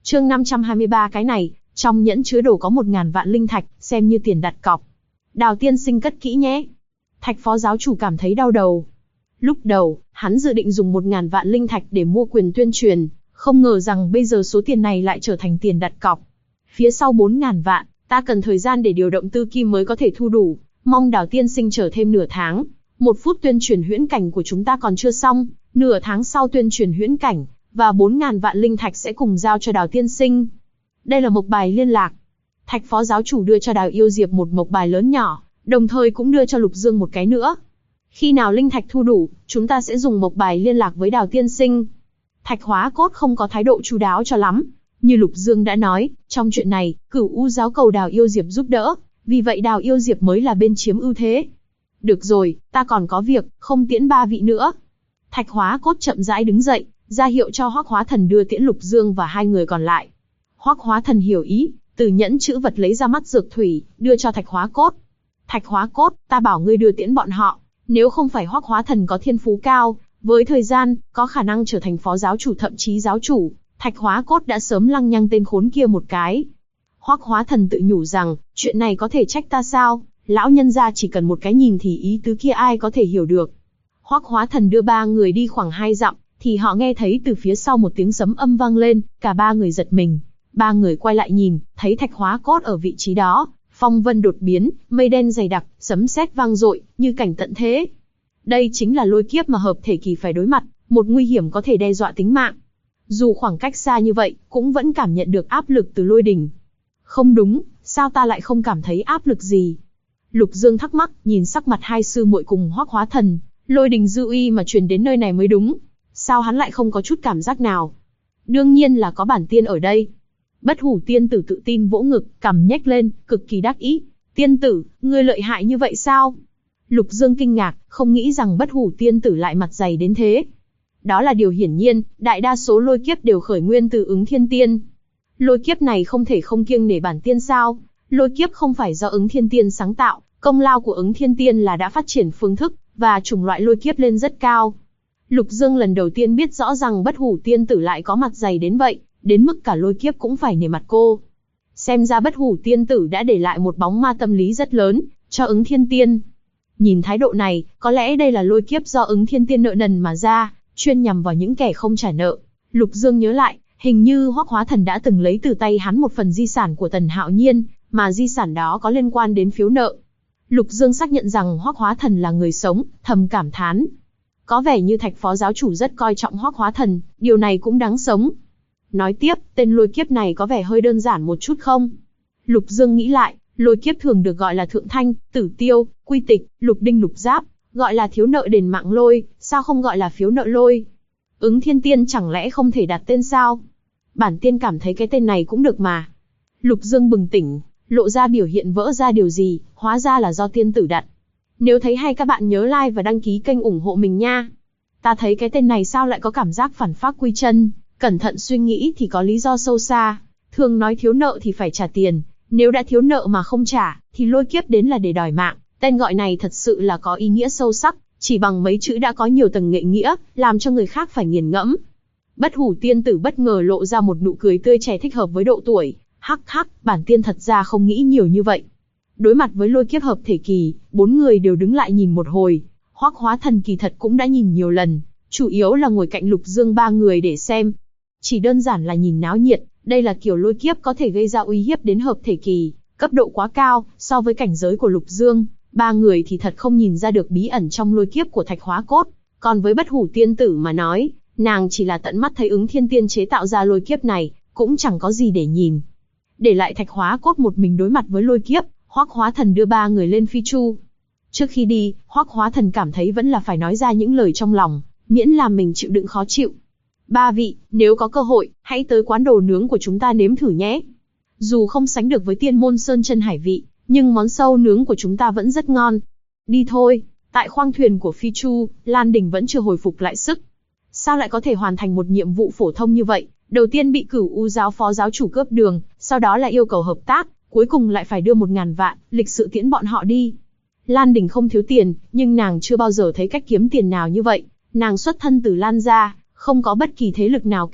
Chương 523 cái này, trong nhẫn chứa đồ có 1000 vạn linh thạch, xem như tiền đặt cọc. Đào tiên sinh cất kỹ nhé. Thạch phó giáo chủ cảm thấy đau đầu. Lúc đầu, hắn dự định dùng 1000 vạn linh thạch để mua quyền tuyên truyền, không ngờ rằng bây giờ số tiền này lại trở thành tiền đặt cọc. Phía sau 4000 vạn, ta cần thời gian để điều động tư kim mới có thể thu đủ, mong Đào tiên sinh chờ thêm nửa tháng. 1 phút tuyên truyền huyễn cảnh của chúng ta còn chưa xong, nửa tháng sau tuyên truyền huyễn cảnh, và 4000 vạn linh thạch sẽ cùng giao cho Đào tiên sinh. Đây là mộc bài liên lạc. Thạch phó giáo chủ đưa cho Đào Yêu Diệp một mộc bài lớn nhỏ, đồng thời cũng đưa cho Lục Dương một cái nữa. Khi nào linh thạch thu đủ, chúng ta sẽ dùng mộc bài liên lạc với Đào tiên sinh. Thạch Hóa Cốt không có thái độ chu đáo cho lắm. Như Lục Dương đã nói, trong chuyện này, Cửu U giáo cầu Đào Yêu Diệp giúp đỡ, vì vậy Đào Yêu Diệp mới là bên chiếm ưu thế. Được rồi, ta còn có việc, không tiễn 3 vị nữa. Thạch Hóa Cốt chậm rãi đứng dậy, ra hiệu cho Hoắc Hóa Thần đưa tiễn Lục Dương và 2 người còn lại. Hoắc Hóa Thần hiểu ý, từ nhẫn chữ vật lấy ra mắt dược thủy, đưa cho Thạch Hóa Cốt. Thạch Hóa Cốt, ta bảo ngươi đưa tiễn bọn họ, nếu không phải Hoắc Hóa Thần có thiên phú cao, với thời gian, có khả năng trở thành phó giáo chủ thậm chí giáo chủ, Thạch Hóa Cốt đã sớm lăng nhăng tên khốn kia một cái. Hoắc Hóa Thần tự nhủ rằng, chuyện này có thể trách ta sao, lão nhân gia chỉ cần một cái nhìn thì ý tứ kia ai có thể hiểu được. Hoắc Hóa Thần đưa 3 người đi khoảng 2 dặm, thì họ nghe thấy từ phía sau một tiếng sấm âm vang lên, cả 3 người giật mình. 3 người quay lại nhìn, thấy Thạch Hóa Cốt ở vị trí đó, phong vân đột biến, mây đen dày đặc, sấm sét vang dội, như cảnh tận thế. Đây chính là lôi kiếp mà hợp thể kỳ phải đối mặt, một nguy hiểm có thể đe dọa tính mạng. Dù khoảng cách xa như vậy, cũng vẫn cảm nhận được áp lực từ lôi đỉnh. Không đúng, sao ta lại không cảm thấy áp lực gì? Lục Dương thắc mắc, nhìn sắc mặt 2 sư muội cùng Hoắc Hóa Thần, lôi đình dư uy mà truyền đến nơi này mới đúng. Sao hắn lại không có chút cảm giác nào? Đương nhiên là có bản tiên ở đây. Bất Hủ tiên tử tự tin vỗ ngực, cằm nhếch lên, cực kỳ đắc ý. Tiên tử, ngươi lợi hại như vậy sao? Lục Dương kinh ngạc, không nghĩ rằng Bất Hủ tiên tử lại mặt dày đến thế. Đó là điều hiển nhiên, đại đa số lôi kiếp đều khởi nguyên từ Ứng Thiên Tiên. Lôi kiếp này không thể không kiêng nể bản tiên sao? Lôi kiếp không phải do Ứng Thiên Tiên sáng tạo, công lao của Ứng Thiên Tiên là đã phát triển phương thức và chủng loại lôi kiếp lên rất cao. Lục Dương lần đầu tiên biết rõ rằng Bất Hủ tiên tử lại có mặt dày đến vậy, đến mức cả lôi kiếp cũng phải nể mặt cô. Xem ra Bất Hủ tiên tử đã để lại một bóng ma tâm lý rất lớn cho Ứng Thiên Tiên. Nhìn thái độ này, có lẽ đây là lôi kiếp do Ứng Thiên Tiên nợ nần mà ra, chuyên nhằm vào những kẻ không trả nợ. Lục Dương nhớ lại, hình như Hoắc Hóa Thần đã từng lấy từ tay hắn một phần di sản của Tần Hạo Nhiên, mà di sản đó có liên quan đến phiếu nợ. Lục Dương xác nhận rằng Hoắc Hóa Thần là người sống, thầm cảm thán. Có vẻ như Thạch phó giáo chủ rất coi trọng Hoắc Hóa Thần, điều này cũng đáng sống. Nói tiếp, tên lôi kiếp này có vẻ hơi đơn giản một chút không? Lục Dương nghĩ lại, lôi kiếp thường được gọi là Thượng Thanh, Tử Tiêu, Quy Tịch, Lục Đinh Lục Giáp, gọi là thiếu nợ đền mạng lôi, sao không gọi là phiếu nợ lôi? Ứng Thiên Tiên chẳng lẽ không thể đặt tên sao? Bản tiên cảm thấy cái tên này cũng được mà. Lục Dương bừng tỉnh, lộ ra biểu hiện vỡ ra điều gì, hóa ra là do tiên tử đặt. Nếu thấy hay các bạn nhớ like và đăng ký kênh ủng hộ mình nha. Ta thấy cái tên này sao lại có cảm giác phản phác quy chân, cẩn thận suy nghĩ thì có lý do sâu xa. Thường nói thiếu nợ thì phải trả tiền, nếu đã thiếu nợ mà không trả, thì lôi kiếp đến là để đòi mạng. Tên gọi này thật sự là có ý nghĩa sâu sắc, chỉ bằng mấy chữ đã có nhiều tầng nghệ nghĩa, làm cho người khác phải nghiền ngẫm. Bất Hủ tiên tử bất ngờ lộ ra một nụ cười tươi trẻ thích hợp với độ tuổi. Hắc hắc, bản tiên thật ra không nghĩ nhiều như vậy. Đối mặt với lôi kiếp hợp thể kỳ, 4 người đều đứng lại nhìn một hồi. Hoắc Hóa Thần kỳ thật cũng đã nhìn nhiều lần, chủ yếu là ngồi cạnh Lục Dương 3 người để xem. Chỉ đơn giản là nhìn náo nhiệt, đây là kiểu lôi kiếp có thể gây ra uy hiếp đến hợp thể kỳ, cấp độ quá cao, so với cảnh giới của Lục Dương, 3 người thì thật không nhìn ra được bí ẩn trong lôi kiếp của Thạch Hóa Cốt. Còn với Bất Hủ tiên tử mà nói, nàng chỉ là tận mắt thấy Ứng Thiên Tiên chế tạo ra lôi kiếp này, cũng chẳng có gì để nhìn. Để lại Thạch Hóa Cốt một mình đối mặt với lôi kiếp, Hoắc Hóa Thần đưa 3 người lên phi chu. Trước khi đi, Hoắc Hóa Thần cảm thấy vẫn là phải nói ra những lời trong lòng, miễn làm mình chịu đựng khó chịu. 3 vị, nếu có cơ hội, hãy tới quán đồ nướng của chúng ta nếm thử nhé. Dù không sánh được với Tiên Môn Sơn Chân Hải vị, nhưng món sâu nướng của chúng ta vẫn rất ngon. Đi thôi. Tại khoang thuyền của phi chu, Lan Đình vẫn chưa hồi phục lại sức. Sao lại có thể hoàn thành một nhiệm vụ phổ thông như vậy? Đầu tiên bị Cửu U giáo phó giáo chủ cướp đường, sau đó lại yêu cầu hợp tác, cuối cùng lại phải đưa 1000 vạn, lịch sự tiễn bọn họ đi. Lan Đình không thiếu tiền, nhưng nàng chưa bao giờ thấy cách kiếm tiền nào như vậy. Nàng xuất thân từ Lan gia, không có bất kỳ thế lực nào cả,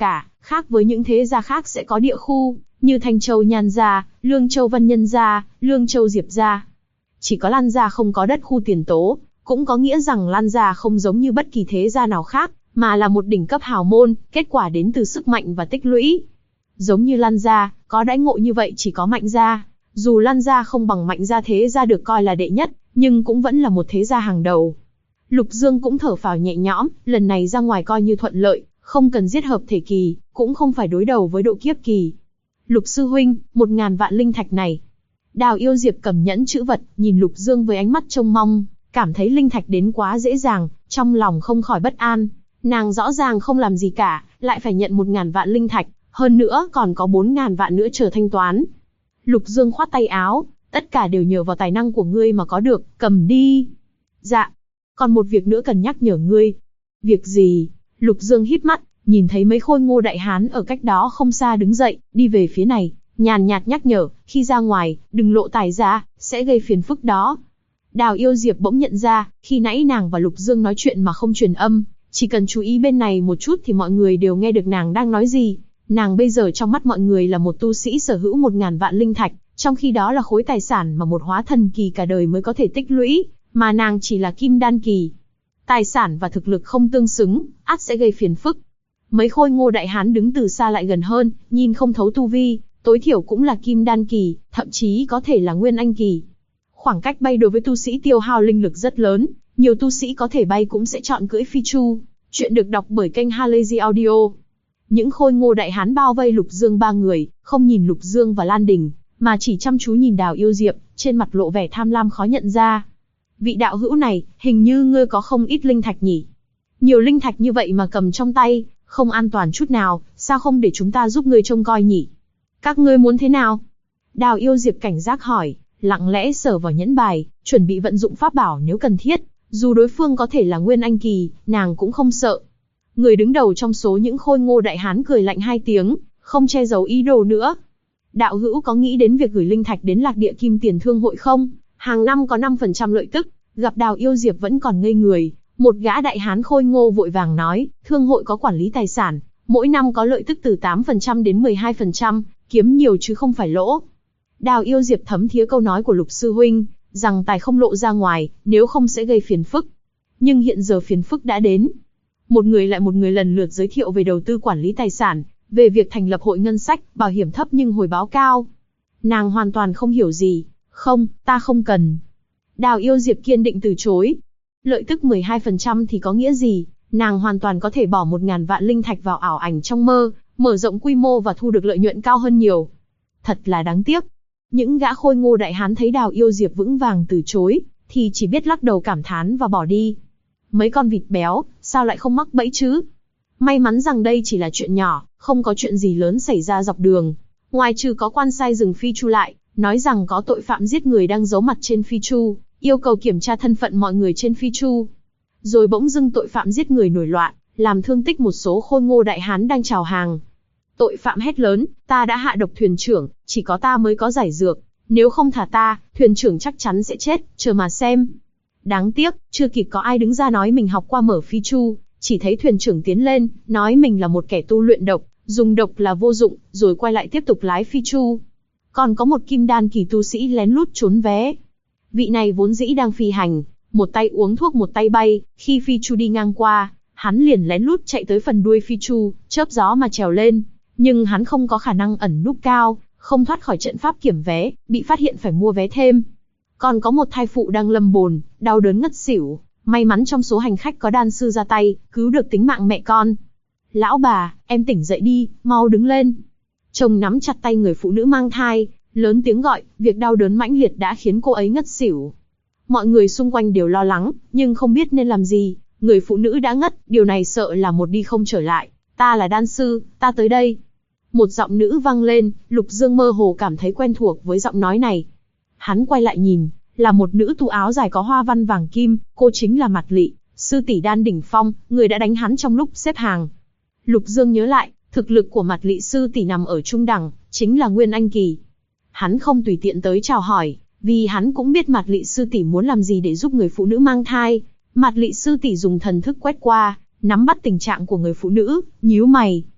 khác với những thế gia khác sẽ có địa khu, như Thanh Châu Nhan gia, Lương Châu Văn Nhân gia, Lương Châu Diệp gia. Chỉ có Lan gia không có đất khu tiền tố, cũng có nghĩa rằng Lan gia không giống như bất kỳ thế gia nào khác, mà là một đỉnh cấp hào môn, kết quả đến từ sức mạnh và tích lũy. Giống như Lan gia, có đãi ngộ như vậy chỉ có Mạnh gia. Dù Lan gia không bằng Mạnh gia thế gia được coi là đệ nhất, nhưng cũng vẫn là một thế gia hàng đầu. Lục Dương cũng thở phào nhẹ nhõm, lần này ra ngoài coi như thuận lợi, không cần giết hợp thể kỳ, cũng không phải đối đầu với độ kiếp kỳ. Lục sư huynh, 1000 vạn linh thạch này. Đào Yêu Diệp cầm nhẫn chữ vật, nhìn Lục Dương với ánh mắt trông mong, cảm thấy linh thạch đến quá dễ dàng, trong lòng không khỏi bất an. Nàng rõ ràng không làm gì cả, lại phải nhận 1000 vạn linh thạch, hơn nữa còn có 4000 vạn nữa chờ thanh toán. Lục Dương khoát tay áo, tất cả đều nhờ vào tài năng của ngươi mà có được, cầm đi. Dạ, còn một việc nữa cần nhắc nhở ngươi. Việc gì? Lục Dương híp mắt, nhìn thấy mấy khôi ngô đại hán ở cách đó không xa đứng dậy, đi về phía này, nhàn nhạt nhắc nhở, khi ra ngoài, đừng lộ tài ra, sẽ gây phiền phức đó. Đào Yêu Diệp bỗng nhận ra, khi nãy nàng và Lục Dương nói chuyện mà không truyền âm, chỉ cần chú ý bên này một chút thì mọi người đều nghe được nàng đang nói gì. Nàng bây giờ trong mắt mọi người là một tu sĩ sở hữu 1000 vạn linh thạch, trong khi đó là khối tài sản mà một hóa thần kỳ cả đời mới có thể tích lũy, mà nàng chỉ là kim đan kỳ. Tài sản và thực lực không tương xứng, ắt sẽ gây phiền phức. Mấy khôi ngô đại hán đứng từ xa lại gần hơn, nhìn không thấu tu vi, tối thiểu cũng là kim đan kỳ, thậm chí có thể là nguyên anh kỳ. Khoảng cách bay đối với tu sĩ tiêu hao linh lực rất lớn, nhiều tu sĩ có thể bay cũng sẽ chọn cưỡi phi chu. Chuyện được đọc bởi kênh Halazy Audio. Những khôi ngô đại hán bao vây Lục Dương ba người, không nhìn Lục Dương và Lan Đình, mà chỉ chăm chú nhìn Đào Yêu Diệp, trên mặt lộ vẻ tham lam khó nhận ra. Vị đạo hữu này, hình như ngươi có không ít linh thạch nhỉ? Nhiều linh thạch như vậy mà cầm trong tay, không an toàn chút nào, sao không để chúng ta giúp ngươi trông coi nhỉ? Các ngươi muốn thế nào? Đào Yêu Diệp cảnh giác hỏi, lặng lẽ sờ vào nhẫn bài, chuẩn bị vận dụng pháp bảo nếu cần thiết. Dù đối phương có thể là nguyên anh kỳ, nàng cũng không sợ. Người đứng đầu trong số những khôi ngô đại hán cười lạnh hai tiếng, không che giấu ý đồ nữa. Đạo hữu có nghĩ đến việc gửi linh thạch đến Lạc Địa Kim Tiền Thương hội không? Hàng năm có 5% lợi tức. Gặp Đào Yêu Diệp vẫn còn ngây người, một gã đại hán khôi ngô vội vàng nói, thương hội có quản lý tài sản, mỗi năm có lợi tức từ 8% đến 12%, kiếm nhiều chứ không phải lỗ. Đào Yêu Diệp thấm thía câu nói của Lục sư huynh, rằng tài không lộ ra ngoài, nếu không sẽ gây phiền phức. Nhưng hiện giờ phiền phức đã đến. Một người lại một người lần lượt giới thiệu về đầu tư quản lý tài sản, về việc thành lập hội ngân sách, bảo hiểm thấp nhưng hồi báo cao. Nàng hoàn toàn không hiểu gì. Không, ta không cần. Đào Yêu Diệp kiên định từ chối. Lợi tức 12% thì có nghĩa gì? Nàng hoàn toàn có thể bỏ 1000 vạn linh thạch vào ảo ảnh trong mơ, mở rộng quy mô và thu được lợi nhuận cao hơn nhiều. Thật là đáng tiếc. Những gã khôi ngô đại hán thấy Đào Yêu Diệp vững vàng từ chối, thì chỉ biết lắc đầu cảm thán và bỏ đi. Mấy con vịt béo, sao lại không mắc bẫy chứ? May mắn rằng đây chỉ là chuyện nhỏ, không có chuyện gì lớn xảy ra dọc đường. Ngoài trừ có quan sai dừng phi chu lại, nói rằng có tội phạm giết người đang giấu mặt trên phi chu, yêu cầu kiểm tra thân phận mọi người trên phi chu. Rồi bỗng dưng tội phạm giết người nổi loạn, làm thương tích một số khôi ngô đại hán đang chào hàng. Tội phạm hét lớn, ta đã hạ độc thuyền trưởng, chỉ có ta mới có giải dược. Nếu không thả ta, thuyền trưởng chắc chắn sẽ chết, chờ mà xem. Đáng tiếc, chưa kịp có ai đứng ra nói mình học qua mở phi chu, chỉ thấy thuyền trưởng tiến lên, nói mình là một kẻ tu luyện độc, dùng độc là vô dụng, rồi quay lại tiếp tục lái phi chu. Còn có một kim đan kỳ tu sĩ lén lút trốn vé. Vị này vốn dĩ đang phi hành, một tay uống thuốc một tay bay, khi phi chu đi ngang qua, hắn liền lén lút chạy tới phần đuôi phi chu, chớp gió mà trèo lên. Nhưng hắn không có khả năng ẩn núp cao, không thoát khỏi trận pháp kiểm vé, bị phát hiện phải mua vé thêm. Còn có một thai phụ đang lâm bồn, đau đớn ngất xỉu, may mắn trong số hành khách có đan sư ra tay, cứu được tính mạng mẹ con. Lão bà, em tỉnh dậy đi, mau đứng lên. Chồng nắm chặt tay người phụ nữ mang thai, lớn tiếng gọi, việc đau đớn mãnh liệt đã khiến cô ấy ngất xỉu. Mọi người xung quanh đều lo lắng, nhưng không biết nên làm gì, người phụ nữ đã ngất, điều này sợ là một đi không trở lại. Ta là đan sư, ta tới đây. Một giọng nữ vang lên, Lục Dương mơ hồ cảm thấy quen thuộc với giọng nói này. Hắn quay lại nhìn, là một nữ tu áo dài có hoa văn vàng kim, cô chính là Mạt Lị, sư tỷ đan đỉnh phong, người đã đánh hắn trong lúc xếp hàng. Lục Dương nhớ lại, thực lực của Mạt Lị sư tỷ nằm ở trung đẳng, chính là nguyên anh kỳ. Hắn không tùy tiện tới chào hỏi, vì hắn cũng biết Mạt Lị sư tỷ muốn làm gì để giúp người phụ nữ mang thai. Mạt Lị sư tỷ dùng thần thức quét qua, nắm bắt tình trạng của người phụ nữ, nhíu mày.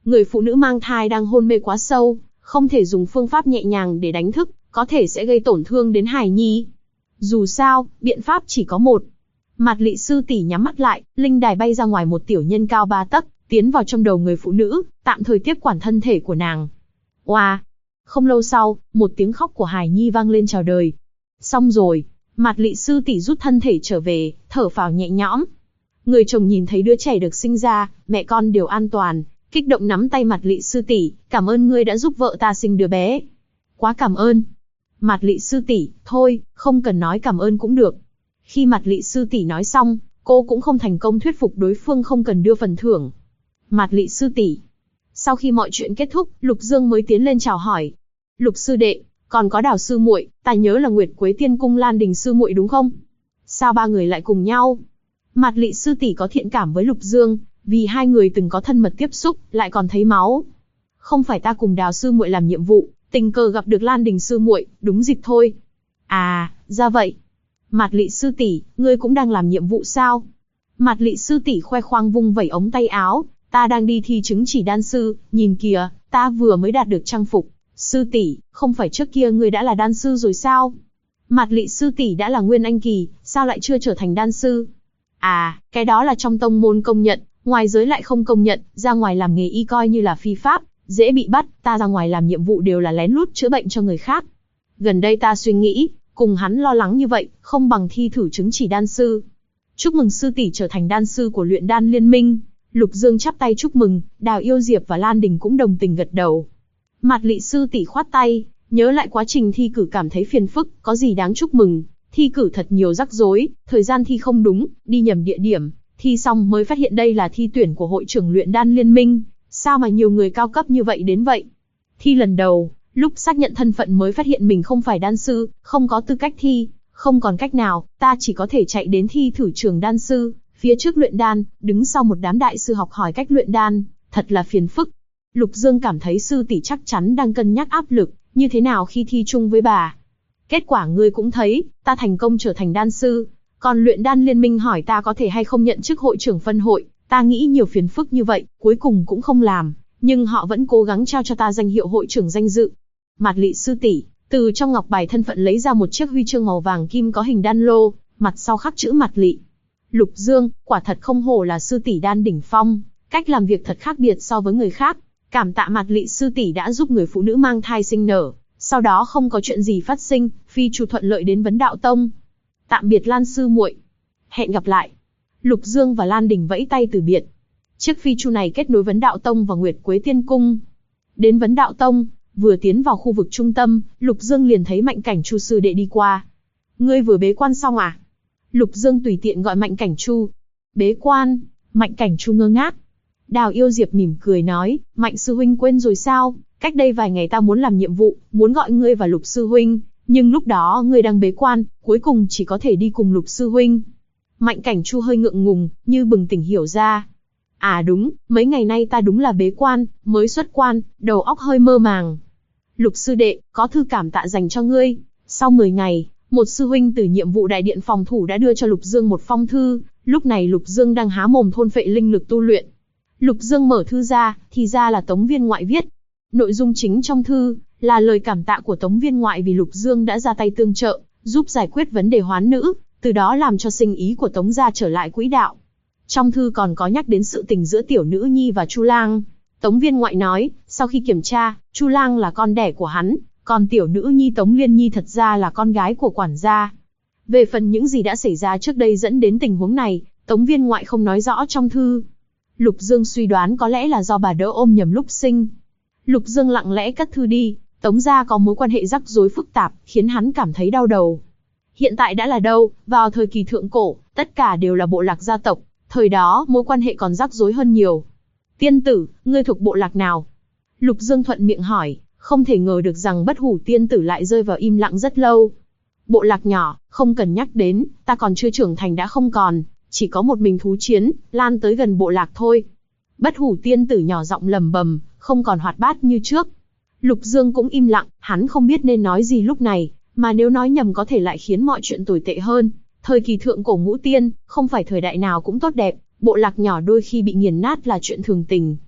Người phụ nữ mang thai đang hôn mê quá sâu, không thể dùng phương pháp nhẹ nhàng để đánh thức, có thể sẽ gây tổn thương đến hài nhi. Dù sao, biện pháp chỉ có một. Mạt Lị sư tỷ nhắm mắt lại, linh đài bay ra ngoài một tiểu nhân cao 3 tấc, tiến vào trong đầu người phụ nữ, tạm thời tiếp quản thân thể của nàng. Oa! Không lâu sau, một tiếng khóc của hài nhi vang lên chào đời. Xong rồi, Mạt Lị sư tỷ rút thân thể trở về, thở phào nhẹ nhõm. Người chồng nhìn thấy đứa trẻ được sinh ra, mẹ con đều an toàn, kích động nắm tay Mạt Lị sư tỷ, cảm ơn ngươi đã giúp vợ ta sinh đứa bé. Quá cảm ơn. Mạt Lị sư tỷ, thôi, không cần nói cảm ơn cũng được. Khi Mạt Lị sư tỷ nói xong, cô cũng không thành công thuyết phục đối phương không cần đưa phần thưởng. Mạt Lị sư tỷ. Sau khi mọi chuyện kết thúc, Lục Dương mới tiến lên chào hỏi. Lục sư đệ, còn có Đào sư muội, ta nhớ là Nguyệt Quế Tiên Cung Lan Đình sư muội đúng không? Sao ba người lại cùng nhau? Mạt Lị sư tỷ có thiện cảm với Lục Dương, vì hai người từng có thân mật tiếp xúc, lại còn thấy máu. Không phải ta cùng Đào sư muội làm nhiệm vụ, tình cờ gặp được Lan Đình sư muội, đúng dịp thôi. À, ra vậy. Mạt Lị sư tỷ, ngươi cũng đang làm nhiệm vụ sao? Mạt Lị sư tỷ khoe khoang vung vẩy ống tay áo, ta đang đi thi chứng chỉ đan sư, nhìn kìa, ta vừa mới đạt được trang phục. Sư tỷ, không phải trước kia ngươi đã là đan sư rồi sao? Mạt Lị sư tỷ đã là Nguyên Anh kỳ, sao lại chưa trở thành đan sư? À, cái đó là trong tông môn công nhận, ngoài giới lại không công nhận, ra ngoài làm nghề y coi như là phi pháp, dễ bị bắt, ta ra ngoài làm nhiệm vụ đều là lén lút chữa bệnh cho người khác. Gần đây ta suy nghĩ, cùng hắn lo lắng như vậy, không bằng thi thử chứng chỉ đan sư. Chúc mừng sư tỷ trở thành đan sư của luyện đan liên minh. Lục Dương chắp tay chúc mừng, Đào Yêu Diệp và Lan Đình cũng đồng tình gật đầu. Mạt Lị sư tỷ khoát tay, nhớ lại quá trình thi cử cảm thấy phiền phức, có gì đáng chúc mừng. Thi cử thật nhiều rắc rối, thời gian thi không đúng, đi nhầm địa điểm, thi xong mới phát hiện đây là thi tuyển của hội trưởng luyện đan liên minh, sao mà nhiều người cao cấp như vậy đến vậy. Thi lần đầu, lúc xác nhận thân phận mới phát hiện mình không phải đan sư, không có tư cách thi, không còn cách nào, ta chỉ có thể chạy đến thi thử trường đan sư, phía trước luyện đan, đứng sau một đám đại sư học hỏi cách luyện đan, thật là phiền phức. Lục Dương cảm thấy sư tỷ chắc chắn đang cân nhắc áp lực, như thế nào khi thi chung với bà. Kết quả ngươi cũng thấy, ta thành công trở thành đan sư, còn luyện đan liên minh hỏi ta có thể hay không nhận chức hội trưởng phân hội, ta nghĩ nhiều phiền phức như vậy, cuối cùng cũng không làm, nhưng họ vẫn cố gắng trao cho ta danh hiệu hội trưởng danh dự. Mạt Lị sư tỷ, từ trong ngọc bài thân phận lấy ra một chiếc huy chương màu vàng kim có hình đan lô, mặt sau khắc chữ Mạt Lị. Lục Dương, quả thật không hổ là sư tỷ đan đỉnh phong, cách làm việc thật khác biệt so với người khác. Cảm tạ Mạt Lị sư tỷ đã giúp người phụ nữ mang thai sinh nở, sau đó không có chuyện gì phát sinh, phi chu thuận lợi đến Vấn Đạo Tông. Tạm biệt Lan sư muội, hẹn gặp lại. Lục Dương và Lan Đình vẫy tay từ biệt. Chiếc phi chu này kết nối Vấn Đạo Tông và Nguyệt Quế Tiên Cung. Đến Vấn Đạo Tông, vừa tiến vào khu vực trung tâm, Lục Dương liền thấy Mạnh Cảnh Chu sư đệ đi qua. Ngươi vừa bế quan xong à? Lục Dương tùy tiện gọi Mạnh Cảnh Chu. Bế quan? Mạnh Cảnh Chu ngơ ngác. Đào Yêu Diệp mỉm cười nói, Mạnh sư huynh quên rồi sao? Cách đây vài ngày ta muốn làm nhiệm vụ, muốn gọi ngươi và Lục sư huynh, nhưng lúc đó ngươi đang bế quan, cuối cùng chỉ có thể đi cùng Lục sư huynh. Mạnh Cảnh Chu hơi ngượng ngùng, như bừng tỉnh hiểu ra. À đúng, mấy ngày nay ta đúng là bế quan, mới xuất quan, đầu óc hơi mơ màng. Lục sư đệ, có thư cảm tạ dành cho ngươi. Sau 10 ngày, một sư huynh từ nhiệm vụ đại điện phòng thủ đã đưa cho Lục Dương một phong thư, lúc này Lục Dương đang há mồm thôn phệ linh lực tu luyện. Lục Dương mở thư ra, thì ra là Tống Viên Ngoại viết. Nội dung chính trong thư là lời cảm tạ của Tống Viên Ngoại vì Lục Dương đã ra tay tương trợ, giúp giải quyết vấn đề hoán nữ, từ đó làm cho sinh ý của Tống gia trở lại quỹ đạo. Trong thư còn có nhắc đến sự tình giữa tiểu nữ nhi và Chu Lang. Tống Viên Ngoại nói, sau khi kiểm tra, Chu Lang là con đẻ của hắn, còn tiểu nữ nhi Tống Liên Nhi thật ra là con gái của quản gia. Về phần những gì đã xảy ra trước đây dẫn đến tình huống này, Tống Viên Ngoại không nói rõ trong thư. Lục Dương suy đoán có lẽ là do bà đỡ ôm nhầm lúc sinh. Lục Dương lặng lẽ cất thư đi, Tống gia có mối quan hệ rắc rối phức tạp, khiến hắn cảm thấy đau đầu. Hiện tại đã là đâu, vào thời kỳ thượng cổ, tất cả đều là bộ lạc gia tộc, thời đó mối quan hệ còn rắc rối hơn nhiều. Tiên tử, ngươi thuộc bộ lạc nào? Lục Dương thuận miệng hỏi, không thể ngờ được rằng Bất Hủ tiên tử lại rơi vào im lặng rất lâu. Bộ lạc nhỏ, không cần nhắc đến, ta còn chưa trưởng thành đã không còn, chỉ có một mình thú chiến, lan tới gần bộ lạc thôi. Bất Hủ tiên tử nhỏ giọng lầm bầm, không còn hoạt bát như trước. Lục Dương cũng im lặng, hắn không biết nên nói gì lúc này, mà nếu nói nhầm có thể lại khiến mọi chuyện tồi tệ hơn. Thời kỳ thượng cổ ngũ tiên, không phải thời đại nào cũng tốt đẹp, bộ lạc nhỏ đôi khi bị nghiền nát là chuyện thường tình.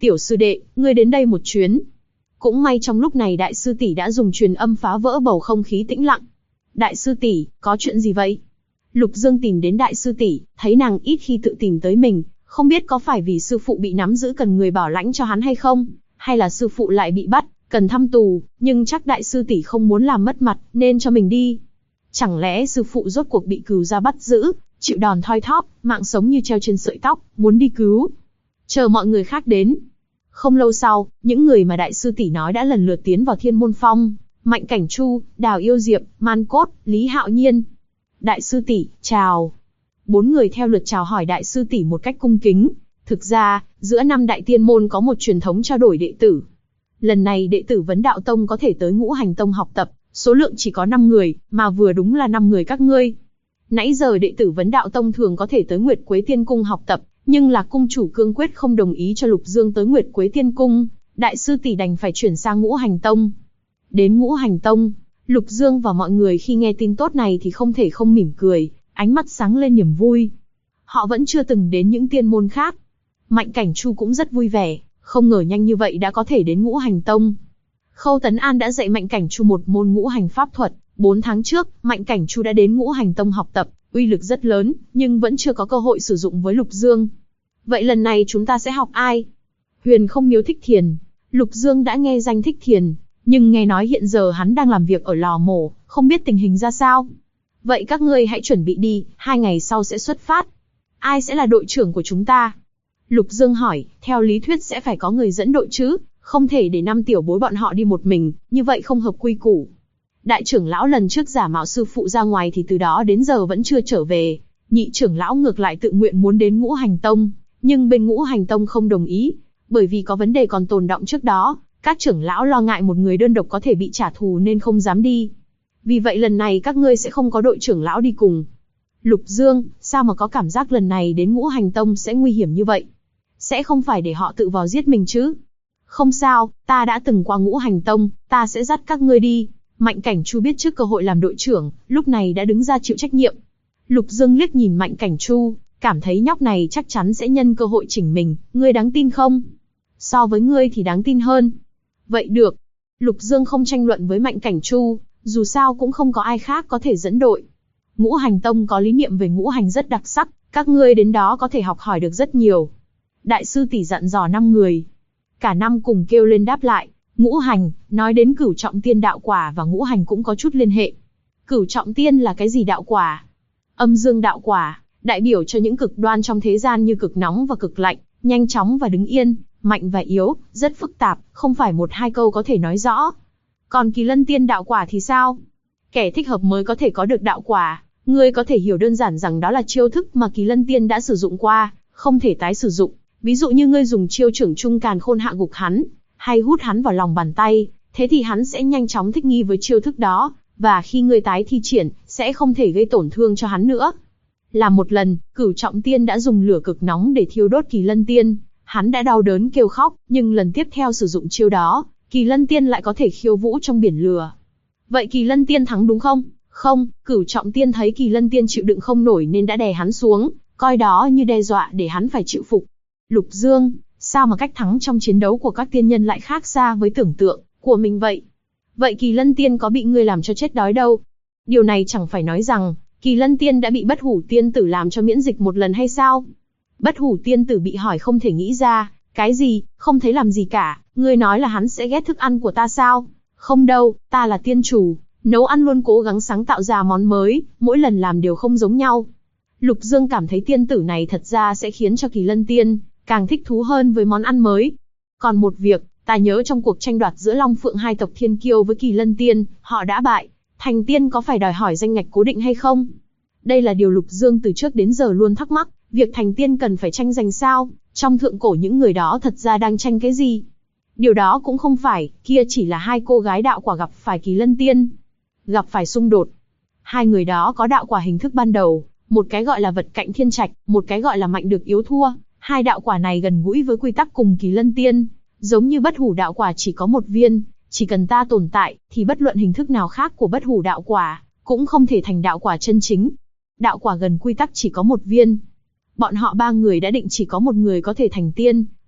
Tiểu sư đệ, ngươi đến đây một chuyến. Cũng may trong lúc này đại sư tỷ đã dùng truyền âm phá vỡ bầu không khí tĩnh lặng. Đại sư tỷ, có chuyện gì vậy? Lục Dương tìm đến đại sư tỷ, thấy nàng ít khi tự tìm tới mình, không biết có phải vì sư phụ bị nắm giữ cần người bảo lãnh cho hắn hay không, hay là sư phụ lại bị bắt, cần thăm tù, nhưng chắc đại sư tỷ không muốn làm mất mặt, nên cho mình đi. Chẳng lẽ sư phụ rốt cuộc bị cừu gia bắt giữ, chịu đòn thoi thóp, mạng sống như treo trên sợi tóc, muốn đi cứu. Chờ mọi người khác đến. Không lâu sau, những người mà đại sư tỷ nói đã lần lượt tiến vào Thiên Môn Phong, Mạnh Cảnh Chu, Đào Yêu Diệp, Man Cốt, Lý Hạo Nhiên. Đại sư tỷ, chào. 4 người theo lượt chào hỏi đại sư tỷ một cách cung kính. Thực ra, giữa 5 đại tiên môn có một truyền thống trao đổi đệ tử. Lần này đệ tử Vấn Đạo Tông có thể tới Ngũ Hành Tông học tập, số lượng chỉ có 5 người, mà vừa đúng là 5 người các ngươi. Nãy giờ đệ tử Vấn Đạo Tông thường có thể tới Nguyệt Quế Tiên Cung học tập, nhưng là cung chủ cương quyết không đồng ý cho Lục Dương tới Nguyệt Quế Tiên Cung, đại sư tỷ đành phải chuyển sang Ngũ Hành Tông. Đến Ngũ Hành Tông, Lục Dương và mọi người khi nghe tin tốt này thì không thể không mỉm cười, ánh mắt sáng lên niềm vui. Họ vẫn chưa từng đến những tiên môn khác. Mạnh Cảnh Chu cũng rất vui vẻ, không ngờ nhanh như vậy đã có thể đến Ngũ Hành Tông. Khâu Tấn An đã dạy Mạnh Cảnh Chu một môn ngũ hành pháp thuật, 4 tháng trước, Mạnh Cảnh Chu đã đến Ngũ Hành Tông học tập, uy lực rất lớn, nhưng vẫn chưa có cơ hội sử dụng với Lục Dương. Vậy lần này chúng ta sẽ học ai? Huyền Không Miếu Thích Thiền. Lục Dương đã nghe danh Thích Thiền, nhưng nghe nói hiện giờ hắn đang làm việc ở lò mổ, không biết tình hình ra sao. Vậy các ngươi hãy chuẩn bị đi, 2 ngày sau sẽ xuất phát. Ai sẽ là đội trưởng của chúng ta? Lục Dương hỏi, theo lý thuyết sẽ phải có người dẫn đội chứ, không thể để 5 tiểu bối bọn họ đi một mình, như vậy không hợp quy củ. Đại trưởng lão lần trước giả mạo sư phụ ra ngoài thì từ đó đến giờ vẫn chưa trở về. Nhị trưởng lão ngược lại tự nguyện muốn đến Ngũ Hành Tông, nhưng bên Ngũ Hành Tông không đồng ý, bởi vì có vấn đề còn tồn đọng trước đó, các trưởng lão lo ngại một người đơn độc có thể bị trả thù nên không dám đi. Vì vậy lần này các ngươi sẽ không có đội trưởng lão đi cùng. Lục Dương, sao mà có cảm giác lần này đến Ngũ Hành Tông sẽ nguy hiểm như vậy? Sẽ không phải để họ tự vào giết mình chứ? Không sao, ta đã từng qua Ngũ Hành Tông, ta sẽ dắt các ngươi đi. Mạnh Cảnh Chu biết trước cơ hội làm đội trưởng, lúc này đã đứng ra chịu trách nhiệm. Lục Dương liếc nhìn Mạnh Cảnh Chu, cảm thấy nhóc này chắc chắn sẽ nhân cơ hội chỉnh mình, ngươi đáng tin không? So với ngươi thì đáng tin hơn. Vậy được. Lục Dương không tranh luận với Mạnh Cảnh Chu, dù sao cũng không có ai khác có thể dẫn đội. Ngũ Hành Tông có lý niệm về ngũ hành rất đặc sắc, các ngươi đến đó có thể học hỏi được rất nhiều. Đại sư tỷ dặn dò 5 người. Cả 5 cùng kêu lên đáp lại. Ngũ hành, nói đến Cửu Trọng Tiên đạo quả và ngũ hành cũng có chút liên hệ. Cửu Trọng Tiên là cái gì đạo quả? Âm dương đạo quả, đại biểu cho những cực đoan trong thế gian như cực nóng và cực lạnh, nhanh chóng và đứng yên, mạnh và yếu, rất phức tạp, không phải 1-2 câu có thể nói rõ. Còn Kỳ Lân Tiên đạo quả thì sao? Kẻ thích hợp mới có thể có được đạo quả, ngươi có thể hiểu đơn giản rằng đó là chiêu thức mà Kỳ Lân Tiên đã sử dụng qua, không thể tái sử dụng. Ví dụ như ngươi dùng chiêu trưởng trung càn khôn hạ gục hắn, hay hút hắn vào lòng bàn tay, thế thì hắn sẽ nhanh chóng thích nghi với chiêu thức đó, và khi ngươi tái thi triển, sẽ không thể gây tổn thương cho hắn nữa. Là một lần, Cửu Trọng Tiên đã dùng lửa cực nóng để thiêu đốt Kỳ Lân Tiên, hắn đã đau đớn kêu khóc, nhưng lần tiếp theo sử dụng chiêu đó, Kỳ Lân Tiên lại có thể khiêu vũ trong biển lửa. Vậy Kỳ Lân Tiên thắng đúng không? Không, Cửu Trọng Tiên thấy Kỳ Lân Tiên chịu đựng không nổi nên đã đè hắn xuống, coi đó như đe dọa để hắn phải chịu phục. Lục Dương, sao mà cách thắng trong chiến đấu của các tiên nhân lại khác xa với tưởng tượng của mình vậy? Vậy Kỳ Lân Tiên có bị ngươi làm cho chết đói đâu? Điều này chẳng phải nói rằng, Kỳ Lân Tiên đã bị Bất Hủ Tiên Tử làm cho miễn dịch một lần hay sao? Bất Hủ Tiên Tử bị hỏi không thể nghĩ ra, cái gì, không thấy làm gì cả, ngươi nói là hắn sẽ ghét thức ăn của ta sao? Không đâu, ta là tiên chủ, nấu ăn luôn cố gắng sáng tạo ra món mới, mỗi lần làm đều không giống nhau. Lục Dương cảm thấy tiên tử này thật ra sẽ khiến cho Kỳ Lân Tiên càng thích thú hơn với món ăn mới. Còn một việc, ta nhớ trong cuộc tranh đoạt giữa Long Phượng hai tộc Thiên Kiêu với Kỳ Lân Tiên, họ đã bại. Thành tiên có phải đòi hỏi danh ngạch cố định hay không? Đây là điều Lục Dương từ trước đến giờ luôn thắc mắc, việc thành tiên cần phải tranh giành sao? Trong thượng cổ những người đó thật ra đang tranh cái gì? Điều đó cũng không phải, kia chỉ là 2 cô gái đạo quả gặp phải Kỳ Lân Tiên. Gặp phải xung đột. 2 người đó có đạo quả hình thức ban đầu, một cái gọi là vật cạnh thiên trạch, một cái gọi là mạnh được yếu thua. 2 đạo quả này gần gũi với quy tắc cùng Kỳ Lân Tiên, giống như Bất Hủ đạo quả chỉ có 1 viên, chỉ cần ta tồn tại, thì bất luận hình thức nào khác của Bất Hủ đạo quả, cũng không thể thành đạo quả chân chính. Đạo quả gần quy tắc chỉ có 1 viên. Bọn họ 3 người đã định chỉ có 1 người có thể thành tiên,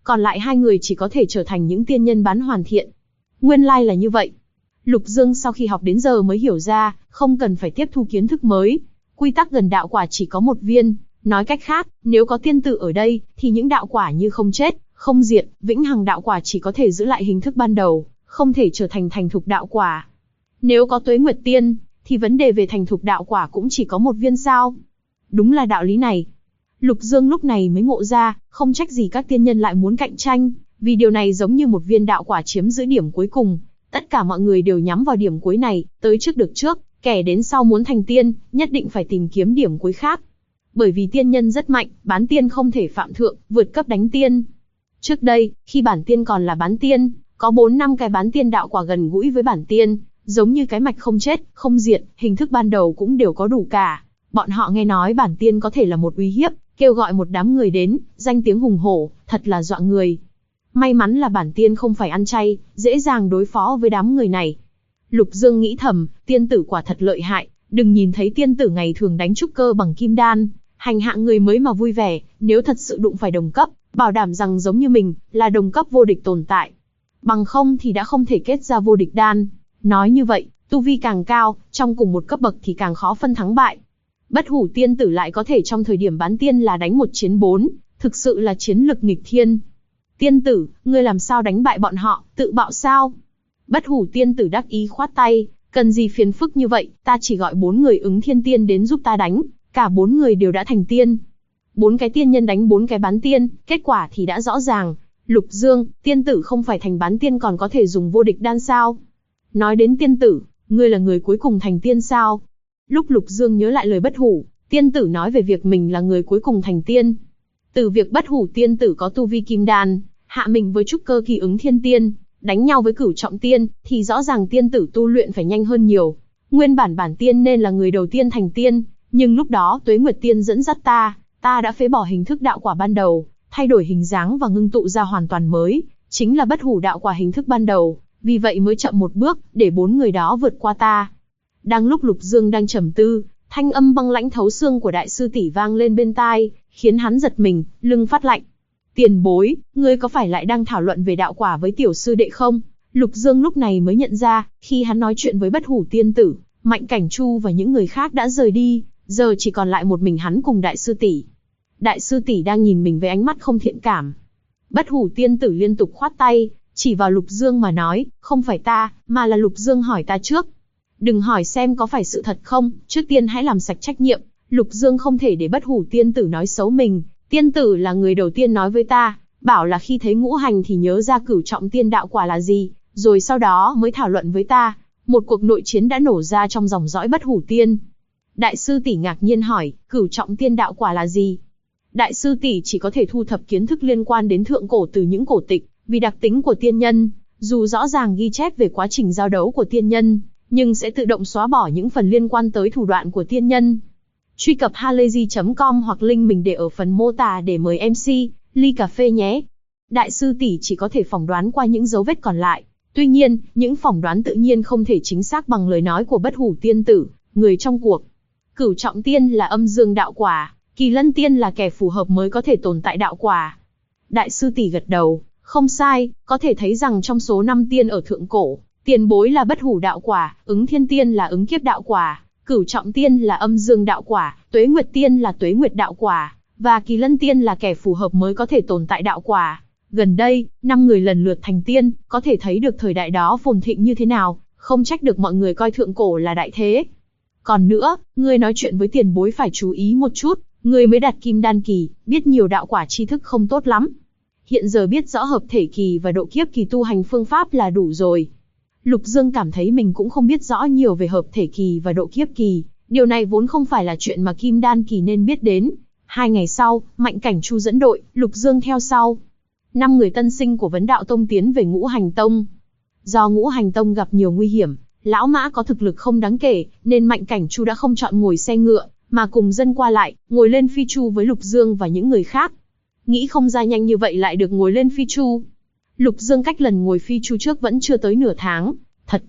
còn lại hai người chỉ có thể trở thành những tiên nhân bán hoàn thiện. Nguyên lai là như vậy. Lục Dương sau khi học đến giờ mới hiểu ra, không cần phải tiếp thu kiến thức mới. Quy tắc gần đạo quả chỉ có một viên, nói cách khác, nếu có tiên tử ở đây, thì những đạo quả như không chết, không diệt, vĩnh hằng đạo quả chỉ có thể giữ lại hình thức ban đầu, không thể trở thành thành thục đạo quả. Nếu có Tuế Nguyệt Tiên, thì vấn đề về thành thục đạo quả cũng chỉ có một viên sao. Đúng là đạo lý này. Lục Dương lúc này mới ngộ ra, không trách gì các tiên nhân lại muốn cạnh tranh, vì điều này giống như một viên đạo quả chiếm giữ điểm cuối cùng. Tất cả mọi người đều nhắm vào điểm cuối này, tới trước được trước, kẻ đến sau muốn thành tiên, nhất định phải tìm kiếm điểm cuối khác. Bởi vì tiên nhân rất mạnh, bán tiên không thể phạm thượng, vượt cấp đánh tiên. Trước đây, khi bản tiên còn là bán tiên, có 4-5 cái bán tiên đạo quả gần gũi với bản tiên, giống như cái mạch không chết, không diệt, hình thức ban đầu cũng đều có đủ cả. Bọn họ nghe nói bản tiên có thể là một uy hiếp, kêu gọi một đám người đến, danh tiếng hùng hổ, thật là dọa người. May mắn là bản tiên không phải ăn chay, dễ dàng đối phó với đám người này. Lục Dương nghĩ thầm, tiên tử quả thật lợi hại, đừng nhìn thấy tiên tử ngày thường đánh trúc cơ bằng kim đan, hành hạ người mới mà vui vẻ, nếu thật sự đụng phải đồng cấp, bảo đảm rằng giống như mình, là đồng cấp vô địch tồn tại. Bằng không thì đã không thể kết ra vô địch đan. Nói như vậy, tu vi càng cao, trong cùng một cấp bậc thì càng khó phân thắng bại. Bất hủ tiên tử lại có thể trong thời điểm bán tiên là đánh 1 chiến 4, thực sự là chiến lực nghịch thiên. Tiên tử, ngươi làm sao đánh bại bọn họ, tự bạo sao? Bất hủ tiên tử đắc ý khoát tay, cần gì phiền phức như vậy, ta chỉ gọi 4 người ứng thiên tiên đến giúp ta đánh, cả 4 người đều đã thành tiên. 4 cái tiên nhân đánh 4 cái bán tiên, kết quả thì đã rõ ràng. Lục Dương, tiên tử không phải thành bán tiên còn có thể dùng vô địch đan sao? Nói đến tiên tử, ngươi là người cuối cùng thành tiên sao? Lúc Lục Dương nhớ lại lời bất hủ, tiên tử nói về việc mình là người cuối cùng thành tiên. Từ việc bất hủ tiên tử có tu vi kim đan, hạ mình với trúc cơ kỳ ứng thiên tiên, đánh nhau với cửu trọng tiên, thì rõ ràng tiên tử tu luyện phải nhanh hơn nhiều. Nguyên bản bản tiên nên là người đầu tiên thành tiên, nhưng lúc đó Tuế Nguyệt Tiên dẫn dắt ta đã phế bỏ hình thức đạo quả ban đầu, thay đổi hình dáng và ngưng tụ ra hoàn toàn mới, chính là bất hủ đạo quả hình thức ban đầu, vì vậy mới chậm một bước, để 4 người đó vượt qua ta. Đang lúc Lục Dương đang trầm tư, thanh âm băng lãnh thấu xương của đại sư tỷ vang lên bên tai, khiến hắn giật mình, lưng phát lạnh. Tiền bối, ngươi có phải lại đang thảo luận về đạo quả với tiểu sư đệ không? Lục Dương lúc này mới nhận ra, khi hắn nói chuyện với bất hủ tiên tử, Mạnh Cảnh Chu và những người khác đã rời đi, giờ chỉ còn lại một mình hắn cùng đại sư tỷ. Đại sư tỷ đang nhìn mình với ánh mắt không thiện cảm. Bất hủ tiên tử liên tục khoát tay, chỉ vào Lục Dương mà nói, không phải ta, mà là Lục Dương hỏi ta trước. Đừng hỏi xem có phải sự thật không, trước tiên hãy làm sạch trách nhiệm. Lục Dương không thể để bất hủ tiên tử nói xấu mình. Tiên tử là người đầu tiên nói với ta, bảo là khi thấy ngũ hành thì nhớ ra cửu trọng tiên đạo quả là gì, rồi sau đó mới thảo luận với ta. Một cuộc nội chiến đã nổ ra trong dòng dõi bất hủ tiên. Đại sư tỷ ngạc nhiên hỏi, cửu trọng tiên đạo quả là gì? Đại sư tỷ chỉ có thể thu thập kiến thức liên quan đến thượng cổ từ những cổ tịch, vì đặc tính của tiên nhân, dù rõ ràng ghi chép về quá trình giao đấu của tiên nhân, nhưng sẽ tự động xóa bỏ những phần liên quan tới thủ đoạn của tiên nhân. Truy cập halayzi.com hoặc link mình để ở phần mô tả để mời MC, ly cà phê nhé. Đại sư tỷ chỉ có thể phỏng đoán qua những dấu vết còn lại. Tuy nhiên, những phỏng đoán tự nhiên không thể chính xác bằng lời nói của bất hủ tiên tử, người trong cuộc. Cửu trọng tiên là âm dương đạo quả, Kỳ Lân tiên là kẻ phù hợp mới có thể tồn tại đạo quả. Đại sư tỷ gật đầu, không sai, có thể thấy rằng trong số 5 tiên ở thượng cổ, tiền bối là bất hủ đạo quả, ứng thiên tiên là ứng kiếp đạo quả, cửu trọng tiên là âm dương đạo quả, tuế nguyệt tiên là tuế nguyệt đạo quả, và Kỳ Lân tiên là kẻ phù hợp mới có thể tồn tại đạo quả. Gần đây, 5 người lần lượt thành tiên, có thể thấy được thời đại đó phồn thịnh như thế nào, không trách được mọi người coi thượng cổ là đại thế. Còn nữa, ngươi nói chuyện với tiền bối phải chú ý một chút, ngươi mới đạt kim đan kỳ, biết nhiều đạo quả tri thức không tốt lắm. Hiện giờ biết rõ hợp thể kỳ và độ kiếp kỳ tu hành phương pháp là đủ rồi. Lục Dương cảm thấy mình cũng không biết rõ nhiều về hợp thể kỳ và độ kiếp kỳ, điều này vốn không phải là chuyện mà kim đan kỳ nên biết đến. 2 ngày sau, Mạnh Cảnh Chu dẫn đội, Lục Dương theo sau. 5 người tân sinh của Vấn Đạo Tông tiến về Ngũ Hành Tông. Do Ngũ Hành Tông gặp nhiều nguy hiểm, lão mã có thực lực không đáng kể, nên Mạnh Cảnh Chu đã không chọn ngồi xe ngựa, mà cùng dân qua lại, ngồi lên phi chu với Lục Dương và những người khác. Nghĩ không ra nhanh như vậy lại được ngồi lên phi chu. Lục Dương cách lần ngồi phi chu trước vẫn chưa tới nửa tháng. Thật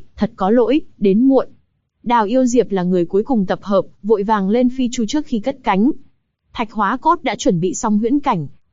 có lỗi, đến muộn. Đào Yêu Diệp là người cuối cùng tập hợp, vội vàng lên phi chu trước khi cất cánh. Thạch Hóa Cốt đã chuẩn bị xong huyễn cảnh,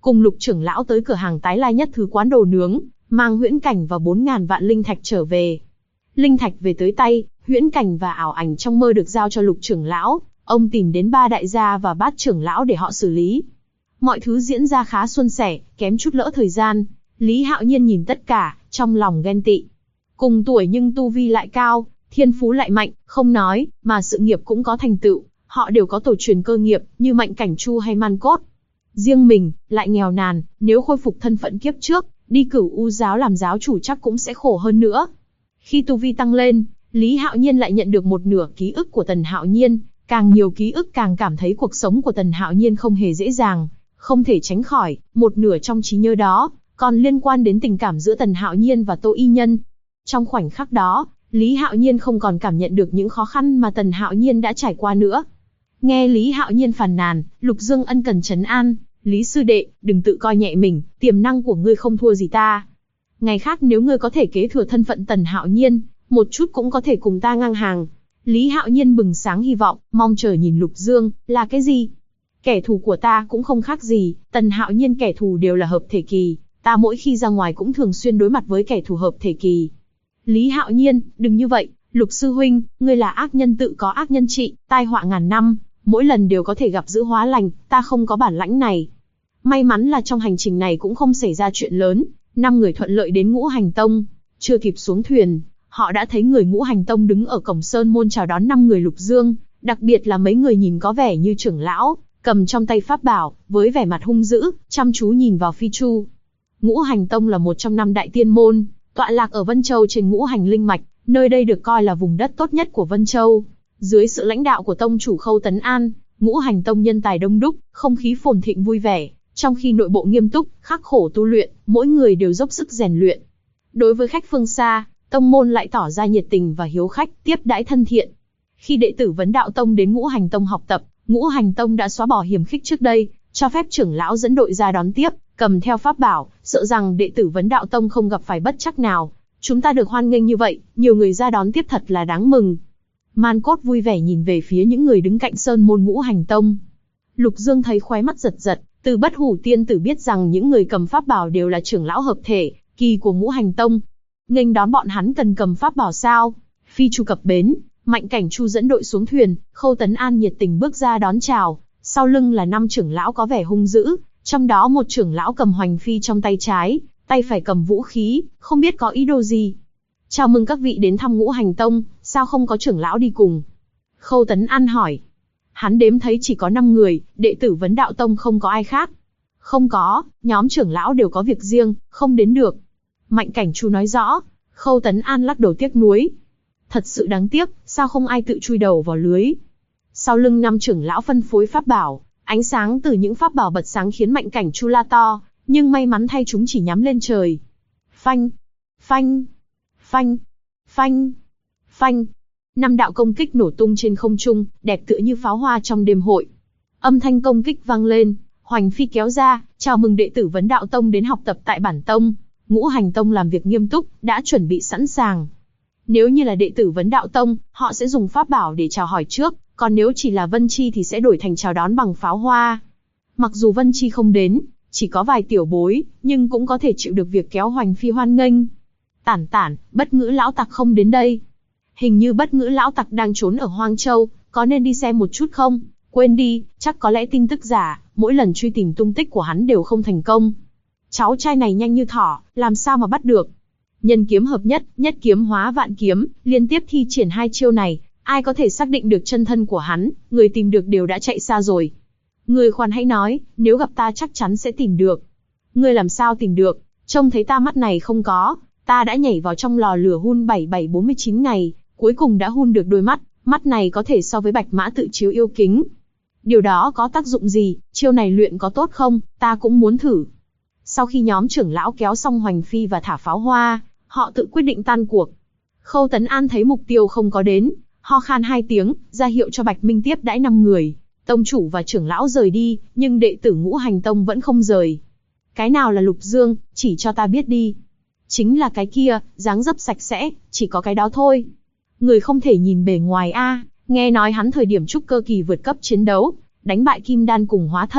cùng Lục trưởng lão tới cửa hàng Tái Lai Nhất Thứ quán đồ nướng, mang huyễn cảnh và 4.000 vạn linh thạch trở về. Linh thạch về tới tay, huyễn cảnh và ảo ảnh trong mơ được giao cho Lục trưởng lão, ông tìm đến 3 đại gia và Bát trưởng lão để họ xử lý. Mọi thứ diễn ra khá suôn sẻ, kém chút lỡ thời gian. Lý Hạo Nhiên nhìn tất cả, trong lòng ghen tị. Cùng tuổi nhưng tu vi lại cao, thiên phú lại mạnh, không nói, mà sự nghiệp cũng có thành tựu, họ đều có tổ truyền cơ nghiệp, như Mạnh Cảnh Chu hay Man Cốt. Riêng mình, lại nghèo nàn, nếu khôi phục thân phận kiếp trước, đi Cửu U giáo làm giáo chủ chắc cũng sẽ khổ hơn nữa. Khi tu vi tăng lên, Lý Hạo Nhiên lại nhận được một nửa ký ức của Tần Hạo Nhiên, càng nhiều ký ức càng cảm thấy cuộc sống của Tần Hạo Nhiên không hề dễ dàng, không thể tránh khỏi, một nửa trong trí nhớ đó, còn liên quan đến tình cảm giữa Tần Hạo Nhiên và Tô Y Nhân. Trong khoảnh khắc đó, Lý Hạo Nhiên không còn cảm nhận được những khó khăn mà Tần Hạo Nhiên đã trải qua nữa. Nghe Lý Hạo Nhiên phàn nàn, Lục Dương ân cần trấn an, Lý sư đệ, đừng tự coi nhẹ mình, tiềm năng của ngươi không thua gì ta. Ngày khác nếu ngươi có thể kế thừa thân phận Tần Hạo Nhiên, một chút cũng có thể cùng ta ngang hàng. Lý Hạo Nhiên bừng sáng hy vọng, mong chờ nhìn Lục Dương, là cái gì? Kẻ thù của ta cũng không khác gì, Tần Hạo Nhiên kẻ thù đều là hợp thể kỳ, ta mỗi khi ra ngoài cũng thường xuyên đối mặt với kẻ thù hợp thể kỳ. Lý Hạo Nhiên, đừng như vậy, Lục sư huynh, ngươi là ác nhân tự có ác nhân trị, tai họa ngàn năm, mỗi lần đều có thể gặp dữ hóa lành, ta không có bản lãnh này. May mắn là trong hành trình này cũng không xảy ra chuyện lớn, 5 người thuận lợi đến Ngũ Hành Tông, chưa kịp xuống thuyền, họ đã thấy người Ngũ Hành Tông đứng ở cổng sơn môn chào đón 5 người Lục Dương, đặc biệt là mấy người nhìn có vẻ như trưởng lão, cầm trong tay pháp bảo, với vẻ mặt hung dữ, chăm chú nhìn vào Phi Chu. Ngũ Hành Tông là một trong 5 đại tiên môn, tọa lạc ở Vân Châu trên Ngũ Hành Linh Mạch, nơi đây được coi là vùng đất tốt nhất của Vân Châu. Dưới sự lãnh đạo của tông chủ Khâu Tấn An, Ngũ Hành Tông nhân tài đông đúc, không khí phồn thịnh vui vẻ, trong khi nội bộ nghiêm túc, khắc khổ tu luyện, mỗi người đều dốc sức rèn luyện. Đối với khách phương xa, tông môn lại tỏ ra nhiệt tình và hiếu khách, tiếp đãi thân thiện. Khi đệ tử Vấn Đạo Tông đến Ngũ Hành Tông học tập, Ngũ Hành Tông đã xóa bỏ hiềm khích trước đây, cho phép trưởng lão dẫn đội ra đón tiếp, cầm theo pháp bảo, sợ rằng đệ tử Vấn Đạo Tông không gặp phải bất trắc nào. Chúng ta được hoan nghênh như vậy, nhiều người ra đón tiếp thật là đáng mừng. Man Cốt vui vẻ nhìn về phía những người đứng cạnh sơn môn Ngũ Hành Tông. Lục Dương thấy khóe mắt giật giật, từ Bất Hủ Tiên Tử biết rằng những người cầm pháp bảo đều là trưởng lão hợp thể kỳ của Ngũ Hành Tông. Nghênh đón bọn hắn cần cầm pháp bảo sao? Phi Chu cập bến, Mạnh Cảnh Chu dẫn đội xuống thuyền, Khâu Tấn An nhiệt tình bước ra đón chào, sau lưng là 5 trưởng lão có vẻ hung dữ, trong đó một trưởng lão cầm hoành phi trong tay trái, tay phải cầm vũ khí, không biết có ý đồ gì. Chào mừng các vị đến thăm Ngũ Hành Tông, sao không có trưởng lão đi cùng? Khâu Tấn An hỏi. Hắn đếm thấy chỉ có 5 người, đệ tử Vấn Đạo Tông không có ai khác. Không có, nhóm trưởng lão đều có việc riêng, không đến được. Mạnh Cảnh Chu nói rõ. Khâu Tấn An lắc đầu tiếc nuối. Thật sự đáng tiếc, sao không ai tự chui đầu vào lưới? Sau lưng 5 trưởng lão phân phối pháp bảo, ánh sáng từ những pháp bảo bật sáng khiến Mạnh Cảnh Chu la to, nhưng may mắn thay chúng chỉ nhắm lên trời. Phanh, phanh, phanh, phanh, phanh. 5 đạo công kích nổ tung trên không trung, đẹp tựa như pháo hoa trong đêm hội. Âm thanh công kích vang lên, hoành phi kéo ra, chào mừng đệ tử Vấn Đạo Tông đến học tập tại bản tông. Ngũ Hành Tông làm việc nghiêm túc, đã chuẩn bị sẵn sàng. Nếu như là đệ tử Vấn Đạo Tông, họ sẽ dùng pháp bảo để chào hỏi trước, còn nếu chỉ là Vân Chi thì sẽ đổi thành chào đón bằng pháo hoa. Mặc dù Vân Chi không đến, chỉ có vài tiểu bối, nhưng cũng có thể chịu được việc kéo hoành phi hoan nghênh. Tản tản, Bất Ngữ lão tặc không đến đây. Hình như Bất Ngữ lão tặc đang trốn ở Hoang Châu, có nên đi xem một chút không? Quên đi, chắc có lẽ tin tức giả, mỗi lần truy tìm tung tích của hắn đều không thành công. Cháu trai này nhanh như thỏ, làm sao mà bắt được? Nhân kiếm hợp nhất, nhất kiếm hóa vạn kiếm, liên tiếp thi triển 2 chiêu này, ai có thể xác định được chân thân của hắn, người tìm được đều đã chạy xa rồi. Người khoan hãy nói, nếu gặp ta chắc chắn sẽ tìm được. Ngươi làm sao tìm được, trông thấy ta mắt này không có, ta đã nhảy vào trong lò lửa hun 7749 ngày, cuối cùng đã hun được đôi mắt, mắt này có thể so với bạch mã tự chiếu yêu kính. Điều đó có tác dụng gì, chiêu này luyện có tốt không, ta cũng muốn thử. Sau khi nhóm trưởng lão kéo xong hoành phi và thả pháo hoa, họ tự quyết định tan cuộc. Khâu Tấn An thấy mục tiêu không có đến, ho khan 2 tiếng, ra hiệu cho Bạch Minh tiếp đãi 5 người. Tông chủ và trưởng lão rời đi, nhưng đệ tử Ngũ Hành Tông vẫn không rời. Cái nào là Lục Dương, chỉ cho ta biết đi. Chính là cái kia, dáng dấp sạch sẽ, chỉ có cái đó thôi. Người không thể nhìn bề ngoài a, nghe nói hắn thời điểm trúc cơ kỳ vượt cấp chiến đấu, đánh bại Kim Đan cùng Hóa Thần,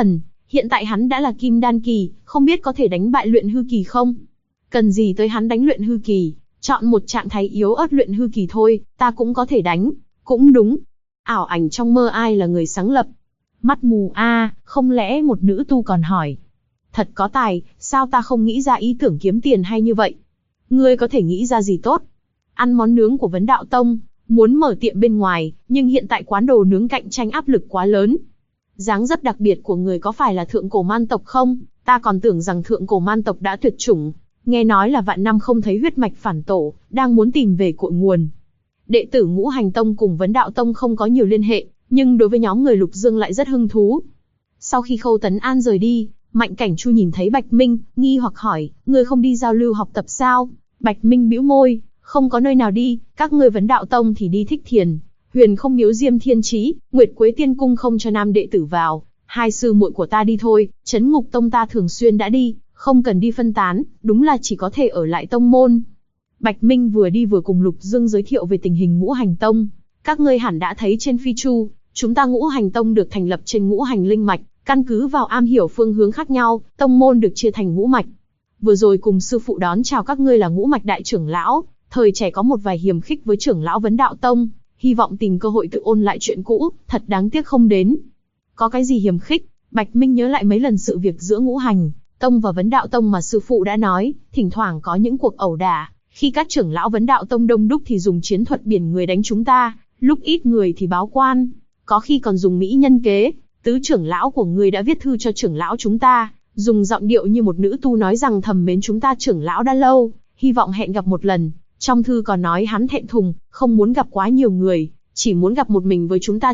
hiện tại hắn đã là kim đan kỳ, không biết có thể đánh bại luyện hư kỳ không? Cần gì tới hắn đánh luyện hư kỳ, chọn một trạng thái yếu ớt luyện hư kỳ thôi, ta cũng có thể đánh, cũng đúng. Ảo ảnh trong mơ ai là người sáng lập? Mắt mù a, không lẽ một nữ tu còn hỏi. Thật có tài, sao ta không nghĩ ra ý tưởng kiếm tiền hay như vậy? Ngươi có thể nghĩ ra gì tốt? Ăn món nướng của Vấn Đạo Tông, muốn mở tiệm bên ngoài, nhưng hiện tại quán đồ nướng cạnh tranh áp lực quá lớn. Dáng dấp đặc biệt của người có phải là thượng cổ man tộc không? Ta còn tưởng rằng thượng cổ man tộc đã tuyệt chủng. Nghe nói là vạn năm không thấy huyết mạch phản tổ, đang muốn tìm về cội nguồn. Đệ tử Ngũ Hành Tông cùng Vấn Đạo Tông không có nhiều liên hệ, nhưng đối với nhóm người Lục Dương lại rất hứng thú. Sau khi Khâu Tấn An rời đi, Mạnh Cảnh Chu nhìn thấy Bạch Minh, nghi hoặc hỏi, ngươi không đi giao lưu học tập sao? Bạch Minh bĩu môi, không có nơi nào đi, các ngươi Vấn Đạo Tông thì đi Thích Thiền, Huyền không miếu Diêm Thiên Chí, Nguyệt Quế Tiên Cung không cho nam đệ tử vào, hai sư muội của ta đi thôi, Trấn Ngục Tông ta thường xuyên đã đi, không cần đi phân tán, đúng là chỉ có thể ở lại tông môn. Bạch Minh vừa đi vừa cùng Lục Dương giới thiệu về tình hình Ngũ Hành Tông. Các ngươi hẳn đã thấy trên phi chu, chúng ta Ngũ Hành Tông được thành lập trên ngũ hành linh mạch, căn cứ vào am hiểu phương hướng khác nhau, tông môn được chia thành ngũ mạch. Vừa rồi cùng sư phụ đón chào các ngươi là ngũ mạch đại trưởng lão, thời trẻ có một vài hiềm khích với trưởng lão Vấn Đạo Tông, hy vọng tìm cơ hội tự ôn lại chuyện cũ, thật đáng tiếc không đến. Có cái gì hiềm khích? Bạch Minh nhớ lại mấy lần sự việc giữa Ngũ Hành Tông và Vấn Đạo Tông mà sư phụ đã nói, thỉnh thoảng có những cuộc ẩu đả, khi các trưởng lão Vấn Đạo Tông đông đúc thì dùng chiến thuật biển người đánh chúng ta, lúc ít người thì báo quan, có khi còn dùng mỹ nhân kế. Tứ trưởng lão của ngươi đã viết thư cho trưởng lão chúng ta, dùng giọng điệu như một nữ tu nói rằng thầm mến chúng ta trưởng lão đã lâu, hy vọng hẹn gặp một lần. Trong thư còn nói hắn thẹn thùng, không muốn gặp quá nhiều người, chỉ muốn gặp một mình với chúng ta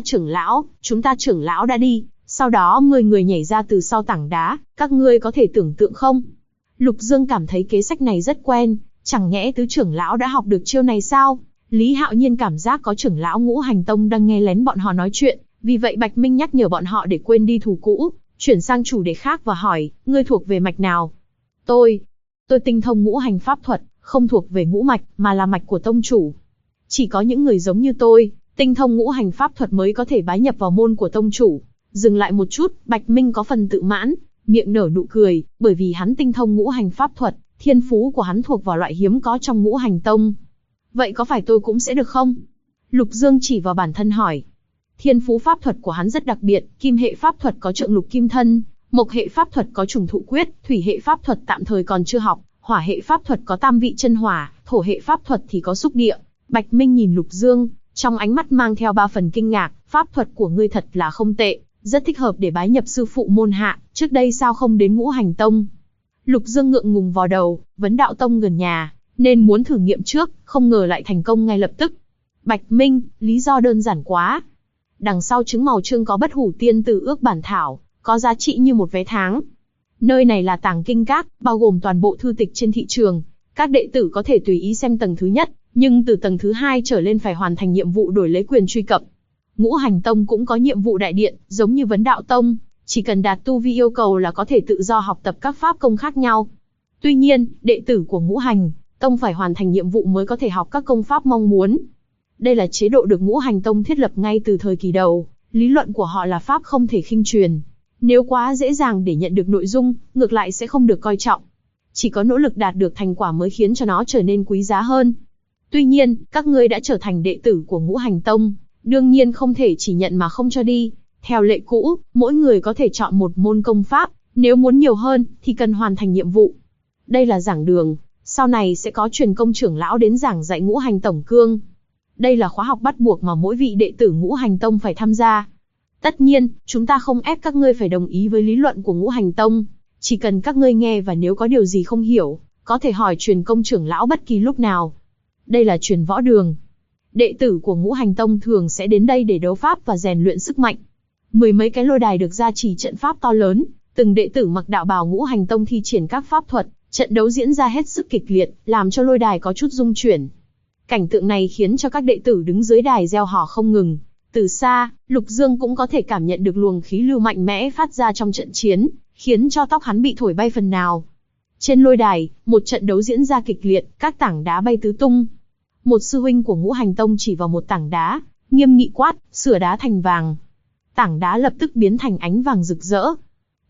trưởng lão đã đi, sau đó 10 người nhảy ra từ sau tảng đá, các ngươi có thể tưởng tượng không? Lục Dương cảm thấy kế sách này rất quen, chẳng nhẽ tứ trưởng lão đã học được chiêu này sao? Lý Hạo Nhiên cảm giác có trưởng lão Ngũ Hành Tông đang nghe lén bọn họ nói chuyện, vì vậy Bạch Minh nhắc nhở bọn họ để quên đi thù cũ, chuyển sang chủ đề khác và hỏi, ngươi thuộc về mạch nào? Tôi tinh thông ngũ hành pháp thuật, không thuộc về ngũ mạch, mà là mạch của tông chủ. Chỉ có những người giống như tôi, tinh thông ngũ hành pháp thuật mới có thể bái nhập vào môn của tông chủ. Dừng lại một chút, Bạch Minh có phần tự mãn, miệng nở nụ cười, bởi vì hắn tinh thông ngũ hành pháp thuật, thiên phú của hắn thuộc vào loại hiếm có trong Ngũ Hành Tông. Vậy có phải tôi cũng sẽ được không? Lục Dương chỉ vào bản thân hỏi. Thiên phú pháp thuật của hắn rất đặc biệt, kim hệ pháp thuật có trượng lục kim thân, mộc hệ pháp thuật có trùng thụ quyết, thủy hệ pháp thuật tạm thời còn chưa học, hỏa hệ pháp thuật có tam vị chân hỏa, thổ hệ pháp thuật thì có xúc địa. Bạch Minh nhìn Lục Dương, trong ánh mắt mang theo 3 phần kinh ngạc, pháp thuật của ngươi thật là không tệ, rất thích hợp để bái nhập sư phụ môn hạ, trước đây sao không đến Ngũ Hành Tông? Lục Dương ngượng ngùng vò đầu, Vấn Đạo Tông gần nhà, nên muốn thử nghiệm trước, không ngờ lại thành công ngay lập tức. Bạch Minh, lý do đơn giản quá. Đằng sau trứng màu trương có Bất Hủ Tiên Tử ước bản thảo, có giá trị như một vé tháng. Nơi này là tàng kinh các, bao gồm toàn bộ thư tịch trên thị trường. Các đệ tử có thể tùy ý xem tầng thứ nhất, nhưng từ tầng thứ 2 trở lên phải hoàn thành nhiệm vụ đổi lấy quyền truy cập. Ngũ Hành Tông cũng có nhiệm vụ đại điện, giống như Vấn Đạo Tông, chỉ cần đạt tu vi yêu cầu là có thể tự do học tập các pháp công khác nhau. Tuy nhiên, đệ tử của Ngũ Hành Tông phải hoàn thành nhiệm vụ mới có thể học các công pháp mong muốn. Đây là chế độ được Ngũ Hành Tông thiết lập ngay từ thời kỳ đầu, lý luận của họ là pháp không thể khinh truyền. Nếu quá dễ dàng để nhận được nội dung, ngược lại sẽ không được coi trọng. Chỉ có nỗ lực đạt được thành quả mới khiến cho nó trở nên quý giá hơn. Tuy nhiên, các ngươi đã trở thành đệ tử của Ngũ Hành Tông, đương nhiên không thể chỉ nhận mà không cho đi. Theo lệ cũ, mỗi người có thể chọn một môn công pháp, nếu muốn nhiều hơn, thì cần hoàn thành nhiệm vụ. Đây là giảng đường, sau này sẽ có truyền công trưởng lão đến giảng dạy Ngũ Hành Tổng Cương. Đây là khóa học bắt buộc mà mỗi vị đệ tử Ngũ Hành Tông phải tham gia. Tất nhiên, chúng ta không ép các ngươi phải đồng ý với lý luận của Ngũ Hành Tông, chỉ cần các ngươi nghe và nếu có điều gì không hiểu, có thể hỏi truyền công trưởng lão bất kỳ lúc nào. Đây là truyền võ đường. Đệ tử của Ngũ Hành Tông thường sẽ đến đây để đấu pháp và rèn luyện sức mạnh. 10 mấy cái lôi đài được gia trì trận pháp to lớn, từng đệ tử mặc đạo bào Ngũ Hành Tông thi triển các pháp thuật, trận đấu diễn ra hết sức kịch liệt, làm cho lôi đài có chút rung chuyển. Cảnh tượng này khiến cho các đệ tử đứng dưới đài reo hò không ngừng. Từ xa, Lục Dương cũng có thể cảm nhận được luồng khí lưu mạnh mẽ phát ra trong trận chiến, khiến cho tóc hắn bị thổi bay phần nào. Trên lôi đài, một trận đấu diễn ra kịch liệt, các tảng đá bay tứ tung. Một sư huynh của Ngũ Hành Tông chỉ vào một tảng đá, nghiêm nghị quát, sửa đá thành vàng. Tảng đá lập tức biến thành ánh vàng rực rỡ.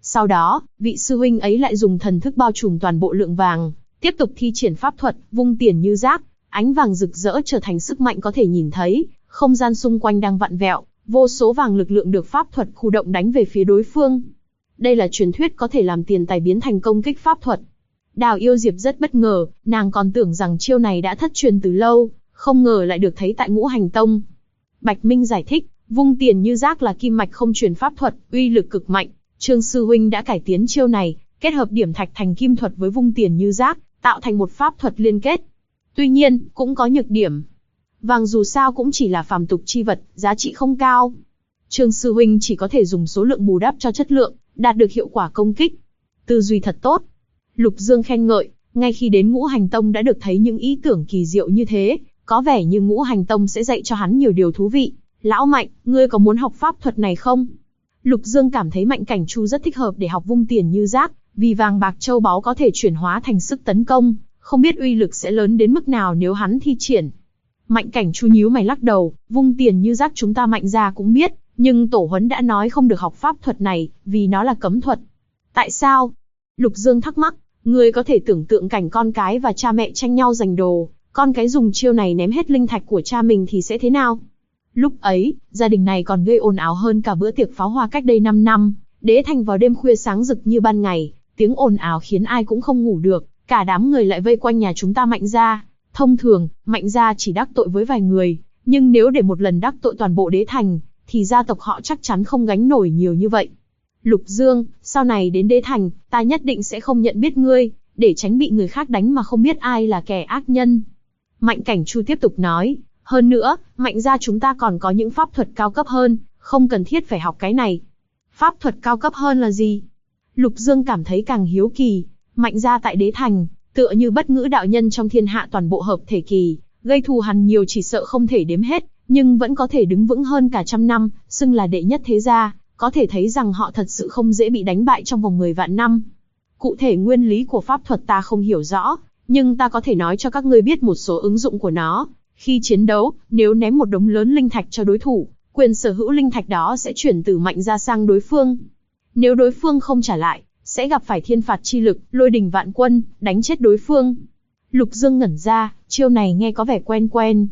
Sau đó, vị sư huynh ấy lại dùng thần thức bao trùm toàn bộ lượng vàng, tiếp tục thi triển pháp thuật, vung tiền như rác, ánh vàng rực rỡ trở thành sức mạnh có thể nhìn thấy, không gian xung quanh đang vặn vẹo, vô số vàng lực lượng được pháp thuật khu động đánh về phía đối phương. Đây là truyền thuyết có thể làm tiền tài biến thành công kích pháp thuật. Đào Yêu Diệp rất bất ngờ, nàng còn tưởng rằng chiêu này đã thất truyền từ lâu, không ngờ lại được thấy tại Ngũ Hành Tông. Bạch Minh giải thích, vung tiền như rác là kim mạch không truyền pháp thuật, uy lực cực mạnh. Trương sư huynh đã cải tiến chiêu này, kết hợp điểm thạch thành kim thuật với vung tiền như rác, tạo thành một pháp thuật liên kết. Tuy nhiên, cũng có nhược điểm. Vàng dù sao cũng chỉ là phàm tục chi vật, giá trị không cao. Trương sư huynh chỉ có thể dùng số lượng bù đắp cho chất lượng, đạt được hiệu quả công kích. Tư duy thật tốt. Lục Dương khen ngợi, ngay khi đến Ngũ Hành Tông đã được thấy những ý tưởng kỳ diệu như thế, có vẻ như Ngũ Hành Tông sẽ dạy cho hắn nhiều điều thú vị. Lão Mạnh, ngươi có muốn học pháp thuật này không? Lục Dương cảm thấy Mạnh Cảnh Chu rất thích hợp để học vung tiền như rác, vì vàng bạc châu báu có thể chuyển hóa thành sức tấn công, không biết uy lực sẽ lớn đến mức nào nếu hắn thi triển. Mạnh Cảnh Chu nhíu mày lắc đầu, vung tiền như rác chúng ta Mạnh gia cũng biết, nhưng tổ huấn đã nói không được học pháp thuật này, vì nó là cấm thuật. Tại sao? Lục Dương thắc mắc, ngươi có thể tưởng tượng cảnh con cái và cha mẹ tranh nhau giành đồ, con cái dùng chiêu này ném hết linh thạch của cha mình thì sẽ thế nào? Lúc ấy, gia đình này còn gây ồn ào hơn cả bữa tiệc pháo hoa cách đây 5 năm, Đế Thành vào đêm khuya sáng rực như ban ngày, tiếng ồn ào khiến ai cũng không ngủ được, cả đám người lại vây quanh nhà chúng ta Mạnh gia. Thông thường, Mạnh gia chỉ đắc tội với vài người, nhưng nếu để một lần đắc tội toàn bộ Đế Thành, thì gia tộc họ chắc chắn không gánh nổi nhiều như vậy. Lục Dương, sau này đến Đế Thành, ta nhất định sẽ không nhận biết ngươi, để tránh bị người khác đánh mà không biết ai là kẻ ác nhân. Mạnh Cảnh Chu tiếp tục nói, hơn nữa, Mạnh gia chúng ta còn có những pháp thuật cao cấp hơn, không cần thiết phải học cái này. Pháp thuật cao cấp hơn là gì? Lục Dương cảm thấy càng hiếu kỳ. Mạnh gia tại Đế Thành, tựa như bất ngữ đạo nhân trong thiên hạ toàn bộ hợp thể kỳ, gây thù hằn nhiều chỉ sợ không thể đếm hết, nhưng vẫn có thể đứng vững hơn cả trăm năm, xưng là đệ nhất thế gia, có thể thấy rằng họ thật sự không dễ bị đánh bại trong vòng 10 vạn năm. Cụ thể nguyên lý của pháp thuật ta không hiểu rõ, nhưng ta có thể nói cho các ngươi biết một số ứng dụng của nó. Khi chiến đấu, nếu ném một đống lớn linh thạch cho đối thủ, quyền sở hữu linh thạch đó sẽ chuyển từ Mạnh gia sang đối phương. Nếu đối phương không trả lại, sẽ gặp phải thiên phạt chi lực, lôi đình vạn quân, đánh chết đối phương. Lục Dương ngẩn ra, chiêu này nghe có vẻ quen quen.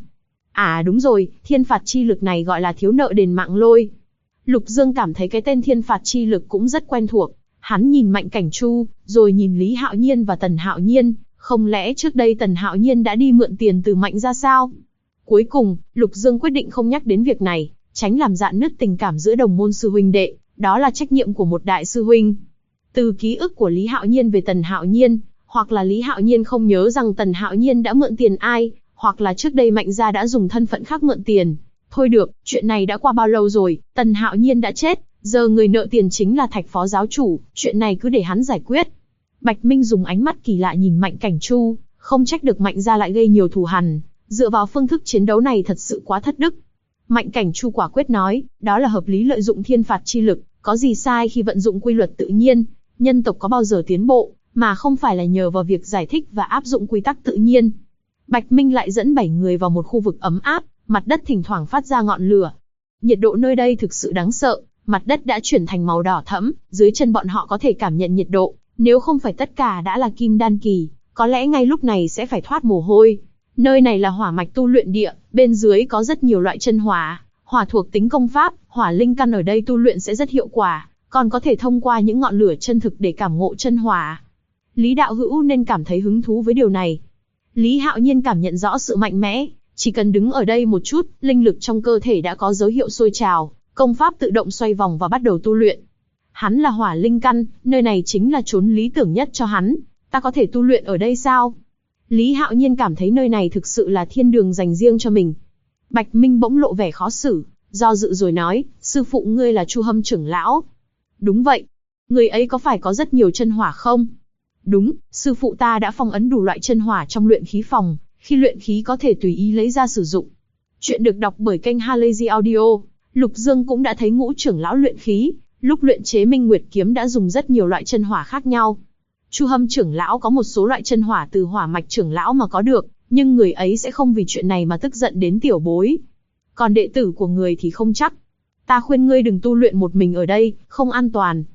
À đúng rồi, thiên phạt chi lực này gọi là thiếu nợ đền mạng lôi. Lục Dương cảm thấy cái tên thiên phạt chi lực cũng rất quen thuộc. Hắn nhìn Mạnh Cảnh Chu, rồi nhìn Lý Hạo Nhiên và Tần Hạo Nhiên, không lẽ trước đây Tần Hạo Nhiên đã đi mượn tiền từ Mạnh gia sao? Cuối cùng, Lục Dương quyết định không nhắc đến việc này, tránh làm rạn nứt tình cảm giữa đồng môn sư huynh đệ, đó là trách nhiệm của một đại sư huynh. Từ ký ức của Lý Hạo Nhiên về Tần Hạo Nhiên, hoặc là Lý Hạo Nhiên không nhớ rằng Tần Hạo Nhiên đã mượn tiền ai, hoặc là trước đây Mạnh gia đã dùng thân phận khác mượn tiền. Thôi được, chuyện này đã qua bao lâu rồi, Tần Hạo Nhiên đã chết, giờ người nợ tiền chính là Thạch phó giáo chủ, chuyện này cứ để hắn giải quyết. Bạch Minh dùng ánh mắt kỳ lạ nhìn Mạnh Cảnh Chu, không trách được Mạnh gia lại gây nhiều thù hằn, dựa vào phương thức chiến đấu này thật sự quá thất đức. Mạnh Cảnh Chu quả quyết nói, đó là hợp lý lợi dụng thiên phạt chi lực, có gì sai khi vận dụng quy luật tự nhiên, nhân tộc có bao giờ tiến bộ, mà không phải là nhờ vào việc giải thích và áp dụng quy tắc tự nhiên. Bạch Minh lại dẫn 7 người vào một khu vực ấm áp, mặt đất thỉnh thoảng phát ra ngọn lửa. Nhiệt độ nơi đây thực sự đáng sợ, mặt đất đã chuyển thành màu đỏ thẫm, dưới chân bọn họ có thể cảm nhận nhiệt độ, nếu không phải tất cả đã là kim đan kỳ, có lẽ ngay lúc này sẽ phải thoát mồ hôi. Nơi này là hỏa mạch tu luyện địa, bên dưới có rất nhiều loại chân hỏa, hỏa thuộc tính công pháp, hỏa linh căn ở đây tu luyện sẽ rất hiệu quả, còn có thể thông qua những ngọn lửa chân thực để cảm ngộ chân hỏa. Lý Đạo Hữu nên cảm thấy hứng thú với điều này. Lý Hạo Nhiên cảm nhận rõ sự mạnh mẽ, chỉ cần đứng ở đây một chút, linh lực trong cơ thể đã có dấu hiệu sôi trào, công pháp tự động xoay vòng và bắt đầu tu luyện. Hắn là hỏa linh căn, nơi này chính là chốn lý tưởng nhất cho hắn, ta có thể tu luyện ở đây sao? Lý Hạo Nhiên cảm thấy nơi này thực sự là thiên đường dành riêng cho mình. Bạch Minh bỗng lộ vẻ khó xử, do dự rồi nói, sư phụ ngươi là Chu Hâm trưởng lão. Đúng vậy. Người ấy có phải có rất nhiều chân hỏa không? Đúng, sư phụ ta đã phong ấn đủ loại chân hỏa trong luyện khí phòng, khi luyện khí có thể tùy ý lấy ra sử dụng. Chuyện được đọc bởi kênh Halazy Audio. Lục Dương cũng đã thấy Ngũ trưởng lão luyện khí, lúc luyện chế Minh Nguyệt kiếm đã dùng rất nhiều loại chân hỏa khác nhau. Chu Hâm trưởng lão có một số loại chân hỏa từ hỏa mạch trưởng lão mà có được, nhưng người ấy sẽ không vì chuyện này mà tức giận đến tiểu bối. Còn đệ tử của người thì không chắc. Ta khuyên ngươi đừng tu luyện một mình ở đây, không an toàn.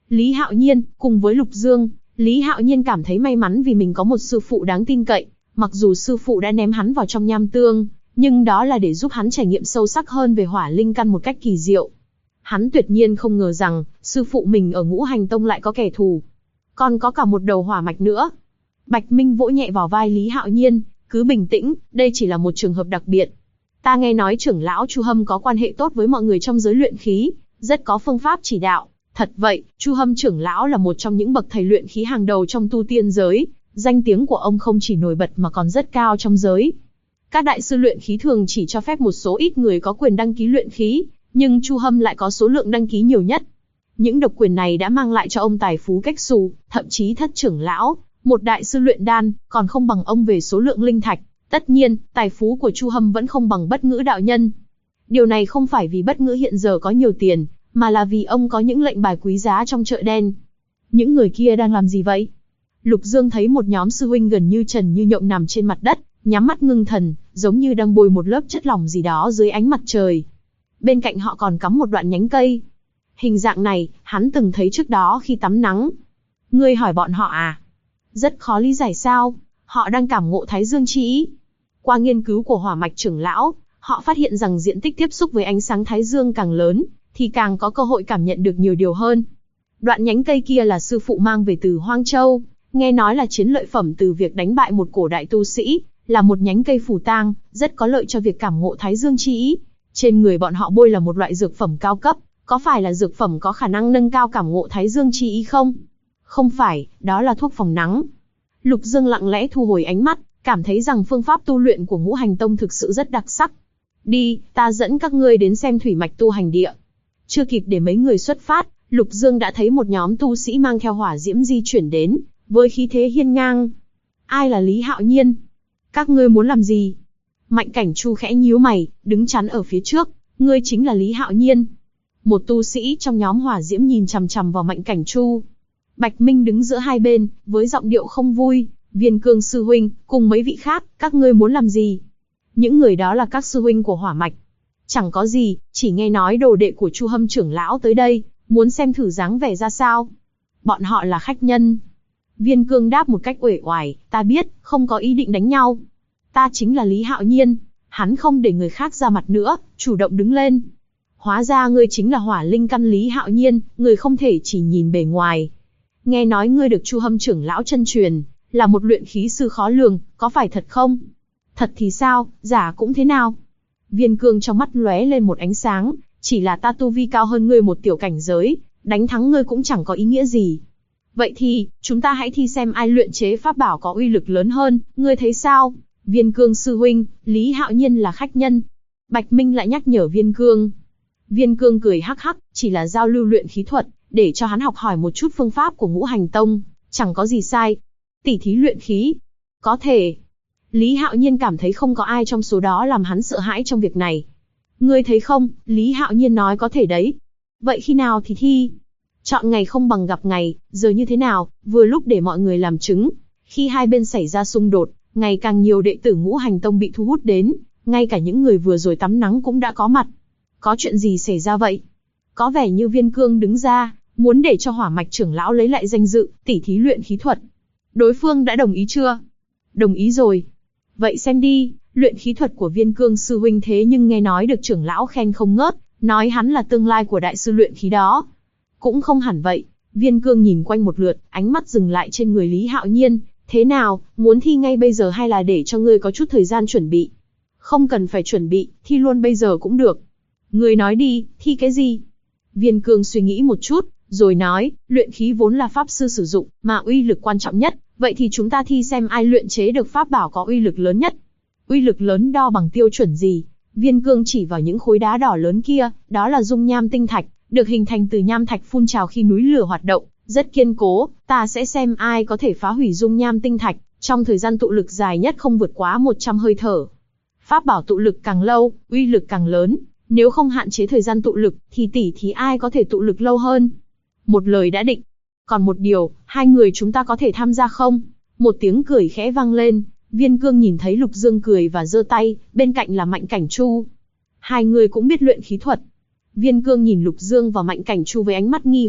Lý Hạo Nhiên, cùng với Lục Dương, Lý Hạo Nhiên cảm thấy may mắn vì mình có một sư phụ đáng tin cậy, mặc dù sư phụ đã ném hắn vào trong nham tương, nhưng đó là để giúp hắn trải nghiệm sâu sắc hơn về hỏa linh căn một cách kỳ diệu. Hắn tuyệt nhiên không ngờ rằng, sư phụ mình ở Ngũ Hành Tông lại có kẻ thù. Còn có cả một đầu hỏa mạch nữa. Bạch Minh vỗ nhẹ vào vai Lý Hạo Nhiên, cứ bình tĩnh, đây chỉ là một trường hợp đặc biệt. Ta nghe nói trưởng lão Chu Hâm có quan hệ tốt với mọi người trong giới luyện khí, rất có phương pháp chỉ đạo. Thật vậy, Chu Hâm trưởng lão là một trong những bậc thầy luyện khí hàng đầu trong tu tiên giới, danh tiếng của ông không chỉ nổi bật mà còn rất cao trong giới. Các đại sư luyện khí thường chỉ cho phép một số ít người có quyền đăng ký luyện khí, nhưng Chu Hâm lại có số lượng đăng ký nhiều nhất. Những độc quyền này đã mang lại cho ông tài phú cách xù, thậm chí thất trưởng lão, một đại sư luyện đan, còn không bằng ông về số lượng linh thạch. Tất nhiên, tài phú của Chu Hâm vẫn không bằng Bất Ngữ đạo nhân. Điều này không phải vì Bất Ngữ hiện giờ có nhiều tiền, mà là vì ông có những lệnh bài quý giá trong chợ đen. Những người kia đang làm gì vậy? Lục Dương thấy một nhóm sư huynh gần như trần như nhộng nằm trên mặt đất, nhắm mắt ngưng thần, giống như đang bôi một lớp chất lỏng gì đó dưới ánh mặt trời. Bên cạnh họ còn cắm một đoạn nhánh cây. Hình dạng này, hắn từng thấy trước đó khi tắm nắng. Ngươi hỏi bọn họ à? Rất khó lý giải sao? Họ đang cảm ngộ Thái Dương chi ý. Qua nghiên cứu của Hỏa Mạch trưởng lão, họ phát hiện rằng diện tích tiếp xúc với ánh sáng Thái Dương càng lớn, thì càng có cơ hội cảm nhận được nhiều điều hơn. Đoạn nhánh cây kia là sư phụ mang về từ Hoang Châu, nghe nói là chiến lợi phẩm từ việc đánh bại một cổ đại tu sĩ, là một nhánh cây phù tang, rất có lợi cho việc cảm ngộ Thái Dương chi ý. Trên người bọn họ bôi là một loại dược phẩm cao cấp, có phải là dược phẩm có khả năng nâng cao cảm ngộ Thái Dương chi ý không? Không phải, đó là thuốc phòng nắng. Lục Dương lặng lẽ thu hồi ánh mắt, cảm thấy rằng phương pháp tu luyện của Ngũ Hành Tông thực sự rất đặc sắc. Đi, ta dẫn các ngươi đến xem thủy mạch tu hành địa. Chưa kịp để mấy người xuất phát, Lục Dương đã thấy một nhóm tu sĩ mang theo hỏa diễm di chuyển đến, với khí thế hiên ngang. Ai là Lý Hạo Nhiên? Các ngươi muốn làm gì? Mạnh Cảnh Chu khẽ nhíu mày, đứng chắn ở phía trước. Ngươi chính là Lý Hạo Nhiên. Một tu sĩ trong nhóm hỏa diễm nhìn chằm chằm vào Mạnh Cảnh Chu. Bạch Minh đứng giữa hai bên, với giọng điệu không vui. Viên Cương sư huynh, cùng mấy vị khác, các ngươi muốn làm gì? Những người đó là các sư huynh của Hỏa Mạch. Chẳng có gì, chỉ nghe nói đồ đệ của Chu Hâm trưởng lão tới đây, muốn xem thử dáng vẻ ra sao. Bọn họ là khách nhân. Viên Cương đáp một cách uể oải, ta biết, không có ý định đánh nhau. Ta chính là Lý Hạo Nhiên. Hắn không để người khác ra mặt nữa, chủ động đứng lên. Hóa ra ngươi chính là hỏa linh căn Lý Hạo Nhiên, người không thể chỉ nhìn bề ngoài. Nghe nói ngươi được Chu Hâm trưởng lão chân truyền, là một luyện khí sư khó lường, có phải thật không? Thật thì sao, giả cũng thế nào? Viên Cương trong mắt lóe lên một ánh sáng, chỉ là ta tu vi cao hơn ngươi một tiểu cảnh giới, đánh thắng ngươi cũng chẳng có ý nghĩa gì. Vậy thì, chúng ta hãy thi xem ai luyện chế pháp bảo có uy lực lớn hơn, ngươi thấy sao? Viên Cương sư huynh, Lý Hạo Nhiên là khách nhân. Bạch Minh lại nhắc nhở Viên Cương. Viên Cương cười hắc hắc, chỉ là giao lưu luyện khí thuật, để cho hắn học hỏi một chút phương pháp của Ngũ Hành Tông, chẳng có gì sai. Tỉ thí luyện khí, có thể. Lý Hạo Nhiên cảm thấy không có ai trong số đó làm hắn sợ hãi trong việc này. Ngươi thấy không, Lý Hạo Nhiên nói có thể đấy. Vậy khi nào thì thi? Chọn ngày không bằng gặp ngày, giờ như thế nào, vừa lúc để mọi người làm chứng. Khi hai bên xảy ra xung đột, ngày càng nhiều đệ tử Ngũ Hành Tông bị thu hút đến, ngay cả những người vừa rồi tắm nắng cũng đã có mặt. Có chuyện gì xảy ra vậy? Có vẻ như Viên Cương đứng ra, muốn để cho Hỏa Mạch trưởng lão lấy lại danh dự, tỉ thí luyện khí thuật. Đối phương đã đồng ý chưa? Đồng ý rồi. Vậy xem đi, luyện khí thuật của Viên Cương sư huynh thế nhưng nghe nói được trưởng lão khen không ngớt, nói hắn là tương lai của đại sư luyện khí đó. Cũng không hẳn vậy. Viên Cương nhìn quanh một lượt, ánh mắt dừng lại trên người Lý Hạo Nhiên. Thế nào, muốn thi ngay bây giờ hay là để cho ngươi có chút thời gian chuẩn bị? Không cần phải chuẩn bị, thi luôn bây giờ cũng được. Ngươi nói đi, thi cái gì? Viên Cương suy nghĩ một chút, rồi nói, luyện khí vốn là pháp sư sử dụng, mà uy lực quan trọng nhất. Vậy thì chúng ta thi xem ai luyện chế được pháp bảo có uy lực lớn nhất. Uy lực lớn đo bằng tiêu chuẩn gì? Viên Cương chỉ vào những khối đá đỏ lớn kia, đó là dung nham tinh thạch, được hình thành từ nham thạch phun trào khi núi lửa hoạt động, rất kiên cố. Ta sẽ xem ai có thể phá hủy dung nham tinh thạch, trong thời gian tụ lực dài nhất không vượt quá 100 hơi thở. Pháp bảo tụ lực càng lâu, uy lực càng lớn. Nếu không hạn chế thời gian tụ lực, thì tỉ thí ai có thể tụ lực lâu hơn. Một lời đã định. Còn một điều, hai người chúng ta có thể tham gia không? Một tiếng cười khẽ vang lên. Viên Cương nhìn thấy Lục Dương cười và giơ tay, bên cạnh là Mạnh Cảnh Chu. Hai người cũng biết luyện khí thuật. Viên Cương nhìn Lục Dương và Mạnh Cảnh Chu với ánh mắt nghi hoặc,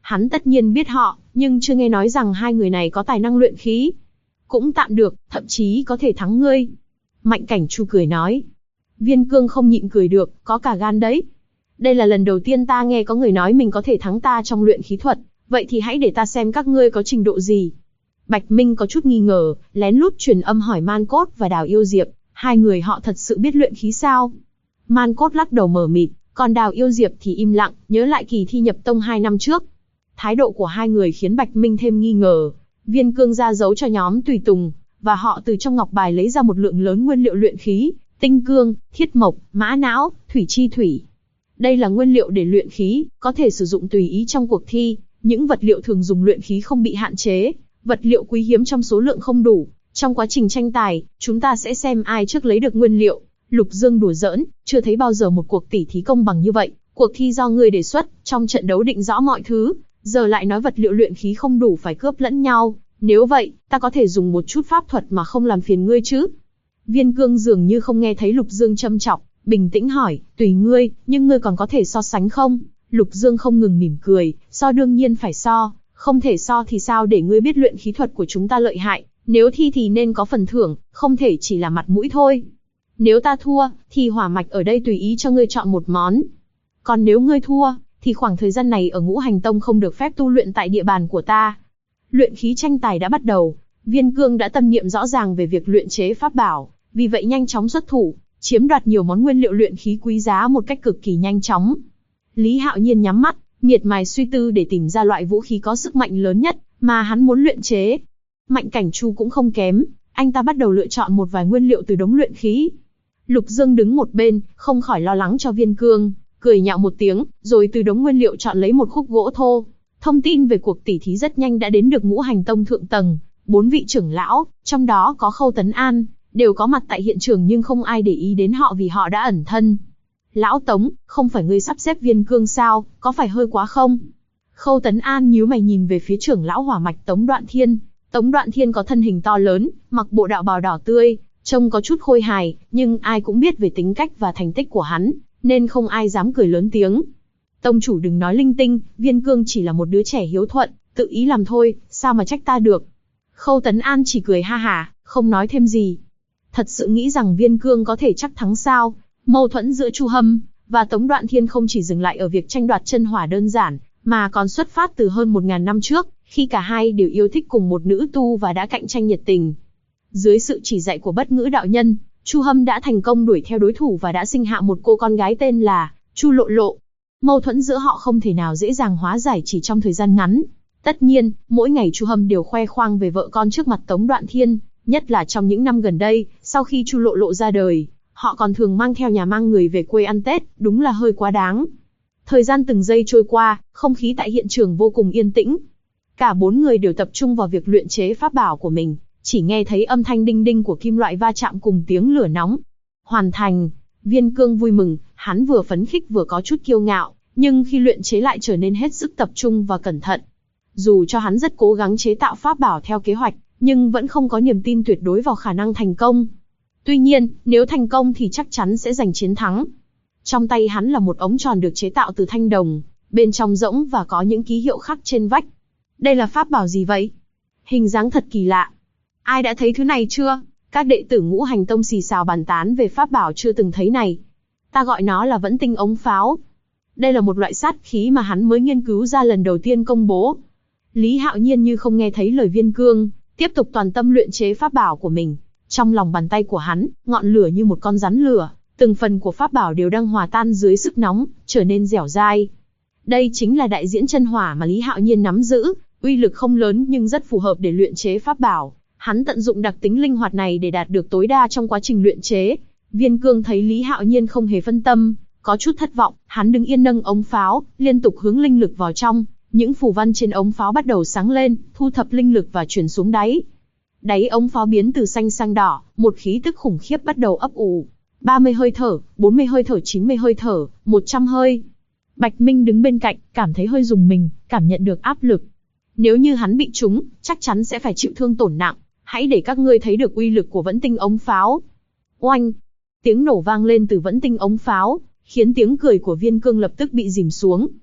Hắn tất nhiên biết họ, nhưng chưa nghe nói rằng hai người này có tài năng luyện khí. Cũng tạm được, thậm chí có thể thắng ngươi. Mạnh Cảnh Chu cười nói. Viên Cương không nhịn cười được, có cả gan đấy. Đây là lần đầu tiên ta nghe có người nói mình có thể thắng ta trong luyện khí thuật, vậy thì hãy để ta xem các ngươi có trình độ gì. Bạch Minh có chút nghi ngờ, lén lút truyền âm hỏi Man Cốt và Đào Yêu Diệp, hai người họ thật sự biết luyện khí sao? Man Cốt lắc đầu mờ mịt, còn Đào Yêu Diệp thì im lặng, nhớ lại kỳ thi nhập tông 2 năm trước. Thái độ của hai người khiến Bạch Minh thêm nghi ngờ. Viên Cương ra dấu cho nhóm tùy tùng, và họ từ trong ngọc bài lấy ra một lượng lớn nguyên liệu luyện khí, tinh cương, thiết mộc, mã não, thủy chi thủy. Đây là nguyên liệu để luyện khí, có thể sử dụng tùy ý trong cuộc thi. Những vật liệu thường dùng luyện khí không bị hạn chế, vật liệu quý hiếm trong số lượng không đủ. Trong quá trình tranh tài, chúng ta sẽ xem ai trước lấy được nguyên liệu. Lục Dương đùa giỡn, chưa thấy bao giờ một cuộc tỉ thí công bằng như vậy. Cuộc thi do ngươi đề xuất, trong trận đấu định rõ mọi thứ, giờ lại nói vật liệu luyện khí không đủ phải cướp lẫn nhau. Nếu vậy, ta có thể dùng một chút pháp thuật mà không làm phiền ngươi chứ? Viên Cương dường như không nghe thấy Lục Dương châm chọc, bình tĩnh hỏi, tùy ngươi, nhưng ngươi còn có thể so sánh không? Lục Dương không ngừng mỉm cười, so đương nhiên phải so, không thể so thì sao để ngươi biết luyện khí thuật của chúng ta lợi hại, nếu thi thì nên có phần thưởng, không thể chỉ là mặt mũi thôi. Nếu ta thua, thì hỏa mạch ở đây tùy ý cho ngươi chọn một món. Còn nếu ngươi thua, thì khoảng thời gian này ở Ngũ Hành Tông không được phép tu luyện tại địa bàn của ta. Luyện khí tranh tài đã bắt đầu, Viên Cương đã tâm niệm rõ ràng về việc luyện chế pháp bảo, vì vậy nhanh chóng xuất thủ, chiếm đoạt nhiều món nguyên liệu luyện khí quý giá một cách cực kỳ nhanh chóng. Lý Hạo Nhiên nhắm mắt, miệt mài suy tư để tìm ra loại vũ khí có sức mạnh lớn nhất mà hắn muốn luyện chế. Mạnh Cảnh Chu cũng không kém, anh ta bắt đầu lựa chọn một vài nguyên liệu từ đống luyện khí. Lục Dương đứng một bên, không khỏi lo lắng cho Viên Cương, cười nhạo một tiếng, rồi từ đống nguyên liệu chọn lấy một khúc gỗ thô. Thông tin về cuộc tỉ thí rất nhanh đã đến được Ngũ Hành Tông thượng tầng, 4 vị trưởng lão, trong đó có Khâu Tấn An, đều có mặt tại hiện trường nhưng không ai để ý đến họ vì họ đã ẩn thân. Lão Tống, không phải ngươi sắp xếp Viên Cương sao, có phải hơi quá không? Khâu Tấn An nhíu mày nhìn về phía trưởng lão hỏa mạch Tống Đoạn Thiên. Tống Đoạn Thiên có thân hình to lớn, mặc bộ đạo bào đỏ tươi, trông có chút khôi hài, nhưng ai cũng biết về tính cách và thành tích của hắn, nên không ai dám cười lớn tiếng. Tông chủ đừng nói linh tinh, Viên Cương chỉ là một đứa trẻ hiếu thuận, tự ý làm thôi, sao mà trách ta được. Khâu Tấn An chỉ cười ha hả, không nói thêm gì. Thật sự nghĩ rằng Viên Cương có thể chắc thắng sao? Mâu thuẫn giữa Chu Hâm và Tống Đoạn Thiên không chỉ dừng lại ở việc tranh đoạt chân hỏa đơn giản, mà còn xuất phát từ hơn 1000 năm trước, khi cả hai đều yêu thích cùng một nữ tu và đã cạnh tranh nhiệt tình. Dưới sự chỉ dạy của Bất Ngữ đạo nhân, Chu Hâm đã thành công đuổi theo đối thủ và đã sinh hạ một cô con gái tên là Chu Lộ Lộ. Mâu thuẫn giữa họ không thể nào dễ dàng hóa giải chỉ trong thời gian ngắn. Tất nhiên, mỗi ngày Chu Hâm đều khoe khoang về vợ con trước mặt Tống Đoạn Thiên, nhất là trong những năm gần đây, sau khi Chu Lộ Lộ ra đời, họ còn thường mang theo nhà mang người về quê ăn Tết, đúng là hơi quá đáng. Thời gian từng giây trôi qua, không khí tại hiện trường vô cùng yên tĩnh. Cả 4 người đều tập trung vào việc luyện chế pháp bảo của mình, chỉ nghe thấy âm thanh đinh đinh của kim loại va chạm cùng tiếng lửa nóng. Hoàn thành, Viên Cương vui mừng, hắn vừa phấn khích vừa có chút kiêu ngạo, nhưng khi luyện chế lại trở nên hết sức tập trung và cẩn thận. Dù cho hắn rất cố gắng chế tạo pháp bảo theo kế hoạch, nhưng vẫn không có niềm tin tuyệt đối vào khả năng thành công. Tuy nhiên, nếu thành công thì chắc chắn sẽ giành chiến thắng. Trong tay hắn là một ống tròn được chế tạo từ thanh đồng, bên trong rỗng và có những ký hiệu khắc trên vách. Đây là pháp bảo gì vậy? Hình dáng thật kỳ lạ. Ai đã thấy thứ này chưa? Các đệ tử Ngũ Hành Tông xì xào bàn tán về pháp bảo chưa từng thấy này. Ta gọi nó là Vẫn Tinh ống pháo. Đây là một loại sát khí mà hắn mới nghiên cứu ra lần đầu tiên công bố. Lý Hạo Nhiên như không nghe thấy lời Viên Cương, tiếp tục toàn tâm luyện chế pháp bảo của mình. Trong lòng bàn tay của hắn, ngọn lửa như một con rắn lửa, từng phần của pháp bảo đều đang hòa tan dưới sức nóng, trở nên dẻo dai. Đây chính là đại diễn chân hỏa mà Lý Hạo Nhiên nắm giữ, uy lực không lớn nhưng rất phù hợp để luyện chế pháp bảo. Hắn tận dụng đặc tính linh hoạt này để đạt được tối đa trong quá trình luyện chế. Viên Cương thấy Lý Hạo Nhiên không hề phân tâm, có chút thất vọng, hắn đứng yên nâng ống pháo, liên tục hướng linh lực vào trong. Những phù văn trên ống pháo bắt đầu sáng lên, thu thập linh lực và chuyển xuống đáy. Đáy ống pháo biến từ xanh sang đỏ, một khí tức khủng khiếp bắt đầu ấp ủ. 30 hơi thở, 40 hơi thở, 90 hơi thở, 100 hơi. Bạch Minh đứng bên cạnh, cảm thấy hơi rùng mình, cảm nhận được áp lực. Nếu như hắn bị trúng, chắc chắn sẽ phải chịu thương tổn nặng. Hãy để các ngươi thấy được uy lực của Vẫn Tinh ống pháo. Oanh! Tiếng nổ vang lên từ Vẫn Tinh ống pháo, khiến tiếng cười của Viên Cương lập tức bị dìm xuống.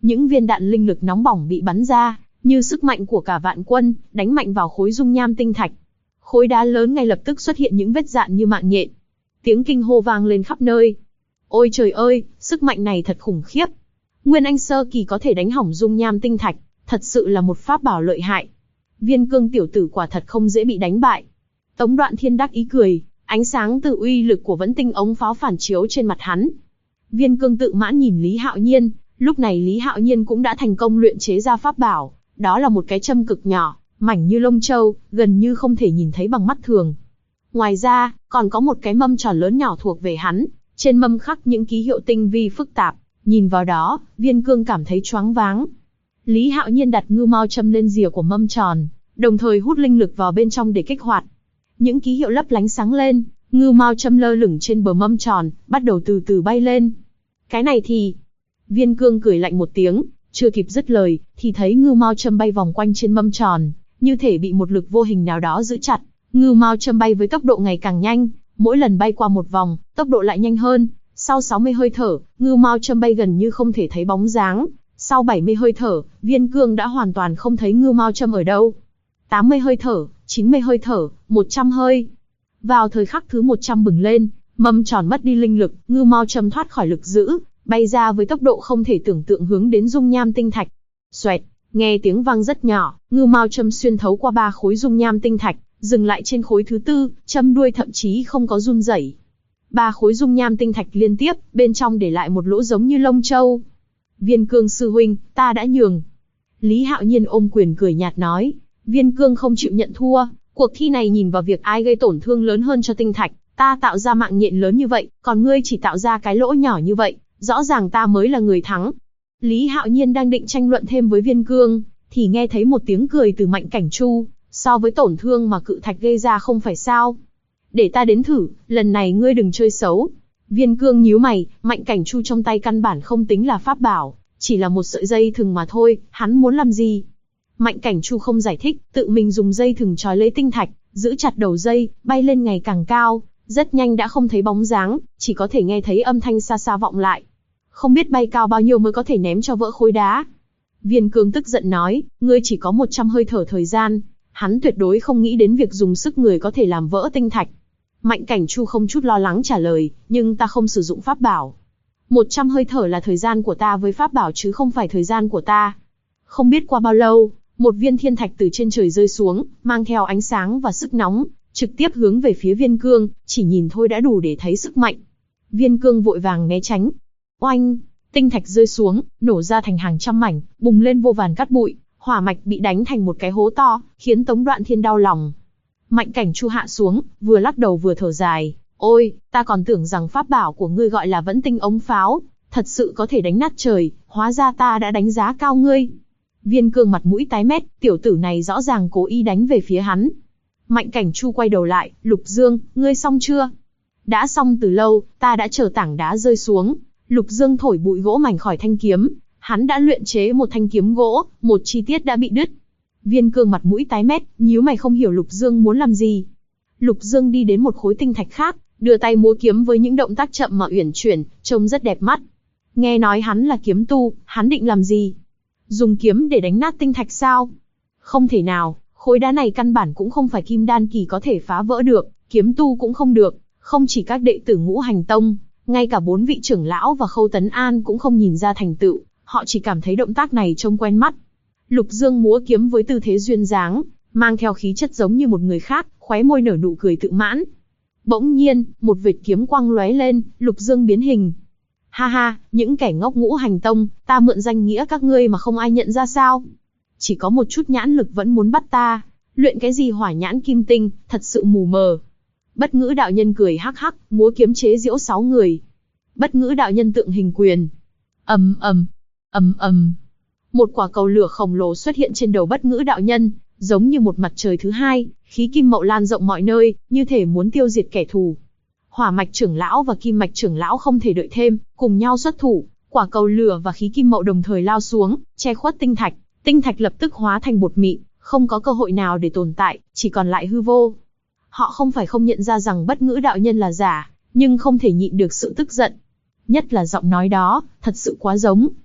Những viên đạn linh lực nóng bỏng bị bắn ra, như sức mạnh của cả vạn quân, đánh mạnh vào khối dung nham tinh thạch. Khối đá lớn ngay lập tức xuất hiện những vết rạn như mạng nhện. Tiếng kinh hô vang lên khắp nơi. Ôi trời ơi, sức mạnh này thật khủng khiếp. Nguyên Anh sơ kỳ có thể đánh hỏng dung nham tinh thạch, thật sự là một pháp bảo lợi hại. Viên Cương tiểu tử quả thật không dễ bị đánh bại. Tống Đoạn Thiên đắc ý cười, ánh sáng từ uy lực của Vẫn Tinh ống pháo phản chiếu trên mặt hắn. Viên Cương tự mãn nhìn Lý Hạo Nhiên, lúc này Lý Hạo Nhiên cũng đã thành công luyện chế ra pháp bảo, đó là một cái châm cực nhỏ, mảnh như lông châu, gần như không thể nhìn thấy bằng mắt thường. Ngoài ra, còn có một cái mâm tròn lớn nhỏ thuộc về hắn, trên mâm khắc những ký hiệu tinh vi phức tạp, nhìn vào đó, Viên Cương cảm thấy choáng váng. Lý Hạo Nhiên đặt ngư mao châm lên rìa của mâm tròn, đồng thời hút linh lực vào bên trong để kích hoạt. Những ký hiệu lấp lánh sáng lên, ngư mao châm lơ lửng trên bờ mâm tròn, bắt đầu từ từ bay lên. Cái này thì... Viên Cương cười lạnh một tiếng, chưa kịp dứt lời, thì thấy ngư mao châm bay vòng quanh trên mâm tròn, như thể bị một lực vô hình nào đó giữ chặt. Ngư mao châm bay với tốc độ ngày càng nhanh, mỗi lần bay qua một vòng, tốc độ lại nhanh hơn. Sau 60 hơi thở, ngư mao châm bay gần như không thể thấy bóng dáng. Sau 70 hơi thở, Viên Cương đã hoàn toàn không thấy ngư mao châm ở đâu. 80 hơi thở, 90 hơi thở, 100 hơi. Vào thời khắc thứ 100 bừng lên, mâm tròn mất đi linh lực, ngư mao châm thoát khỏi lực giữ, bay ra với tốc độ không thể tưởng tượng hướng đến dung nham tinh thạch. Xoẹt, nghe tiếng vang rất nhỏ, ngư mao châm xuyên thấu qua 3 khối dung nham tinh thạch, dừng lại trên khối thứ 4, châm đuôi thậm chí không có run rẩy. 3 khối dung nham tinh thạch liên tiếp, bên trong để lại một lỗ giống như lông châu. Viên Cương sư huynh, ta đã nhường. Lý Hạo Nhiên ôm quyền cười nhạt nói. Viên Cương không chịu nhận thua, cuộc thi này nhìn vào việc ai gây tổn thương lớn hơn cho tinh thạch. Ta tạo ra mạng nhện lớn như vậy, còn ngươi chỉ tạo ra cái lỗ nhỏ như vậy, rõ ràng ta mới là người thắng. Lý Hạo Nhiên đang định tranh luận thêm với Viên Cương, thì nghe thấy một tiếng cười từ Mạnh Cảnh Chu. So với tổn thương mà cự thạch gây ra không phải sao? Để ta đến thử, lần này ngươi đừng chơi xấu. Viên Cương nhíu mày, Mạnh Cảnh Chu trong tay căn bản không tính là pháp bảo, chỉ là một sợi dây thừng mà thôi, hắn muốn làm gì? Mạnh Cảnh Chu không giải thích, tự mình dùng dây thừng trói lấy tinh thạch, giữ chặt đầu dây, bay lên ngày càng cao, rất nhanh đã không thấy bóng dáng, chỉ có thể nghe thấy âm thanh xa xa vọng lại. Không biết bay cao bao nhiêu mới có thể ném cho vỡ khối đá. Viên Cương tức giận nói, ngươi chỉ có 100 hơi thở thời gian. Hắn tuyệt đối không nghĩ đến việc dùng sức người có thể làm vỡ tinh thạch. Mạnh Cảnh Chu không chút lo lắng trả lời, nhưng ta không sử dụng pháp bảo. 100 hơi thở là thời gian của ta với pháp bảo chứ không phải thời gian của ta. Không biết qua bao lâu, một viên thiên thạch từ trên trời rơi xuống, mang theo ánh sáng và sức nóng, trực tiếp hướng về phía Viên Cương, chỉ nhìn thôi đã đủ để thấy sức mạnh. Viên Cương vội vàng né tránh. Oanh, tinh thạch rơi xuống, nổ ra thành hàng trăm mảnh, bùng lên vô vàn cát bụi. Hỏa mạch bị đánh thành một cái hố to, khiến Tống Đoạn Thiên đau lòng. Mạnh Cảnh Chu hạ xuống, vừa lắc đầu vừa thở dài. Ôi, ta còn tưởng rằng pháp bảo của ngươi gọi là Vẫn Tinh ống pháo, thật sự có thể đánh nát trời, hóa ra ta đã đánh giá cao ngươi. Viên Cương mặt mũi tái mét, tiểu tử này rõ ràng cố ý đánh về phía hắn. Mạnh Cảnh Chu quay đầu lại, Lục Dương, ngươi xong chưa? Đã xong từ lâu, ta đã chờ tảng đá rơi xuống. Lục Dương thổi bụi gỗ mảnh khỏi thanh kiếm. Hắn đã luyện chế một thanh kiếm gỗ, một chi tiết đã bị đứt. Viên Cương mặt mũi tái mét, nhíu mày không hiểu Lục Dương muốn làm gì. Lục Dương đi đến một khối tinh thạch khác, đưa tay múa kiếm với những động tác chậm mà uyển chuyển, trông rất đẹp mắt. Nghe nói hắn là kiếm tu, hắn định làm gì? Dùng kiếm để đánh nát tinh thạch sao? Không thể nào, khối đá này căn bản cũng không phải kim đan kỳ có thể phá vỡ được, kiếm tu cũng không được, không chỉ các đệ tử Ngũ Hành Tông, ngay cả 4 vị trưởng lão và Khâu Tấn An cũng không nhìn ra thành tựu. Họ chỉ cảm thấy động tác này trông quen mắt. Lục Dương múa kiếm với tư thế duyên dáng, mang theo khí chất giống như một người khác, khóe môi nở nụ cười tự mãn. Bỗng nhiên, một vệt kiếm quang lóe lên, Lục Dương biến hình. Ha ha, những kẻ ngốc Ngũ Hành Tông, ta mượn danh nghĩa các ngươi mà không ai nhận ra sao? Chỉ có một chút nhãn lực vẫn muốn bắt ta, luyện cái gì hỏa nhãn kim tinh, thật sự mù mờ. Bất Ngữ đạo nhân cười hắc hắc, múa kiếm chế giễu 6 người. Bất Ngữ đạo nhân tượng hình quyền. Ầm ầm. Ầm ầm. Một quả cầu lửa khổng lồ xuất hiện trên đầu Bất Ngữ đạo nhân, giống như một mặt trời thứ hai, khí kim mậu lan rộng mọi nơi, như thể muốn tiêu diệt kẻ thù. Hỏa mạch trưởng lão và kim mạch trưởng lão không thể đợi thêm, cùng nhau xuất thủ, quả cầu lửa và khí kim mậu đồng thời lao xuống, che khuất tinh thạch lập tức hóa thành bột mịn, không có cơ hội nào để tồn tại, chỉ còn lại hư vô. Họ không phải không nhận ra rằng Bất Ngữ đạo nhân là giả, nhưng không thể nhịn được sự tức giận. Nhất là giọng nói đó, thật sự quá giống.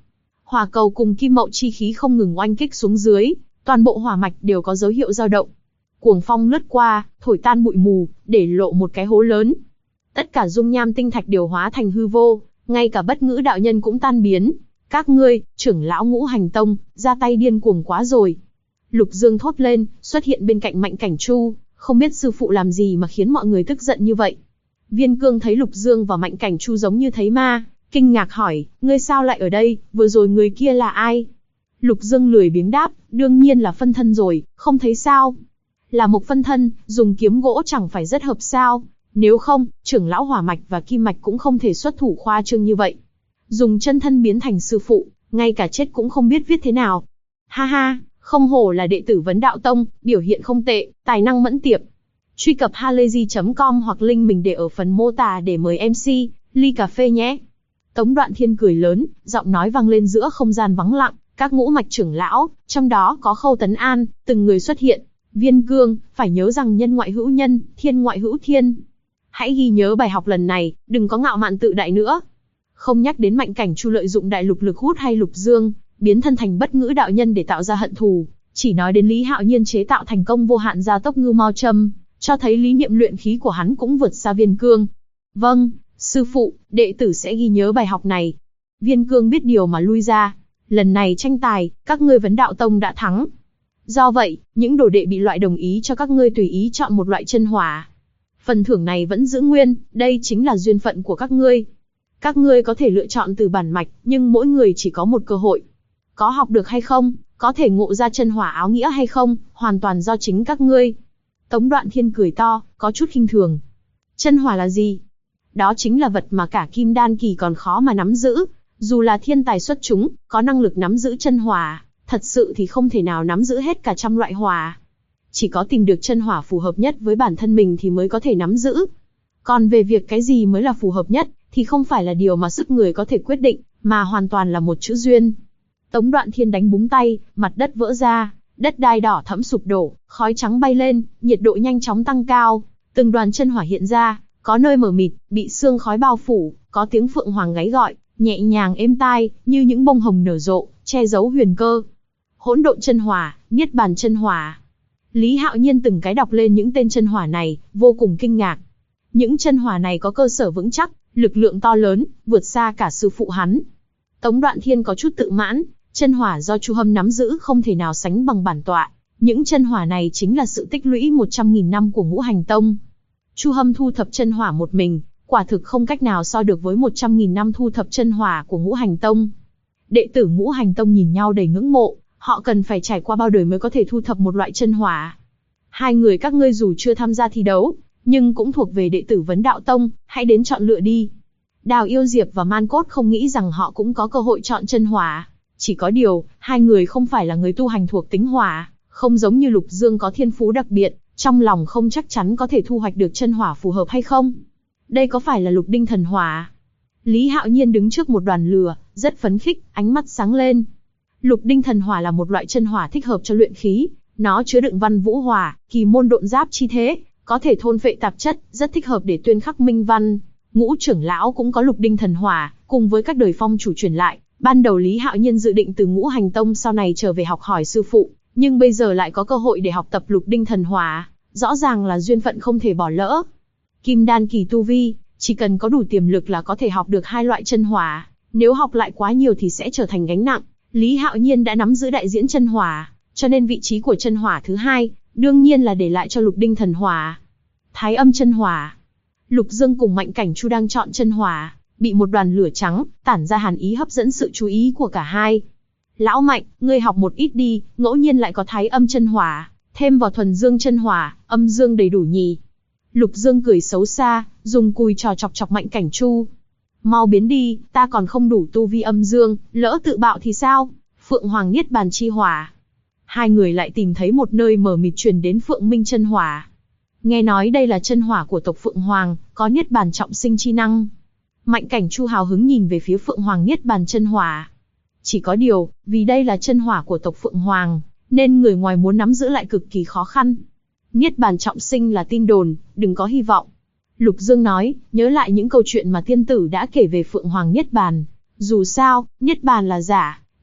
Hỏa cầu cùng kim mậu chi khí không ngừng oanh kích xuống dưới, toàn bộ hỏa mạch đều có dấu hiệu dao động. Cuồng phong lướt qua, thổi tan bụi mù, để lộ một cái hố lớn. Tất cả dung nham tinh thạch đều hóa thành hư vô, ngay cả bất ngữ đạo nhân cũng tan biến. Các ngươi, trưởng lão Ngũ Hành Tông, ra tay điên cuồng quá rồi. Lục Dương thốt lên, xuất hiện bên cạnh Mạnh Cảnh Chu, không biết sư phụ làm gì mà khiến mọi người tức giận như vậy. Viên Cương thấy Lục Dương và Mạnh Cảnh Chu giống như thấy ma, kinh ngạc hỏi, ngươi sao lại ở đây, vừa rồi người kia là ai? Lục Dương lười biếng đáp, đương nhiên là phân thân rồi, không thấy sao? Là một phân thân, dùng kiếm gỗ chẳng phải rất hợp sao? Nếu không, trưởng lão Hỏa Mạch và Kim Mạch cũng không thể xuất thủ khoa trương như vậy. Dùng chân thân biến thành sư phụ, ngay cả chết cũng không biết viết thế nào. Ha ha, không hổ là đệ tử Vấn Đạo Tông, biểu hiện không tệ, tài năng mẫn tiệp. Truy cập halayzi.com hoặc link mình để ở phần mô tả để mời MC, ly cà phê nhé. Tống Đoạn Thiên cười lớn, giọng nói vang lên giữa không gian vắng lặng, các ngũ mạch trưởng lão, trong đó có Khâu Tấn An, từng người xuất hiện. Viên Cương, phải nhớ rằng nhân ngoại hữu nhân, thiên ngoại hữu thiên. Hãy ghi nhớ bài học lần này, đừng có ngạo mạn tự đại nữa. Không nhắc đến Mạnh Cảnh Chu lợi dụng đại lục lực hút hay Lục Dương, biến thân thành bất ngữ đạo nhân để tạo ra hận thù, chỉ nói đến Lý Hạo Nhiên chế tạo thành công vô hạn gia tốc ngưu mao châm, cho thấy lý niệm luyện khí của hắn cũng vượt xa Viên Cương. Vâng, sư phụ, đệ tử sẽ ghi nhớ bài học này. Viên Cương biết điều mà lui ra. Lần này tranh tài, các ngươi Vấn Đạo Tông đã thắng. Do vậy, những đồ đệ bị loại đồng ý cho các ngươi tùy ý chọn một loại chân hỏa. Phần thưởng này vẫn giữ nguyên, đây chính là duyên phận của các ngươi. Các ngươi có thể lựa chọn từ bản mạch, nhưng mỗi người chỉ có một cơ hội. Có học được hay không, có thể ngộ ra chân hỏa áo nghĩa hay không, hoàn toàn do chính các ngươi. Tống Đoạn Thiên cười to, có chút khinh thường. Chân hỏa là gì? Đó chính là vật mà cả kim đan kỳ còn khó mà nắm giữ. Dù là thiên tài xuất chúng, có năng lực nắm giữ chân hỏa, thật sự thì không thể nào nắm giữ hết cả trăm loại hỏa. Chỉ có tìm được chân hỏa phù hợp nhất với bản thân mình thì mới có thể nắm giữ. Còn về việc cái gì mới là phù hợp nhất, thì không phải là điều mà sức người có thể quyết định, mà hoàn toàn là một chữ duyên. Tống Đoạn Thiên đánh búng tay, mặt đất vỡ ra, đất đai đỏ thẫm sụp đổ, khói trắng bay lên, nhiệt độ nhanh chóng tăng cao, từng đoàn chân hỏa hiện ra, có nơi mờ mịt, bị sương khói bao phủ, có tiếng phượng hoàng gáy gọi, nhẹ nhàng êm tai, như những bông hồng nở rộ, che giấu huyền cơ. Hỗn độn chân hỏa, niết bàn chân hỏa. Lý Hạo Nhiên từng cái đọc lên những tên chân hỏa này, vô cùng kinh ngạc. Những chân hỏa này có cơ sở vững chắc, lực lượng to lớn, vượt xa cả sư phụ hắn. Tống Đoạn Thiên có chút tự mãn, chân hỏa do Chu Hâm nắm giữ không thể nào sánh bằng bản tọa. Những chân hỏa này chính là sự tích lũy 100.000 năm của Ngũ Hành Tông. Chu Hâm thu thập chân hỏa một mình, quả thực không cách nào so được với 100.000 năm thu thập chân hỏa của Ngũ Hành Tông. Đệ tử Ngũ Hành Tông nhìn nhau đầy ngưỡng mộ, họ cần phải trải qua bao đời mới có thể thu thập một loại chân hỏa. Hai người các ngươi dù chưa tham gia thi đấu, nhưng cũng thuộc về đệ tử Vấn Đạo Tông, hãy đến chọn lựa đi. Đào Yêu Diệp và Man Cốt không nghĩ rằng họ cũng có cơ hội chọn chân hỏa. Chỉ có điều, hai người không phải là người tu hành thuộc tính hỏa, không giống như Lục Dương có thiên phú đặc biệt, trong lòng không chắc chắn có thể thu hoạch được chân hỏa phù hợp hay không. Đây có phải là Lục Đinh Thần Hỏa? Lý Hạo Nhiên đứng trước một đoàn lửa, rất phấn khích, ánh mắt sáng lên. Lục Đinh Thần Hỏa là một loại chân hỏa thích hợp cho luyện khí, nó chứa đựng văn vũ hỏa, kỳ môn độn giáp chi thế, có thể thôn phệ tạp chất, rất thích hợp để tuyên khắc minh văn. Ngũ trưởng lão cũng có Lục Đinh Thần Hỏa, cùng với các đời phong chủ truyền lại. Ban đầu Lý Hạo Nhiên dự định từ Ngũ Hành Tông sau này trở về học hỏi sư phụ, nhưng bây giờ lại có cơ hội để học tập Lục Đinh Thần Hỏa, rõ ràng là duyên phận không thể bỏ lỡ. Kim đan kỳ tu vi, chỉ cần có đủ tiềm lực là có thể học được hai loại chân hỏa, nếu học lại quá nhiều thì sẽ trở thành gánh nặng. Lý Hạo Nhiên đã nắm giữ đại diễn chân hỏa, cho nên vị trí của chân hỏa thứ hai, đương nhiên là để lại cho Lục Đinh Thần Hỏa. Thái âm chân hỏa. Lục Dương cùng Mạnh Cảnh Chu đang chọn chân hỏa, bị một đoàn lửa trắng, tản ra hàn ý hấp dẫn sự chú ý của cả hai. Lão Mạnh, ngươi học một ít đi, ngẫu nhiên lại có thái âm chân hỏa, thêm vào thuần dương chân hỏa, âm dương đầy đủ nhỉ. Lục Dương cười xấu xa, dùng cùi trò chọc chọc Mạnh Cảnh Chu. Mau biến đi, ta còn không đủ tu vi âm dương, lỡ tự bạo thì sao? Phượng Hoàng Niết Bàn chi hỏa. Hai người lại tìm thấy một nơi mờ mịt truyền đến Phượng Minh chân hỏa. Nghe nói đây là chân hỏa của tộc Phượng Hoàng, có Niết Bàn trọng sinh chi năng. Mạnh Cảnh Chu hào hứng nhìn về phía Phượng Hoàng Niết Bàn chân hỏa. Chỉ có điều, vì đây là chân hỏa của tộc Phượng Hoàng, nên người ngoài muốn nắm giữ lại cực kỳ khó khăn. Niết Bàn trọng sinh là tin đồn, đừng có hy vọng. Lục Dương nói, nhớ lại những câu chuyện mà tiên tử đã kể về Phượng Hoàng Niết Bàn. Dù sao, Niết Bàn là giả,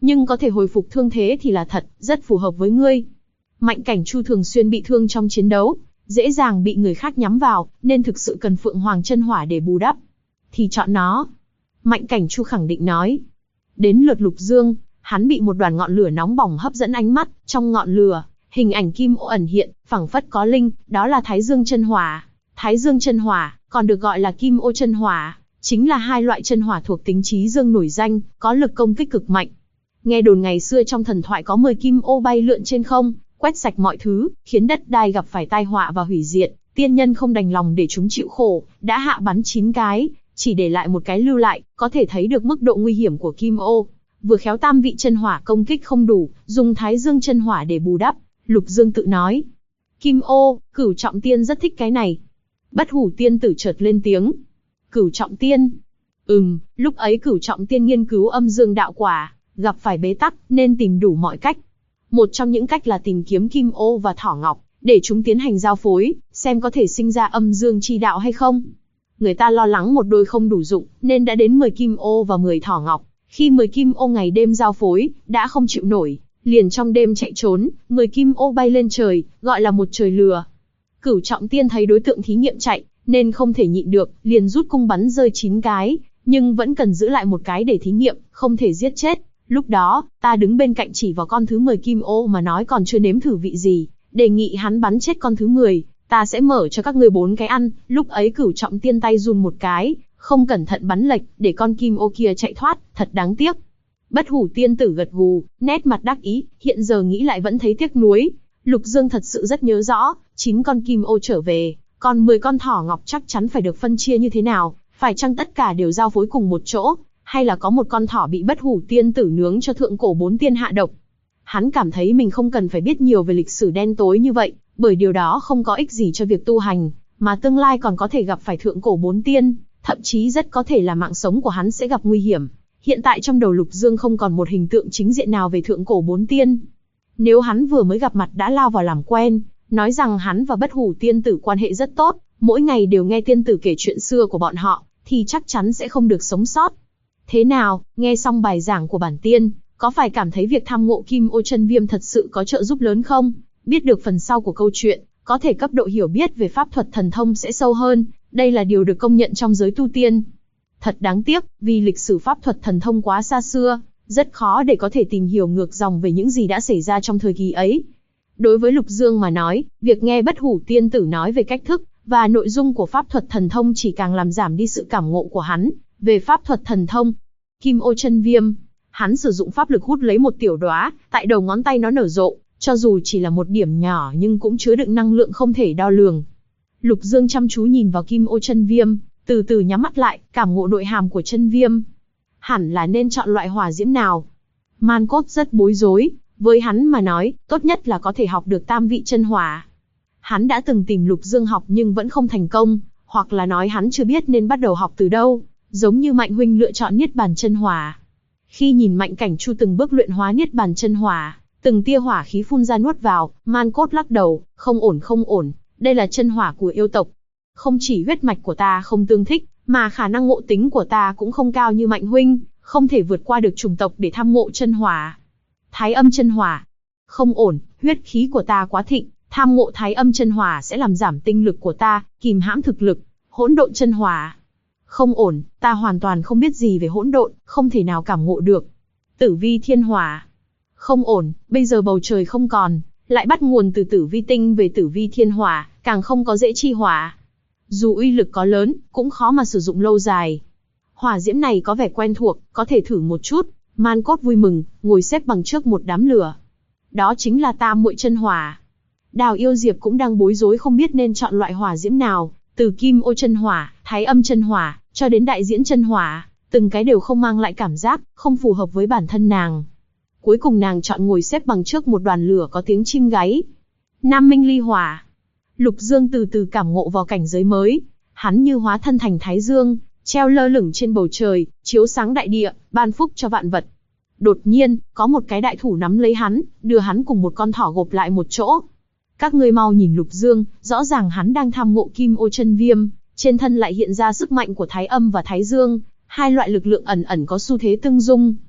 nhưng có thể hồi phục thương thế thì là thật, rất phù hợp với ngươi. Mạnh Cảnh Chu thường xuyên bị thương trong chiến đấu, dễ dàng bị người khác nhắm vào, nên thực sự cần Phượng Hoàng chân hỏa để bù đắp. Thì chọn nó. Mạnh Cảnh Chu khẳng định nói. Đến lượt Lục Dương, hắn bị một đoàn ngọn lửa nóng bỏng hấp dẫn ánh mắt, trong ngọn lửa, hình ảnh kim ô ẩn hiện, phảng phất có linh, đó là Thái Dương chân hỏa. Thái Dương chân hỏa, còn được gọi là kim ô chân hỏa, chính là hai loại chân hỏa thuộc tính chí dương nổi danh, có lực công kích cực mạnh. Nghe đồn ngày xưa trong thần thoại có 10 kim ô bay lượn trên không, quét sạch mọi thứ, khiến đất đai gặp phải tai họa và hủy diệt. Tiên nhân không đành lòng để chúng chịu khổ, đã hạ bắn 9 cái, chỉ để lại một cái lưu lại, có thể thấy được mức độ nguy hiểm của kim ô. Vừa khéo tam vị chân hỏa công kích không đủ, dùng Thái Dương chân hỏa để bù đắp. Lục Dương tự nói. Kim ô, Cửu Trọng Tiên rất thích cái này. Bất Hủ Tiên tử chợt lên tiếng. Cửu Trọng Tiên? Lúc ấy Cửu Trọng Tiên nghiên cứu âm dương đạo quả, gặp phải bế tắc, nên tìm đủ mọi cách. Một trong những cách là tìm kiếm kim ô và thỏ ngọc, để chúng tiến hành giao phối, xem có thể sinh ra âm dương chi đạo hay không. Người ta lo lắng một đôi không đủ dụng, nên đã đến 10 kim ô và 10 thỏ ngọc. Khi 10 kim ô ngày đêm giao phối, đã không chịu nổi, liền trong đêm chạy trốn, 10 kim ô bay lên trời, gọi là một trời lừa. Cửu Trọng Tiên thấy đối tượng thí nghiệm chạy, nên không thể nhịn được, liền rút cung bắn rơi 9 cái, nhưng vẫn cần giữ lại một cái để thí nghiệm, không thể giết chết. Lúc đó, ta đứng bên cạnh chỉ vào con thứ 10 kim ô mà nói còn chưa nếm thử vị gì, đề nghị hắn bắn chết con thứ 10, ta sẽ mở cho các ngươi 4 cái ăn. Lúc ấy Cửu Trọng Tiên tay run một cái, không cẩn thận bắn lệch, để con kim ô kia chạy thoát, thật đáng tiếc. Bất Hủ Tiên tử gật gù, nét mặt đắc ý, hiện giờ nghĩ lại vẫn thấy tiếc nuối. Lục Dương thật sự rất nhớ rõ, 9 con kim ô trở về, còn 10 con thỏ ngọc chắc chắn phải được phân chia như thế nào, phải chăng tất cả đều giao phối cùng một chỗ, hay là có một con thỏ bị Bất Hủ Tiên tử nướng cho thượng cổ 4 tiên hạ độc. Hắn cảm thấy mình không cần phải biết nhiều về lịch sử đen tối như vậy, bởi điều đó không có ích gì cho việc tu hành, mà tương lai còn có thể gặp phải thượng cổ 4 tiên, thậm chí rất có thể là mạng sống của hắn sẽ gặp nguy hiểm. Hiện tại trong đầu Lục Dương không còn một hình tượng chính diện nào về thượng cổ 4 tiên. Nếu hắn vừa mới gặp mặt đã lao vào làm quen, nói rằng hắn và Bất Hủ Tiên tử quan hệ rất tốt, mỗi ngày đều nghe tiên tử kể chuyện xưa của bọn họ, thì chắc chắn sẽ không được sống sót. Thế nào, nghe xong bài giảng của bản tiên, có phải cảm thấy việc tham ngộ kim ô chân viêm thật sự có trợ giúp lớn không? Biết được phần sau của câu chuyện, có thể cấp độ hiểu biết về pháp thuật thần thông sẽ sâu hơn, đây là điều được công nhận trong giới tu tiên. Thật đáng tiếc, vì lịch sử pháp thuật thần thông quá xa xưa, rất khó để có thể tìm hiểu ngược dòng về những gì đã xảy ra trong thời kỳ ấy. Đối với Lục Dương mà nói, việc nghe Bất Hủ Tiên tử nói về cách thức và nội dung của pháp thuật thần thông chỉ càng làm giảm đi sự cảm ngộ của hắn về pháp thuật thần thông. Kim ô chân viêm, hắn sử dụng pháp lực hút lấy một tiểu đóa, tại đầu ngón tay nó nở rộ, cho dù chỉ là một điểm nhỏ nhưng cũng chứa đựng năng lượng không thể đo lường. Lục Dương chăm chú nhìn vào kim ô chân viêm, từ từ nhắm mắt lại, cảm ngộ nội hàm của chân viêm. Hẳn là nên chọn loại hỏa diễm nào? Man Cốt rất bối rối, với hắn mà nói, tốt nhất là có thể học được tam vị chân hỏa. Hắn đã từng tìm Lục Dương học nhưng vẫn không thành công, hoặc là nói hắn chưa biết nên bắt đầu học từ đâu, giống như Mạnh huynh lựa chọn Niết Bàn chân hỏa. Khi nhìn Mạnh Cảnh Chu từng bước luyện hóa Niết Bàn chân hỏa, từng tia hỏa khí phun ra nuốt vào, Man Cốt lắc đầu, không ổn, đây là chân hỏa của yêu tộc. Không chỉ huyết mạch của ta không tương thích, mà khả năng ngộ tính của ta cũng không cao như Mạnh huynh, không thể vượt qua được chủng tộc để tham ngộ chân hỏa. Thái Âm chân hỏa. Không ổn, huyết khí của ta quá thịnh, tham ngộ Thái Âm chân hỏa sẽ làm giảm tinh lực của ta, kìm hãm thực lực. Hỗn độn chân hỏa. Không ổn, ta hoàn toàn không biết gì về hỗn độn, không thể nào cảm ngộ được. Tử vi thiên hỏa. Không ổn, bây giờ bầu trời không còn, lại bắt nguồn từ tử vi tinh về tử vi thiên hỏa, càng không có dễ chi hỏa. Dù uy lực có lớn, cũng khó mà sử dụng lâu dài. Hỏa diễm này có vẻ quen thuộc, có thể thử một chút. Man Cốt vui mừng, ngồi xếp bằng trước một đám lửa. Đó chính là tam muội chân hỏa. Đào Yêu Diệp cũng đang bối rối không biết nên chọn loại hỏa diễm nào, từ kim ô chân hỏa, Thái Âm chân hỏa, cho đến đại diễn chân hỏa, từng cái đều không mang lại cảm giác, không phù hợp với bản thân nàng. Cuối cùng nàng chọn ngồi xếp bằng trước một đoàn lửa có tiếng chim gáy. Nam Minh Ly hỏa. Lục Dương từ từ cảm ngộ vào cảnh giới mới, hắn như hóa thân thành Thái Dương, treo lơ lửng trên bầu trời, chiếu sáng đại địa, ban phúc cho vạn vật. Đột nhiên, có một cái đại thủ nắm lấy hắn, đưa hắn cùng một con thỏ gộp lại một chỗ. Các ngươi mau nhìn Lục Dương, rõ ràng hắn đang tham ngộ kim ô chân viêm, trên thân lại hiện ra sức mạnh của Thái Âm và Thái Dương, hai loại lực lượng ẩn ẩn có xu thế tương dung.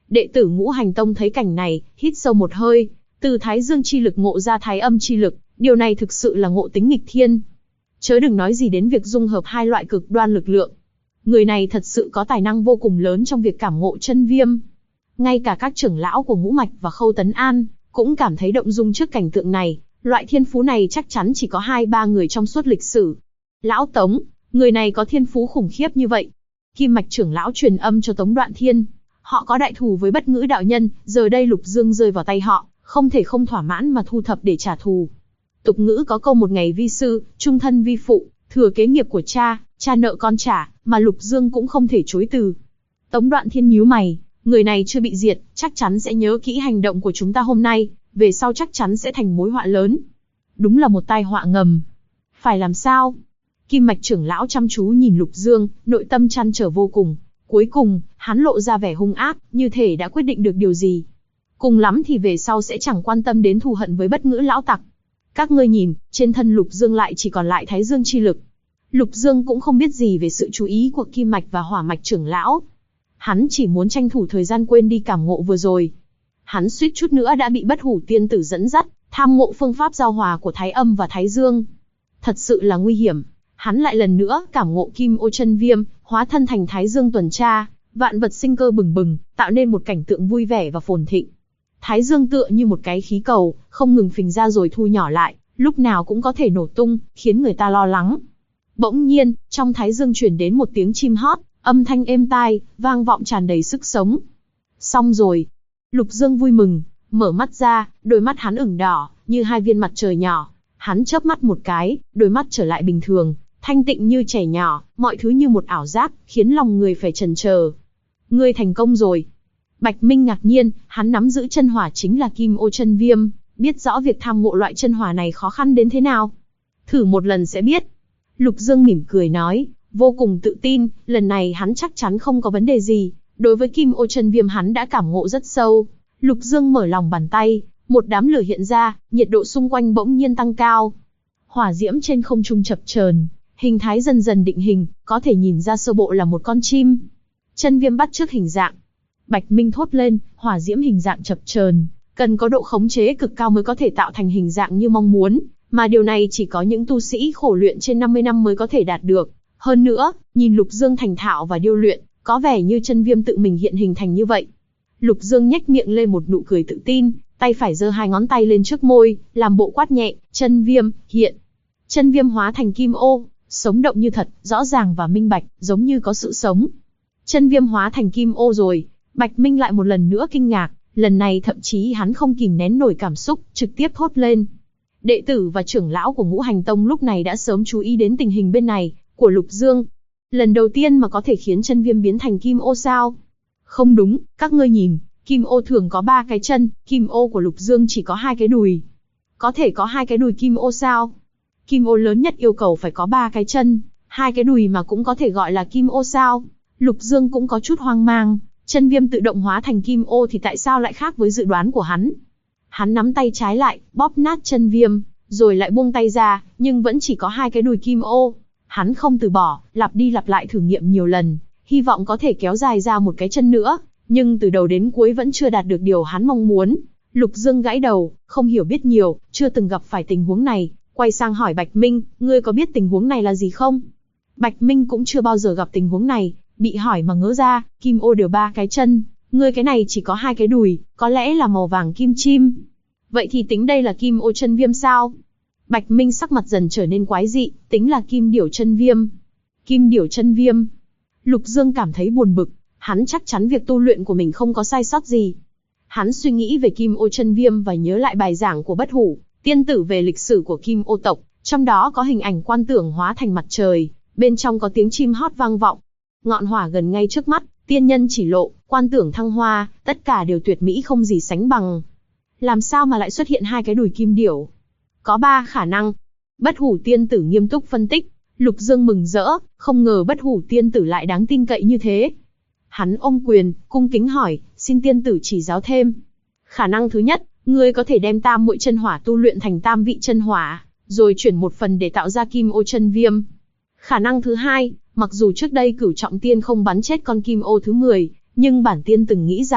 Đệ tử Ngũ Hành Tông thấy cảnh này, hít sâu một hơi, từ Thái Dương chi lực ngộ ra Thái Âm chi lực, điều này thực sự là ngộ tính nghịch thiên. Chớ đừng nói gì đến việc dung hợp hai loại cực đoan lực lượng. Người này thật sự có tài năng vô cùng lớn trong việc cảm ngộ chân viêm. Ngay cả các trưởng lão của Ngũ Mạch và Khâu Tấn An cũng cảm thấy động dung trước cảnh tượng này, loại thiên phú này chắc chắn chỉ có 2-3 người trong suốt lịch sử. Lão Tống, người này có thiên phú khủng khiếp như vậy. Kim Mạch trưởng lão truyền âm cho Tống Đoạn Thiên, họ có đại thù với Bất Ngữ đạo nhân, giờ đây Lục Dương rơi vào tay họ, không thể không thỏa mãn mà thu thập để trả thù. Tục ngữ có câu một ngày vi sư, trung thân vi phụ, thừa kế nghiệp của cha, cha nợ con trả, mà Lục Dương cũng không thể chối từ. Tống Đoạn Thiên nhíu mày, người này chưa bị diệt, chắc chắn sẽ nhớ kỹ hành động của chúng ta hôm nay, về sau chắc chắn sẽ thành mối họa lớn. Đúng là một tai họa ngầm. Phải làm sao? Kim Mạch trưởng lão chăm chú nhìn Lục Dương, nội tâm trăn trở vô cùng. Cuối cùng, hắn lộ ra vẻ hung ác, như thể đã quyết định được điều gì. Cùng lắm thì về sau sẽ chẳng quan tâm đến thù hận với Bất Ngữ lão tặc. Các ngươi nhìn, trên thân Lục Dương lại chỉ còn lại Thái Dương chi lực. Lục Dương cũng không biết gì về sự chú ý của Kim Mạch và Hỏa Mạch trưởng lão. Hắn chỉ muốn tranh thủ thời gian quên đi cảm ngộ vừa rồi. Hắn suýt chút nữa đã bị Bất Hủ tiên tử dẫn dắt, tham ngộ phương pháp giao hòa của Thái Âm và Thái Dương. Thật sự là nguy hiểm. Hắn lại lần nữa cảm ngộ Kim Ô chân viêm, hóa thân thành Thái Dương tuần tra, vạn vật sinh cơ bừng bừng, tạo nên một cảnh tượng vui vẻ và phồn thịnh. Thái Dương tựa như một cái khí cầu, không ngừng phình ra rồi thu nhỏ lại, lúc nào cũng có thể nổ tung, khiến người ta lo lắng. Bỗng nhiên, trong Thái Dương truyền đến một tiếng chim hót, âm thanh êm tai, vang vọng tràn đầy sức sống. Xong rồi. Lục Dương vui mừng, mở mắt ra, đôi mắt hắn ửng đỏ, như hai viên mặt trời nhỏ. Hắn chớp mắt một cái, đôi mắt trở lại bình thường, thanh tịnh như trẻ nhỏ, mọi thứ như một ảo giác, khiến lòng người phải chần chờ. Ngươi thành công rồi. Bạch Minh ngạc nhiên, hắn nắm giữ chân hỏa chính là Kim Ô chân viêm, biết rõ việc tham ngộ loại chân hỏa này khó khăn đến thế nào. Thử một lần sẽ biết. Lục Dương mỉm cười nói, vô cùng tự tin, lần này hắn chắc chắn không có vấn đề gì. Đối với Kim Ô chân viêm hắn đã cảm ngộ rất sâu. Lục Dương mở lòng bàn tay, một đám lửa hiện ra, nhiệt độ xung quanh bỗng nhiên tăng cao. Hỏa diễm trên không trung chập chờn, hình thái dần dần định hình, có thể nhìn ra sơ bộ là một con chim. Chân viêm bắt chước hình dạng. Bạch Minh thốt lên, hỏa diễm hình dạng chập chờn, cần có độ khống chế cực cao mới có thể tạo thành hình dạng như mong muốn, mà điều này chỉ có những tu sĩ khổ luyện trên 50 năm mới có thể đạt được. Hơn nữa, nhìn Lục Dương thành thạo và điêu luyện, có vẻ như chân viêm tự mình hiện hình thành như vậy. Lục Dương nhếch miệng lên một nụ cười tự tin, tay phải giơ 2 ngón tay lên trước môi, làm bộ quát nhẹ, chân viêm, hiện. Chân viêm hóa thành Kim Ô, sống động như thật, rõ ràng và minh bạch, giống như có sự sống. Chân viêm hóa thành Kim Ô rồi. Bạch Minh lại một lần nữa kinh ngạc, lần này thậm chí hắn không kìm nén nổi cảm xúc, trực tiếp thốt lên. Đệ tử và trưởng lão của Ngũ Hành Tông lúc này đã sớm chú ý đến tình hình bên này, của Lục Dương. Lần đầu tiên mà có thể khiến chân viêm biến thành Kim Ô sao? Không đúng, các ngươi nhìn, Kim Ô thường có 3 cái chân, Kim Ô của Lục Dương chỉ có 2 cái đùi. Có thể có 2 cái đùi Kim Ô sao? Kim Ô lớn nhất yêu cầu phải có 3 cái chân, 2 cái đùi mà cũng có thể gọi là Kim Ô sao? Lục Dương cũng có chút hoang mang. Chân viêm tự động hóa thành Kim Ô thì tại sao lại khác với dự đoán của hắn? Hắn nắm tay trái lại, bóp nát chân viêm, rồi lại buông tay ra, nhưng vẫn chỉ có 2 cái đùi Kim Ô. Hắn không từ bỏ, lặp đi lặp lại thử nghiệm nhiều lần, hy vọng có thể kéo dài ra một cái chân nữa, nhưng từ đầu đến cuối vẫn chưa đạt được điều hắn mong muốn. Lục Dương gãi đầu, không hiểu biết nhiều, chưa từng gặp phải tình huống này, quay sang hỏi Bạch Minh, ngươi có biết tình huống này là gì không? Bạch Minh cũng chưa bao giờ gặp tình huống này. Bị hỏi mà ngớ ra, Kim Ô đều 3 cái chân, ngươi cái này chỉ có 2 cái đùi, có lẽ là màu vàng kim chim. Vậy thì tính đây là Kim Ô chân viêm sao? Bạch Minh sắc mặt dần trở nên quái dị, tính là Kim Điểu chân viêm. Kim Điểu chân viêm. Lục Dương cảm thấy buồn bực, hắn chắc chắn việc tu luyện của mình không có sai sót gì. Hắn suy nghĩ về Kim Ô chân viêm và nhớ lại bài giảng của Bất Hủ tiên tử về lịch sử của Kim Ô tộc, trong đó có hình ảnh Quan Tưởng hóa thành mặt trời, bên trong có tiếng chim hót vang vọng. Ngọn hỏa gần ngay trước mắt, tiên nhân chỉ lộ, Quan Tưởng thăng hoa, tất cả đều tuyệt mỹ không gì sánh bằng. Làm sao mà lại xuất hiện 2 cái đùi kim điểu? Có 3 khả năng. Bất Hủ tiên tử nghiêm túc phân tích. Lục Dương mừng rỡ, không ngờ Bất Hủ tiên tử lại đáng tin cậy như thế. Hắn ôm quyền, cung kính hỏi, xin tiên tử chỉ giáo thêm. Khả năng thứ nhất, ngươi có thể đem tam muội chân hỏa tu luyện thành tam vị chân hỏa, rồi chuyển một phần để tạo ra Kim Ô chân viêm. Khả năng thứ hai, mặc dù trước đây Cửu Trọng Tiên không bắn chết con Kim Ô thứ 10, nhưng bản tiên từng nghĩ rằng,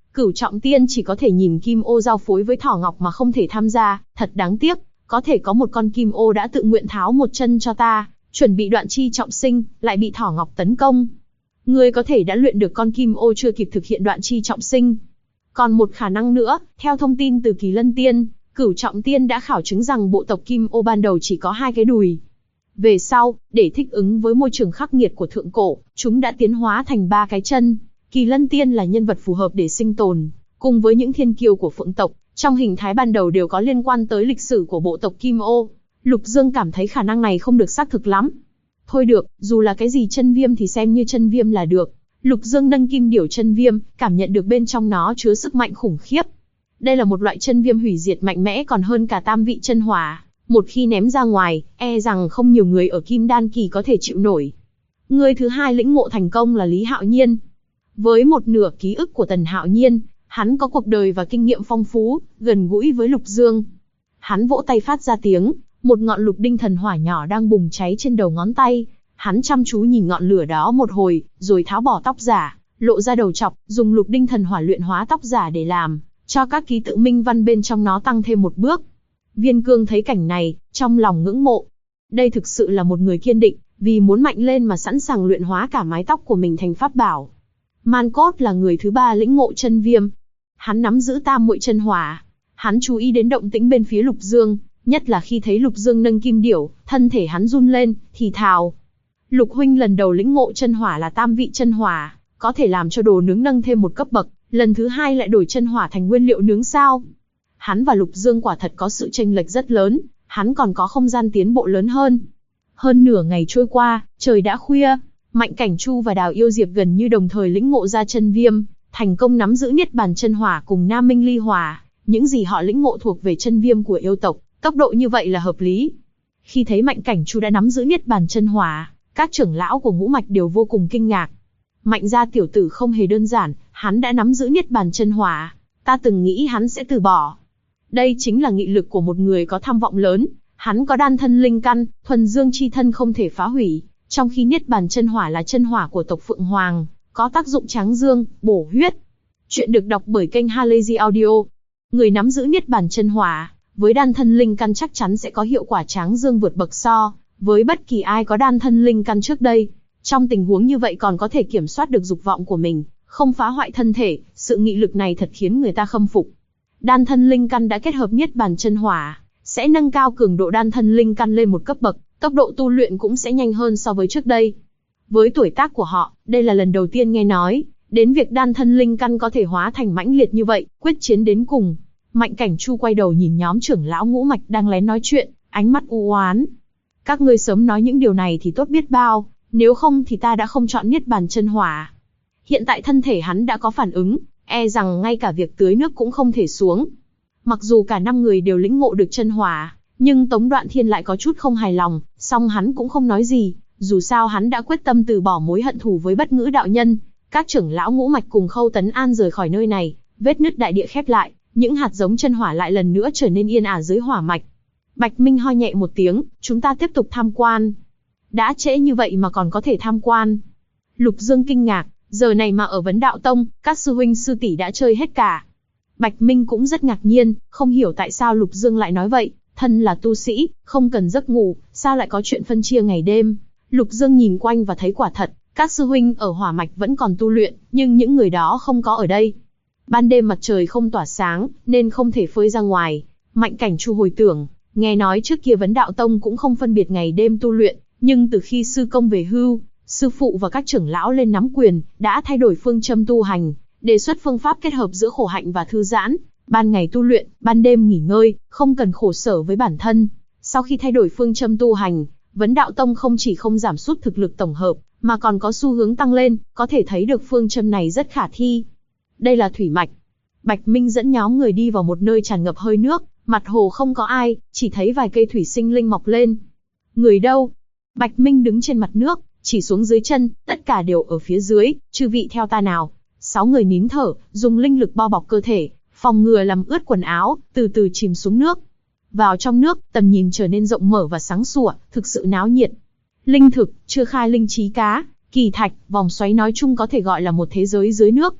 Cửu Trọng Tiên chỉ có thể nhìn kim ô giao phối với thỏ ngọc mà không thể tham gia, thật đáng tiếc, có thể có một con kim ô đã tự nguyện tháo một chân cho ta, chuẩn bị đoạn chi trọng sinh, lại bị thỏ ngọc tấn công. Ngươi có thể đã luyện được con kim ô chưa kịp thực hiện đoạn chi trọng sinh. Còn một khả năng nữa, theo thông tin từ Kỳ Lân Tiên, Cửu Trọng Tiên đã khảo chứng rằng bộ tộc kim ô ban đầu chỉ có 2 cái đùi. Về sau, để thích ứng với môi trường khắc nghiệt của thượng cổ, chúng đã tiến hóa thành 3 cái chân. Kỳ Lân Tiên là nhân vật phù hợp để sinh tồn, cùng với những thiên kiêu của Phượng tộc, trong hình thái ban đầu đều có liên quan tới lịch sử của bộ tộc kim ô. Lục Dương cảm thấy khả năng này không được xác thực lắm. Thôi được, dù là cái gì chân viêm thì xem như chân viêm là được. Lục Dương nâng kim điểu chân viêm, cảm nhận được bên trong nó chứa sức mạnh khủng khiếp. Đây là một loại chân viêm hủy diệt mạnh mẽ còn hơn cả tam vị chân hỏa. Một khi ném ra ngoài, e rằng không nhiều người ở Kim Đan kỳ có thể chịu nổi. Người thứ hai lĩnh ngộ thành công là Lý Hạo Nhiên. Với một nửa ký ức của Tần Hạo Nhiên, hắn có cuộc đời và kinh nghiệm phong phú, gần gũi với Lục Dương. Hắn vỗ tay phát ra tiếng, một ngọn lục đinh thần hỏa nhỏ đang bùng cháy trên đầu ngón tay. Hắn chăm chú nhìn ngọn lửa đó một hồi, rồi tháo bỏ tóc giả, lộ ra đầu trọc, dùng lục đinh thần hỏa luyện hóa tóc giả để làm cho các ký tự minh văn bên trong nó tăng thêm một bước. Viên Cương thấy cảnh này, trong lòng ngưỡng mộ. Đây thực sự là một người kiên định, vì muốn mạnh lên mà sẵn sàng luyện hóa cả mái tóc của mình thành pháp bảo. Man Cốt là người thứ 3 lĩnh ngộ chân viêm. Hắn nắm giữ tam muội chân hỏa. Hắn chú ý đến động tĩnh bên phía Lục Dương, nhất là khi thấy Lục Dương nâng kim điểu, thân thể hắn run lên, thì thào. Lục huynh lần đầu lĩnh ngộ chân hỏa là tam vị chân hỏa, có thể làm cho đồ nướng nâng thêm một cấp bậc, lần thứ 2 lại đổi chân hỏa thành nguyên liệu nướng sao? Hắn và Lục Dương quả thật có sự chênh lệch rất lớn, hắn còn có không gian tiến bộ lớn hơn. Hơn nửa ngày trôi qua, trời đã khuya, Mạnh Cảnh Chu và Đào Yêu Diệp gần như đồng thời lĩnh ngộ ra chân viêm, thành công nắm giữ Niết Bàn chân hỏa cùng Nam Minh Ly hỏa, những gì họ lĩnh ngộ thuộc về chân viêm của yêu tộc, tốc độ như vậy là hợp lý. Khi thấy Mạnh Cảnh Chu đã nắm giữ Niết Bàn chân hỏa, các trưởng lão của ngũ mạch đều vô cùng kinh ngạc. Mạnh gia tiểu tử không hề đơn giản, hắn đã nắm giữ Niết Bàn chân hỏa, ta từng nghĩ hắn sẽ từ bỏ. Đây chính là nghị lực của một người có tham vọng lớn, hắn có đan thân linh căn, thuần dương chi thân không thể phá hủy, trong khi Niết Bàn chân hỏa là chân hỏa của tộc Phượng Hoàng, có tác dụng tráng dương, bổ huyết. Chuyện được đọc bởi kênh Halazy Audio. Người nắm giữ Niết Bàn chân hỏa, với đan thân linh căn chắc chắn sẽ có hiệu quả tráng dương vượt bậc so với bất kỳ ai có đan thân linh căn trước đây. Trong tình huống như vậy còn có thể kiểm soát được dục vọng của mình, không phá hoại thân thể, sự nghị lực này thật khiến người ta khâm phục. Đan thân linh căn đã kết hợp Niết Bàn chân hỏa, sẽ nâng cao cường độ đan thân linh căn lên một cấp bậc, tốc độ tu luyện cũng sẽ nhanh hơn so với trước đây. Với tuổi tác của họ, đây là lần đầu tiên nghe nói đến việc đan thân linh căn có thể hóa thành mãnh liệt như vậy, quyết chiến đến cùng. Mạnh Cảnh Chu quay đầu nhìn nhóm trưởng lão ngũ mạch đang lén nói chuyện, ánh mắt u oán. Các ngươi sớm nói những điều này thì tốt biết bao, nếu không thì ta đã không chọn Niết Bàn chân hỏa. Hiện tại thân thể hắn đã có phản ứng, e rằng ngay cả việc tưới nước cũng không thể xuống. Mặc dù cả 5 người đều lĩnh ngộ được chân hỏa, nhưng Tống Đoạn Thiên lại có chút không hài lòng, song hắn cũng không nói gì, dù sao hắn đã quyết tâm từ bỏ mối hận thù với Bất Ngữ đạo nhân. Các trưởng lão ngũ mạch cùng Khâu Tấn An rời khỏi nơi này, vết nứt đại địa khép lại, những hạt giống chân hỏa lại lần nữa trở nên yên ả dưới hỏa mạch. Bạch Minh ho nhẹ một tiếng, chúng ta tiếp tục tham quan. Đã trễ như vậy mà còn có thể tham quan. Lục Dương kinh ngạc, giờ này mà ở Vấn Đạo Tông, các sư huynh sư tỷ đã chơi hết cả. Bạch Minh cũng rất ngạc nhiên, không hiểu tại sao Lục Dương lại nói vậy, thân là tu sĩ, không cần giấc ngủ, sao lại có chuyện phân chia ngày đêm. Lục Dương nhìn quanh và thấy quả thật, các sư huynh ở hỏa mạch vẫn còn tu luyện, nhưng những người đó không có ở đây. Ban đêm mặt trời không tỏa sáng, nên không thể phơi ra ngoài. Mạnh Cảnh Chu hồi tưởng, nghe nói trước kia Vấn Đạo Tông cũng không phân biệt ngày đêm tu luyện, nhưng từ khi sư công về hưu, sư phụ và các trưởng lão lên nắm quyền, đã thay đổi phương châm tu hành, đề xuất phương pháp kết hợp giữa khổ hạnh và thư giãn, ban ngày tu luyện, ban đêm nghỉ ngơi, không cần khổ sở với bản thân. Sau khi thay đổi phương châm tu hành, Vấn Đạo Tông không chỉ không giảm sút thực lực tổng hợp, mà còn có xu hướng tăng lên, có thể thấy được phương châm này rất khả thi. Đây là thủy mạch. Bạch Minh dẫn nhóm người đi vào một nơi tràn ngập hơi nước, mặt hồ không có ai, chỉ thấy vài cây thủy sinh linh mọc lên. Người đâu? Bạch Minh đứng trên mặt nước, chỉ xuống dưới chân, tất cả đều ở phía dưới, chư vị theo ta nào. 6 người nín thở, dùng linh lực bao bọc cơ thể, phòng ngừa làm ướt quần áo, từ từ chìm xuống nước. Vào trong nước, tầm nhìn trở nên rộng mở và sáng sủa, thực sự náo nhiệt. Linh thực, chưa khai linh trí cá, kỳ thạch, vòng xoáy nói chung có thể gọi là một thế giới dưới nước.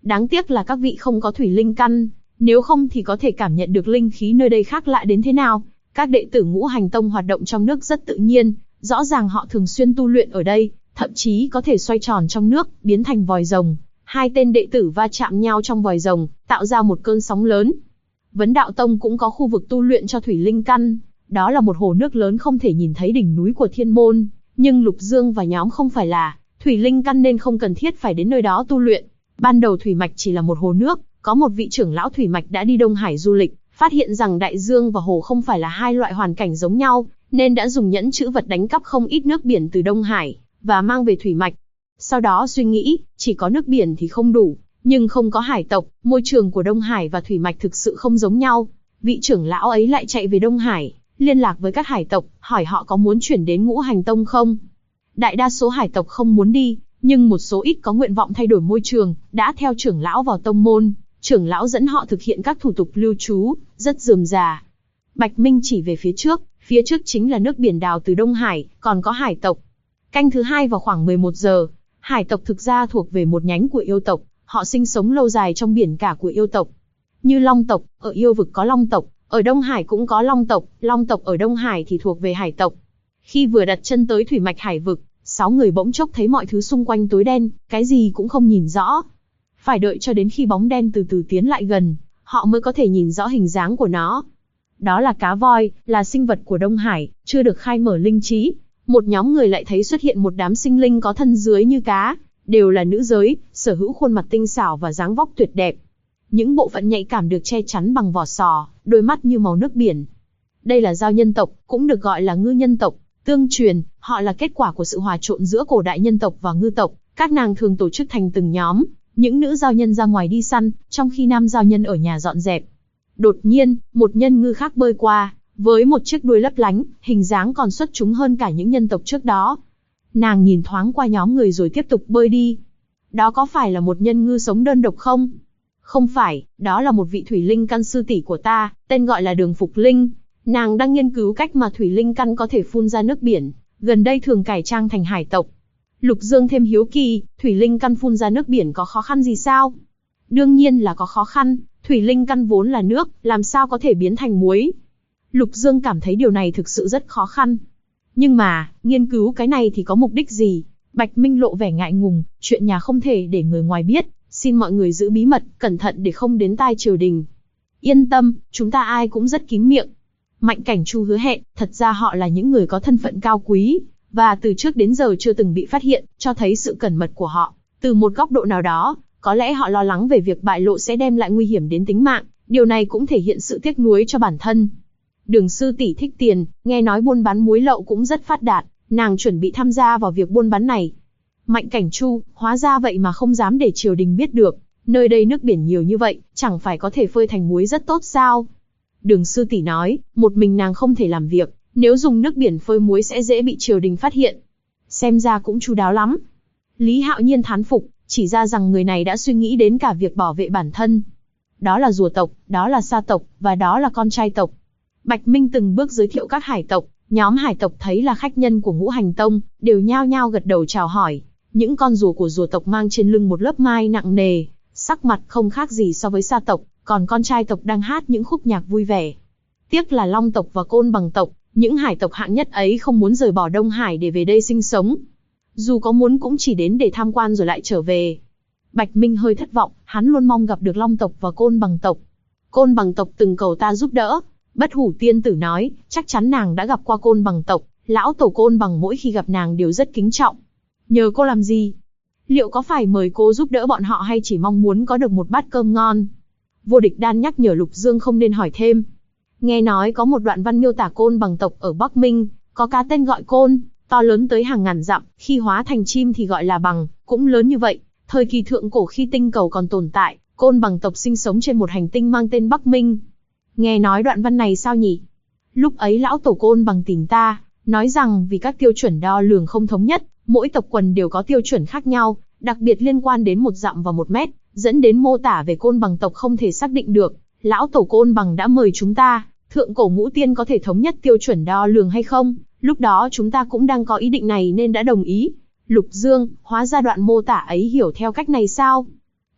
Đáng tiếc là các vị không có thủy linh căn, nếu không thì có thể cảm nhận được linh khí nơi đây khác lạ đến thế nào. Các đệ tử Ngũ Hành Tông hoạt động trong nước rất tự nhiên, rõ ràng họ thường xuyên tu luyện ở đây, thậm chí có thể xoay tròn trong nước, biến thành vòi rồng. Hai tên đệ tử va chạm nhau trong vòi rồng, tạo ra một cơn sóng lớn. Vấn Đạo Tông cũng có khu vực tu luyện cho thủy linh căn, đó là một hồ nước lớn không thể nhìn thấy đỉnh núi của Thiên Môn, nhưng Lục Dương và nhóm không phải là thủy linh căn nên không cần thiết phải đến nơi đó tu luyện. Ban đầu thủy mạch chỉ là một hồ nước, có một vị trưởng lão thủy mạch đã đi Đông Hải du lịch, phát hiện rằng đại dương và hồ không phải là hai loại hoàn cảnh giống nhau, nên đã dùng nhẫn chữ vật đánh cắp không ít nước biển từ Đông Hải và mang về thủy mạch. Sau đó suy nghĩ, chỉ có nước biển thì không đủ, nhưng không có hải tộc, môi trường của Đông Hải và thủy mạch thực sự không giống nhau. Vị trưởng lão ấy lại chạy về Đông Hải, liên lạc với các hải tộc, hỏi họ có muốn chuyển đến Ngũ Hành Tông không. Đại đa số hải tộc không muốn đi, nhưng một số ít có nguyện vọng thay đổi môi trường, đã theo trưởng lão vào tông môn. Trưởng lão dẫn họ thực hiện các thủ tục lưu trú, rất rườm rà. Bạch Minh chỉ về phía trước chính là nước biển đào từ Đông Hải, còn có hải tộc. Canh thứ hai vào khoảng 11 giờ, hải tộc thực ra thuộc về một nhánh của yêu tộc, họ sinh sống lâu dài trong biển cả của yêu tộc. Như Long tộc, ở yêu vực có Long tộc, ở Đông Hải cũng có Long tộc ở Đông Hải thì thuộc về hải tộc. Khi vừa đặt chân tới thủy mạch hải vực, 6 người bỗng chốc thấy mọi thứ xung quanh tối đen, cái gì cũng không nhìn rõ. Phải đợi cho đến khi bóng đen từ từ tiến lại gần, họ mới có thể nhìn rõ hình dáng của nó. Đó là cá voi, là sinh vật của Đông Hải, chưa được khai mở linh trí. Một nhóm người lại thấy xuất hiện một đám sinh linh có thân dưới như cá, đều là nữ giới, sở hữu khuôn mặt tinh xảo và dáng vóc tuyệt đẹp. Những bộ phận nhạy cảm được che chắn bằng vỏ sò, đôi mắt như màu nước biển. Đây là giao nhân tộc, cũng được gọi là ngư nhân tộc. Tương truyền, họ là kết quả của sự hòa trộn giữa cổ đại nhân tộc và ngư tộc. Các nàng thường tổ chức thành từng nhóm, những nữ giao nhân ra ngoài đi săn, trong khi nam giao nhân ở nhà dọn dẹp. Đột nhiên, một nhân ngư khác bơi qua, với một chiếc đuôi lấp lánh, hình dáng còn xuất chúng hơn cả những nhân tộc trước đó. Nàng nhìn thoáng qua nhóm người rồi tiếp tục bơi đi. Đó có phải là một nhân ngư sống đơn độc không? Không phải, đó là một vị thủy linh căn sư tỷ của ta, tên gọi là Đường Phục Linh. Nàng đang nghiên cứu cách mà thủy linh căn có thể phun ra nước biển, gần đây thường cải trang thành hải tộc. Lục Dương thêm hiếu kỳ, thủy linh căn phun ra nước biển có khó khăn gì sao? Đương nhiên là có khó khăn, thủy linh căn vốn là nước, làm sao có thể biến thành muối? Lục Dương cảm thấy điều này thực sự rất khó khăn. Nhưng mà, nghiên cứu cái này thì có mục đích gì? Bạch Minh lộ vẻ ngại ngùng, chuyện nhà không thể để người ngoài biết, xin mọi người giữ bí mật, cẩn thận để không đến tai triều đình. Yên tâm, chúng ta ai cũng rất kín miệng. Mạnh Cảnh Chu hứa hẹn, thật ra họ là những người có thân phận cao quý, và từ trước đến giờ chưa từng bị phát hiện, cho thấy sự cẩn mật của họ. Từ một góc độ nào đó, có lẽ họ lo lắng về việc bại lộ sẽ đem lại nguy hiểm đến tính mạng, điều này cũng thể hiện sự tiếc nuối cho bản thân. Đường sư tỷ thích tiền, nghe nói buôn bán muối lậu cũng rất phát đạt, nàng chuẩn bị tham gia vào việc buôn bán này. Mạnh Cảnh Chu, hóa ra vậy mà không dám để triều đình biết được, nơi đây nước biển nhiều như vậy, chẳng phải có thể phơi thành muối rất tốt sao? Đường sư tỷ nói, một mình nàng không thể làm việc, nếu dùng nước biển phơi muối sẽ dễ bị triều đình phát hiện. Xem ra cũng chu đáo lắm. Lý Hạo Nhiên thán phục, chỉ ra rằng người này đã suy nghĩ đến cả việc bảo vệ bản thân. Đó là rùa tộc, đó là sa tộc, và đó là con trai tộc. Bạch Minh từng bước giới thiệu các hải tộc, nhóm hải tộc thấy là khách nhân của Ngũ Hành Tông, đều nhao nhao gật đầu chào hỏi. Những con rùa của rùa tộc mang trên lưng một lớp mai nặng nề, sắc mặt không khác gì so với sa tộc, còn con trai tộc đang hát những khúc nhạc vui vẻ. Tiếc là Long tộc và Côn Bằng tộc, những hải tộc hạng nhất ấy không muốn rời bỏ Đông Hải để về đây sinh sống. Dù có muốn cũng chỉ đến để tham quan rồi lại trở về. Bạch Minh hơi thất vọng, hắn luôn mong gặp được Long tộc và Côn Bằng tộc. Côn Bằng tộc từng cầu ta giúp đỡ. Bất Hủ tiên tử nói, chắc chắn nàng đã gặp qua Côn Bằng tộc, lão tổ Côn Bằng mỗi khi gặp nàng đều rất kính trọng. Nhờ cô làm gì? Liệu có phải mời cô giúp đỡ bọn họ hay chỉ mong muốn có được một bát cơm ngon? Vô Địch Đan nhắc nhở Lục Dương không nên hỏi thêm. Nghe nói có một đoạn văn miêu tả Côn Bằng tộc ở Bắc Minh, có cá tên gọi Côn, to lớn tới hàng ngàn dặm, khi hóa thành chim thì gọi là Bằng, cũng lớn như vậy. Thời kỳ thượng cổ khi tinh cầu còn tồn tại, Côn Bằng tộc sinh sống trên một hành tinh mang tên Bắc Minh. Nghe nói đoạn văn này sao nhỉ? Lúc ấy lão tổ Côn Bằng tìm ta, nói rằng vì các tiêu chuẩn đo lường không thống nhất, mỗi tộc quần đều có tiêu chuẩn khác nhau, đặc biệt liên quan đến 1 dặm và 1 mét, dẫn đến mô tả về Côn Bằng tộc không thể xác định được. Lão tổ Côn Bằng đã mời chúng ta, thượng cổ ngũ tiên có thể thống nhất tiêu chuẩn đo lường hay không? Lúc đó chúng ta cũng đang có ý định này nên đã đồng ý. Lục Dương, hóa ra đoạn mô tả ấy hiểu theo cách này sao?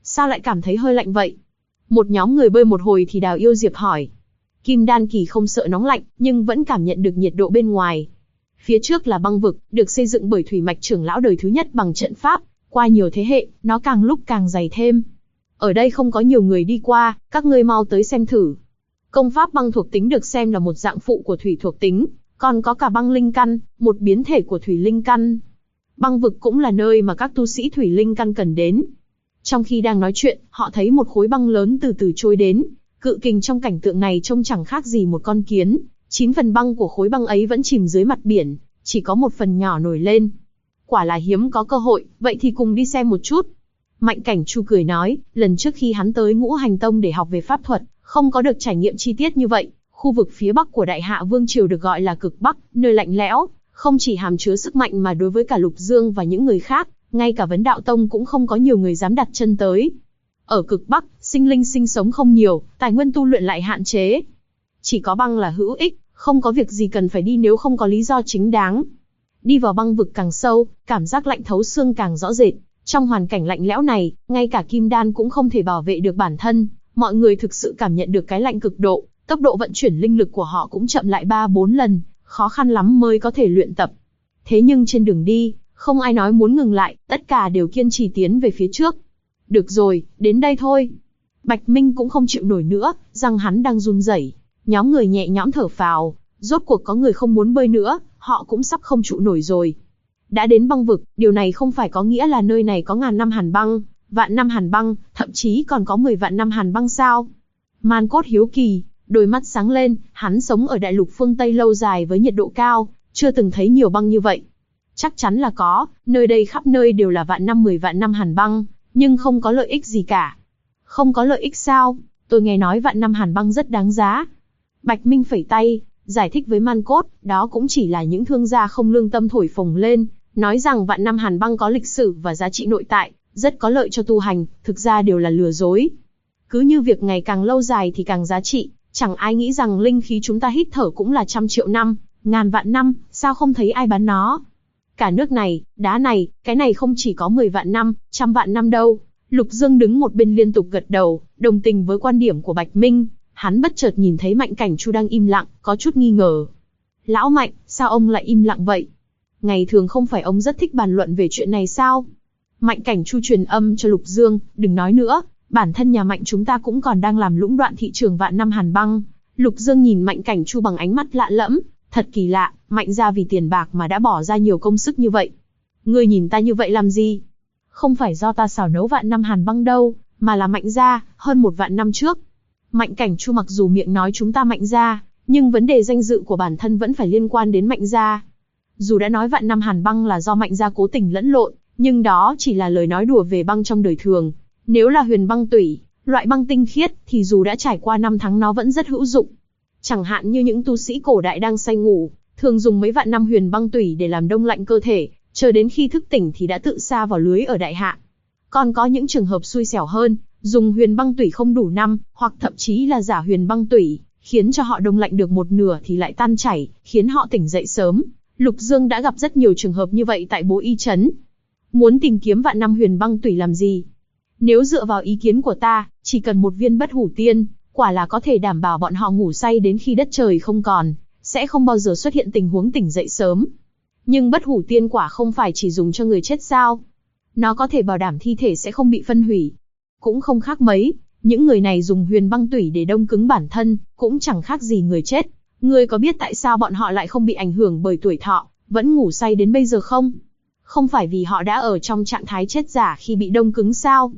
Sao lại cảm thấy hơi lạnh vậy? Một nhóm người bơi một hồi thì Đào Yêu Diệp hỏi. Kim đan kỳ không sợ nóng lạnh, nhưng vẫn cảm nhận được nhiệt độ bên ngoài. Phía trước là băng vực, được xây dựng bởi thủy mạch trưởng lão đời thứ nhất bằng trận pháp. Qua nhiều thế hệ, nó càng lúc càng dày thêm. Ở đây không có nhiều người đi qua, các ngươi mau tới xem thử. Công pháp băng thuộc tính được xem là một dạng phụ của thủy thuộc tính, còn có cả băng linh căn, một biến thể của thủy linh căn. Băng vực cũng là nơi mà các tu sĩ thủy linh căn cần đến. Trong khi đang nói chuyện, họ thấy một khối băng lớn từ từ trôi đến. Cự kình trong cảnh tượng này trông chẳng khác gì một con kiến. 9 phần băng của khối băng ấy vẫn chìm dưới mặt biển, chỉ có một phần nhỏ nổi lên. Quả là hiếm có cơ hội, vậy thì cùng đi xem một chút. Mạnh Cảnh Chu cười nói, lần trước khi hắn tới Ngũ Hành Tông để học về pháp thuật, không có được trải nghiệm chi tiết như vậy. Khu vực phía bắc của Đại Hạ Vương Triều được gọi là Cực Bắc, nơi lạnh lẽo, không chỉ hàm chứa sức mạnh mà đối với cả Lục Dương và những người khác, ngay cả Vấn Đạo Tông cũng không có nhiều người dám đặt chân tới. Ở Cực Bắc, sinh linh sinh sống không nhiều, tài nguyên tu luyện lại hạn chế. Chỉ có băng là hữu ích, không có việc gì cần phải đi nếu không có lý do chính đáng. Đi vào băng vực càng sâu, cảm giác lạnh thấu xương càng rõ rệt. Trong hoàn cảnh lạnh lẽo này, ngay cả kim đan cũng không thể bảo vệ được bản thân. Mọi người thực sự cảm nhận được cái lạnh cực độ, tốc độ vận chuyển linh lực của họ cũng chậm lại 3-4 lần, khó khăn lắm mới có thể luyện tập. Thế nhưng trên đường đi, không ai nói muốn ngừng lại, tất cả đều kiên trì tiến về phía trước. Được rồi, đến đây thôi. Bạch Minh cũng không chịu nổi nữa, răng hắn đang run rẩy. Nhóm người nhẹ nhõm thở phào, rốt cuộc có người không muốn bơi nữa, họ cũng sắp không trụ nổi rồi. Đã đến băng vực, điều này không phải có nghĩa là nơi này có ngàn năm hàn băng, vạn năm hàn băng, thậm chí còn có 10 vạn năm hàn băng sao? Man Cốt hiếu kỳ, đôi mắt sáng lên, hắn sống ở đại lục phương Tây lâu dài với nhiệt độ cao, chưa từng thấy nhiều băng như vậy. Chắc chắn là có, nơi đây khắp nơi đều là vạn năm 10 vạn năm hàn băng, nhưng không có lợi ích gì cả. Không có lợi ích sao? Tôi nghe nói vạn năm hàn băng rất đáng giá. Bạch Minh phẩy tay, giải thích với Man Cốt, đó cũng chỉ là những thương gia không lương tâm thổi phồng lên, nói rằng vạn năm hàn băng có lịch sử và giá trị nội tại, rất có lợi cho tu hành, thực ra đều là lừa dối. Cứ như việc ngày càng lâu dài thì càng giá trị, chẳng ai nghĩ rằng linh khí chúng ta hít thở cũng là 100 triệu năm, ngàn vạn năm, sao không thấy ai bán nó? Cả nước này, đá này, cái này không chỉ có 10 vạn năm, 100 vạn năm đâu. Lục Dương đứng một bên liên tục gật đầu, đồng tình với quan điểm của Bạch Minh. Hắn bất chợt nhìn thấy Mạnh Cảnh Chu đang im lặng, có chút nghi ngờ. Lão Mạnh, sao ông lại im lặng vậy? Ngày thường không phải ông rất thích bàn luận về chuyện này sao? Mạnh Cảnh Chu truyền âm cho Lục Dương, đừng nói nữa, bản thân nhà Mạnh chúng ta cũng còn đang làm lũng đoạn thị trường vạn năm hàn băng. Lục Dương nhìn Mạnh Cảnh Chu bằng ánh mắt lạ lẫm, thật kỳ lạ, Mạnh gia vì tiền bạc mà đã bỏ ra nhiều công sức như vậy. Ngươi nhìn ta như vậy làm gì? Không phải do ta xào nấu vạn năm hàn băng đâu, mà là Mạnh gia, hơn 1 vạn năm trước. Mạnh Cảnh Chu mặc dù miệng nói chúng ta Mạnh gia, nhưng vấn đề danh dự của bản thân vẫn phải liên quan đến Mạnh gia. Dù đã nói vạn năm hàn băng là do Mạnh gia cố tình lẫn lộn, nhưng đó chỉ là lời nói đùa về băng trong đời thường. Nếu là huyền băng tủy, loại băng tinh khiết, thì dù đã trải qua 5 tháng nó vẫn rất hữu dụng. Chẳng hạn như những tu sĩ cổ đại đang say ngủ, thường dùng mấy vạn năm huyền băng tủy để làm đông lạnh cơ thể, chờ đến khi thức tỉnh thì đã tự sa vào lưới ở Đại Hạ. Còn có những trường hợp xui xẻo hơn, dùng huyền băng tủy không đủ năm, hoặc thậm chí là giả huyền băng tủy, khiến cho họ đông lạnh được một nửa thì lại tan chảy, khiến họ tỉnh dậy sớm. Lục Dương đã gặp rất nhiều trường hợp như vậy tại Bố Y Trấn. Muốn tìm kiếm vạn năm huyền băng tủy làm gì? Nếu dựa vào ý kiến của ta, chỉ cần một viên bất hủ tiên, quả là có thể đảm bảo bọn họ ngủ say đến khi đất trời không còn, sẽ không bao giờ xuất hiện tình huống tỉnh dậy sớm. Nhưng bất hủ tiên quả không phải chỉ dùng cho người chết sao? Nó có thể bảo đảm thi thể sẽ không bị phân hủy. Cũng không khác mấy, những người này dùng huyền băng tủy để đông cứng bản thân, cũng chẳng khác gì người chết. Ngươi có biết tại sao bọn họ lại không bị ảnh hưởng bởi tuổi thọ, vẫn ngủ say đến bây giờ không? Không phải vì họ đã ở trong trạng thái chết giả khi bị đông cứng sao?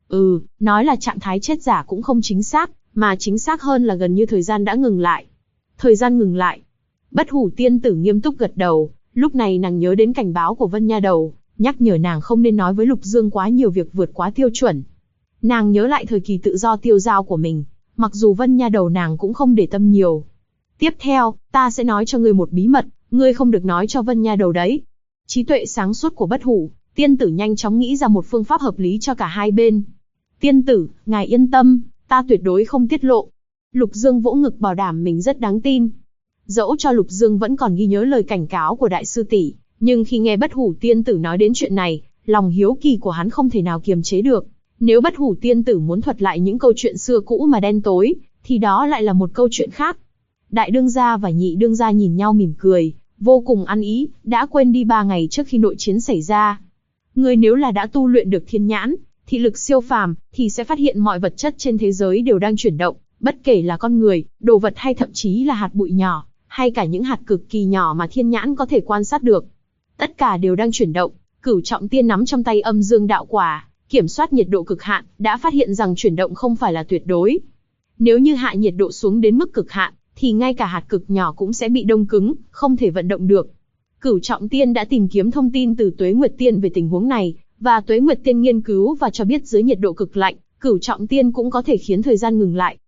Nói là trạng thái chết giả cũng không chính xác, mà chính xác hơn là gần như thời gian đã ngừng lại. Thời gian ngừng lại. Bất hủ tiên tử nghiêm túc gật đầu, lúc này nàng nhớ đến cảnh báo của Vân Nha Đầu, nhắc nhở nàng không nên nói với Lục Dương quá nhiều việc vượt quá tiêu chuẩn. Nàng nhớ lại thời kỳ tự do tiêu dao của mình, mặc dù Vân Nha Đầu nàng cũng không để tâm nhiều. Tiếp theo, ta sẽ nói cho ngươi một bí mật, ngươi không được nói cho Vân Nha Đầu đấy. Trí tuệ sáng suốt của bất hủ tiên tử nhanh chóng nghĩ ra một phương pháp hợp lý cho cả hai bên. Tiên tử, ngài yên tâm, ta tuyệt đối không tiết lộ. Lục Dương vỗ ngực bảo đảm mình rất đáng tin. Dẫu cho Lục Dương vẫn còn ghi nhớ lời cảnh cáo của đại sư tỷ, nhưng khi nghe bất hủ tiên tử nói đến chuyện này, lòng hiếu kỳ của hắn không thể nào kiềm chế được. Nếu Bất Hủ tiên tử muốn thuật lại những câu chuyện xưa cũ mà đen tối, thì đó lại là một câu chuyện khác. Đại đương gia và nhị đương gia nhìn nhau mỉm cười, vô cùng ăn ý, đã quên đi 3 ngày trước khi nội chiến xảy ra. Người nếu là đã tu luyện được thiên nhãn, thị lực siêu phàm, thì sẽ phát hiện mọi vật chất trên thế giới đều đang chuyển động, bất kể là con người, đồ vật hay thậm chí là hạt bụi nhỏ, hay cả những hạt cực kỳ nhỏ mà thiên nhãn có thể quan sát được. Tất cả đều đang chuyển động. Cửu Trọng Tiên nắm trong tay âm dương đạo quả, kiểm soát nhiệt độ cực hạn, đã phát hiện rằng chuyển động không phải là tuyệt đối. Nếu như hạ nhiệt độ xuống đến mức cực hạn, thì ngay cả hạt cực nhỏ cũng sẽ bị đông cứng, không thể vận động được. Cửu Trọng Tiên đã tìm kiếm thông tin từ Tuế Nguyệt Tiên về tình huống này, và Tuế Nguyệt Tiên nghiên cứu và cho biết dưới nhiệt độ cực lạnh, Cửu Trọng Tiên cũng có thể khiến thời gian ngừng lại.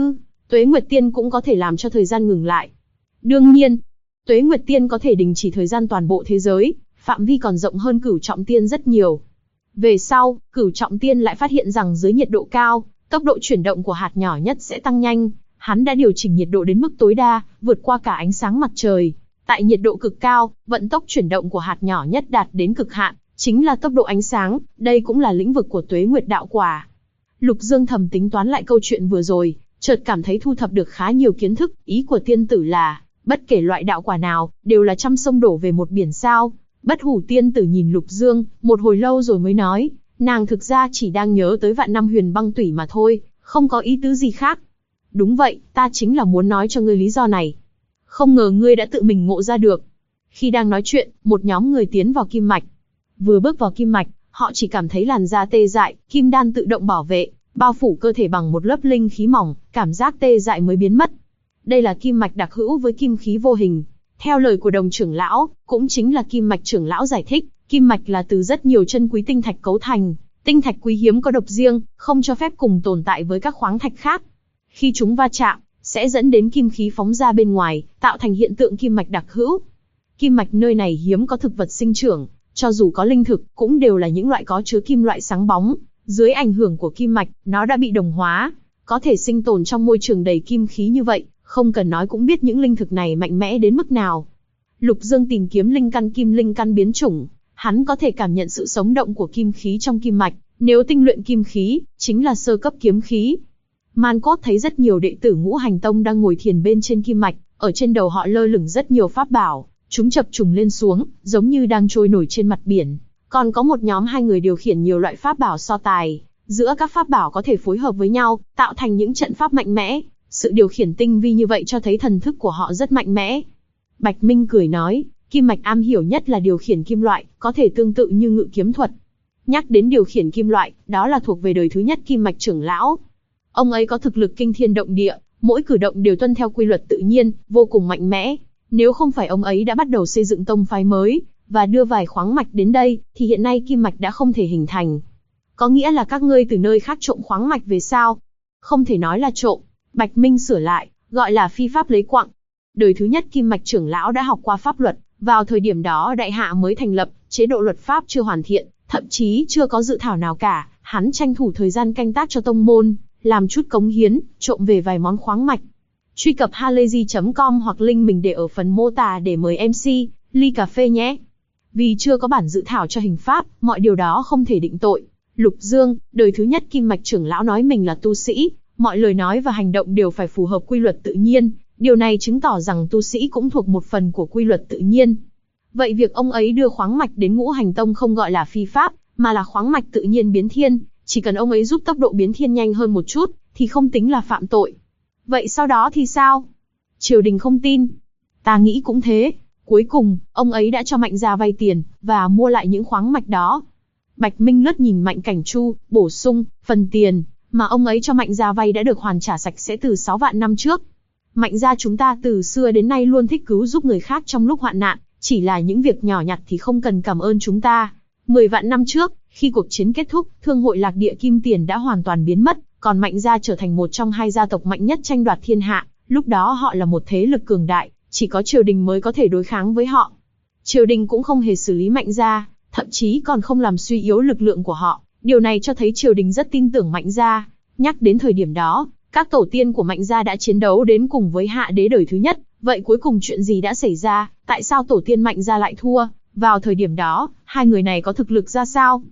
Tuế Nguyệt Tiên cũng có thể làm cho thời gian ngừng lại. Đương nhiên, Tuế Nguyệt Tiên có thể đình chỉ thời gian toàn bộ thế giới, phạm vi còn rộng hơn Cửu Trọng Tiên rất nhiều. Về sau, Cửu Trọng Tiên lại phát hiện rằng dưới nhiệt độ cao, tốc độ chuyển động của hạt nhỏ nhất sẽ tăng nhanh. Hắn đã điều chỉnh nhiệt độ đến mức tối đa, vượt qua cả ánh sáng mặt trời. Tại nhiệt độ cực cao, vận tốc chuyển động của hạt nhỏ nhất đạt đến cực hạn, chính là tốc độ ánh sáng, đây cũng là lĩnh vực của Tuế Nguyệt đạo quả. Lục Dương thầm tính toán lại câu chuyện vừa rồi, chợt cảm thấy thu thập được khá nhiều kiến thức, ý của tiên tử là, bất kể loại đạo quả nào, đều là trăm sông đổ về một biển sao. Bất Hủ tiên tử nhìn Lục Dương, một hồi lâu rồi mới nói, nàng thực ra chỉ đang nhớ tới vạn năm huyền băng tủy mà thôi, không có ý tứ gì khác. Đúng vậy, ta chính là muốn nói cho ngươi lý do này. Không ngờ ngươi đã tự mình ngộ ra được. Khi đang nói chuyện, một nhóm người tiến vào kim mạch. Vừa bước vào kim mạch, họ chỉ cảm thấy làn da tê dại, kim đan tự động bảo vệ, bao phủ cơ thể bằng một lớp linh khí mỏng, cảm giác tê dại mới biến mất. Đây là kim mạch đặc hữu với kim khí vô hình. Theo lời của Đồng trưởng lão, cũng chính là Kim Mạch trưởng lão giải thích, kim mạch là từ rất nhiều chân quý tinh thạch cấu thành, tinh thạch quý hiếm có độc riêng, không cho phép cùng tồn tại với các khoáng thạch khác. Khi chúng va chạm, sẽ dẫn đến kim khí phóng ra bên ngoài, tạo thành hiện tượng kim mạch đặc hữu. Kim mạch nơi này hiếm có thực vật sinh trưởng, cho dù có linh thực, cũng đều là những loại có chứa kim loại sáng bóng. Dưới ảnh hưởng của kim mạch, nó đã bị đồng hóa, có thể sinh tồn trong môi trường đầy kim khí như vậy, không cần nói cũng biết những linh thực này mạnh mẽ đến mức nào. Lục Dương tìm kiếm linh căn biến chủng, hắn có thể cảm nhận sự sống động của kim khí trong kim mạch, nếu tinh luyện kim khí, chính là sơ cấp kiếm khí. Man Cốt thấy rất nhiều đệ tử Ngũ Hành Tông đang ngồi thiền bên trên kim mạch, ở trên đầu họ lơ lửng rất nhiều pháp bảo, chúng chập trùng lên xuống, giống như đang trôi nổi trên mặt biển. Còn có một nhóm 2 người điều khiển nhiều loại pháp bảo so tài, giữa các pháp bảo có thể phối hợp với nhau, tạo thành những trận pháp mạnh mẽ. Sự điều khiển tinh vi như vậy cho thấy thần thức của họ rất mạnh mẽ. Bạch Minh cười nói, kim mạch am hiểu nhất là điều khiển kim loại, có thể tương tự như ngự kiếm thuật. Nhắc đến điều khiển kim loại, đó là thuộc về đời thứ nhất Kim Mạch trưởng lão. Ông ấy có thực lực kinh thiên động địa, mỗi cử động đều tuân theo quy luật tự nhiên, vô cùng mạnh mẽ. Nếu không phải ông ấy đã bắt đầu xây dựng tông phái mới, và đưa vài khoáng mạch đến đây, thì hiện nay kim mạch đã không thể hình thành. Có nghĩa là các ngươi từ nơi khác trộm khoáng mạch về sao? Không thể nói là trộm. Bạch Minh sửa lại, gọi là phi pháp lấy quặng. Đời thứ nhất Kim Mạch trưởng lão đã học qua pháp luật, vào thời điểm đó đại hạ mới thành lập, chế độ luật pháp chưa hoàn thiện, thậm chí chưa có dự thảo nào cả, hắn tranh thủ thời gian canh tác cho tông môn, làm chút cống hiến, trộm về vài món khoáng mạch. Truy cập halayzi.com hoặc link mình để ở phần mô tả để mời MC, ly cà phê nhé. Vì chưa có bản dự thảo cho hình pháp, mọi điều đó không thể định tội. Lục Dương, đời thứ nhất Kim Mạch trưởng lão nói mình là tu sĩ, mọi lời nói và hành động đều phải phù hợp quy luật tự nhiên, điều này chứng tỏ rằng tu sĩ cũng thuộc một phần của quy luật tự nhiên. Vậy việc ông ấy đưa khoáng mạch đến Ngũ Hành Tông không gọi là phi pháp, mà là khoáng mạch tự nhiên biến thiên, chỉ cần ông ấy giúp tốc độ biến thiên nhanh hơn một chút, thì không tính là phạm tội. Vậy sau đó thì sao? Triều đình không tin. Ta nghĩ cũng thế. Cuối cùng, ông ấy đã cho Mạnh gia vay tiền, và mua lại những khoáng mạch đó. Bạch Minh lướt nhìn Mạnh Cảnh Chu, bổ sung, phần tiền mà ông ấy cho Mạnh gia vay đã được hoàn trả sạch sẽ từ 6 vạn năm trước. Mạnh gia chúng ta từ xưa đến nay luôn thích cứu giúp người khác trong lúc hoạn nạn, chỉ là những việc nhỏ nhặt thì không cần cảm ơn chúng ta. 10 vạn năm trước, khi cuộc chiến kết thúc, thương hội Lạc Địa Kim Tiền đã hoàn toàn biến mất, còn Mạnh gia trở thành một trong 2 gia tộc mạnh nhất tranh đoạt thiên hạ, lúc đó họ là một thế lực cường đại, chỉ có triều đình mới có thể đối kháng với họ. Triều đình cũng không hề xử lý Mạnh gia, thậm chí còn không làm suy yếu lực lượng của họ. Điều này cho thấy triều đình rất tin tưởng Mạnh gia. Nhắc đến thời điểm đó, các tổ tiên của Mạnh gia đã chiến đấu đến cùng với Hạ Đế đời thứ nhất. Vậy cuối cùng chuyện gì đã xảy ra? Tại sao tổ tiên Mạnh gia lại thua? Vào thời điểm đó, 2 người này có thực lực ra sao?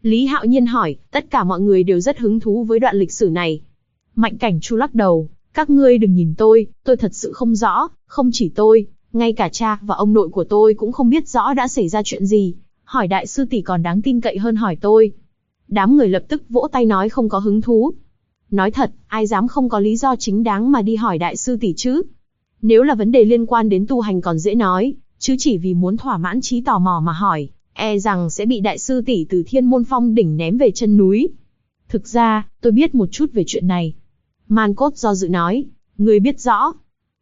Lý Hạo Nhiên hỏi, tất cả mọi người đều rất hứng thú với đoạn lịch sử này. Mạnh Cảnh Chu lắc đầu, các ngươi đừng nhìn tôi thật sự không rõ, không chỉ tôi, ngay cả cha và ông nội của tôi cũng không biết rõ đã xảy ra chuyện gì. Hỏi đại sư tỷ còn đáng tin cậy hơn hỏi tôi. Đám người lập tức vỗ tay nói không có hứng thú. Nói thật, ai dám không có lý do chính đáng mà đi hỏi đại sư tỷ chứ? Nếu là vấn đề liên quan đến tu hành còn dễ nói, chứ chỉ vì muốn thỏa mãn trí tò mò mà hỏi, e rằng sẽ bị đại sư tỷ từ Thiên Môn Phong đỉnh ném về chân núi. Thực ra, tôi biết một chút về chuyện này. Man Cốt do dự nói, ngươi biết rõ.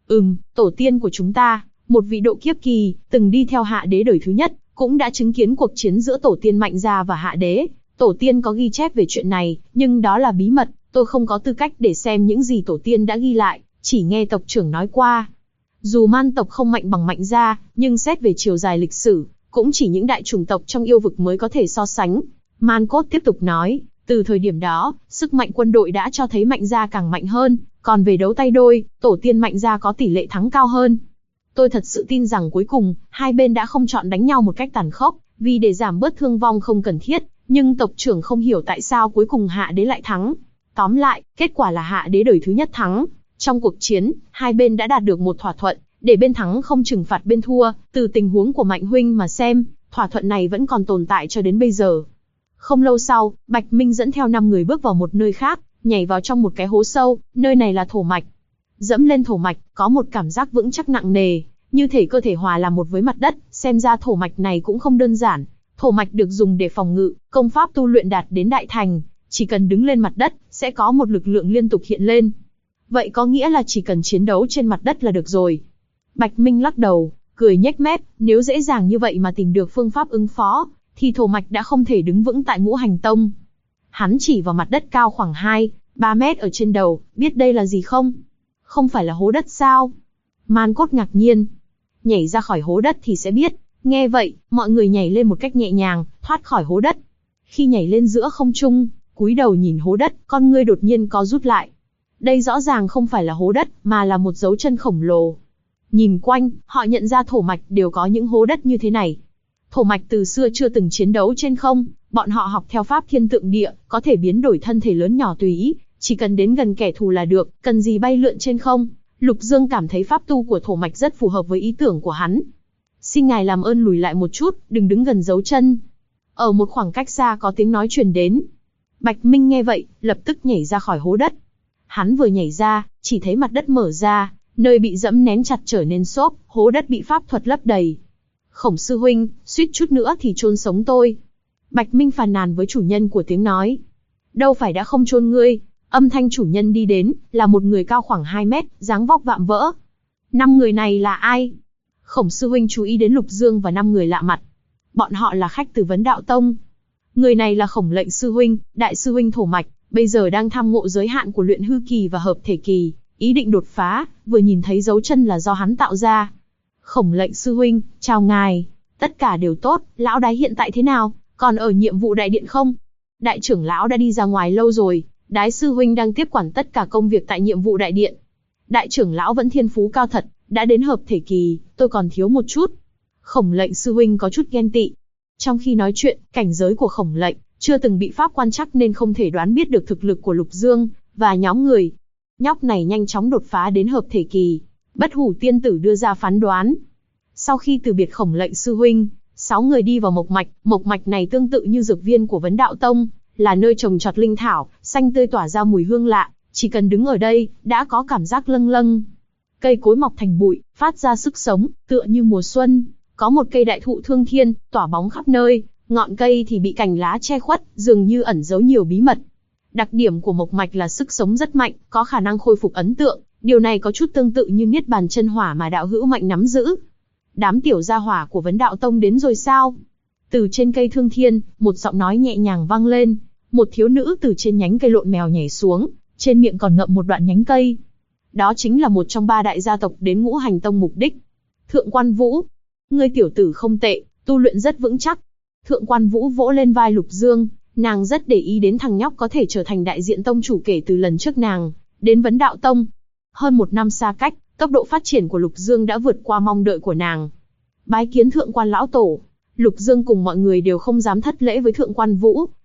Tổ tiên của chúng ta, một vị độ kiếp kỳ, từng đi theo Hạ Đế đời thứ nhất, cũng đã chứng kiến cuộc chiến giữa tổ tiên Mạnh Gia và Hạ Đế. Tổ tiên có ghi chép về chuyện này, nhưng đó là bí mật, tôi không có tư cách để xem những gì tổ tiên đã ghi lại, chỉ nghe tộc trưởng nói qua. Dù Man tộc không mạnh bằng Mạnh Gia, nhưng xét về chiều dài lịch sử, cũng chỉ những đại chủng tộc trong yêu vực mới có thể so sánh. Man Cốt tiếp tục nói, từ thời điểm đó, sức mạnh quân đội đã cho thấy Mạnh Gia càng mạnh hơn, còn về đấu tay đôi, tổ tiên Mạnh Gia có tỷ lệ thắng cao hơn. Tôi thật sự tin rằng cuối cùng, hai bên đã không chọn đánh nhau một cách tàn khốc, vì để giảm bớt thương vong không cần thiết, nhưng tộc trưởng không hiểu tại sao cuối cùng Hạ Đế lại thắng. Tóm lại, kết quả là Hạ Đế đời thứ nhất thắng. Trong cuộc chiến, hai bên đã đạt được một thỏa thuận, để bên thắng không trừng phạt bên thua, từ tình huống của Mạnh huynh mà xem, thỏa thuận này vẫn còn tồn tại cho đến bây giờ. Không lâu sau, Bạch Minh dẫn theo 5 người bước vào một nơi khác, nhảy vào trong một cái hố sâu, nơi này là thổ mạch. Dẫm lên thổ mạch, có một cảm giác vững chắc nặng nề, như thể cơ thể hòa làm một với mặt đất, xem ra thổ mạch này cũng không đơn giản. Thổ mạch được dùng để phòng ngự, công pháp tu luyện đạt đến đại thành, chỉ cần đứng lên mặt đất, sẽ có một lực lượng liên tục hiện lên. Vậy có nghĩa là chỉ cần chiến đấu trên mặt đất là được rồi. Bạch Minh lắc đầu, cười nhếch mép, nếu dễ dàng như vậy mà tìm được phương pháp ứng phó, thì thổ mạch đã không thể đứng vững tại Ngũ Hành Tông. Hắn chỉ vào mặt đất cao khoảng 2-3 mét ở trên đầu, biết đây là gì không? Không phải là hố đất sao? Man Cốt ngạc nhiên. Nhảy ra khỏi hố đất thì sẽ biết. Nghe vậy, mọi người nhảy lên một cách nhẹ nhàng, thoát khỏi hố đất. Khi nhảy lên giữa không trung, cúi đầu nhìn hố đất, con ngươi đột nhiên co rút lại. Đây rõ ràng không phải là hố đất, mà là một dấu chân khổng lồ. Nhìn quanh, họ nhận ra thổ mạch đều có những hố đất như thế này. Thổ mạch từ xưa chưa từng chiến đấu trên không, bọn họ học theo pháp thiên tượng địa, có thể biến đổi thân thể lớn nhỏ tùy ý, chỉ cần đến gần kẻ thù là được, cần gì bay lượn trên không. Lục Dương cảm thấy pháp tu của thổ mạch rất phù hợp với ý tưởng của hắn. Xin ngài làm ơn lùi lại một chút, đừng đứng gần dấu chân. Ở một khoảng cách xa có tiếng nói truyền đến. Bạch Minh nghe vậy, lập tức nhảy ra khỏi hố đất. Hắn vừa nhảy ra, chỉ thấy mặt đất mở ra, nơi bị dẫm nén chặt trở nên xốp, hố đất bị pháp thuật lấp đầy. Khổng sư huynh, suýt chút nữa thì chôn sống tôi. Bạch Minh phàn nàn với chủ nhân của tiếng nói. Đâu phải đã không chôn ngươi. Âm thanh chủ nhân đi đến, là một người cao khoảng 2 mét, dáng vóc vạm vỡ. 5 người này là ai? Khổng sư huynh chú ý đến Lục Dương và 5 người lạ mặt. Bọn họ là khách từ Vấn Đạo Tông. Người này là Khổng Lệnh sư huynh, đại sư huynh thổ mạch, bây giờ đang tham ngộ giới hạn của luyện hư kỳ và hợp thể kỳ, ý định đột phá, vừa nhìn thấy dấu chân là do hắn tạo ra. Khổng Lệnh sư huynh, chào ngài. Tất cả đều tốt, lão đái hiện tại thế nào, còn ở nhiệm vụ đại điện không? Đại trưởng lão đã đi ra ngoài lâu rồi, đái sư huynh đang tiếp quản tất cả công việc tại nhiệm vụ đại điện. Đại trưởng lão vẫn thiên phú cao thật, đã đến hợp thể kỳ, tôi còn thiếu một chút. Khổng Lệnh sư huynh có chút ghen tị. Trong khi nói chuyện, cảnh giới của Khổng Lệnh chưa từng bị pháp quan trắc nên không thể đoán biết được thực lực của Lục Dương và nhóm người. Nhóc này nhanh chóng đột phá đến hợp thể kỳ. Bất Hủ tiên tử đưa ra phán đoán. Sau khi từ biệt Khổng Lệnh sư huynh, 6 người đi vào mộc mạch này tương tự như dược viên của Vấn Đạo Tông, là nơi trồng trọt linh thảo, xanh tươi tỏa ra mùi hương lạ, chỉ cần đứng ở đây, đã có cảm giác lâng lâng. Cây cối mọc thành bụi, phát ra sức sống, tựa như mùa xuân. Có một cây đại thụ thương thiên, tỏa bóng khắp nơi, ngọn cây thì bị cành lá che khuất, dường như ẩn giấu nhiều bí mật. Đặc điểm của mộc mạch là sức sống rất mạnh, có khả năng khôi phục ấn tượng, điều này có chút tương tự như niết bàn chân hỏa mà đạo hữu mạnh nắm giữ. Đám tiểu gia hỏa của Vấn Đạo Tông đến rồi sao? Từ trên cây thương thiên, một giọng nói nhẹ nhàng vang lên. Một thiếu nữ từ trên nhánh cây lộn mèo nhảy xuống, trên miệng còn ngậm một đoạn nhánh cây. Đó chính là một trong 3 đại gia tộc đến Ngũ Hành Tông mục đích. Thượng Quan Vũ, ngươi tiểu tử không tệ, tu luyện rất vững chắc. Thượng Quan Vũ vỗ lên vai Lục Dương, nàng rất để ý đến thằng nhóc có thể trở thành đại diện tông chủ kể từ lần trước nàng đến Vấn Đạo Tông. Hơn 1 năm xa cách, tốc độ phát triển của Lục Dương đã vượt qua mong đợi của nàng. Bái kiến Thượng Quan lão tổ. Lục Dương cùng mọi người đều không dám thất lễ với Thượng Quan Vũ,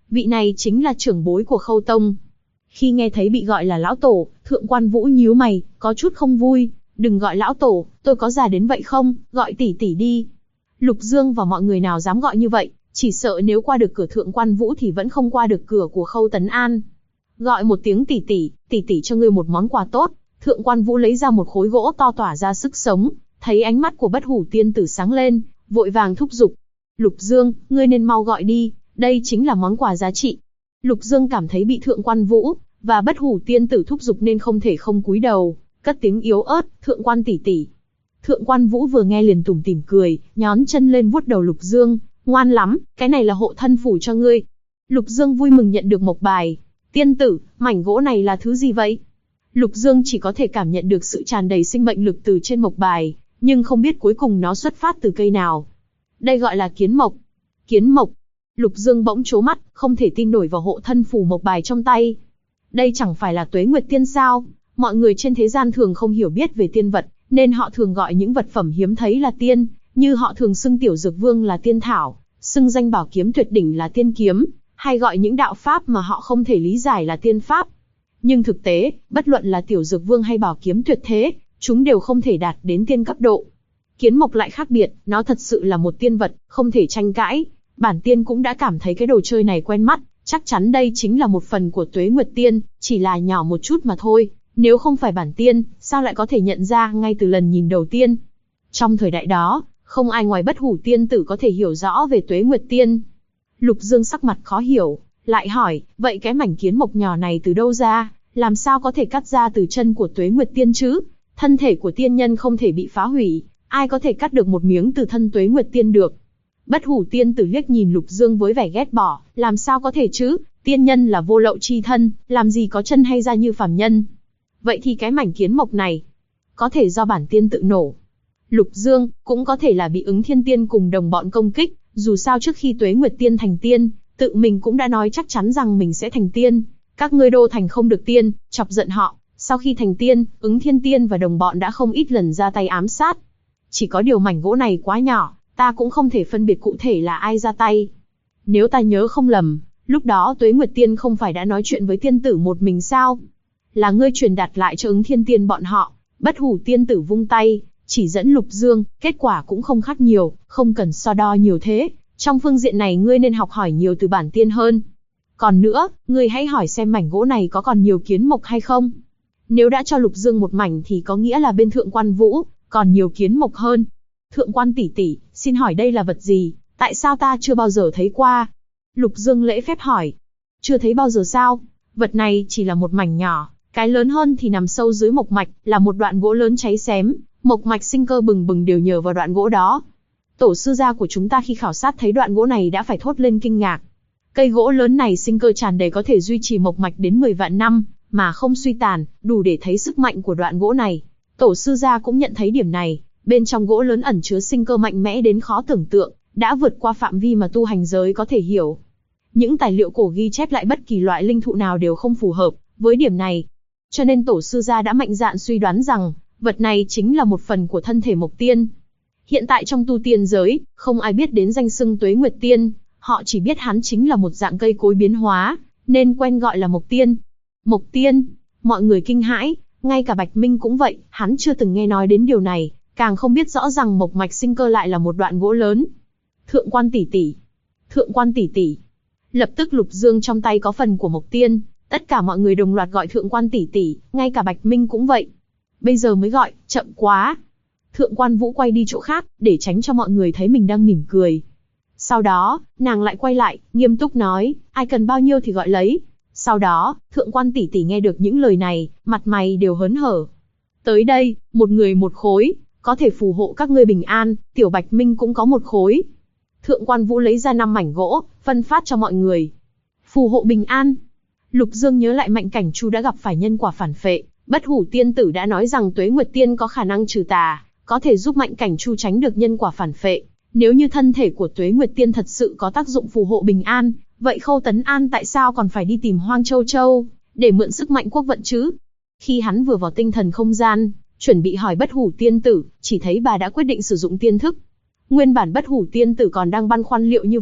Vị này chính là trưởng bối của Khâu Tông. Khi nghe thấy bị gọi là lão tổ, Thượng Quan Vũ nhíu mày, có chút không vui. Đừng gọi lão tổ, tôi có già đến vậy không, gọi tỷ tỷ đi. Lục Dương và mọi người nào dám gọi như vậy, chỉ sợ nếu qua được cửa Thượng Quan Vũ thì vẫn không qua được cửa của Khâu Tấn An. Gọi một tiếng tỷ tỷ cho ngươi một món quà tốt. Thượng Quan Vũ lấy ra một khối gỗ to tỏa ra sức sống, thấy ánh mắt của Bất Hủ Tiên Tử sáng lên, vội vàng thúc giục. Lục Dương, ngươi nên mau gọi đi, đây chính là món quà giá trị. Lục Dương cảm thấy bị Thượng Quan Vũ và Bất Hủ Tiên Tử thúc giục nên không thể không cúi đầu, cất tiếng yếu ớt, Thượng Quan tỷ tỷ. Thượng Quan Vũ vừa nghe liền tủm tỉm cười, nhón chân lên vuốt đầu Lục Dương, ngoan lắm, cái này là hộ thân phủ cho ngươi. Lục Dương vui mừng nhận được mộc bài. Tiên tử, mảnh gỗ này là thứ gì vậy? Lục Dương chỉ có thể cảm nhận được sự tràn đầy sinh mệnh lực từ trên mộc bài, nhưng không biết cuối cùng nó xuất phát từ cây nào. Đây gọi là kiến mộc. Kiến mộc. Lục Dương bỗng trố mắt, không thể tin nổi vào hộ thân phù mộc bài trong tay. Đây chẳng phải là Tuế Nguyệt Tiên sao? Mọi người trên thế gian thường không hiểu biết về tiên vật, nên họ thường gọi những vật phẩm hiếm thấy là tiên, như họ thường xưng Tiểu Dược Vương là tiên thảo, xưng danh bảo kiếm tuyệt đỉnh là tiên kiếm, hay gọi những đạo pháp mà họ không thể lý giải là tiên pháp. Nhưng thực tế, bất luận là Tiểu Dược Vương hay bảo kiếm tuyệt thế, chúng đều không thể đạt đến tiên cấp độ. Kiến mộc lại khác biệt, nó thật sự là một tiên vật, không thể tranh cãi. Bản tiên cũng đã cảm thấy cái đồ chơi này quen mắt, chắc chắn đây chính là một phần của Tuế Nguyệt Tiên, chỉ là nhỏ một chút mà thôi. Nếu không phải bản tiên, sao lại có thể nhận ra ngay từ lần nhìn đầu tiên? Trong thời đại đó, không ai ngoài Bất Hủ Tiên Tử có thể hiểu rõ về Tuế Nguyệt Tiên. Lục Dương sắc mặt khó hiểu, lại hỏi, vậy cái mảnh kiến mộc nhỏ này từ đâu ra, làm sao có thể cắt ra từ chân của Tuế Nguyệt Tiên chứ? Thân thể của tiên nhân không thể bị phá hủy, ai có thể cắt được một miếng từ thân Tuế Nguyệt Tiên được? Bất Hủ Tiên Tử liếc nhìn Lục Dương với vẻ ghét bỏ, làm sao có thể chứ? Tiên nhân là vô lậu chi thân, làm gì có chân hay da như phàm nhân? Vậy thì cái mảnh kiến mộc này, có thể do bản tiên tự nổ. Lục Dương, cũng có thể là bị Ứng Thiên Tiên cùng đồng bọn công kích, dù sao trước khi Tuế Nguyệt Tiên thành tiên, tự mình cũng đã nói chắc chắn rằng mình sẽ thành tiên. Các ngươi đô thành không được tiên, chọc giận họ, sau khi thành tiên, Ứng Thiên Tiên và đồng bọn đã không ít lần ra tay ám sát. Chỉ có điều mảnh gỗ này quá nhỏ, ta cũng không thể phân biệt cụ thể là ai ra tay. Nếu ta nhớ không lầm, lúc đó Tuế Nguyệt Tiên không phải đã nói chuyện với tiên tử một mình sao? Là ngươi truyền đạt lại cho Ứng Thiên Tiên bọn họ. Bất Hủ Tiên Tử vung tay, chỉ dẫn Lục Dương, kết quả cũng không khác nhiều, không cần so đo nhiều thế. Trong phương diện này ngươi nên học hỏi nhiều từ bản tiên hơn. Còn nữa, ngươi hãy hỏi xem mảnh gỗ này có còn nhiều kiến mộc hay không. Nếu đã cho Lục Dương một mảnh thì có nghĩa là bên Thượng Quan Vũ còn nhiều kiến mộc hơn. Thượng Quan tỷ tỷ, xin hỏi đây là vật gì? Tại sao ta chưa bao giờ thấy qua? Lục Dương lễ phép hỏi. Chưa thấy bao giờ sao? Vật này chỉ là một mảnh nhỏ, cái lớn hơn thì nằm sâu dưới mộc mạch, là một đoạn gỗ lớn cháy xém, mộc mạch sinh cơ bừng bừng đều nhờ vào đoạn gỗ đó. Tổ sư gia của chúng ta khi khảo sát thấy đoạn gỗ này đã phải thốt lên kinh ngạc. Cây gỗ lớn này sinh cơ tràn đầy có thể duy trì mộc mạch đến 10 vạn năm, mà không suy tàn, đủ để thấy sức mạnh của đoạn gỗ này. Tổ sư gia cũng nhận thấy điểm này, bên trong gỗ lớn ẩn chứa sinh cơ mạnh mẽ đến khó tưởng tượng, đã vượt qua phạm vi mà tu hành giới có thể hiểu. Những tài liệu cổ ghi chép lại bất kỳ loại linh thụ nào đều không phù hợp với điểm này. Cho nên tổ sư gia đã mạnh dạn suy đoán rằng, vật này chính là một phần của thân thể Mộc Tiên. Hiện tại trong tu tiên giới, không ai biết đến danh xưng Tuế Nguyệt Tiên, họ chỉ biết hắn chính là một dạng cây cối biến hóa, nên quen gọi là Mộc Tiên. Mộc Tiên, mọi người kinh hãi, ngay cả Bạch Minh cũng vậy, hắn chưa từng nghe nói đến điều này, càng không biết rõ rằng mộc mạch sinh cơ lại là một đoạn gỗ lớn. Thượng Quan tỷ tỷ, Thượng Quan tỷ tỷ. Lập tức Lục Dương trong tay có phần của Mộc Tiên, tất cả mọi người đồng loạt gọi Thượng Quan tỷ tỷ, ngay cả Bạch Minh cũng vậy. Bây giờ mới gọi, chậm quá. Thượng Quan Vũ quay đi chỗ khác, để tránh cho mọi người thấy mình đang mỉm cười. Sau đó, nàng lại quay lại, nghiêm túc nói, ai cần bao nhiêu thì gọi lấy. Sau đó, Thượng Quan tỷ tỷ nghe được những lời này, mặt mày đều hớn hở. Tới đây, một người một khối, có thể phù hộ các ngươi bình an, Tiểu Bạch Minh cũng có một khối. Thượng Quan Vũ lấy ra 5 mảnh gỗ, phân phát cho mọi người. Phù hộ bình an. Lục Dương nhớ lại Mạnh Cảnh Chu đã gặp phải nhân quả phản phệ, Bất Hủ Tiên Tử đã nói rằng Tuế Nguyệt Tiên có khả năng trừ tà, có thể giúp Mạnh Cảnh Chu tránh được nhân quả phản phệ. Nếu như thân thể của Tuế Nguyệt Tiên thật sự có tác dụng phù hộ bình an, vậy Khâu Tấn An tại sao còn phải đi tìm Hoang Châu Châu, để mượn sức mạnh quốc vận chứ? Khi hắn vừa vào tinh thần không gian, chuẩn bị hỏi Bất Hủ Tiên Tử, chỉ thấy bà đã quyết định sử dụng tiên thức. Nguyên bản Bất Hủ Tiên Tử còn đang băn khoăn liệu như vậy,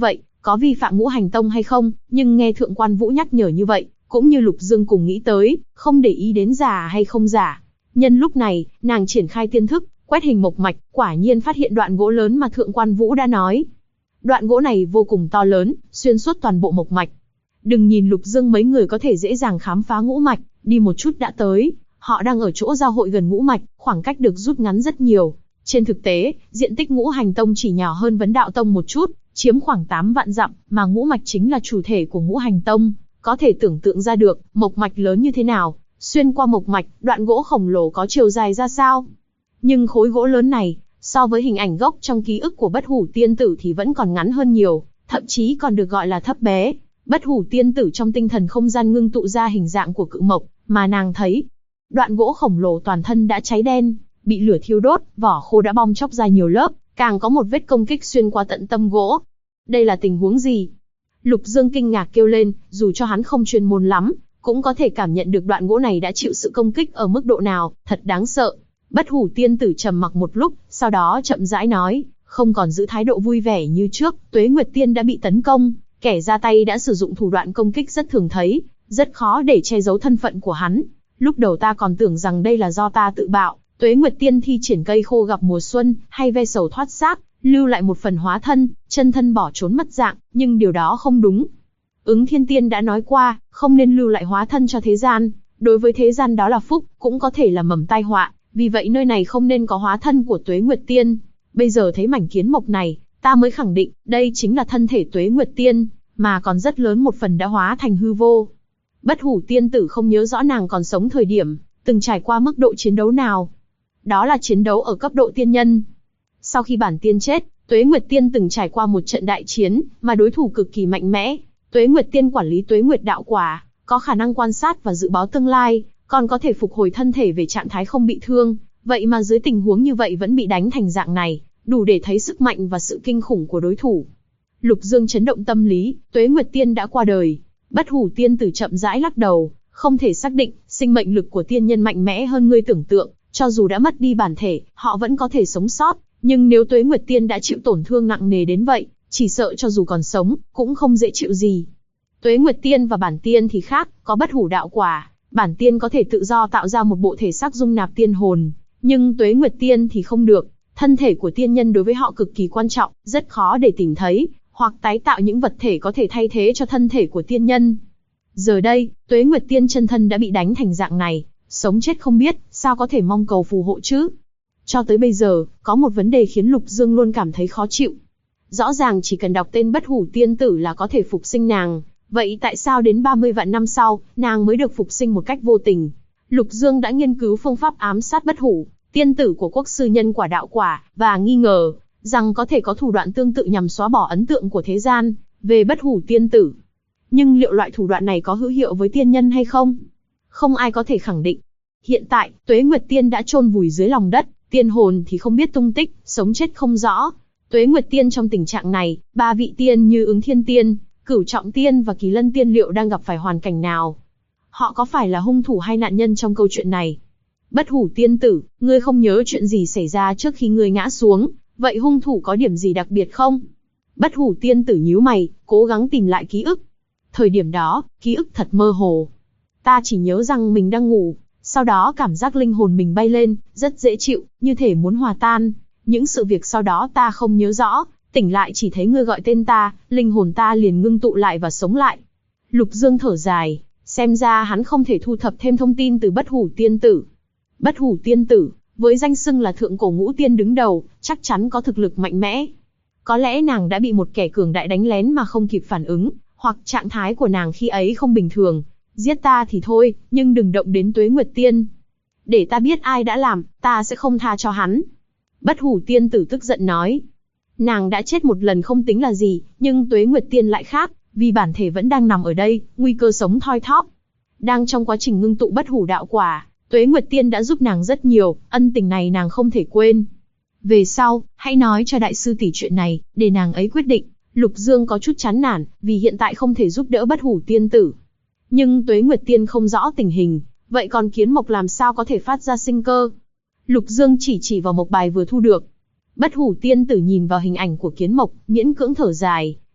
có vi phạm ngũ hành tông hay không, nhưng nghe Thượng Quan Vũ nhắc nhở như vậy, cũng như Lục Dương cùng nghĩ tới, không để ý đến giả hay không giả. Nhân lúc này, nàng triển khai tiên thức, quét hình mộc mạch, quả nhiên phát hiện đoạn gỗ lớn mà Thượng Quan Vũ đã nói. Đoạn gỗ này vô cùng to lớn, xuyên suốt toàn bộ mộc mạch. Đừng nhìn Lục Dương mấy người có thể dễ dàng khám phá ngũ mạch, đi một chút đã tới, họ đang ở chỗ giao hội gần ngũ mạch, khoảng cách được rút ngắn rất nhiều. Trên thực tế, diện tích ngũ hành tông chỉ nhỏ hơn Vấn Đạo Tông một chút, chiếm khoảng 8 vạn dặm, mà ngũ mạch chính là chủ thể của ngũ hành tông. Có thể tưởng tượng ra được, mộc mạch lớn như thế nào, xuyên qua mộc mạch, đoạn gỗ khổng lồ có chiều dài ra sao. Nhưng khối gỗ lớn này, so với hình ảnh gốc trong ký ức của Bất Hủ Tiên Tử thì vẫn còn ngắn hơn nhiều, thậm chí còn được gọi là thấp bé. Bất Hủ Tiên Tử trong tinh thần không gian ngưng tụ ra hình dạng của cự mộc, mà nàng thấy. Đoạn gỗ khổng lồ toàn thân đã cháy đen, bị lửa thiêu đốt, vỏ khô đã bong chóc ra nhiều lớp, càng có một vết công kích xuyên qua tận tâm gỗ. Đây là tình huống gì? Lục Dương kinh ngạc kêu lên, dù cho hắn không chuyên môn lắm, cũng có thể cảm nhận được đoạn gỗ này đã chịu sự công kích ở mức độ nào, thật đáng sợ. Bất Hủ Tiên Tử trầm mặc một lúc, sau đó chậm rãi nói, không còn giữ thái độ vui vẻ như trước, Tuế Nguyệt Tiên đã bị tấn công, kẻ ra tay đã sử dụng thủ đoạn công kích rất thường thấy, rất khó để che giấu thân phận của hắn. Lúc đầu ta còn tưởng rằng đây là do ta tự bạo, Tuế Nguyệt Tiên thi triển cây khô gặp mùa xuân, hay ve sầu thoát xác, lưu lại một phần hóa thân, chân thân bỏ trốn mất dạng, nhưng điều đó không đúng. Ứng Thiên Tiên đã nói qua, không nên lưu lại hóa thân cho thế gian, đối với thế gian đó là phúc, cũng có thể là mầm tai họa, vì vậy nơi này không nên có hóa thân của Tuế Nguyệt Tiên. Bây giờ thấy mảnh kiến mộc này, ta mới khẳng định, đây chính là thân thể Tuế Nguyệt Tiên, mà còn rất lớn một phần đã hóa thành hư vô. Bất Hủ Tiên Tử không nhớ rõ nàng còn sống thời điểm, từng trải qua mức độ chiến đấu nào. Đó là chiến đấu ở cấp độ tiên nhân. Sau khi bản tiên chết, Tuế Nguyệt Tiên từng trải qua một trận đại chiến, mà đối thủ cực kỳ mạnh mẽ. Tuế Nguyệt Tiên quản lý Tuế Nguyệt đạo quả, có khả năng quan sát và dự báo tương lai, còn có thể phục hồi thân thể về trạng thái không bị thương. Vậy mà dưới tình huống như vậy vẫn bị đánh thành dạng này, đủ để thấy sức mạnh và sự kinh khủng của đối thủ. Lục Dương chấn động tâm lý, Tuế Nguyệt Tiên đã qua đời. Bất Hủ Tiên Tử chậm rãi lắc đầu, không thể xác định, sinh mệnh lực của tiên nhân mạnh mẽ hơn ngươi tưởng tượng, cho dù đã mất đi bản thể, họ vẫn có thể sống sót, nhưng nếu Tuế Nguyệt Tiên đã chịu tổn thương nặng nề đến vậy, chỉ sợ cho dù còn sống, cũng không dễ chịu gì. Tuế Nguyệt Tiên và bản tiên thì khác, có bất hủ đạo quả, bản tiên có thể tự do tạo ra một bộ thể xác dung nạp tiên hồn, nhưng Tuế Nguyệt Tiên thì không được, thân thể của tiên nhân đối với họ cực kỳ quan trọng, rất khó để tìm thấy, hoặc tái tạo những vật thể có thể thay thế cho thân thể của tiên nhân. Giờ đây, Tuế Nguyệt Tiên chân thân đã bị đánh thành dạng này, sống chết không biết, sao có thể mong cầu phù hộ chứ? Cho tới bây giờ, có một vấn đề khiến Lục Dương luôn cảm thấy khó chịu. Rõ ràng chỉ cần đọc tên Bất Hủ Tiên Tử là có thể phục sinh nàng, vậy tại sao đến 30 vạn năm sau, nàng mới được phục sinh một cách vô tình? Lục Dương đã nghiên cứu phương pháp ám sát Bất Hủ Tiên Tử của quốc sư nhân quả đạo quả, và nghi ngờ rằng có thể có thủ đoạn tương tự nhằm xóa bỏ ấn tượng của thế gian về Bất Hủ Tiên Tử. Nhưng liệu loại thủ đoạn này có hữu hiệu với tiên nhân hay không? Không ai có thể khẳng định. Hiện tại, Tuế Nguyệt Tiên đã chôn vùi dưới lòng đất, tiên hồn thì không biết tung tích, sống chết không rõ. Tuế Nguyệt Tiên trong tình trạng này, ba vị tiên như Ứng Thiên Tiên, Cửu Trọng Tiên và Kỳ Lân Tiên liệu đang gặp phải hoàn cảnh nào? Họ có phải là hung thủ hay nạn nhân trong câu chuyện này? Bất Hủ Tiên Tử, ngươi không nhớ chuyện gì xảy ra trước khi ngươi ngã xuống, vậy hung thủ có điểm gì đặc biệt không? Bất Hủ Tiên Tử nhíu mày, cố gắng tìm lại ký ức. Thời điểm đó, ký ức thật mơ hồ. Ta chỉ nhớ rằng mình đang ngủ, sau đó cảm giác linh hồn mình bay lên, rất dễ chịu, như thể muốn hòa tan. Những sự việc sau đó ta không nhớ rõ, tỉnh lại chỉ thấy ngươi gọi tên ta, linh hồn ta liền ngưng tụ lại và sống lại. Lục Dương thở dài, xem ra hắn không thể thu thập thêm thông tin từ Bất Hủ Tiên Tử. Bất Hủ Tiên Tử, với danh xưng là thượng cổ ngũ tiên đứng đầu, chắc chắn có thực lực mạnh mẽ. Có lẽ nàng đã bị một kẻ cường đại đánh lén mà không kịp phản ứng, hoặc trạng thái của nàng khi ấy không bình thường. Giết ta thì thôi, nhưng đừng động đến Tuế Nguyệt Tiên. Để ta biết ai đã làm, ta sẽ không tha cho hắn. Bất Hủ Tiên Tử tức giận nói. Nàng đã chết một lần không tính là gì, nhưng Tuế Nguyệt Tiên lại khác, vì bản thể vẫn đang nằm ở đây, nguy cơ sống thoi thóp. Đang trong quá trình ngưng tụ bất hủ đạo quả, Tuế Nguyệt Tiên đã giúp nàng rất nhiều, ân tình này nàng không thể quên. Về sau, hãy nói cho đại sư tỷ chuyện này, để nàng ấy quyết định. Lục Dương có chút chán nản, vì hiện tại không thể giúp đỡ Bất Hủ Tiên Tử. Nhưng Tuế Nguyệt Tiên không rõ tình hình, vậy còn kiến mộc làm sao có thể phát ra sinh cơ? Lục Dương chỉ vào mộc bài vừa thu được. Bất Hủ Tiên Tử nhìn vào hình ảnh của kiến mộc, miễn cưỡng thở dài,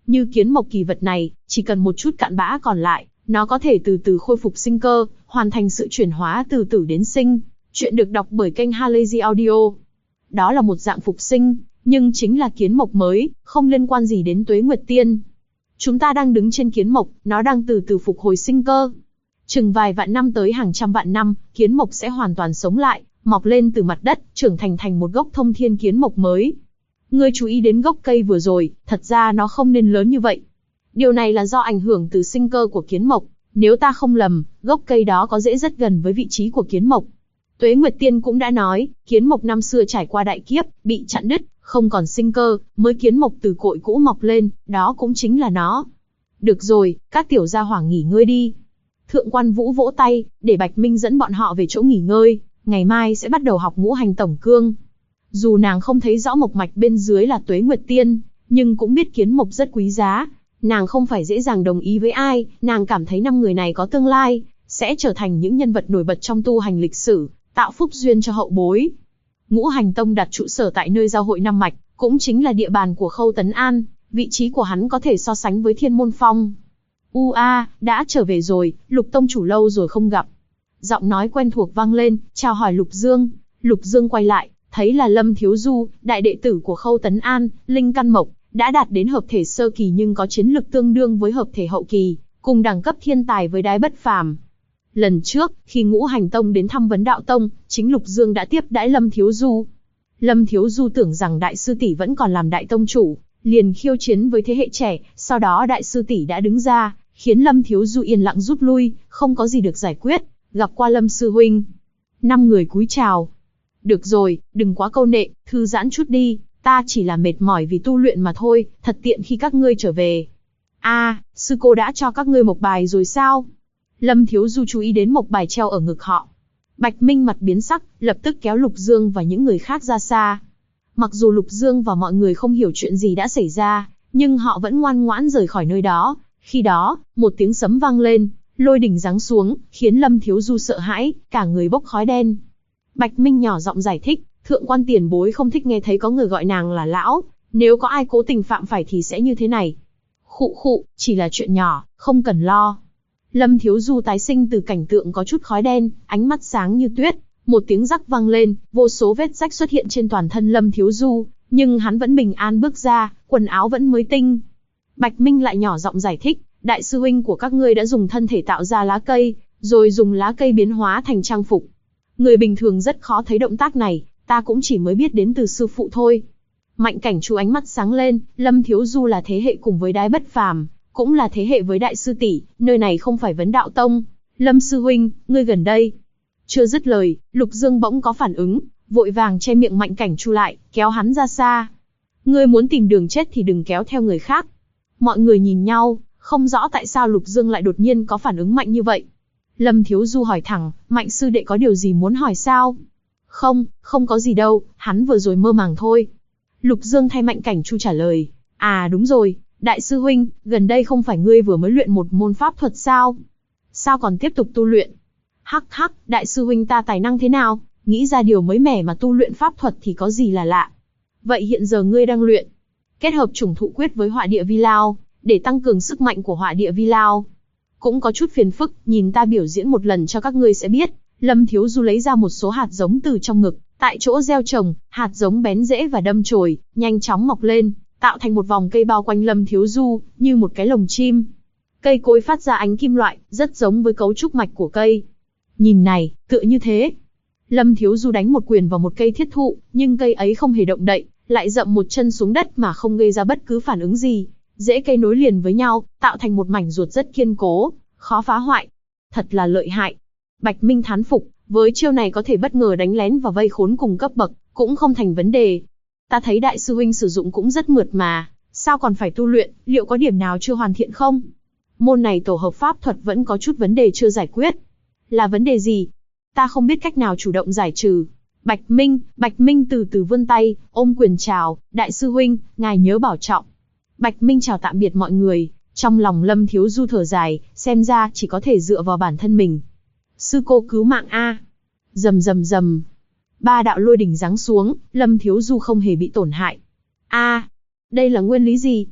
Như kiến mộc kỳ vật này, chỉ cần một chút cặn bã còn lại, nó có thể từ từ khôi phục sinh cơ, hoàn thành sự chuyển hóa từ tử đến sinh. Chuyện được đọc bởi kênh Halazy Audio. Đó là một dạng phục sinh, nhưng chính là kiến mộc mới, không liên quan gì đến Tuế Nguyệt Tiên. Chúng ta đang đứng trên kiến mộc, nó đang từ từ phục hồi sinh cơ. Chừng vài vạn năm tới hàng trăm vạn năm, kiến mộc sẽ hoàn toàn sống lại, mọc lên từ mặt đất, trưởng thành một gốc thông thiên kiến mộc mới. Ngươi chú ý đến gốc cây vừa rồi, thật ra nó không nên lớn như vậy. Điều này là do ảnh hưởng từ sinh cơ của kiến mộc. Nếu ta không lầm, gốc cây đó có rễ rất gần với vị trí của kiến mộc. Tuế Nguyệt Tiên cũng đã nói, kiến mộc năm xưa trải qua đại kiếp, bị chặn đứt, không còn sinh cơ, mới kiến mộc từ cội cũ mọc lên, đó cũng chính là nó. Được rồi, các tiểu gia hỏa nghỉ ngơi đi. Thượng quan Vũ vỗ tay, để Bạch Minh dẫn bọn họ về chỗ nghỉ ngơi, ngày mai sẽ bắt đầu học ngũ hành tổng cương. Dù nàng không thấy rõ mộc mạch bên dưới là Tuế Nguyệt Tiên, nhưng cũng biết kiến mộc rất quý giá. Nàng không phải dễ dàng đồng ý với ai, nàng cảm thấy 5 người này có tương lai, sẽ trở thành những nhân vật nổi bật trong tu hành lịch sử, tạo phúc duyên cho hậu bối. Ngũ hành tông đặt trụ sở tại nơi giao hội năm mạch, cũng chính là địa bàn của Khâu Tấn An, vị trí của hắn có thể so sánh với Thiên Môn Phong. Đã trở về rồi, Lục tông chủ lâu rồi không gặp. Giọng nói quen thuộc vang lên, chào hỏi Lục Dương. Lục Dương quay lại, thấy là Lâm Thiếu Du, đại đệ tử của Khâu Tấn An, linh căn mộc, đã đạt đến hợp thể sơ kỳ nhưng có chiến lực tương đương với hợp thể hậu kỳ, cùng đẳng cấp thiên tài với Đái Bất Phàm. Lần trước, khi Ngũ Hành Tông đến thăm Vấn Đạo Tông, chính Lục Dương đã tiếp đãi Lâm Thiếu Du. Lâm Thiếu Du tưởng rằng đại sư tỷ vẫn còn làm đại tông chủ, liền khiêu chiến với thế hệ trẻ, sau đó đại sư tỷ đã đứng ra, khiến Lâm Thiếu Du yên lặng rút lui, không có gì được giải quyết, gặp qua Lâm sư huynh. 5 người cúi chào. Được rồi, đừng quá câu nệ, thư giãn chút đi, ta chỉ là mệt mỏi vì tu luyện mà thôi, thật tiện khi các ngươi trở về. Sư cô đã cho các ngươi mộc bài rồi sao? Lâm Thiếu Du chú ý đến mộc bài treo ở ngực họ. Bạch Minh mặt biến sắc, lập tức kéo Lục Dương và những người khác ra xa. Mặc dù Lục Dương và mọi người không hiểu chuyện gì đã xảy ra, nhưng họ vẫn ngoan ngoãn rời khỏi nơi đó. Khi đó, một tiếng sấm vang lên, lôi đỉnh giáng xuống, khiến Lâm Thiếu Du sợ hãi, cả người bốc khói đen. Bạch Minh nhỏ giọng giải thích, thượng quan tiền bối không thích nghe thấy có người gọi nàng là lão, nếu có ai cố tình phạm phải thì sẽ như thế này. Khụ, chỉ là chuyện nhỏ, không cần lo. Lâm Thiếu Du tái sinh từ cảnh tượng có chút khói đen, ánh mắt sáng như tuyết, một tiếng rắc vang lên, vô số vết rách xuất hiện trên toàn thân Lâm Thiếu Du, nhưng hắn vẫn bình an bước ra, quần áo vẫn mới tinh. Bạch Minh lại nhỏ giọng giải thích, đại sư huynh của các ngươi đã dùng thân thể tạo ra lá cây, rồi dùng lá cây biến hóa thành trang phục. Người bình thường rất khó thấy động tác này, ta cũng chỉ mới biết đến từ sư phụ thôi. Mạnh Cảnh Chu ánh mắt sáng lên, Lâm Thiếu Du là thế hệ cùng với Đái Bất Phàm, cũng là thế hệ với đại sư tỷ, nơi này không phải Vấn Đạo Tông. Lâm sư huynh, ngươi gần đây. Chưa dứt lời, Lục Dương bỗng có phản ứng, vội vàng che miệng Mạnh Cảnh Chu lại, kéo hắn ra xa. Ngươi muốn tìm đường chết thì đừng kéo theo người khác. Mọi người nhìn nhau, không rõ tại sao Lục Dương lại đột nhiên có phản ứng mạnh như vậy. Lâm Thiếu Du hỏi thẳng, Mạnh sư đệ có điều gì muốn hỏi sao? Không có gì đâu, hắn vừa rồi mơ màng thôi. Lục Dương thay Mạnh Cảnh Chu trả lời. Đúng rồi, đại sư huynh, gần đây không phải ngươi vừa mới luyện một môn pháp thuật sao? Sao còn tiếp tục tu luyện? Hắc, đại sư huynh ta tài năng thế nào? Nghĩ ra điều mới mẻ mà tu luyện pháp thuật thì có gì là lạ. Vậy hiện giờ ngươi đang luyện kết hợp Chủng Thụ Quyết với Hỏa Địa Vi Lao, để tăng cường sức mạnh của Hỏa Địa Vi Lao. Cũng có chút phiền phức, nhìn ta biểu diễn một lần cho các ngươi sẽ biết. Lâm Thiếu Du lấy ra một số hạt giống từ trong ngực, tại chỗ gieo trồng, hạt giống bén rễ và đâm chồi, nhanh chóng mọc lên, tạo thành một vòng cây bao quanh Lâm Thiếu Du, như một cái lồng chim. Cây cối phát ra ánh kim loại, rất giống với cấu trúc mạch của cây. Nhìn này, tựa như thế. Lâm Thiếu Du đánh một quyền vào một cây thiết thụ, nhưng cây ấy không hề động đậy, lại dậm một chân xuống đất mà không gây ra bất cứ phản ứng gì. Rễ cây nối liền với nhau, tạo thành một mảnh ruột rất kiên cố, khó phá hoại. Thật là lợi hại. Bạch Minh thán phục, với chiêu này có thể bất ngờ đánh lén và vây khốn cùng cấp bậc, cũng không thành vấn đề. Ta thấy đại sư huynh sử dụng cũng rất mượt mà, sao còn phải tu luyện, liệu có điểm nào chưa hoàn thiện không? Môn này tổ hợp pháp thuật vẫn có chút vấn đề chưa giải quyết. Là vấn đề gì? Ta không biết cách nào chủ động giải trừ. Bạch Minh từ từ vươn tay, ôm quyền chào, đại sư huynh, ngài nhớ bảo trọng. Bạch Minh chào tạm biệt mọi người, trong lòng Lâm Thiếu Du thở dài, xem ra chỉ có thể dựa vào bản thân mình. Sư cô cứu mạng a! Rầm. 3 đạo lôi đỉnh giáng xuống, Lâm Thiếu Du không hề bị tổn hại. Đây là nguyên lý gì?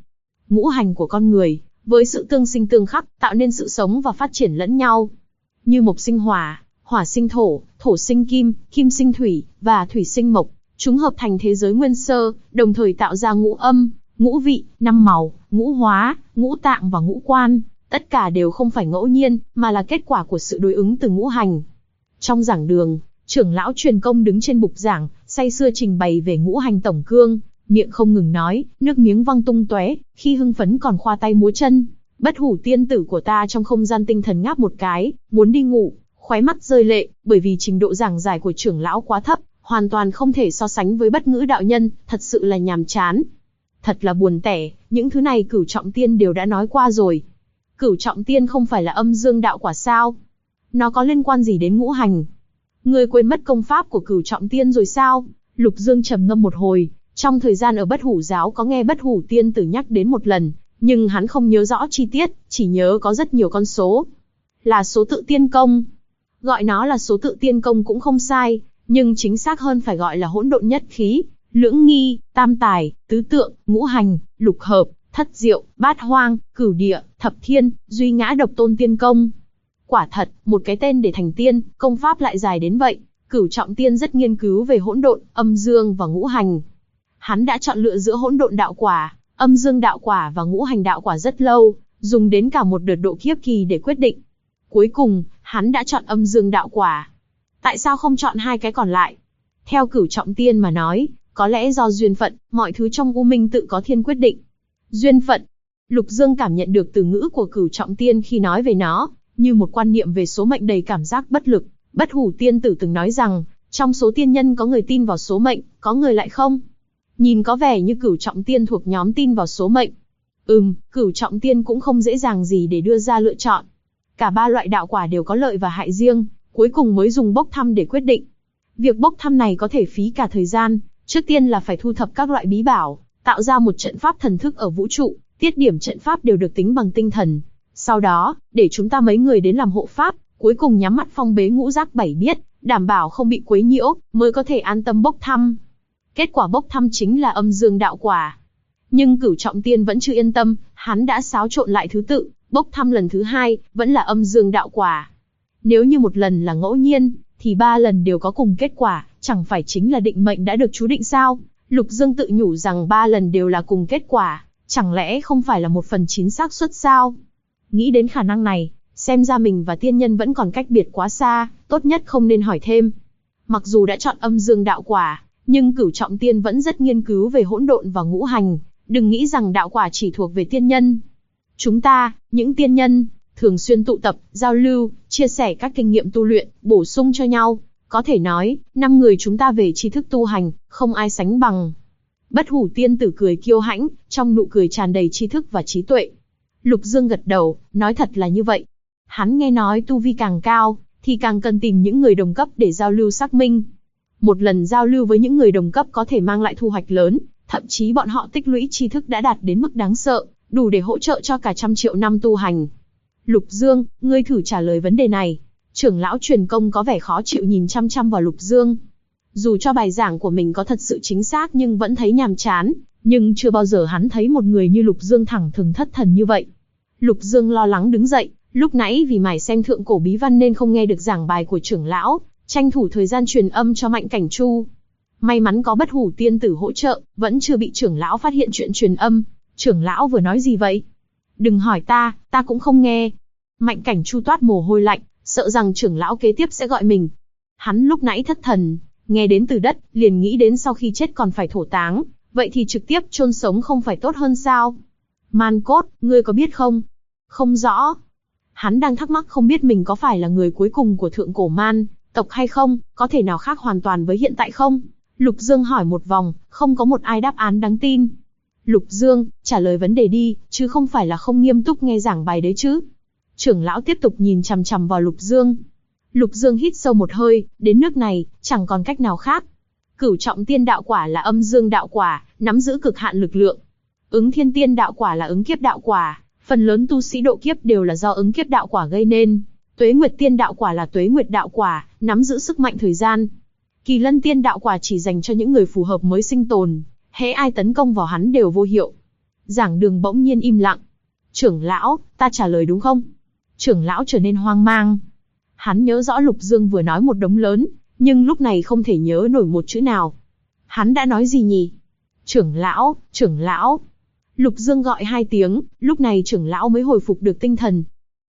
ngũ hành của con người, với sự tương sinh tương khắc, tạo nên sự sống và phát triển lẫn nhau. Như mộc sinh hỏa, hỏa sinh thổ, thổ sinh kim, kim sinh thủy, và thủy sinh mộc, chúng hợp thành thế giới nguyên sơ, đồng thời tạo ra ngũ âm, ngũ vị, năm màu, ngũ hóa, ngũ tạng và ngũ quan. Tất cả đều không phải ngẫu nhiên, mà là kết quả của sự đối ứng từ ngũ hành. Trong giảng đường, trưởng lão truyền công đứng trên bục giảng, say sưa trình bày về ngũ hành tổng cương, miệng không ngừng nói, nước miếng văng tung tóe, khi hưng phấn còn khoa tay múa chân. Bất hủ tiên tử của ta trong không gian tinh thần ngáp một cái, muốn đi ngủ, khóe mắt rơi lệ, bởi vì trình độ giảng giải của trưởng lão quá thấp, hoàn toàn không thể so sánh với bất ngữ đạo nhân, thật sự là nhàm chán. Thật là buồn tẻ, những thứ này Cửu Trọng Tiên đều đã nói qua rồi. Cửu Trọng Tiên không phải là âm dương đạo quả sao? Nó có liên quan gì đến ngũ hành? Ngươi quên mất công pháp của Cửu Trọng Tiên rồi sao? Lục Dương trầm ngâm một hồi, trong thời gian ở Bất Hủ giáo có nghe Bất Hủ Tiên tử nhắc đến một lần, nhưng hắn không nhớ rõ chi tiết, chỉ nhớ có rất nhiều con số. Là số tự tiên công. Gọi nó là số tự tiên công cũng không sai, nhưng chính xác hơn phải gọi là hỗn độn nhất khí, lưỡng nghi, tam tài, tứ tượng, ngũ hành, lục hợp, thất diệu, bát hoang, cửu địa, thập thiên, duy ngã độc tôn tiên công. Quả thật, một cái tên để thành tiên, công pháp lại dài đến vậy. Cửu Trọng Tiên rất nghiên cứu về hỗn độn, âm dương và ngũ hành. Hắn đã chọn lựa giữa hỗn độn đạo quả, âm dương đạo quả và ngũ hành đạo quả rất lâu, dùng đến cả một đợt độ kiếp kỳ để quyết định. Cuối cùng, hắn đã chọn âm dương đạo quả. Tại sao không chọn hai cái còn lại? Theo Cửu Trọng Tiên mà nói, có lẽ do duyên phận, mọi thứ trong U Minh tự có thiên quyết định. Duyên phận. Lục Dương cảm nhận được từ ngữ của Cửu Trọng Tiên khi nói về nó, như một quan niệm về số mệnh đầy cảm giác bất lực. Bất Hủ Tiên tử từng nói rằng, trong số tiên nhân có người tin vào số mệnh, có người lại không. Nhìn có vẻ như Cửu Trọng Tiên thuộc nhóm tin vào số mệnh. Cửu Trọng Tiên cũng không dễ dàng gì để đưa ra lựa chọn. Cả ba loại đạo quả đều có lợi và hại riêng, cuối cùng mới dùng bốc thăm để quyết định. Việc bốc thăm này có thể phí cả thời gian, trước tiên là phải thu thập các loại bí bảo, tạo ra một trận pháp thần thức ở vũ trụ, tiết điểm trận pháp đều được tính bằng tinh thần. Sau đó, để chúng ta mấy người đến làm hộ pháp, cuối cùng nhắm mắt phong bế ngũ giác bảy biết, đảm bảo không bị quấy nhiễu, mới có thể an tâm bốc thăm. Kết quả bốc thăm chính là âm dương đạo quả. Nhưng Cửu Trọng Tiên vẫn chưa yên tâm, hắn đã xáo trộn lại thứ tự, bốc thăm lần thứ hai, vẫn là âm dương đạo quả. Nếu như một lần là ngẫu nhiên, thì ba lần đều có cùng kết quả, chẳng phải chính là định mệnh đã được chú định sao? Lục Dương tự nhủ rằng ba lần đều là cùng kết quả, chẳng lẽ không phải là 1/9 xác suất sao? Nghĩ đến khả năng này, xem ra mình và tiên nhân vẫn còn cách biệt quá xa, tốt nhất không nên hỏi thêm. Mặc dù đã chọn âm dương đạo quả, nhưng Cửu Trọng Tiên vẫn rất nghiên cứu về hỗn độn và ngũ hành, đừng nghĩ rằng đạo quả chỉ thuộc về tiên nhân. Chúng ta, những tiên nhân, thường xuyên tụ tập, giao lưu, chia sẻ các kinh nghiệm tu luyện, bổ sung cho nhau. Có thể nói, 5 người chúng ta về tri thức tu hành, không ai sánh bằng. Bất Hủ Tiên tử cười kiêu hãnh, trong nụ cười tràn đầy tri thức và trí tuệ. Lục Dương gật đầu, nói thật là như vậy. Hắn nghe nói tu vi càng cao, thì càng cần tìm những người đồng cấp để giao lưu xác minh. Một lần giao lưu với những người đồng cấp có thể mang lại thu hoạch lớn, thậm chí bọn họ tích lũy tri thức đã đạt đến mức đáng sợ, đủ để hỗ trợ cho cả 100 triệu năm tu hành. Lục Dương, ngươi thử trả lời vấn đề này. Trưởng lão truyền công có vẻ khó chịu nhìn chăm chăm vào Lục Dương. Dù cho bài giảng của mình có thật sự chính xác nhưng vẫn thấy nhàm chán, nhưng chưa bao giờ hắn thấy một người như Lục Dương thẳng thừng thất thần như vậy. Lục Dương lo lắng đứng dậy, lúc nãy vì mải xem thượng cổ bí văn nên không nghe được giảng bài của trưởng lão, tranh thủ thời gian truyền âm cho Mạnh Cảnh Chu. May mắn có Bất Hủ Tiên tử hỗ trợ, vẫn chưa bị trưởng lão phát hiện chuyện truyền âm. Trưởng lão vừa nói gì vậy? Đừng hỏi ta cũng không nghe. Mạnh Cảnh Chu toát mồ hôi lạnh, sợ rằng trưởng lão kế tiếp sẽ gọi mình. Hắn lúc nãy thất thần, nghe đến từ đất, liền nghĩ đến sau khi chết còn phải thổ táng, vậy thì trực tiếp chôn sống không phải tốt hơn sao? Man Cốt, ngươi có biết không? Không rõ. Hắn đang thắc mắc không biết mình có phải là người cuối cùng của thượng cổ man tộc hay không, có thể nào khác hoàn toàn với hiện tại không? Lục Dương hỏi một vòng, không có một ai đáp án đáng tin. Lục Dương, trả lời vấn đề đi, chứ không phải là không nghiêm túc nghe giảng bài đấy chứ. Trưởng lão tiếp tục nhìn chằm chằm vào Lục Dương. Lục Dương hít sâu một hơi, đến nước này, chẳng còn cách nào khác. Cửu Trọng Tiên đạo quả là âm dương đạo quả, nắm giữ cực hạn lực lượng. Ứng Thiên Tiên đạo quả là ứng kiếp đạo quả, phần lớn tu sĩ độ kiếp đều là do ứng kiếp đạo quả gây nên. Tuế Nguyệt Tiên đạo quả là tuế nguyệt đạo quả, nắm giữ sức mạnh thời gian. Kỳ Lân Tiên đạo quả chỉ dành cho những người phù hợp mới sinh tồn, hễ ai tấn công vào hắn đều vô hiệu. giảng đường bỗng nhiên im lặng. Trưởng lão, ta trả lời đúng không? Trưởng lão trở nên hoang mang. Hắn nhớ rõ Lục Dương vừa nói một đống lớn, nhưng lúc này không thể nhớ nổi một chữ nào. Hắn đã nói gì nhỉ? Trưởng lão, trưởng lão. Lục Dương gọi 2 tiếng, lúc này trưởng lão mới hồi phục được tinh thần.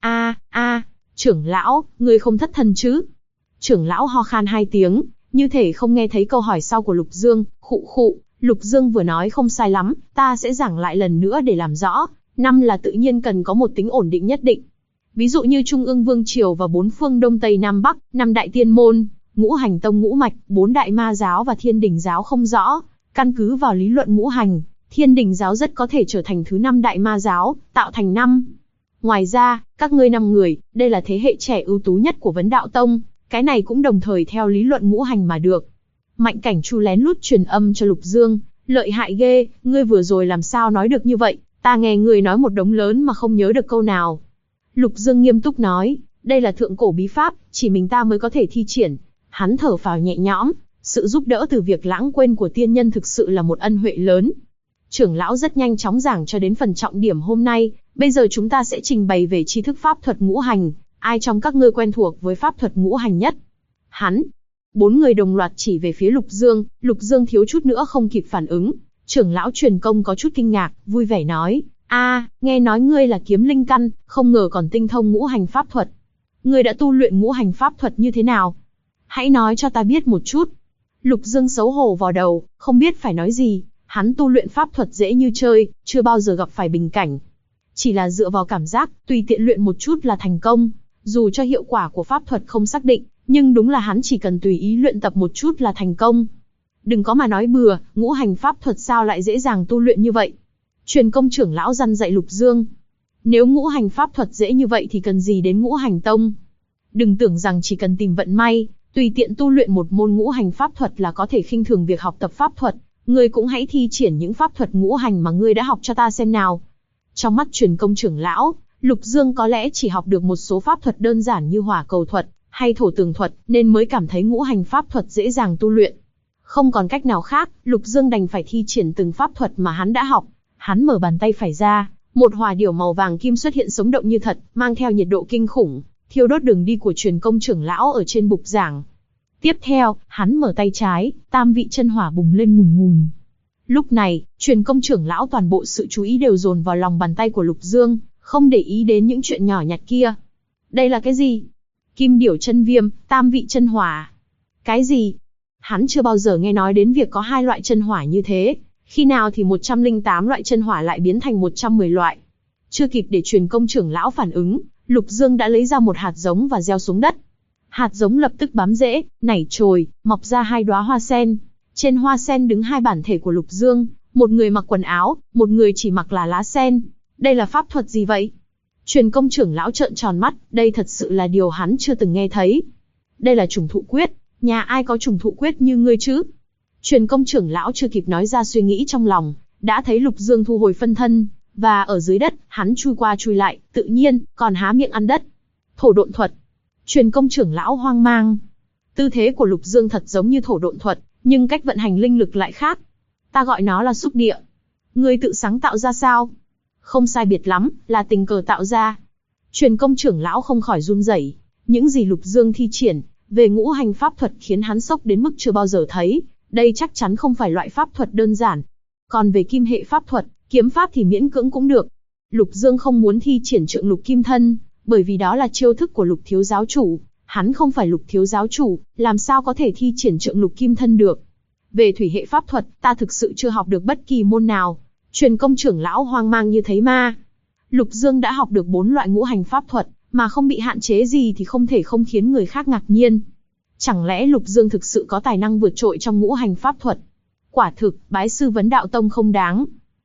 Trưởng lão, ngươi không thất thần chứ? Trưởng lão ho khan 2 tiếng, như thể không nghe thấy câu hỏi sau của Lục Dương, khụ khụ. Lục Dương vừa nói không sai lắm, ta sẽ giảng lại lần nữa để làm rõ. 5 là tự nhiên cần có một tính ổn định nhất định. Ví dụ như Trung ương Vương Triều và 4 phương Đông Tây Nam Bắc, 5 đại tiên môn, ngũ hành tông ngũ mạch, 4 đại ma giáo và thiên đình giáo không rõ. Căn cứ vào lý luận ngũ hành, thiên đình giáo rất có thể trở thành thứ 5 đại ma giáo, tạo thành 5. Ngoài ra, các ngươi 5 người, đây là thế hệ trẻ ưu tú nhất của Vấn Đạo Tông, cái này cũng đồng thời theo lý luận ngũ hành mà được. Mạnh Cảnh Chu lén lút truyền âm cho Lục Dương, lợi hại ghê, ngươi vừa rồi làm sao nói được như vậy, ta nghe ngươi nói một đống lớn mà không nhớ được câu nào. Lục Dương nghiêm túc nói, đây là thượng cổ bí pháp, chỉ mình ta mới có thể thi triển. Hắn thở phào nhẹ nhõm, sự giúp đỡ từ việc lãng quên của tiên nhân thực sự là một ân huệ lớn. Trưởng lão rất nhanh chóng giảng cho đến phần trọng điểm hôm nay, bây giờ chúng ta sẽ trình bày về tri thức pháp thuật ngũ hành, ai trong các ngươi quen thuộc với pháp thuật ngũ hành nhất? Hắn. 4 người đồng loạt chỉ về phía Lục Dương thiếu chút nữa không kịp phản ứng. Trưởng lão truyền công có chút kinh ngạc, vui vẻ nói, nghe nói ngươi là kiếm linh căn, không ngờ còn tinh thông ngũ hành pháp thuật. Ngươi đã tu luyện ngũ hành pháp thuật như thế nào? Hãy nói cho ta biết một chút. Lục Dương xấu hổ vò đầu, không biết phải nói gì. Hắn tu luyện pháp thuật dễ như chơi, chưa bao giờ gặp phải bình cảnh. Chỉ là dựa vào cảm giác, tùy tiện luyện một chút là thành công. Dù cho hiệu quả của pháp thuật không xác định, nhưng đúng là hắn chỉ cần tùy ý luyện tập một chút là thành công. Đừng có mà nói bừa, ngũ hành pháp thuật sao lại dễ dàng tu luyện như vậy? Truyền công trưởng lão răn dạy Lục Dương. Nếu ngũ hành pháp thuật dễ như vậy thì cần gì đến ngũ hành tông? Đừng tưởng rằng chỉ cần tìm vận may, tùy tiện tu luyện một môn ngũ hành pháp thuật là có thể khinh thường việc học tập pháp thuật. Ngươi cũng hãy thi triển những pháp thuật ngũ hành mà ngươi đã học cho ta xem nào. Trong mắt truyền công trưởng lão, Lục Dương có lẽ chỉ học được một số pháp thuật đơn giản như hỏa cầu thuật hay thổ tường thuật, nên mới cảm thấy ngũ hành pháp thuật dễ dàng tu luyện. Không còn cách nào khác, Lục Dương đành phải thi triển từng pháp thuật mà hắn đã học. Hắn mở bàn tay phải ra, một hỏa điểu màu vàng kim xuất hiện sống động như thật, mang theo nhiệt độ kinh khủng, thiêu đốt đường đi của truyền công trưởng lão ở trên bục giảng. Tiếp theo, hắn mở tay trái, tam vị chân hỏa bùng lên ngùn ngùn. Lúc này, truyền công trưởng lão toàn bộ sự chú ý đều dồn vào lòng bàn tay của Lục Dương, không để ý đến những chuyện nhỏ nhặt kia. Đây là cái gì? Kim điểu chân viêm, tam vị chân hỏa. Cái gì? Hắn chưa bao giờ nghe nói đến việc có 2 loại chân hỏa như thế. Khi nào thì 108 loại chân hỏa lại biến thành 110 loại? Chưa kịp để truyền công trưởng lão phản ứng, Lục Dương đã lấy ra một hạt giống và gieo xuống đất. Hạt giống lập tức bám rễ, nảy chồi, mọc ra 2 đóa hoa sen. Trên hoa sen đứng 2 bản thể của Lục Dương, một người mặc quần áo, một người chỉ mặc là lá sen. Đây là pháp thuật gì vậy? Truyền công trưởng lão trợn tròn mắt, đây thật sự là điều hắn chưa từng nghe thấy. Đây là trùng thụ quyết, nhà ai có trùng thụ quyết như ngươi chứ? Truyền công trưởng lão chưa kịp nói ra suy nghĩ trong lòng, đã thấy Lục Dương thu hồi phân thân, và ở dưới đất, hắn chui qua chui lại, tự nhiên, còn há miệng ăn đất. Thổ độn thuật. Truyền công trưởng lão hoang mang. Tư thế của Lục Dương thật giống như thổ độn thuật, nhưng cách vận hành linh lực lại khác. Ta gọi nó là xúc địa. Ngươi tự sáng tạo ra sao? Không sai biệt lắm, là tình cờ tạo ra. Truyền công trưởng lão không khỏi run rẩy. Những gì Lục Dương thi triển về ngũ hành pháp thuật khiến hắn sốc đến mức chưa bao giờ thấy. Đây chắc chắn không phải loại pháp thuật đơn giản. Còn về kim hệ pháp thuật, kiếm pháp thì miễn cưỡng cũng được. Lục Dương không muốn thi triển trượng lục kim thân, bởi vì đó là chiêu thức của Lục thiếu giáo chủ. Hắn không phải Lục thiếu giáo chủ, làm sao có thể thi triển trượng lục kim thân được. Về thủy hệ pháp thuật, ta thực sự chưa học được bất kỳ môn nào. Truyền công trưởng lão hoang mang như thấy ma. Lục Dương đã học được 4 loại ngũ hành pháp thuật, mà không bị hạn chế gì thì không thể không khiến người khác ngạc nhiên. Chẳng lẽ Lục Dương thực sự có tài năng vượt trội trong ngũ hành pháp thuật? Quả thực, bái sư Vấn Đạo Tông không đáng.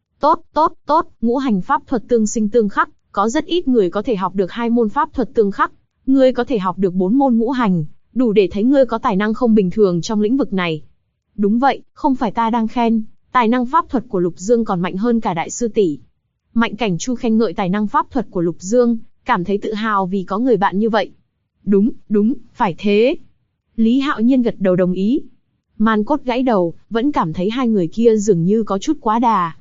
Tốt, ngũ hành pháp thuật tương sinh tương khắc, có rất ít người có thể học được 2 môn pháp thuật tương khắc. Ngươi có thể học được 4 môn ngũ hành, đủ để thấy ngươi có tài năng không bình thường trong lĩnh vực này. Đúng vậy, không phải ta đang khen, tài năng pháp thuật của Lục Dương còn mạnh hơn cả đại sư tỷ. Mạnh Cảnh Chu khen ngợi tài năng pháp thuật của Lục Dương, cảm thấy tự hào vì có người bạn như vậy. Đúng, phải thế. Lý Hạo Nhiên gật đầu đồng ý. Man Cốt gãy đầu, vẫn cảm thấy 2 người kia dường như có chút quá đà.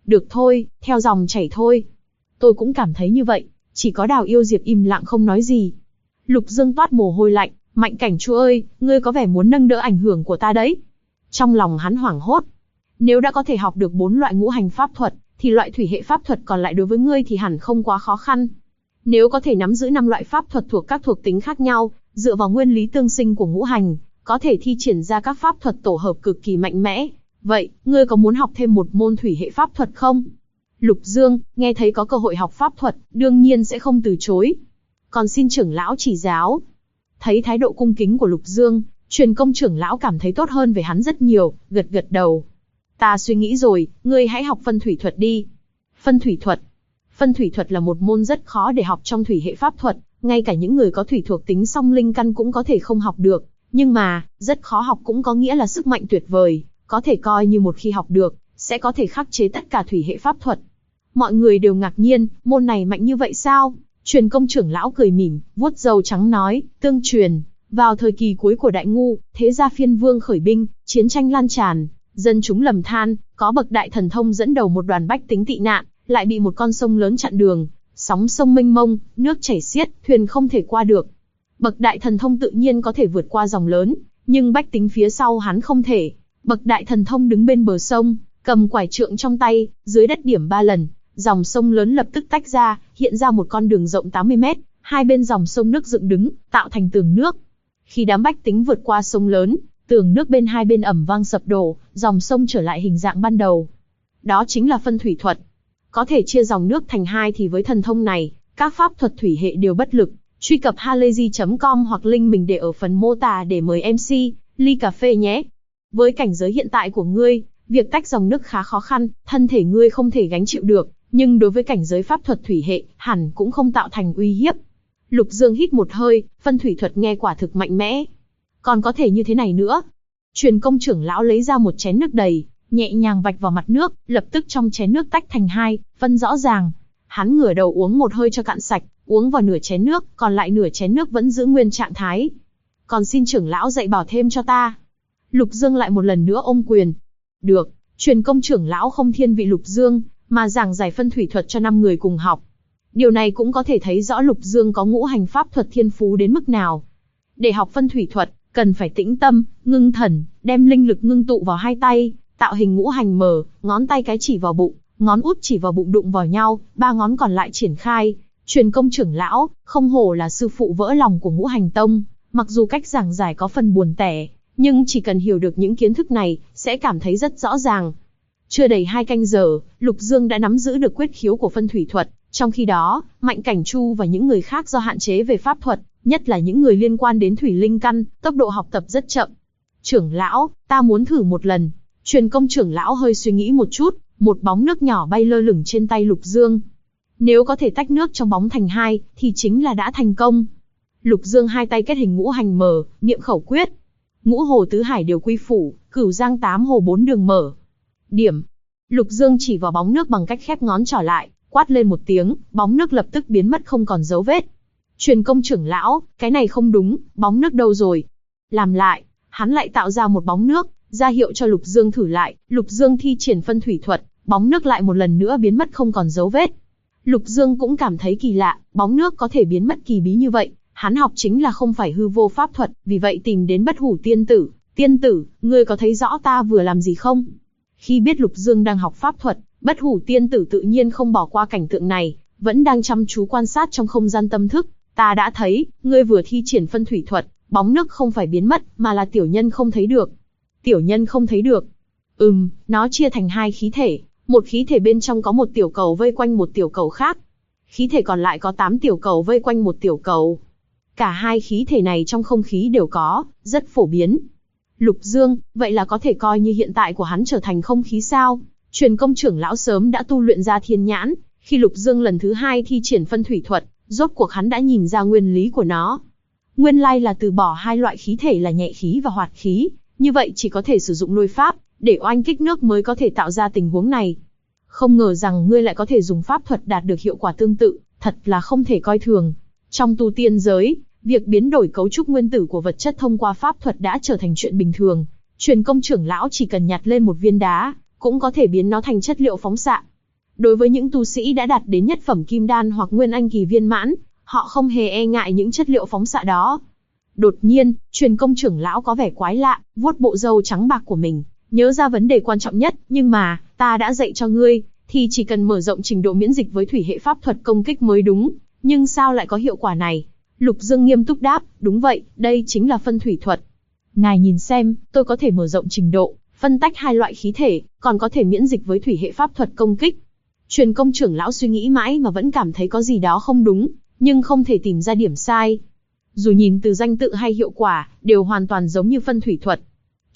Được thôi, theo dòng chảy thôi. Tôi cũng cảm thấy như vậy, chỉ có Đào Yêu Diệp im lặng không nói gì. Lục Dương toát mồ hôi lạnh, Mạnh Cảnh Chu ơi, ngươi có vẻ muốn nâng đỡ ảnh hưởng của ta đấy. Trong lòng hắn hoảng hốt. Nếu đã có thể học được 4 loại ngũ hành pháp thuật, thì loại thủy hệ pháp thuật còn lại đối với ngươi thì hẳn không quá khó khăn. Nếu có thể nắm giữ 5 loại pháp thuật thuộc các thuộc tính khác nhau, dựa vào nguyên lý tương sinh của ngũ hành, có thể thi triển ra các pháp thuật tổ hợp cực kỳ mạnh mẽ. Vậy, ngươi có muốn học thêm một môn thủy hệ pháp thuật không? Lục Dương, nghe thấy có cơ hội học pháp thuật, đương nhiên sẽ không từ chối. Còn xin trưởng lão chỉ giáo. Thấy thái độ cung kính của Lục Dương, Truyền Công trưởng lão cảm thấy tốt hơn về hắn rất nhiều, gật gật đầu. Ta suy nghĩ rồi, ngươi hãy học phân thủy thuật đi. Phân thủy thuật. Phân thủy thuật là một môn rất khó để học trong thủy hệ pháp thuật, ngay cả những người có thủy thuộc tính song linh căn cũng có thể không học được. Nhưng mà, rất khó học cũng có nghĩa là sức mạnh tuyệt vời, có thể coi như một khi học được, sẽ có thể khắc chế tất cả thủy hệ pháp thuật. Mọi người đều ngạc nhiên, môn này mạnh như vậy sao? Truyền Công trưởng lão cười mỉm, vuốt râu trắng nói, tương truyền, vào thời kỳ cuối của Đại Ngu, thế gia phiên vương khởi binh, chiến tranh lan tràn, dân chúng lầm than, có bậc đại thần thông dẫn đầu một đoàn bách tính tị nạn, lại bị một con sông lớn chặn đường, sóng sông mênh mông, nước chảy xiết, thuyền không thể qua được. Bậc đại thần thông tự nhiên có thể vượt qua dòng lớn, nhưng bách tính phía sau hắn không thể. Bậc đại thần thông đứng bên bờ sông, cầm quải trượng trong tay, dưới đất điểm 3 lần, dòng sông lớn lập tức tách ra, hiện ra một con đường rộng 80 mét, hai bên dòng sông nước dựng đứng, tạo thành tường nước. Khi đám bách tính vượt qua sông lớn, tường nước bên hai bên ầm vang sập đổ, dòng sông trở lại hình dạng ban đầu. Đó chính là phân thủy thuật. Có thể chia dòng nước thành hai thì với thần thông này, các pháp thuật thủy hệ đều bất lực. Truy cập halayzi.com hoặc link mình để ở phần mô tả để mời MC, ly cà phê nhé. Với cảnh giới hiện tại của ngươi, việc tách dòng nước khá khó khăn, thân thể ngươi không thể gánh chịu được, nhưng đối với cảnh giới pháp thuật thủy hệ, hẳn cũng không tạo thành uy hiếp. Lục Dương hít một hơi, phân thủy thuật nghe quả thực mạnh mẽ. Còn có thể như thế này nữa. Truyền Công trưởng lão lấy ra một chén nước đầy, nhẹ nhàng vạch vào mặt nước, lập tức trong chén nước tách thành hai, phân rõ ràng. Hắn ngửa đầu uống một hơi cho cạn sạch, uống vào nửa chén nước, còn lại nửa chén nước vẫn giữ nguyên trạng thái. Còn xin trưởng lão dạy bảo thêm cho ta. Lục Dương lại một lần nữa ôm quyền. Được, Truyền Công trưởng lão không thiên vị Lục Dương, mà giảng giải phân thủy thuật cho 5 người cùng học. Điều này cũng có thể thấy rõ Lục Dương có ngũ hành pháp thuật thiên phú đến mức nào. Để học phân thủy thuật, cần phải tĩnh tâm, ngưng thần, đem linh lực ngưng tụ vào hai tay, tạo hình ngũ hành mở, ngón tay cái chỉ vào bụng, ngón út chỉ vào bụng đụng vào nhau, 3 ngón còn lại triển khai. Truyền Công trưởng lão, không hổ là sư phụ vỡ lòng của Ngũ Hành Tông, mặc dù cách giảng giải có phần buồn tẻ, nhưng chỉ cần hiểu được những kiến thức này, sẽ cảm thấy rất rõ ràng. Chưa đầy 2 canh giờ, Lục Dương đã nắm giữ được quyết khiếu của phân thủy thuật, trong khi đó, Mạnh Cảnh Chu và những người khác do hạn chế về pháp thuật, nhất là những người liên quan đến thủy linh căn, tốc độ học tập rất chậm. Trưởng lão, ta muốn thử một lần. Truyền Công trưởng lão hơi suy nghĩ một chút, một bóng nước nhỏ bay lơ lửng trên tay Lục Dương. Nếu có thể tách nước trong bóng thành hai, thì chính là đã thành công. Lục Dương hai tay kết hình ngũ hành mở, niệm khẩu quyết. Ngũ hồ tứ hải đều quy phủ, cửu giang 8 hồ 4 đường mở. Điểm. Lục Dương chỉ vào bóng nước bằng cách khép ngón trỏ lại, quát lên một tiếng, bóng nước lập tức biến mất không còn dấu vết. Truyền Công trưởng lão, cái này không đúng, bóng nước đâu rồi? Làm lại, hắn lại tạo ra một bóng nước, ra hiệu cho Lục Dương thử lại. Lục Dương thi triển phân thủy thuật, bóng nước lại một lần nữa biến mất không còn dấu vết. Lục Dương cũng cảm thấy kỳ lạ, bóng nước có thể biến mất kỳ bí như vậy. Hắn học chính là không phải hư vô pháp thuật, vì vậy tìm đến Bất Hủ tiên tử. Tiên tử, ngươi có thấy rõ ta vừa làm gì không? Khi biết Lục Dương đang học pháp thuật, Bất Hủ tiên tử tự nhiên không bỏ qua cảnh tượng này, vẫn đang chăm chú quan sát trong không gian tâm thức. Ta đã thấy, ngươi vừa thi triển phân thủy thuật, bóng nước không phải biến mất, mà là tiểu nhân không thấy được. Tiểu nhân không thấy được. Nó chia thành 2 khí thể, một khí thể bên trong có một tiểu cầu vây quanh một tiểu cầu khác. Khí thể còn lại có 8 tiểu cầu vây quanh một tiểu cầu. Cả 2 khí thể này trong không khí đều có, rất phổ biến. Lục Dương, vậy là có thể coi như hiện tại của hắn trở thành không khí sao? Truyền Công trưởng lão sớm đã tu luyện ra thiên nhãn, khi Lục Dương lần thứ 2 thi triển phân thủy thuật, rốt cuộc hắn đã nhìn ra nguyên lý của nó. Nguyên lai là từ bỏ 2 loại khí thể là nhẹ khí và hoạt khí, như vậy chỉ có thể sử dụng lôi pháp, để oanh kích nước mới có thể tạo ra tình huống này. Không ngờ rằng ngươi lại có thể dùng pháp thuật đạt được hiệu quả tương tự, thật là không thể coi thường. Trong tu tiên giới, việc biến đổi cấu trúc nguyên tử của vật chất thông qua pháp thuật đã trở thành chuyện bình thường. Truyền Công trưởng lão chỉ cần nhặt lên một viên đá, cũng có thể biến nó thành chất liệu phóng xạ. Đối với những tu sĩ đã đạt đến nhất phẩm kim đan hoặc nguyên anh kỳ viên mãn, họ không hề e ngại những chất liệu phóng xạ đó. Đột nhiên, Truyền Công trưởng lão có vẻ quái lạ, vuốt bộ râu trắng bạc của mình, nhớ ra vấn đề quan trọng nhất, nhưng mà, ta đã dạy cho ngươi, thì chỉ cần mở rộng trình độ miễn dịch với thủy hệ pháp thuật công kích mới đúng, nhưng sao lại có hiệu quả này? Lục Dương nghiêm túc đáp, đúng vậy, đây chính là phân thủy thuật. Ngài nhìn xem, tôi có thể mở rộng trình độ, phân tách hai loại khí thể, còn có thể miễn dịch với thủy hệ pháp thuật công kích. Truyền Công trưởng lão suy nghĩ mãi mà vẫn cảm thấy có gì đó không đúng, nhưng không thể tìm ra điểm sai. Dù nhìn từ danh tự hay hiệu quả, đều hoàn toàn giống như phân thủy thuật.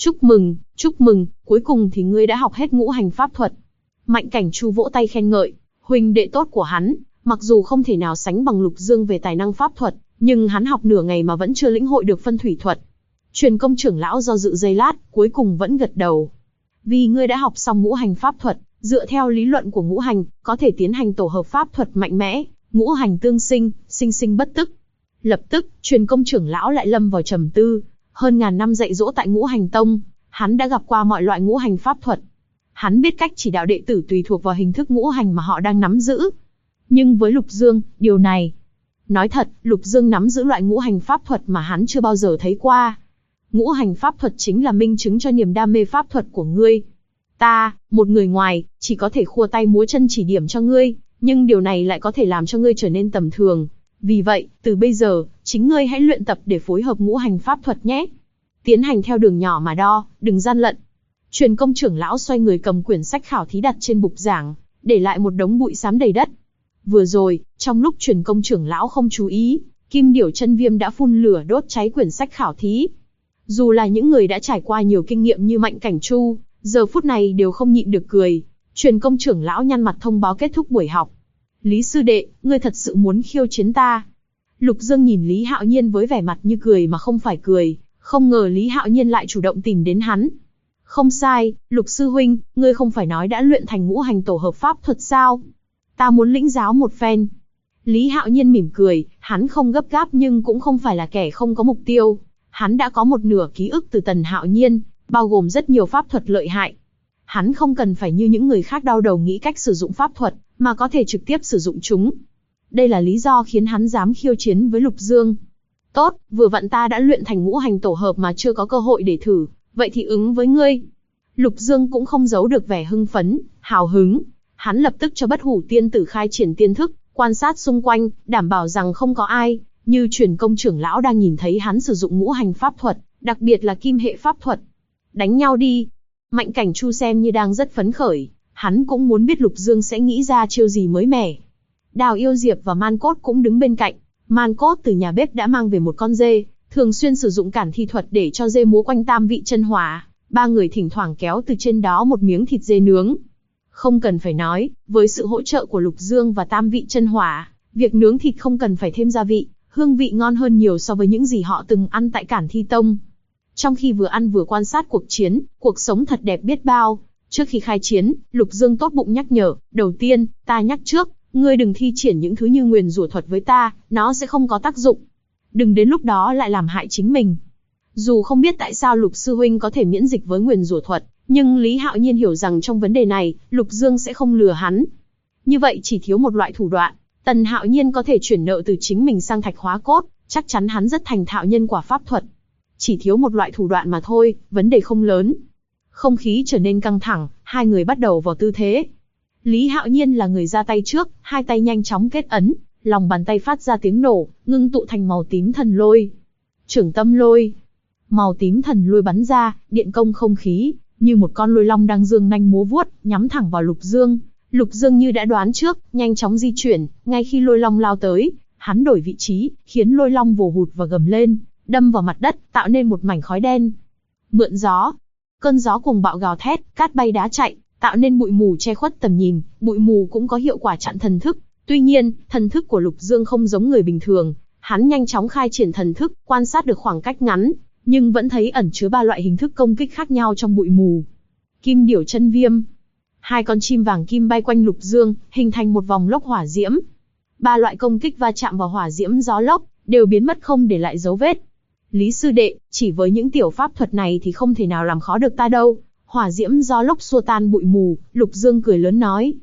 Chúc mừng, cuối cùng thì ngươi đã học hết ngũ hành pháp thuật. Mạnh Cảnh Chu vỗ tay khen ngợi, huynh đệ tốt của hắn, mặc dù không thể nào sánh bằng Lục Dương về tài năng pháp thuật, nhưng hắn học nửa ngày mà vẫn chưa lĩnh hội được phân thủy thuật. Truyền Công trưởng lão do dự giây lát, cuối cùng vẫn gật đầu. Vì ngươi đã học xong ngũ hành pháp thuật, dựa theo lý luận của ngũ hành, có thể tiến hành tổ hợp pháp thuật mạnh mẽ, ngũ hành tương sinh, sinh sinh bất tức. Lập tức, Truyền Công trưởng lão lại lâm vào trầm tư. Hơn ngàn năm dạy dỗ tại Ngũ Hành Tông, hắn đã gặp qua mọi loại ngũ hành pháp thuật. Hắn biết cách chỉ đạo đệ tử tùy thuộc vào hình thức ngũ hành mà họ đang nắm giữ. Nhưng với Lục Dương, điều này... Nói thật, Lục Dương nắm giữ loại ngũ hành pháp thuật mà hắn chưa bao giờ thấy qua. Ngũ hành pháp thuật chính là minh chứng cho niềm đam mê pháp thuật của ngươi. Ta, một người ngoài, chỉ có thể khua tay múa chân chỉ điểm cho ngươi, nhưng điều này lại có thể làm cho ngươi trở nên tầm thường. Vì vậy, từ bây giờ, chính ngươi hãy luyện tập để phối hợp ngũ hành pháp thuật nhé. Tiến hành theo đường nhỏ mà đo, đừng gian lận. Truyền Công trưởng lão xoay người cầm quyển sách khảo thí đặt trên bục giảng, để lại một đống bụi xám đầy đất. Vừa rồi, trong lúc Truyền Công trưởng lão không chú ý, Kim Điểu Chân Viêm đã phun lửa đốt cháy quyển sách khảo thí. Dù là những người đã trải qua nhiều kinh nghiệm như Mạnh Cảnh Chu, giờ phút này đều không nhịn được cười. Truyền Công trưởng lão nhăn mặt thông báo kết thúc buổi học. Lý sư đệ, ngươi thật sự muốn khiêu chiến ta? Lục Dương nhìn Lý Hạo Nhiên với vẻ mặt như cười mà không phải cười, không ngờ Lý Hạo Nhiên lại chủ động tìm đến hắn. Không sai, Lục sư huynh, ngươi không phải nói đã luyện thành ngũ hành tổ hợp pháp thuật sao? Ta muốn lĩnh giáo một phen. Lý Hạo Nhiên mỉm cười, hắn không gấp gáp nhưng cũng không phải là kẻ không có mục tiêu. Hắn đã có một nửa ký ức từ Tần Hạo Nhiên, bao gồm rất nhiều pháp thuật lợi hại. Hắn không cần phải như những người khác đau đầu nghĩ cách sử dụng pháp thuật, mà có thể trực tiếp sử dụng chúng. Đây là lý do khiến hắn dám khiêu chiến với Lục Dương. Tốt, vừa vặn ta đã luyện thành ngũ hành tổ hợp mà chưa có cơ hội để thử, vậy thì ứng với ngươi. Lục Dương cũng không giấu được vẻ hưng phấn, hào hứng. Hắn lập tức cho Bất Hủ Tiên Tử khai triển tiên thức, quan sát xung quanh, đảm bảo rằng không có ai, như Truyền Công trưởng lão đang nhìn thấy hắn sử dụng ngũ hành pháp thuật, đặc biệt là kim hệ pháp thuật. Đánh nhau đi. Mạnh Cảnh Chu xem như đang rất phấn khởi, hắn cũng muốn biết Lục Dương sẽ nghĩ ra chiêu gì mới mẻ. Đào Yêu Diệp và Man Cốt cũng đứng bên cạnh. Man Cốt từ nhà bếp đã mang về một con dê, thường xuyên sử dụng cản thi thuật để cho dê múa quanh tam vị chân hỏa. Ba người thỉnh thoảng kéo từ trên đó một miếng thịt dê nướng. Không cần phải nói, với sự hỗ trợ của Lục Dương và tam vị chân hỏa, việc nướng thịt không cần phải thêm gia vị, hương vị ngon hơn nhiều so với những gì họ từng ăn tại Cản Thi Tông. Trong khi vừa ăn vừa quan sát cuộc chiến, cuộc sống thật đẹp biết bao. Trước khi khai chiến, Lục Dương tốt bụng nhắc nhở, đầu tiên, ta nhắc trước, ngươi đừng thi triển những thứ như nguyền rủa thuật với ta, nó sẽ không có tác dụng. Đừng đến lúc đó lại làm hại chính mình. Dù không biết tại sao Lục sư huynh có thể miễn dịch với nguyền rủa thuật, nhưng Lý Hạo Nhiên hiểu rằng trong vấn đề này, Lục Dương sẽ không lừa hắn. Như vậy chỉ thiếu một loại thủ đoạn, Tần Hạo Nhiên có thể chuyển nợ từ chính mình sang Thạch Hóa Cốt, chắc chắn hắn rất thành thạo nhân quả pháp thuật. Chỉ thiếu một loại thủ đoạn mà thôi, vấn đề không lớn. Không khí trở nên căng thẳng, hai người bắt đầu vào tư thế. Lý Hạo Nhiên là người ra tay trước, hai tay nhanh chóng kết ấn, lòng bàn tay phát ra tiếng nổ, ngưng tụ thành màu tím thần lôi. Trưởng tâm lôi. Màu tím thần lôi bắn ra, điện công không khí, như một con lôi long đang giương nanh múa vuốt, nhắm thẳng vào Lục Dương. Lục Dương như đã đoán trước, nhanh chóng di chuyển, ngay khi lôi long lao tới, hắn đổi vị trí, khiến lôi long vồ hụt và gầm lên, đâm vào mặt đất, tạo nên một mảnh khói đen. Mượn gió. Cơn gió cuồng bạo gào thét, cát bay đá chạy, tạo nên bụi mù che khuất tầm nhìn, bụi mù cũng có hiệu quả chặn thần thức. Tuy nhiên, thần thức của Lục Dương không giống người bình thường, hắn nhanh chóng khai triển thần thức, quan sát được khoảng cách ngắn, nhưng vẫn thấy ẩn chứa ba loại hình thức công kích khác nhau trong bụi mù. Kim Điểu Chân Viêm. Hai con chim vàng kim bay quanh Lục Dương, hình thành một vòng lốc hỏa diễm. Ba loại công kích va chạm vào hỏa diễm gió lốc, đều biến mất không để lại dấu vết. Lý sư đệ, chỉ với những tiểu pháp thuật này thì không thể nào làm khó được ta đâu. Hỏa diễm gió lốc xua tan bụi mù, Lục Dương cười lớn nói.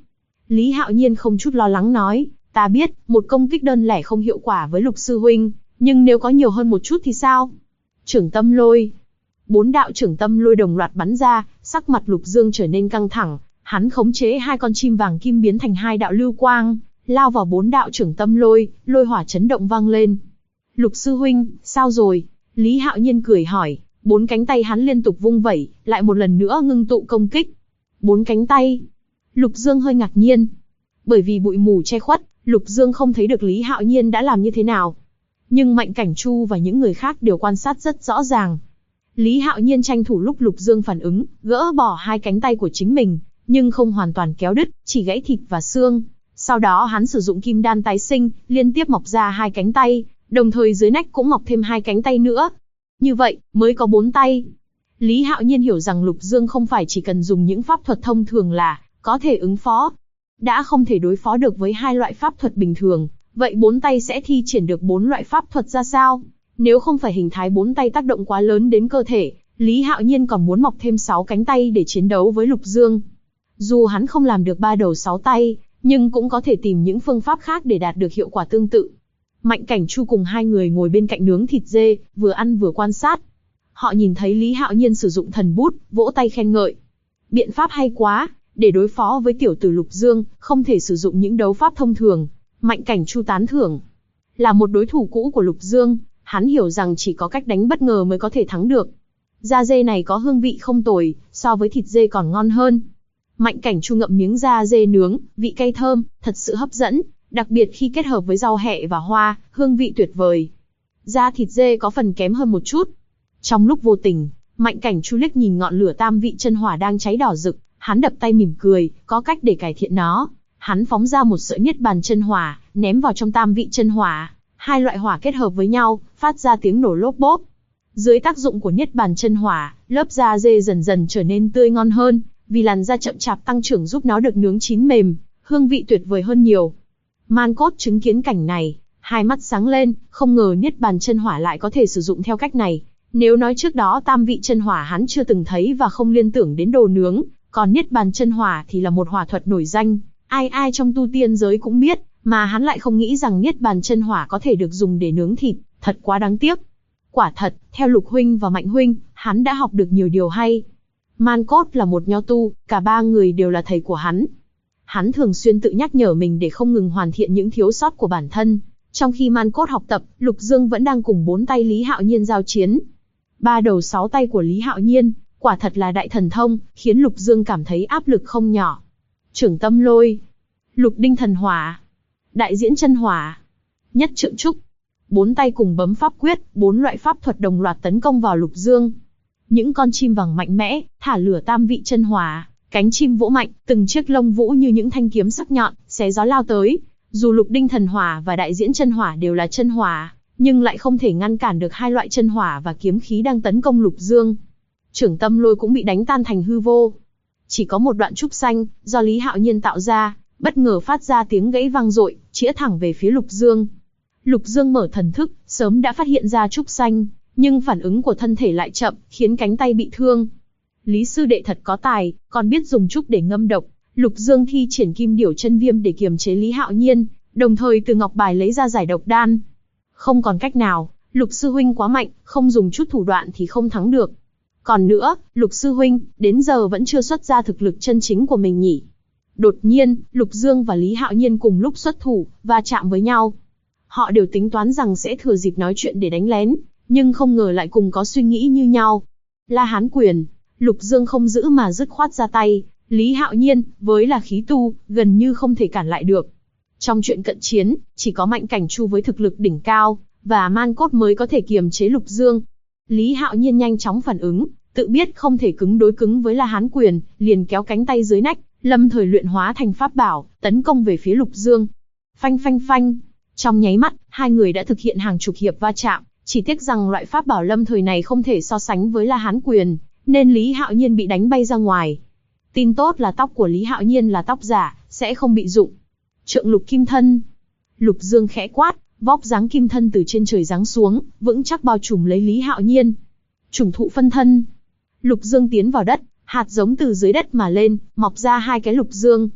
Lý Hạo Nhiên không chút lo lắng nói, ta biết, một công kích đơn lẻ không hiệu quả với Lục sư huynh, nhưng nếu có nhiều hơn một chút thì sao? Trưởng tâm lôi. 4 đạo trưởng tâm lôi đồng loạt bắn ra, sắc mặt Lục Dương trở nên căng thẳng, hắn khống chế 2 con chim vàng kim biến thành 2 đạo lưu quang, lao vào 4 đạo trưởng tâm lôi, lôi hỏa chấn động vang lên. Lục sư huynh, sao rồi? Lý Hạo Nhiên cười hỏi, 4 cánh tay hắn liên tục vung vẩy, lại một lần nữa ngưng tụ công kích. 4 cánh tay. Lục Dương hơi ngạc nhiên. Bởi vì bụi mù che khuất, Lục Dương không thấy được Lý Hạo Nhiên đã làm như thế nào. Nhưng Mạnh Cảnh Chu và những người khác đều quan sát rất rõ ràng. Lý Hạo Nhiên tranh thủ lúc Lục Dương phản ứng, gỡ bỏ 2 cánh tay của chính mình, nhưng không hoàn toàn kéo đứt, chỉ gãy thịt và xương. Sau đó hắn sử dụng kim đan tái sinh, liên tiếp mọc ra 2 cánh tay, đồng thời dưới nách cũng mọc thêm 2 cánh tay nữa. Như vậy, mới có 4 tay. Lý Hạo Nhiên hiểu rằng Lục Dương không phải chỉ cần dùng những pháp thuật thông thường là có thể ứng phó. Đã không thể đối phó được với 2 loại pháp thuật bình thường, vậy 4 tay sẽ thi triển được 4 loại pháp thuật ra sao? Nếu không phải hình thái 4 tay tác động quá lớn đến cơ thể, Lý Hạo Nhiên còn muốn mọc thêm 6 cánh tay để chiến đấu với Lục Dương. Dù hắn không làm được 3 đầu 6 tay, nhưng cũng có thể tìm những phương pháp khác để đạt được hiệu quả tương tự. Mạnh Cảnh Chu cùng 2 người ngồi bên cạnh nướng thịt dê, vừa ăn vừa quan sát. Họ nhìn thấy Lý Hạo Nhiên sử dụng thần bút, vỗ tay khen ngợi. Biện pháp hay quá, để đối phó với tiểu tử Lục Dương, không thể sử dụng những đấu pháp thông thường. Mạnh Cảnh Chu tán thưởng. Là một đối thủ cũ của Lục Dương, hắn hiểu rằng chỉ có cách đánh bất ngờ mới có thể thắng được. Da dê này có hương vị không tồi, so với thịt dê còn ngon hơn. Mạnh Cảnh Chu ngậm miếng da dê nướng, vị cay thơm, thật sự hấp dẫn, đặc biệt khi kết hợp với rau hẹ và hoa, hương vị tuyệt vời. Da thịt dê có phần kém hơn một chút. Trong lúc vô tình, Mạnh Cảnh Chu liếc nhìn ngọn lửa tam vị chân hỏa đang cháy đỏ rực, hắn đập tay mỉm cười, có cách để cải thiện nó. Hắn phóng ra một sợi niết bàn chân hỏa, ném vào trong tam vị chân hỏa. 2 loại hỏa kết hợp với nhau, phát ra tiếng nổ lốp bốp. Dưới tác dụng của niết bàn chân hỏa, lớp da dê dần dần trở nên tươi ngon hơn, vì làn da chậm chạp tăng trưởng giúp nó được nướng chín mềm, hương vị tuyệt vời hơn nhiều. Man Cốt chứng kiến cảnh này, hai mắt sáng lên, không ngờ niết bàn chân hỏa lại có thể sử dụng theo cách này. Nếu nói trước đó tam vị chân hỏa hắn chưa từng thấy và không liên tưởng đến đồ nướng, còn niết bàn chân hỏa thì là một hỏa thuật nổi danh, ai ai trong tu tiên giới cũng biết, mà hắn lại không nghĩ rằng niết bàn chân hỏa có thể được dùng để nướng thịt, thật quá đáng tiếc. Quả thật, theo Lục huynh và Mạnh huynh, hắn đã học được nhiều điều hay. Man Cốt là một nho tu, cả 3 người đều là thầy của hắn. Hắn thường xuyên tự nhắc nhở mình để không ngừng hoàn thiện những thiếu sót của bản thân. Trong khi Man Cốt học tập, Lục Dương vẫn đang cùng 4 tay Lý Hạo Nhiên giao chiến. 3 đầu 6 tay của Lý Hạo Nhiên, quả thật là đại thần thông, khiến Lục Dương cảm thấy áp lực không nhỏ. Trưởng tâm lôi, Lục đinh thần hỏa, đại diễn chân hỏa, nhất trượng trúc. 4 tay cùng bấm pháp quyết, 4 loại pháp thuật đồng loạt tấn công vào Lục Dương. Những con chim vàng mạnh mẽ, thả lửa tam vị chân hỏa, cánh chim vỗ mạnh, từng chiếc lông vũ như những thanh kiếm sắc nhọn, xé gió lao tới. Dù Lục đinh thần hỏa và đại diễn chân hỏa đều là chân hỏa, nhưng lại không thể ngăn cản được 2 loại chân hỏa và kiếm khí đang tấn công Lục Dương. Trưởng tâm lôi cũng bị đánh tan thành hư vô. Chỉ có một đoạn trúc xanh, do Lý Hạo Nhiên tạo ra, bất ngờ phát ra tiếng gãy vang dội, chĩa thẳng về phía Lục Dương. Lục Dương mở thần thức, sớm đã phát hiện ra trúc xanh, nhưng phản ứng của thân thể lại chậm, khiến cánh tay bị thương. Lý sư đệ thật có tài, còn biết dùng trúc để ngâm độc. Lục Dương thi triển kim điểu chân viêm để kiềm chế Lý Hạo Nhiên, đồng thời từ ngọc bài lấy ra giải độc đan. Không còn cách nào, Lục sư huynh quá mạnh, không dùng chút thủ đoạn thì không thắng được. Còn nữa, Lục sư huynh, đến giờ vẫn chưa xuất ra thực lực chân chính của mình nhỉ? Đột nhiên, Lục Dương và Lý Hạo Nhiên cùng lúc xuất thủ, va chạm với nhau. Họ đều tính toán rằng sẽ thừa dịp nói chuyện để đánh lén, nhưng không ngờ lại cùng có suy nghĩ như nhau. La Hán quyền, Lục Dương không giữ mà dứt khoát ra tay, Lý Hạo Nhiên, với là khí tu, gần như không thể cản lại được. Trong chuyện cận chiến, chỉ có Mạnh Cảnh Chu với thực lực đỉnh cao, và Man Cốt mới có thể kiềm chế Lục Dương. Lý Hạo Nhiên nhanh chóng phản ứng, tự biết không thể cứng đối cứng với La Hán quyền, liền kéo cánh tay dưới nách, lâm thời luyện hóa thành pháp bảo, tấn công về phía Lục Dương. Phanh phanh phanh. Trong nháy mắt, 2 người đã thực hiện hàng chục hiệp va chạm, chỉ tiếc rằng loại pháp bảo lâm thời này không thể so sánh với La Hán quyền, nên Lý Hạo Nhiên bị đánh bay ra ngoài. Tin tốt là tóc của Lý Hạo Nhiên là tóc giả, sẽ không bị rụng. Trượng lục kim thân. Lục Dương khẽ quát, vóc dáng kim thân từ trên trời giáng xuống, vững chắc bao trùm lấy Lý Hạo Nhiên. Trùng thụ phân thân. Lục Dương tiến vào đất, hạt giống từ dưới đất mà lên, mọc ra 2 cái Lục Dương.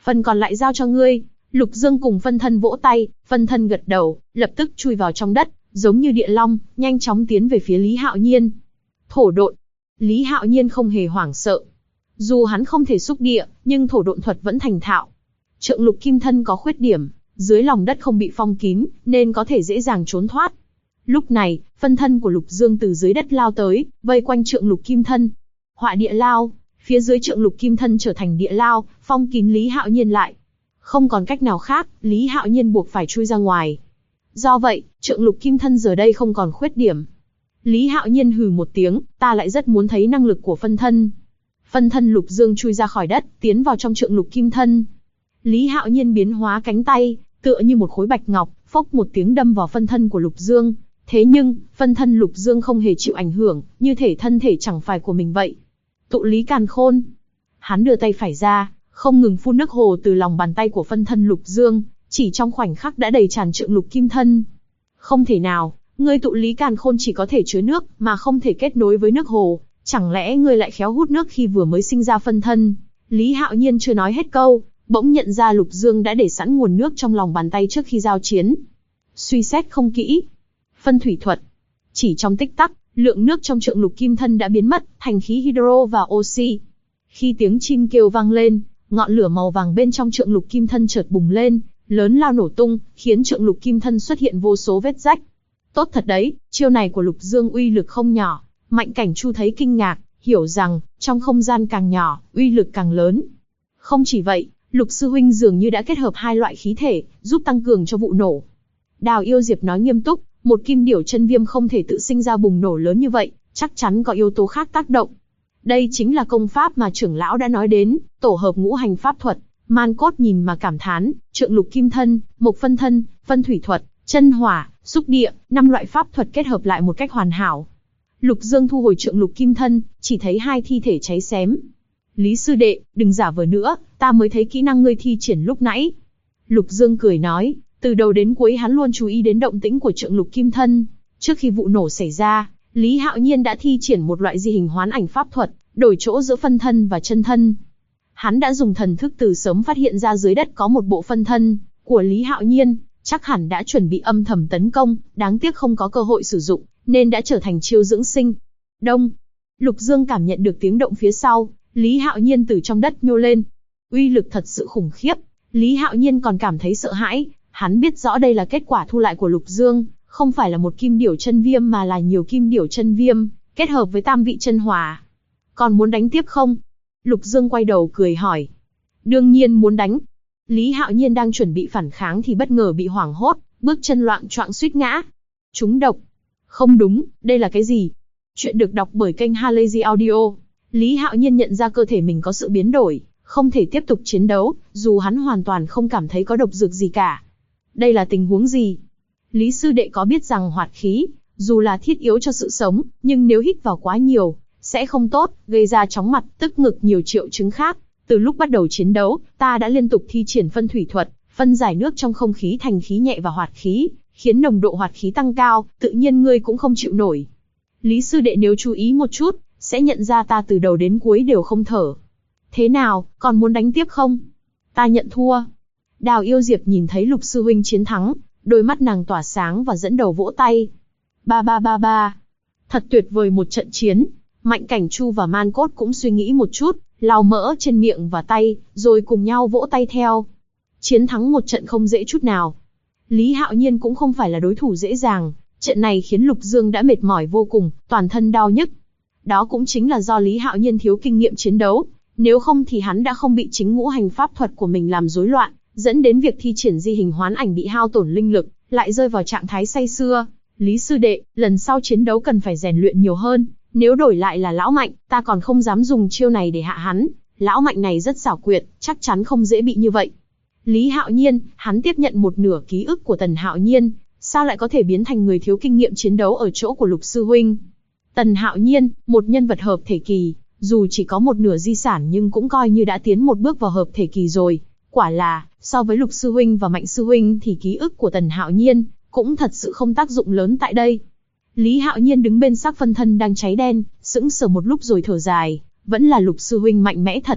Phần còn lại giao cho ngươi. Lục Dương cùng phân thân vỗ tay, phân thân gật đầu, lập tức chui vào trong đất, giống như địa long, nhanh chóng tiến về phía Lý Hạo Nhiên. Thổ độn. Lý Hạo Nhiên không hề hoảng sợ. Dù hắn không thể xúc địa, nhưng thổ độn thuật vẫn thành thạo. Trượng lục kim thân có khuyết điểm, dưới lòng đất không bị phong kín, nên có thể dễ dàng trốn thoát. Lúc này, phân thân của Lục Dương từ dưới đất lao tới, vây quanh trượng lục kim thân. Họa địa lao, phía dưới trượng lục kim thân trở thành địa lao, phong kín Lý Hạo Nhiên lại. Không còn cách nào khác, Lý Hạo Nhiên buộc phải chui ra ngoài. Do vậy, trượng lục kim thân giờ đây không còn khuyết điểm. Lý Hạo Nhiên hừ một tiếng, ta lại rất muốn thấy năng lực của phân thân. Phân thân Lục Dương chui ra khỏi đất, tiến vào trong trượng lục kim thân. Lý Hạo Nhiên biến hóa cánh tay, tựa như một khối bạch ngọc, phốc một tiếng đâm vào phân thân của Lục Dương. Thế nhưng, phân thân Lục Dương không hề chịu ảnh hưởng, như thể thân thể chẳng phải của mình vậy. Tụ lý càn khôn. Hắn đưa tay phải ra, không ngừng phun nước hồ từ lòng bàn tay của phân thân Lục Dương, chỉ trong khoảnh khắc đã đầy tràn trượng lục kim thân. Không thể nào, ngươi tụ lý càn khôn chỉ có thể chứa nước, mà không thể kết nối với nước hồ. Chẳng lẽ ngươi lại khéo hút nước khi vừa mới sinh ra phân thân? Lý Hạo Nhiên chưa nói hết câu, bỗng nhận ra Lục Dương đã để sẵn nguồn nước trong lòng bàn tay trước khi giao chiến. Suy xét không kỹ. Phân thủy thuật. Chỉ trong tích tắc, lượng nước trong trượng lục kim thân đã biến mất, thành khí hydro và oxy. Khi tiếng chim kêu vang lên, ngọn lửa màu vàng bên trong trượng lục kim thân chợt bùng lên, lớn lao nổ tung, khiến trượng lục kim thân xuất hiện vô số vết rách. Tốt thật đấy, chiêu này của Lục Dương uy lực không nhỏ. Mạnh Cảnh Chu thấy kinh ngạc, hiểu rằng, trong không gian càng nhỏ, uy lực càng lớn. Không chỉ vậy, Lục Sư Huynh dường như đã kết hợp hai loại khí thể, giúp tăng cường cho vụ nổ. Đào Yêu Diệp nói nghiêm túc, một kim điểu chân viêm không thể tự sinh ra bùng nổ lớn như vậy, chắc chắn có yếu tố khác tác động. Đây chính là công pháp mà trưởng lão đã nói đến, tổ hợp ngũ hành pháp thuật. Man Cốt nhìn mà cảm thán, trượng lục kim thân, mộc phân thân, phân thủy thuật, chân hỏa, xúc địa, 5 loại pháp thuật kết hợp lại một cách hoàn hảo. Lục Dương thu hồi trượng lục kim thân, chỉ thấy hai thi thể cháy xém. Lý sư đệ, đừng giả vờ nữa, ta mới thấy kỹ năng ngươi thi triển lúc nãy. Lục Dương cười nói, từ đầu đến cuối hắn luôn chú ý đến động tĩnh của trượng lục kim thân. Trước khi vụ nổ xảy ra, Lý Hạo Nhiên đã thi triển một loại di hình hoán ảnh pháp thuật, đổi chỗ giữa phân thân và chân thân. Hắn đã dùng thần thức từ sớm phát hiện ra dưới đất có một bộ phân thân của Lý Hạo Nhiên, chắc hẳn đã chuẩn bị âm thầm tấn công, đáng tiếc không có cơ hội sử dụng, nên đã trở thành chiêu dưỡng sinh. Đông. Lục Dương cảm nhận được tiếng động phía sau, Lý Hạo Nhiên từ trong đất nhô lên. Uy lực thật sự khủng khiếp, Lý Hạo Nhiên còn cảm thấy sợ hãi, hắn biết rõ đây là kết quả thu lại của Lục Dương, không phải là một kim điểu chân viêm mà là nhiều kim điểu chân viêm, kết hợp với tam vị chân hỏa. Còn muốn đánh tiếp không? Lục Dương quay đầu cười hỏi. Đương nhiên muốn đánh. Lý Hạo Nhiên đang chuẩn bị phản kháng thì bất ngờ bị hoảng hốt, bước chân loạng choạng suýt ngã. Trúng độc. Không đúng, đây là cái gì? Chuyện được đọc bởi kênh Halazy Audio. Lý Hạo Nhiên nhận ra cơ thể mình có sự biến đổi, không thể tiếp tục chiến đấu, dù hắn hoàn toàn không cảm thấy có độc dược gì cả. Đây là tình huống gì? Lý sư đệ có biết rằng hoạt khí, dù là thiết yếu cho sự sống, nhưng nếu hít vào quá nhiều, sẽ không tốt, gây ra chóng mặt, tức ngực nhiều triệu chứng khác. Từ lúc bắt đầu chiến đấu, ta đã liên tục thi triển phân thủy thuật, phân giải nước trong không khí thành khí nhẹ và hoạt khí, khiến nồng độ hoạt khí tăng cao, tự nhiên ngươi cũng không chịu nổi. Lý sư đệ nếu chú ý một chút, sẽ nhận ra ta từ đầu đến cuối đều không thở. Thế nào, còn muốn đánh tiếp không? Ta nhận thua. Đào Yêu Diệp nhìn thấy Lục sư huynh chiến thắng, đôi mắt nàng tỏa sáng và dẫn đầu vỗ tay. Ba ba ba ba. Thật tuyệt vời một trận chiến. Mạnh Cảnh Chu và Man Cốt cũng suy nghĩ một chút, lau mỡ trên miệng và tay, rồi cùng nhau vỗ tay theo. Chiến thắng một trận không dễ chút nào. Lý Hạo Nhiên cũng không phải là đối thủ dễ dàng, trận này khiến Lục Dương đã mệt mỏi vô cùng, toàn thân đau nhức. Đó cũng chính là do Lý Hạo Nhiên thiếu kinh nghiệm chiến đấu, nếu không thì hắn đã không bị chính ngũ hành pháp thuật của mình làm rối loạn, dẫn đến việc thi triển di hình hoán ảnh bị hao tổn linh lực, lại rơi vào trạng thái say sưa. Lý sư đệ, lần sau chiến đấu cần phải rèn luyện nhiều hơn, nếu đổi lại là lão Mạnh, ta còn không dám dùng chiêu này để hạ hắn, lão Mạnh này rất xảo quyệt, chắc chắn không dễ bị như vậy. Lý Hạo Nhiên, hắn tiếp nhận một nửa ký ức của Tần Hạo Nhiên, sao lại có thể biến thành người thiếu kinh nghiệm chiến đấu ở chỗ của Lục sư huynh? Tần Hạo Nhiên, một nhân vật hợp thể kỳ, dù chỉ có một nửa di sản nhưng cũng coi như đã tiến một bước vào hợp thể kỳ rồi. Quả là, so với Lục sư huynh và Mạnh sư huynh thì ký ức của Tần Hạo Nhiên cũng thật sự không tác dụng lớn tại đây. Lý Hạo Nhiên đứng bên xác phân thân đang cháy đen, sững sờ một lúc rồi thở dài, vẫn là Lục sư huynh mạnh mẽ thật.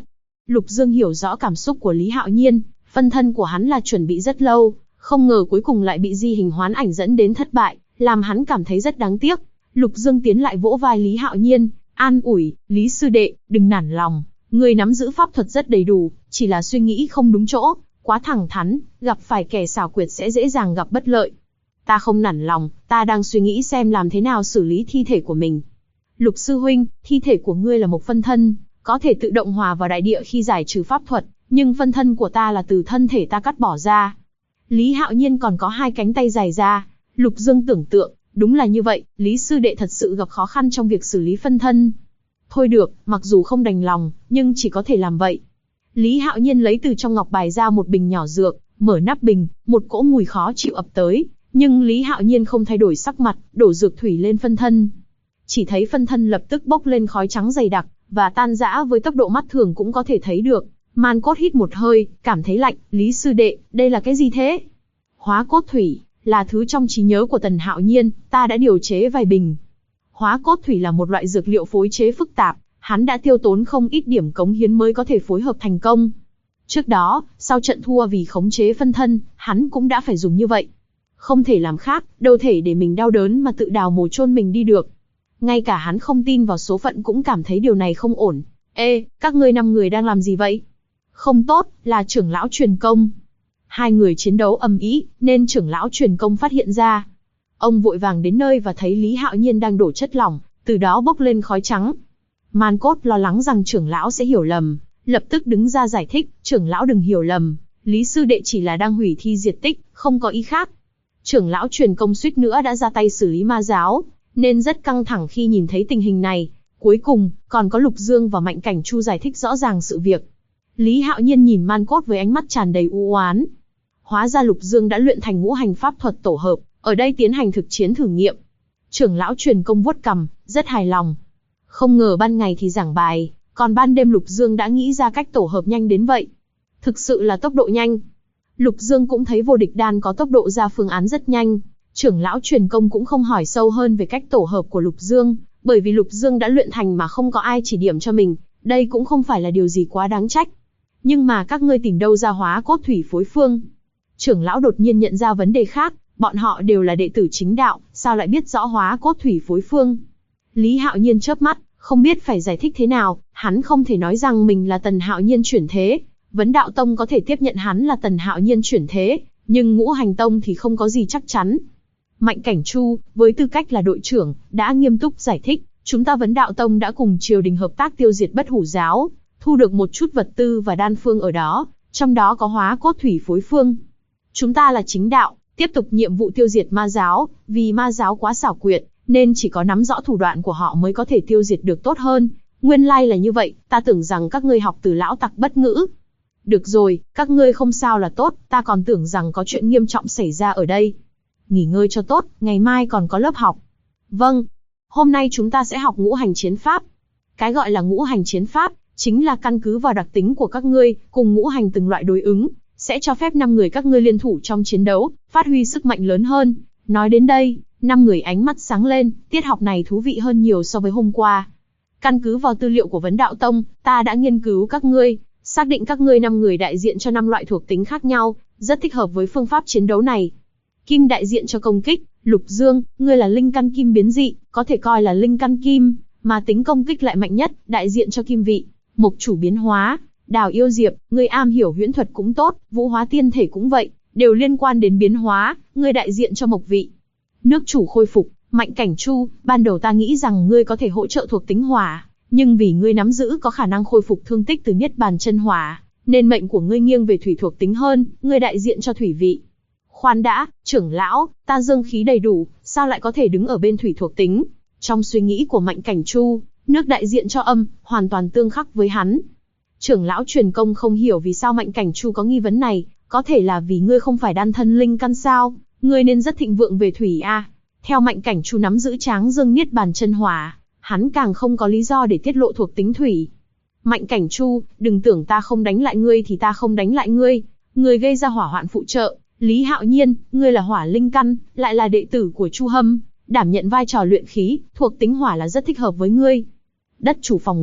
Lục Dương hiểu rõ cảm xúc của Lý Hạo Nhiên, phân thân của hắn là chuẩn bị rất lâu, không ngờ cuối cùng lại bị di hình hoán ảnh dẫn đến thất bại, làm hắn cảm thấy rất đáng tiếc. Lục Dương tiến lại vỗ vai Lý Hạo Nhiên, an ủi, Lý sư đệ, đừng nản lòng, người nắm giữ pháp thuật rất đầy đủ, chỉ là suy nghĩ không đúng chỗ, quá thẳng thắn, gặp phải kẻ xảo quyệt sẽ dễ dàng gặp bất lợi. Ta không nản lòng, ta đang suy nghĩ xem làm thế nào xử lý thi thể của mình. Lục sư huynh, thi thể của ngươi là một phân thân, có thể tự động hòa vào đại địa khi giải trừ pháp thuật, nhưng phân thân của ta là từ thân thể ta cắt bỏ ra. Lý Hạo Nhiên còn có 2 cánh tay dài ra. Lục Dương tưởng tượng, đúng là như vậy, Lý sư đệ thật sự gặp khó khăn trong việc xử lý phân thân. Thôi được, mặc dù không đành lòng, nhưng chỉ có thể làm vậy. Lý Hạo Nhiên lấy từ trong ngọc bài ra một bình nhỏ dược, mở nắp bình, một cỗ mùi khó chịu ập tới, nhưng Lý Hạo Nhiên không thay đổi sắc mặt, đổ dược thủy lên phân thân. Chỉ thấy phân thân lập tức bốc lên khói trắng dày đặc, và tan rã với tốc độ mắt thường cũng có thể thấy được. Man Cốt hít một hơi, cảm thấy lạnh, Lý sư đệ, đây là cái gì thế? Hóa cốt thủy, là thứ trong trí nhớ của Tần Hạo Nhiên, ta đã điều chế vài bình. Hóa cốt thủy là một loại dược liệu phối chế phức tạp, hắn đã tiêu tốn không ít điểm cống hiến mới có thể phối hợp thành công. Trước đó, sau trận thua vì khống chế phân thân, hắn cũng đã phải dùng như vậy. Không thể làm khác, đâu thể để mình đau đớn mà tự đào mồ chôn mình đi được. Ngay cả hắn không tin vào số phận cũng cảm thấy điều này không ổn. Ê, các ngươi 5 người đang làm gì vậy? Không tốt, là trưởng lão truyền công. 2 người chiến đấu ầm ĩ, nên trưởng lão truyền công phát hiện ra. Ông vội vàng đến nơi và thấy Lý Hạo Nhiên đang đổ chất lỏng, từ đó bốc lên khói trắng. Man Cốt lo lắng rằng trưởng lão sẽ hiểu lầm, lập tức đứng ra giải thích, trưởng lão đừng hiểu lầm, Lý sư đệ chỉ là đang hủy thi diệt tích, không có ý khác. Trưởng lão truyền công suýt nữa đã ra tay xử lý ma giáo, nên rất căng thẳng khi nhìn thấy tình hình này. Cuối cùng, còn có Lục Dương và Mạnh Cảnh Chu giải thích rõ ràng sự việc. Lý Hạo Nhiên nhìn Man Cốt với ánh mắt tràn đầy u oán. Hóa ra Lục Dương đã luyện thành ngũ hành pháp thuật tổ hợp, ở đây tiến hành thực chiến thử nghiệm. Trưởng lão truyền công vuốt cằm, rất hài lòng. Không ngờ ban ngày thì giảng bài, còn ban đêm Lục Dương đã nghĩ ra cách tổ hợp nhanh đến vậy. Thực sự là tốc độ nhanh. Lục Dương cũng thấy Vô Địch Đan có tốc độ ra phương án rất nhanh. Trưởng lão truyền công cũng không hỏi sâu hơn về cách tổ hợp của Lục Dương, bởi vì Lục Dương đã luyện thành mà không có ai chỉ điểm cho mình, đây cũng không phải là điều gì quá đáng trách. Nhưng mà các ngươi tìm đâu ra hóa cốt thủy phối phương? Trưởng lão đột nhiên nhận ra vấn đề khác, bọn họ đều là đệ tử chính đạo, sao lại biết rõ hóa cốt thủy phối phương? Lý Hạo Nhiên chớp mắt, không biết phải giải thích thế nào, hắn không thể nói rằng mình là Tần Hạo Nhiên chuyển thế. Vấn Đạo Tông có thể tiếp nhận hắn là Tần Hạo Nhiên chuyển thế, nhưng Ngũ Hành Tông thì không có gì chắc chắn. Mạnh Cảnh Chu, với tư cách là đội trưởng, đã nghiêm túc giải thích, chúng ta Vấn Đạo Tông đã cùng triều đình hợp tác tiêu diệt Bất Hủ giáo, thu được một chút vật tư và đan phương ở đó, trong đó có hóa cốt thủy phối phương. Chúng ta là chính đạo, tiếp tục nhiệm vụ tiêu diệt ma giáo, vì ma giáo quá xảo quyệt, nên chỉ có nắm rõ thủ đoạn của họ mới có thể tiêu diệt được tốt hơn. Nguyên lai là như vậy, ta tưởng rằng các ngươi học từ lão tặc Bất Ngữ. Được rồi, các ngươi không sao là tốt, ta còn tưởng rằng có chuyện nghiêm trọng xảy ra ở đây. Nghỉ ngơi cho tốt, ngày mai còn có lớp học. Vâng, hôm nay chúng ta sẽ học ngũ hành chiến pháp. Cái gọi là ngũ hành chiến pháp, chính là căn cứ vào đặc tính của các ngươi, cùng ngũ hành từng loại đối ứng, sẽ cho phép 5 người các ngươi liên thủ trong chiến đấu, phát huy sức mạnh lớn hơn. Nói đến đây, 5 người ánh mắt sáng lên, tiết học này thú vị hơn nhiều so với hôm qua. Căn cứ vào tư liệu của Vấn Đạo Tông, ta đã nghiên cứu các ngươi, xác định các ngươi 5 người đại diện cho 5 loại thuộc tính khác nhau, rất thích hợp với phương pháp chiến đấu này. Kim đại diện cho công kích, Lục Dương, ngươi là linh căn kim biến dị, có thể coi là linh căn kim, mà tính công kích lại mạnh nhất, đại diện cho kim vị. Mộc chủ biến hóa, Đào Yêu Diệp, ngươi am hiểu huyễn thuật cũng tốt, vũ hóa tiên thể cũng vậy, đều liên quan đến biến hóa, ngươi đại diện cho mộc vị. Nước chủ khôi phục, Mạnh Cảnh Chu, ban đầu ta nghĩ rằng ngươi có thể hỗ trợ thuộc tính hỏa, nhưng vì ngươi nắm giữ có khả năng khôi phục thương tích từ Niết Bàn chân hỏa, nên mệnh của ngươi nghiêng về thủy thuộc tính hơn, ngươi đại diện cho thủy vị. Khoan đã, trưởng lão, ta dương khí đầy đủ, sao lại có thể đứng ở bên thủy thuộc tính? Trong suy nghĩ của Mạnh Cảnh Chu, nước đại diện cho âm, hoàn toàn tương khắc với hắn. Trưởng lão truyền công không hiểu vì sao Mạnh Cảnh Chu có nghi vấn này, có thể là vì ngươi không phải đan thân linh căn sao, ngươi nên rất thịnh vượng về thủy a. Theo Mạnh Cảnh Chu nắm giữ Tráng Dương Niết Bàn chân hỏa, hắn càng không có lý do để tiết lộ thuộc tính thủy. Mạnh Cảnh Chu, đừng tưởng ta không đánh lại ngươi thì ta không đánh lại ngươi, ngươi gây ra hỏa hoạn phụ trợ. Lý Hạo Nhiên, ngươi là hỏa linh căn, lại là đệ tử của Chu Hâm, đảm nhận vai trò luyện khí, thuộc tính hỏa là rất thích hợp với ngươi. Đất chủ phòng ngự,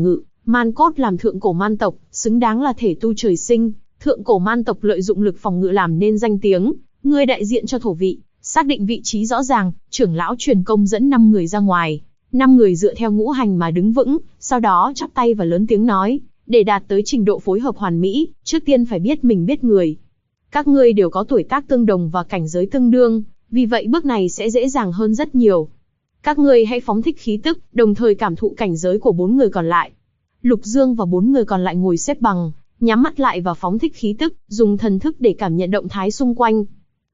Man Cốt làm thượng cổ man tộc, xứng đáng là thể tu trời sinh, thượng cổ man tộc lợi dụng lực phòng ngự làm nên danh tiếng, ngươi đại diện cho thổ vị, xác định vị trí rõ ràng, trưởng lão truyền công dẫn 5 người ra ngoài. 5 người dựa theo ngũ hành mà đứng vững, sau đó chắp tay và lớn tiếng nói, để đạt tới trình độ phối hợp hoàn mỹ, trước tiên phải biết mình biết người. Các ngươi đều có tuổi tác tương đồng và cảnh giới tương đương, vì vậy bước này sẽ dễ dàng hơn rất nhiều. Các ngươi hãy phóng thích khí tức, đồng thời cảm thụ cảnh giới của 4 người còn lại. Lục Dương và 4 người còn lại ngồi xếp bằng, nhắm mắt lại và phóng thích khí tức, dùng thần thức để cảm nhận động thái xung quanh.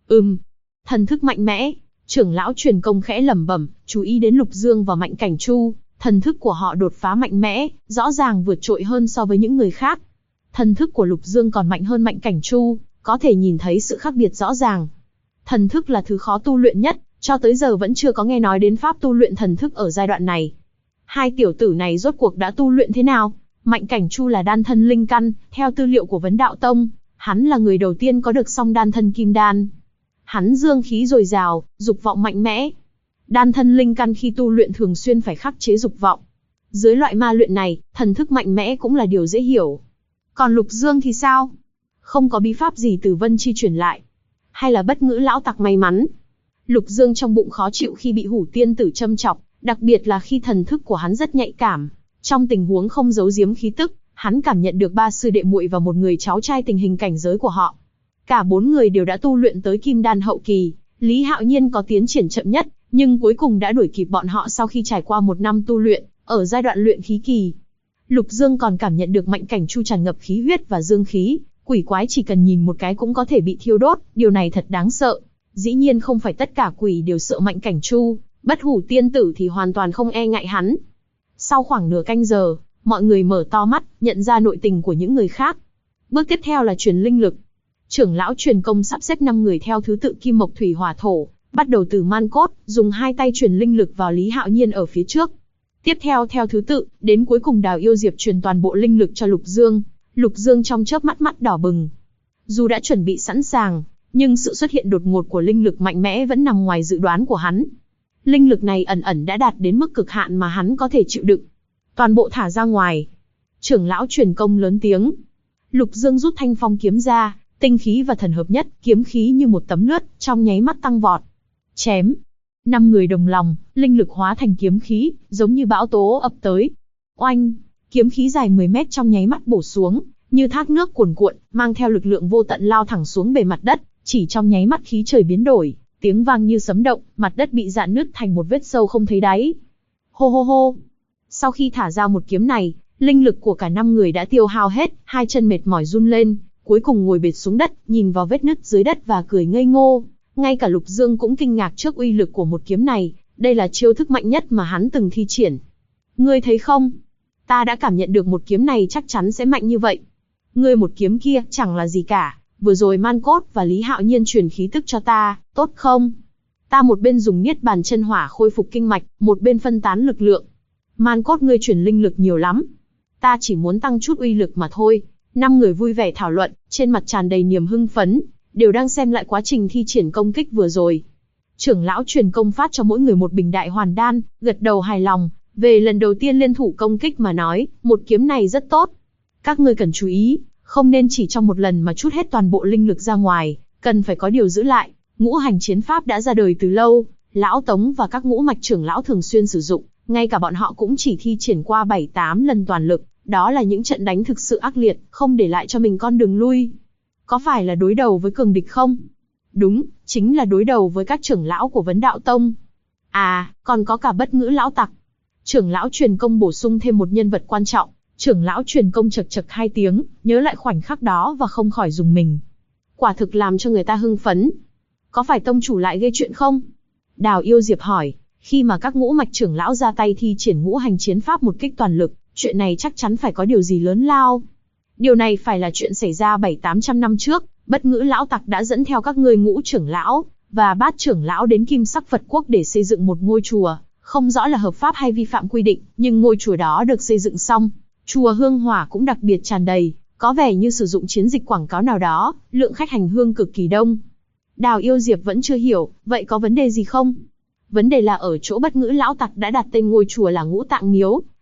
Thần thức mạnh mẽ. Trưởng lão truyền công khẽ lẩm bẩm, chú ý đến Lục Dương và Mạnh Cảnh Chu, thần thức của họ đột phá mạnh mẽ, rõ ràng vượt trội hơn so với những người khác. Thần thức của Lục Dương còn mạnh hơn Mạnh Cảnh Chu, có thể nhìn thấy sự khác biệt rõ ràng. Thần thức là thứ khó tu luyện nhất, cho tới giờ vẫn chưa có nghe nói đến pháp tu luyện thần thức ở giai đoạn này. Hai tiểu tử này rốt cuộc đã tu luyện thế nào? Mạnh Cảnh Chu là đan thân linh căn, theo tư liệu của Vấn Đạo Tông, hắn là người đầu tiên có được song đan thân kim đan. Hắn dương khí dồi dào, dục vọng mạnh mẽ. Đan thân linh căn khi tu luyện thường xuyên phải khắc chế dục vọng. Dưới loại ma luyện này, thần thức mạnh mẽ cũng là điều dễ hiểu. Còn Lục Dương thì sao? Không có bí pháp gì từ Vân Chi truyền lại. Hay là bất ngữ lão tặc may mắn? Lục Dương trong bụng khó chịu khi bị Hủ Tiên Tử châm chọc, đặc biệt là khi thần thức của hắn rất nhạy cảm. Trong tình huống không giấu giếm khí tức, hắn cảm nhận được 3 sư đệ muội và một người cháu trai tình hình cảnh giới của họ. Cả 4 người đều đã tu luyện tới kim đan hậu kỳ, Lý Hạo Nhiên có tiến triển chậm nhất, nhưng cuối cùng đã đuổi kịp bọn họ sau khi trải qua 1 năm tu luyện, ở giai đoạn luyện khí kỳ. Lục Dương còn cảm nhận được Mạnh Cảnh Chu tràn ngập khí huyết và dương khí, quỷ quái chỉ cần nhìn một cái cũng có thể bị thiêu đốt, điều này thật đáng sợ. Dĩ nhiên không phải tất cả quỷ đều sợ Mạnh Cảnh Chu, Bất Hủ Tiên Tử thì hoàn toàn không e ngại hắn. Sau khoảng nửa canh giờ, mọi người mở to mắt, nhận ra nội tình của những người khác. Bước tiếp theo là truyền linh lực. Trưởng lão truyền công sắp xếp 5 người theo thứ tự kim mộc thủy hỏa thổ, bắt đầu từ Man Cốt, dùng 2 tay truyền linh lực vào Lý Hạo Nhiên ở phía trước. Tiếp theo theo thứ tự, đến cuối cùng Đào Yêu Diệp truyền toàn bộ linh lực cho Lục Dương. Lục Dương trong chớp mắt mắt đỏ bừng. Dù đã chuẩn bị sẵn sàng, nhưng sự xuất hiện đột ngột của linh lực mạnh mẽ vẫn nằm ngoài dự đoán của hắn. Linh lực này ẩn ẩn đã đạt đến mức cực hạn mà hắn có thể chịu đựng. Toàn bộ thả ra ngoài. Trưởng lão truyền công lớn tiếng. Lục Dương rút thanh phong kiếm ra, tinh khí và thần hợp nhất, kiếm khí như một tấm lướt, trong nháy mắt tăng vọt. Chém. 5 người đồng lòng, linh lực hóa thành kiếm khí, giống như bão tố ập tới. Oanh, kiếm khí dài 10 mét trong nháy mắt bổ xuống, như thác nước cuồn cuộn, mang theo lực lượng vô tận lao thẳng xuống bề mặt đất, chỉ trong nháy mắt khí trời biến đổi, tiếng vang như sấm động, mặt đất bị rạn nứt thành một vết sâu không thấy đáy. Hô hô hô. Sau khi thả ra một kiếm này, linh lực của cả 5 người đã tiêu hao hết, 2 chân mệt mỏi run lên, cuối cùng ngồi bệt xuống đất, nhìn vào vết nứt dưới đất và cười ngây ngô. Ngay cả Lục Dương cũng kinh ngạc trước uy lực của một kiếm này, đây là chiêu thức mạnh nhất mà hắn từng thi triển. Ngươi thấy không? Ta đã cảm nhận được một kiếm này chắc chắn sẽ mạnh như vậy. Ngươi một kiếm kia chẳng là gì cả, vừa rồi Man Cốt và Lý Hạo Nhiên truyền khí tức cho ta, tốt không? Ta một bên dùng Niết Bàn Chân Hỏa khôi phục kinh mạch, một bên phân tán lực lượng. Man Cốt ngươi truyền linh lực nhiều lắm. Ta chỉ muốn tăng chút uy lực mà thôi. 5 người vui vẻ thảo luận, trên mặt tràn đầy niềm hưng phấn, đều đang xem lại quá trình thi triển công kích vừa rồi. Trưởng lão truyền công phát cho mỗi người một bình đại hoàn đan, gật đầu hài lòng, về lần đầu tiên liên thủ công kích mà nói, một kiếm này rất tốt. Các ngươi cần chú ý, không nên chỉ trong một lần mà trút hết toàn bộ linh lực ra ngoài, cần phải có điều giữ lại. Ngũ hành chiến pháp đã ra đời từ lâu, lão Tống và các ngũ mạch trưởng lão thường xuyên sử dụng, ngay cả bọn họ cũng chỉ thi triển qua 7-8 lần toàn lực, đó là những trận đánh thực sự ác liệt, không để lại cho mình con đường lui. Có phải là đối đầu với cường địch không? Đúng, chính là đối đầu với các trưởng lão của Vấn Đạo Tông. À, còn có cả bất ngữ lão tặc. Trưởng lão truyền công bổ sung thêm một nhân vật quan trọng. Trưởng lão truyền công chật chật 2 tiếng, nhớ lại khoảnh khắc đó và không khỏi rùng mình. Quả thực làm cho người ta hưng phấn. Có phải tông chủ lại gây chuyện không? Đào Yêu Diệp hỏi, khi mà các ngũ mạch trưởng lão ra tay thi triển ngũ hành chiến pháp một kích toàn lực, chuyện này chắc chắn phải có điều gì lớn lao. Điều này phải là chuyện xảy ra 700-800 năm trước, bất ngữ lão tặc đã dẫn theo các ngươi ngũ trưởng lão và bát trưởng lão đến Kim Sắc Phật Quốc để xây dựng một ngôi chùa, không rõ là hợp pháp hay vi phạm quy định, nhưng ngôi chùa đó được xây dựng xong, chùa hương hỏa cũng đặc biệt tràn đầy, có vẻ như sử dụng chiến dịch quảng cáo nào đó, lượng khách hành hương cực kỳ đông. Đào Yêu Diệp vẫn chưa hiểu, vậy có vấn đề gì không? Vấn đề là ở chỗ bất ngữ lão tặc đã đặt tên ngôi chùa là Ngũ Tạng Miếu,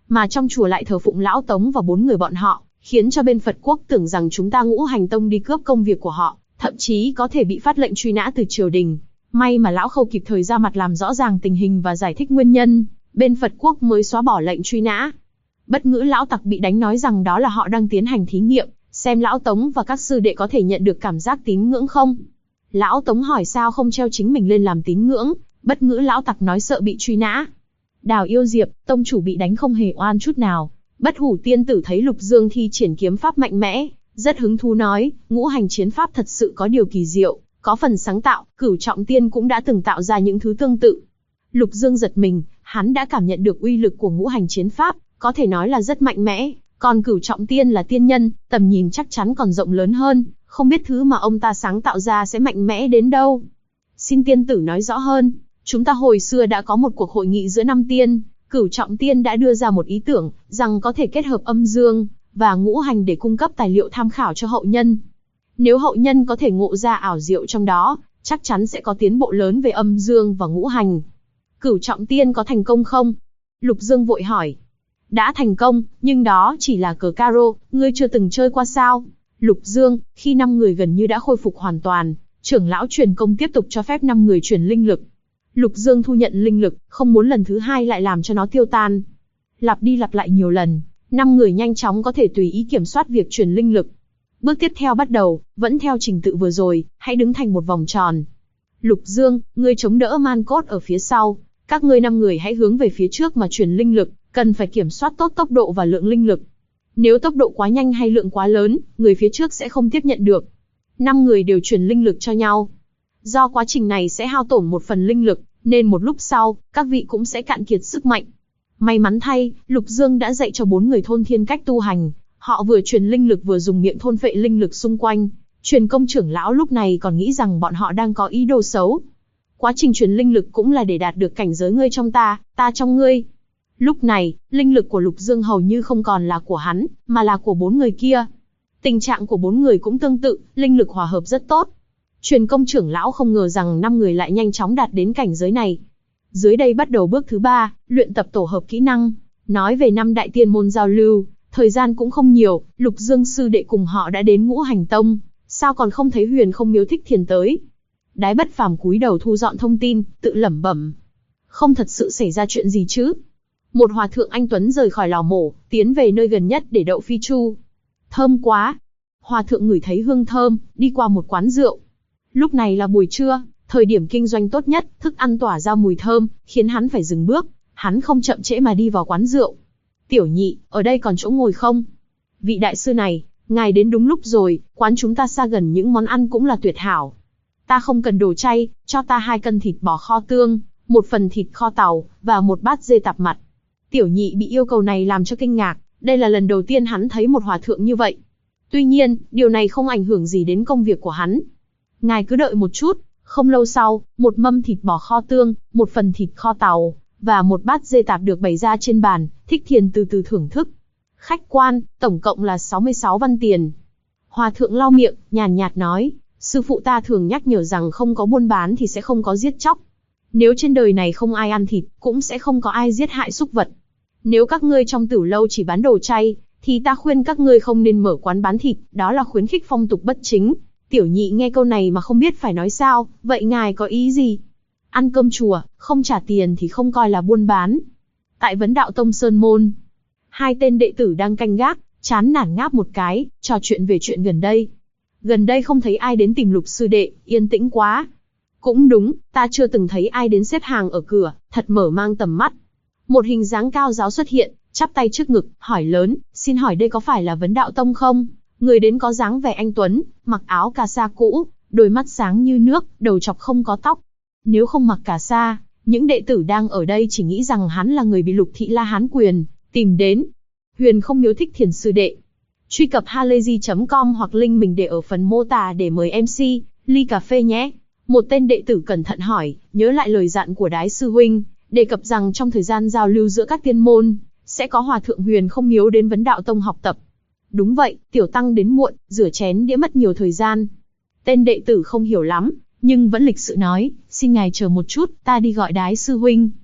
mà trong chùa lại thờ phụng lão Tống và 4 người bọn họ, khiến cho bên Phật quốc tưởng rằng chúng ta Ngũ Hành Tông đi cướp công việc của họ, thậm chí có thể bị phát lệnh truy nã từ triều đình. May mà lão Khâu kịp thời ra mặt làm rõ ràng tình hình và giải thích nguyên nhân, bên Phật quốc mới xóa bỏ lệnh truy nã. Bất ngữ lão tặc bị đánh nói rằng đó là họ đang tiến hành thí nghiệm, xem lão Tống và các sư đệ có thể nhận được cảm giác tín ngưỡng không. Lão Tống hỏi sao không treo chính mình lên làm tín ngưỡng, bất ngữ lão tặc nói sợ bị truy nã. Đào Yêu Diệp, tông chủ bị đánh không hề oan chút nào. Bất Hủ tiên tử thấy Lục Dương thi triển kiếm pháp mạnh mẽ, rất hứng thú nói, ngũ hành chiến pháp thật sự có điều kỳ diệu, có phần sáng tạo, Cửu Trọng Tiên cũng đã từng tạo ra những thứ tương tự. Lục Dương giật mình, hắn đã cảm nhận được uy lực của ngũ hành chiến pháp, có thể nói là rất mạnh mẽ, còn Cửu Trọng Tiên là tiên nhân, tầm nhìn chắc chắn còn rộng lớn hơn, không biết thứ mà ông ta sáng tạo ra sẽ mạnh mẽ đến đâu. Xin tiên tử nói rõ hơn, chúng ta hồi xưa đã có một cuộc hội nghị giữa 5 tiên, Cửu Trọng Tiên đã đưa ra một ý tưởng, rằng có thể kết hợp âm dương và ngũ hành để cung cấp tài liệu tham khảo cho hậu nhân. Nếu hậu nhân có thể ngộ ra ảo diệu trong đó, chắc chắn sẽ có tiến bộ lớn về âm dương và ngũ hành. Cửu Trọng Tiên có thành công không? Lục Dương vội hỏi. Đã thành công, nhưng đó chỉ là cờ caro, ngươi chưa từng chơi qua sao? Lục Dương, khi 5 người gần như đã khôi phục hoàn toàn, trưởng lão truyền công tiếp tục cho phép 5 người truyền linh lực. Lục Dương thu nhận linh lực, không muốn lần thứ 2 lại làm cho nó tiêu tan. Lặp đi lặp lại nhiều lần, 5 người nhanh chóng có thể tùy ý kiểm soát việc truyền linh lực. Bước tiếp theo bắt đầu, vẫn theo trình tự vừa rồi, hãy đứng thành một vòng tròn. Lục Dương, ngươi chống đỡ Man Cốt ở phía sau, các ngươi 5 người hãy hướng về phía trước mà truyền linh lực, cần phải kiểm soát tốt tốc độ và lượng linh lực. Nếu tốc độ quá nhanh hay lượng quá lớn, người phía trước sẽ không tiếp nhận được. 5 người đều truyền linh lực cho nhau. Do quá trình này sẽ hao tổn một phần linh lực, nên một lúc sau, các vị cũng sẽ cạn kiệt sức mạnh. May mắn thay, Lục Dương đã dạy cho 4 người thôn thiên cách tu hành, họ vừa truyền linh lực vừa dùng miệng thôn phệ linh lực xung quanh. Truyền công trưởng lão lúc này còn nghĩ rằng bọn họ đang có ý đồ xấu. Quá trình truyền linh lực cũng là để đạt được cảnh giới ngươi trong ta, ta trong ngươi. Lúc này, linh lực của Lục Dương hầu như không còn là của hắn, mà là của 4 người kia. Tình trạng của 4 người cũng tương tự, linh lực hòa hợp rất tốt. Truyền công trưởng lão không ngờ rằng 5 người lại nhanh chóng đạt đến cảnh giới này. Dưới đây bắt đầu bước thứ 3, luyện tập tổ hợp kỹ năng. Nói về 5 đại tiên môn giao lưu, thời gian cũng không nhiều, Lục Dương sư đệ cùng họ đã đến Ngũ Hành Tông, sao còn không thấy Huyền Không Miếu Thích Thiền tới? Đái Bất Phàm cúi đầu thu dọn thông tin, tự lẩm bẩm. Không thật sự xảy ra chuyện gì chứ? Một hòa thượng anh tuấn rời khỏi lò mổ, tiến về nơi gần nhất để đậu phi chu. Thơm quá! Hòa thượng ngửi thấy hương thơm, đi qua một quán rượu. Lúc này là buổi trưa, thời điểm kinh doanh tốt nhất, thức ăn tỏa ra mùi thơm, khiến hắn phải dừng bước. Hắn không chậm trễ mà đi vào quán rượu. Tiểu nhị, ở đây còn chỗ ngồi không? Vị đại sư này, ngài đến đúng lúc rồi, quán chúng ta xa gần những món ăn cũng là tuyệt hảo. Ta không cần đồ chay, cho ta 2 cân thịt bò kho tương, 1 phần thịt kho tàu, và 1 bát dê tạp mặt. Tiểu nhị bị yêu cầu này làm cho kinh ngạc, đây là lần đầu tiên hắn thấy một hòa thượng như vậy. Tuy nhiên, điều này không ảnh hưởng gì đến công việc của hắn. Ngài cứ đợi một chút, không lâu sau, 1 mâm thịt bò kho tương, 1 phần thịt kho tàu, và 1 bát dê tạp được bày ra trên bàn, Thích Thiền từ từ thưởng thức. Khách quan, tổng cộng là 66 văn tiền. Hòa thượng lau miệng, nhàn nhạt nói, sư phụ ta thường nhắc nhở rằng không có buôn bán thì sẽ không có giết chóc. Nếu trên đời này không ai ăn thịt, cũng sẽ không có ai giết hại súc vật. Nếu các ngươi trong Tửu lâu chỉ bán đồ chay, thì ta khuyên các ngươi không nên mở quán bán thịt, đó là khuyến khích phong tục bất chính. Tiểu nhị nghe câu này mà không biết phải nói sao, vậy ngài có ý gì? Ăn cơm chùa, không trả tiền thì không coi là buôn bán. Tại Vấn Đạo Tông Sơn Môn, 2 tên đệ tử đang canh gác, chán nản ngáp một cái, trò chuyện về chuyện gần đây. Gần đây không thấy ai đến tìm Lục sư đệ, yên tĩnh quá. Cũng đúng, ta chưa từng thấy ai đến xếp hàng ở cửa, thật mở mang tầm mắt. Một hình dáng cao giáo xuất hiện, chắp tay trước ngực, hỏi lớn, xin hỏi đây có phải là Vấn Đạo Tông không? Người đến có dáng vẻ anh tuấn, mặc áo cà sa cũ, đôi mắt sáng như nước, đầu chọc không có tóc. Nếu không mặc cà sa, những đệ tử đang ở đây chỉ nghĩ rằng hắn là người bị Lục Thị La Hán Quyền tìm đến. Huyền Không Miếu Thích Thiền sư đệ. Truy cập halayzi.com hoặc link mình để ở phần mô tả để mời MC ly cà phê nhé. Một tên đệ tử cẩn thận hỏi, nhớ lại lời dặn của Đái sư huynh, đề cập rằng trong thời gian giao lưu giữa các tiên môn, sẽ có hòa thượng Huyền Không Miếu đến Vấn Đạo Tông học tập. Đúng vậy, tiểu tăng đến muộn, rửa chén đĩa mất nhiều thời gian. Tên đệ tử không hiểu lắm, nhưng vẫn lịch sự nói, xin ngài chờ một chút, ta đi gọi Đái sư huynh.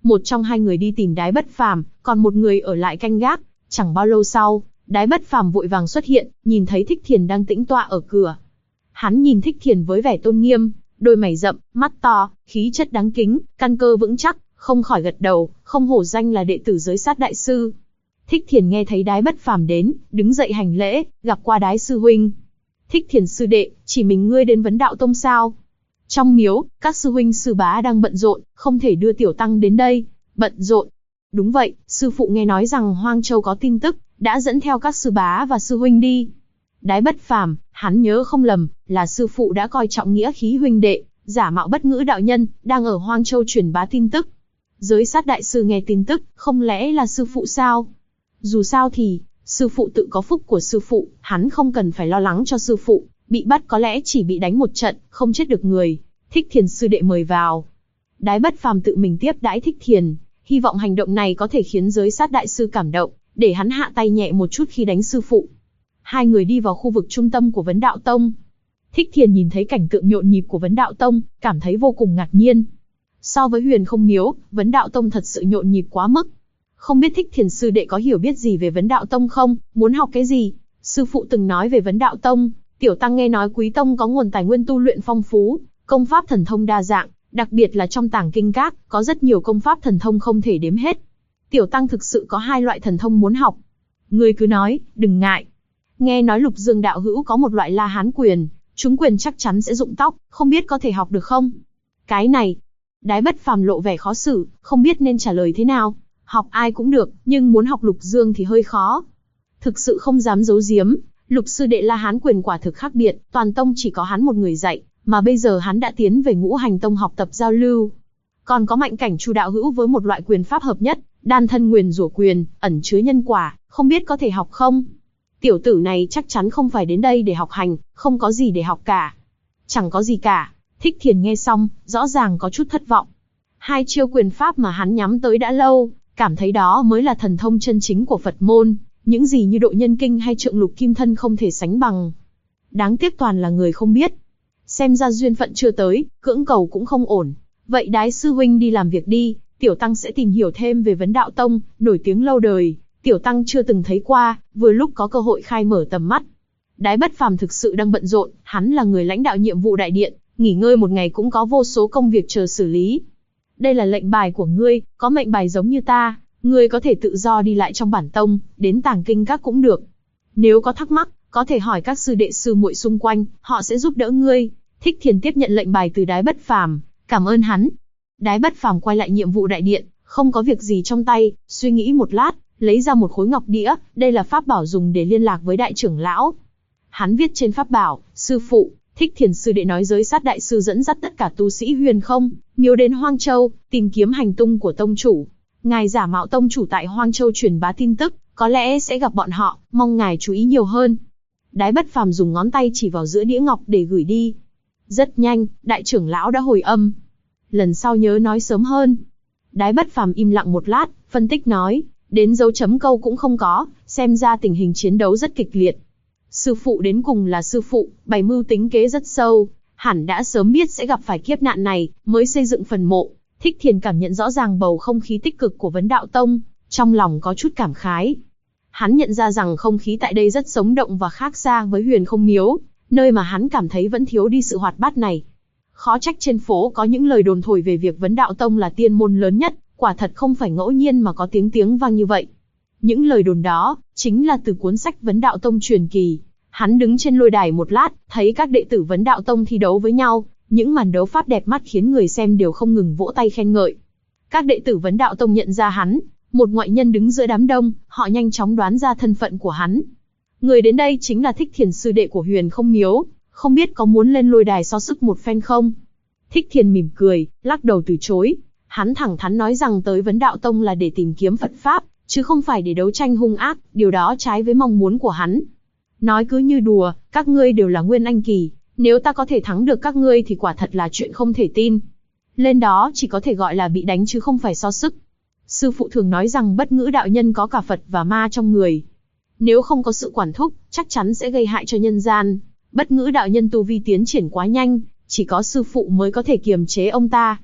Một trong hai người đi tìm Đái Bất Phàm, còn một người ở lại canh gác. Chẳng bao lâu sau, Đái Bất Phàm vội vàng xuất hiện, nhìn thấy Thích Thiền đang tĩnh tọa ở cửa. Hắn nhìn Thích Thiền với vẻ tôn nghiêm, đôi mày rậm, mắt to, khí chất đáng kính, căn cơ vững chắc, không khỏi gật đầu, không hổ danh là đệ tử Giới Sát đại sư. Thích Thiền nghe thấy Đái Bất Phàm đến, đứng dậy hành lễ, gặp qua Đái sư huynh. Thích Thiền sư đệ, chỉ mình ngươi đến Vấn Đạo Tông sao? Trong miếu, các sư huynh sư bá đang bận rộn, không thể đưa tiểu tăng đến đây. Bận rộn? Đúng vậy, sư phụ nghe nói rằng Hoang Châu có tin tức, đã dẫn theo các sư bá và sư huynh đi. Đái Bất Phàm, hắn nhớ không lầm, là sư phụ đã coi trọng nghĩa khí huynh đệ, giả mạo Bất Ngữ đạo nhân, đang ở Hoang Châu truyền bá tin tức. Giới Sát đại sư nghe tin tức, không lẽ là sư phụ sao? Dù sao thì, sư phụ tự có phúc của sư phụ, hắn không cần phải lo lắng cho sư phụ, bị bắt có lẽ chỉ bị đánh một trận, không chết được người. Thích Thiền sư đệ mời vào. Đái Bất Phàm tự mình tiếp đãi Thích Thiền, hy vọng hành động này có thể khiến Giới Sát đại sư cảm động, để hắn hạ tay nhẹ một chút khi đánh sư phụ. Hai người đi vào khu vực trung tâm của Vấn Đạo Tông. Thích Thiền nhìn thấy cảnh tượng nhộn nhịp của Vấn Đạo Tông, cảm thấy vô cùng ngạc nhiên. So với Huyền Không Miếu, Vấn Đạo Tông thật sự nhộn nhịp quá mức. Không biết Thích Thiền sư đệ có hiểu biết gì về Vấn Đạo Tông không, muốn học cái gì? Sư phụ từng nói về Vấn Đạo Tông, tiểu tăng nghe nói Quý Tông có nguồn tài nguyên tu luyện phong phú, công pháp thần thông đa dạng, đặc biệt là trong Tàng Kinh Các, có rất nhiều công pháp thần thông không thể đếm hết. Tiểu tăng thực sự có 2 loại thần thông muốn học. Ngươi cứ nói, đừng ngại. Nghe nói Lục Dương đạo hữu có một loại La Hán quyền, chúng quyền chắc chắn sẽ rụng tóc, không biết có thể học được không? Cái này, Đái Bất Phàm lộ vẻ khó xử, không biết nên trả lời thế nào. Học ai cũng được, nhưng muốn học Lục Dương thì hơi khó. Thực sự không dám giấu giếm, Lục sư đệ La Hán quyền quả thực khác biệt, toàn tông chỉ có hắn một người dạy, mà bây giờ hắn đã tiến về Ngũ Hành Tông học tập giao lưu. Còn có Mạnh Cảnh Chu đạo hữu với một loại quyền pháp hợp nhất, Đan Thân Nguyền Rủa quyền, ẩn chứa nhân quả, không biết có thể học không? Tiểu tử này chắc chắn không phải đến đây để học hành, không có gì để học cả. Chẳng có gì cả. Thích Thiền nghe xong, rõ ràng có chút thất vọng. 2 chiêu quyền pháp mà hắn nhắm tới đã lâu, cảm thấy đó mới là thần thông chân chính của Phật môn, những gì như Độ Nhân Kinh hay Trượng Lục Kim Thân không thể sánh bằng. Đáng tiếc toàn là người không biết. Xem ra duyên phận chưa tới, cưỡng cầu cũng không ổn. Vậy Đái sư huynh đi làm việc đi, tiểu tăng sẽ tìm hiểu thêm về Vấn Đạo Tông, nổi tiếng lâu đời, tiểu tăng chưa từng thấy qua, vừa lúc có cơ hội khai mở tầm mắt. Đái Bất Phàm thực sự đang bận rộn, hắn là người lãnh đạo nhiệm vụ đại điện, nghỉ ngơi một ngày cũng có vô số công việc chờ xử lý. Đây là lệnh bài của ngươi, có mệnh bài giống như ta, ngươi có thể tự do đi lại trong bản tông, đến Tàng Kinh Các cũng được. Nếu có thắc mắc, có thể hỏi các sư đệ sư muội xung quanh, họ sẽ giúp đỡ ngươi. Thích Thiền tiếp nhận lệnh bài từ Đái Bất Phàm, cảm ơn hắn. Đái Bất Phàm quay lại nhiệm vụ đại điện, không có việc gì trong tay, suy nghĩ một lát, lấy ra một khối ngọc đĩa, đây là pháp bảo dùng để liên lạc với đại trưởng lão. Hắn viết trên pháp bảo, sư phụ, Thích Thiền sư đệ nói Giới Sát đại sư dẫn dắt tất cả tu sĩ Huyền Không Miếu đến Hoang Châu, tìm kiếm hành tung của tông chủ. Ngài giả mạo tông chủ tại Hoang Châu truyền bá tin tức, có lẽ sẽ gặp bọn họ, mong ngài chú ý nhiều hơn. Đái Bất Phàm dùng ngón tay chỉ vào giữa đĩa ngọc để gửi đi. Rất nhanh, đại trưởng lão đã hồi âm. Lần sau nhớ nói sớm hơn. Đái Bất Phàm im lặng một lát, phân tích nói, đến dấu chấm câu cũng không có, xem ra tình hình chiến đấu rất kịch liệt. Sư phụ đến cùng là sư phụ, bày mưu tính kế rất sâu, hẳn đã sớm biết sẽ gặp phải kiếp nạn này, mới xây dựng phần mộ. Thích Thiền cảm nhận rõ ràng bầu không khí tích cực của Vấn Đạo Tông, trong lòng có chút cảm khái. Hắn nhận ra rằng không khí tại đây rất sống động và khác xa với Huyền Không Miếu, nơi mà hắn cảm thấy vẫn thiếu đi sự hoạt bát này. Khó trách trên phố có những lời đồn thổi về việc Vấn Đạo Tông là tiên môn lớn nhất, quả thật không phải ngẫu nhiên mà có tiếng vang như vậy. Những lời đồn đó, chính là từ cuốn sách Vấn Đạo Tông truyền kỳ. Hắn đứng trên lôi đài một lát, thấy các đệ tử Vấn Đạo Tông thi đấu với nhau, những màn đấu pháp đẹp mắt khiến người xem đều không ngừng vỗ tay khen ngợi. Các đệ tử Vấn Đạo Tông nhận ra hắn, một ngoại nhân đứng giữa đám đông, họ nhanh chóng đoán ra thân phận của hắn. Người đến đây chính là Thích Thiền sư đệ của Huyền Không Miếu, không biết có muốn lên lôi đài so sức một phen không? Thích Thiền mỉm cười, lắc đầu từ chối. Hắn thẳng thắn nói rằng tới Vấn Đạo Tông là để tìm kiếm Phật Pháp, chứ không phải để đấu tranh hung ác, điều đó trái với mong muốn của hắn. Nói cứ như đùa, các ngươi đều là Nguyên Anh kỳ, nếu ta có thể thắng được các ngươi thì quả thật là chuyện không thể tin. Lên đó chỉ có thể gọi là bị đánh chứ không phải so sức. Sư phụ thường nói rằng Bất Ngữ đạo nhân có cả Phật và ma trong người. Nếu không có sự quản thúc, chắc chắn sẽ gây hại cho nhân gian. Bất Ngữ đạo nhân tu vi tiến triển quá nhanh, chỉ có sư phụ mới có thể kiềm chế ông ta.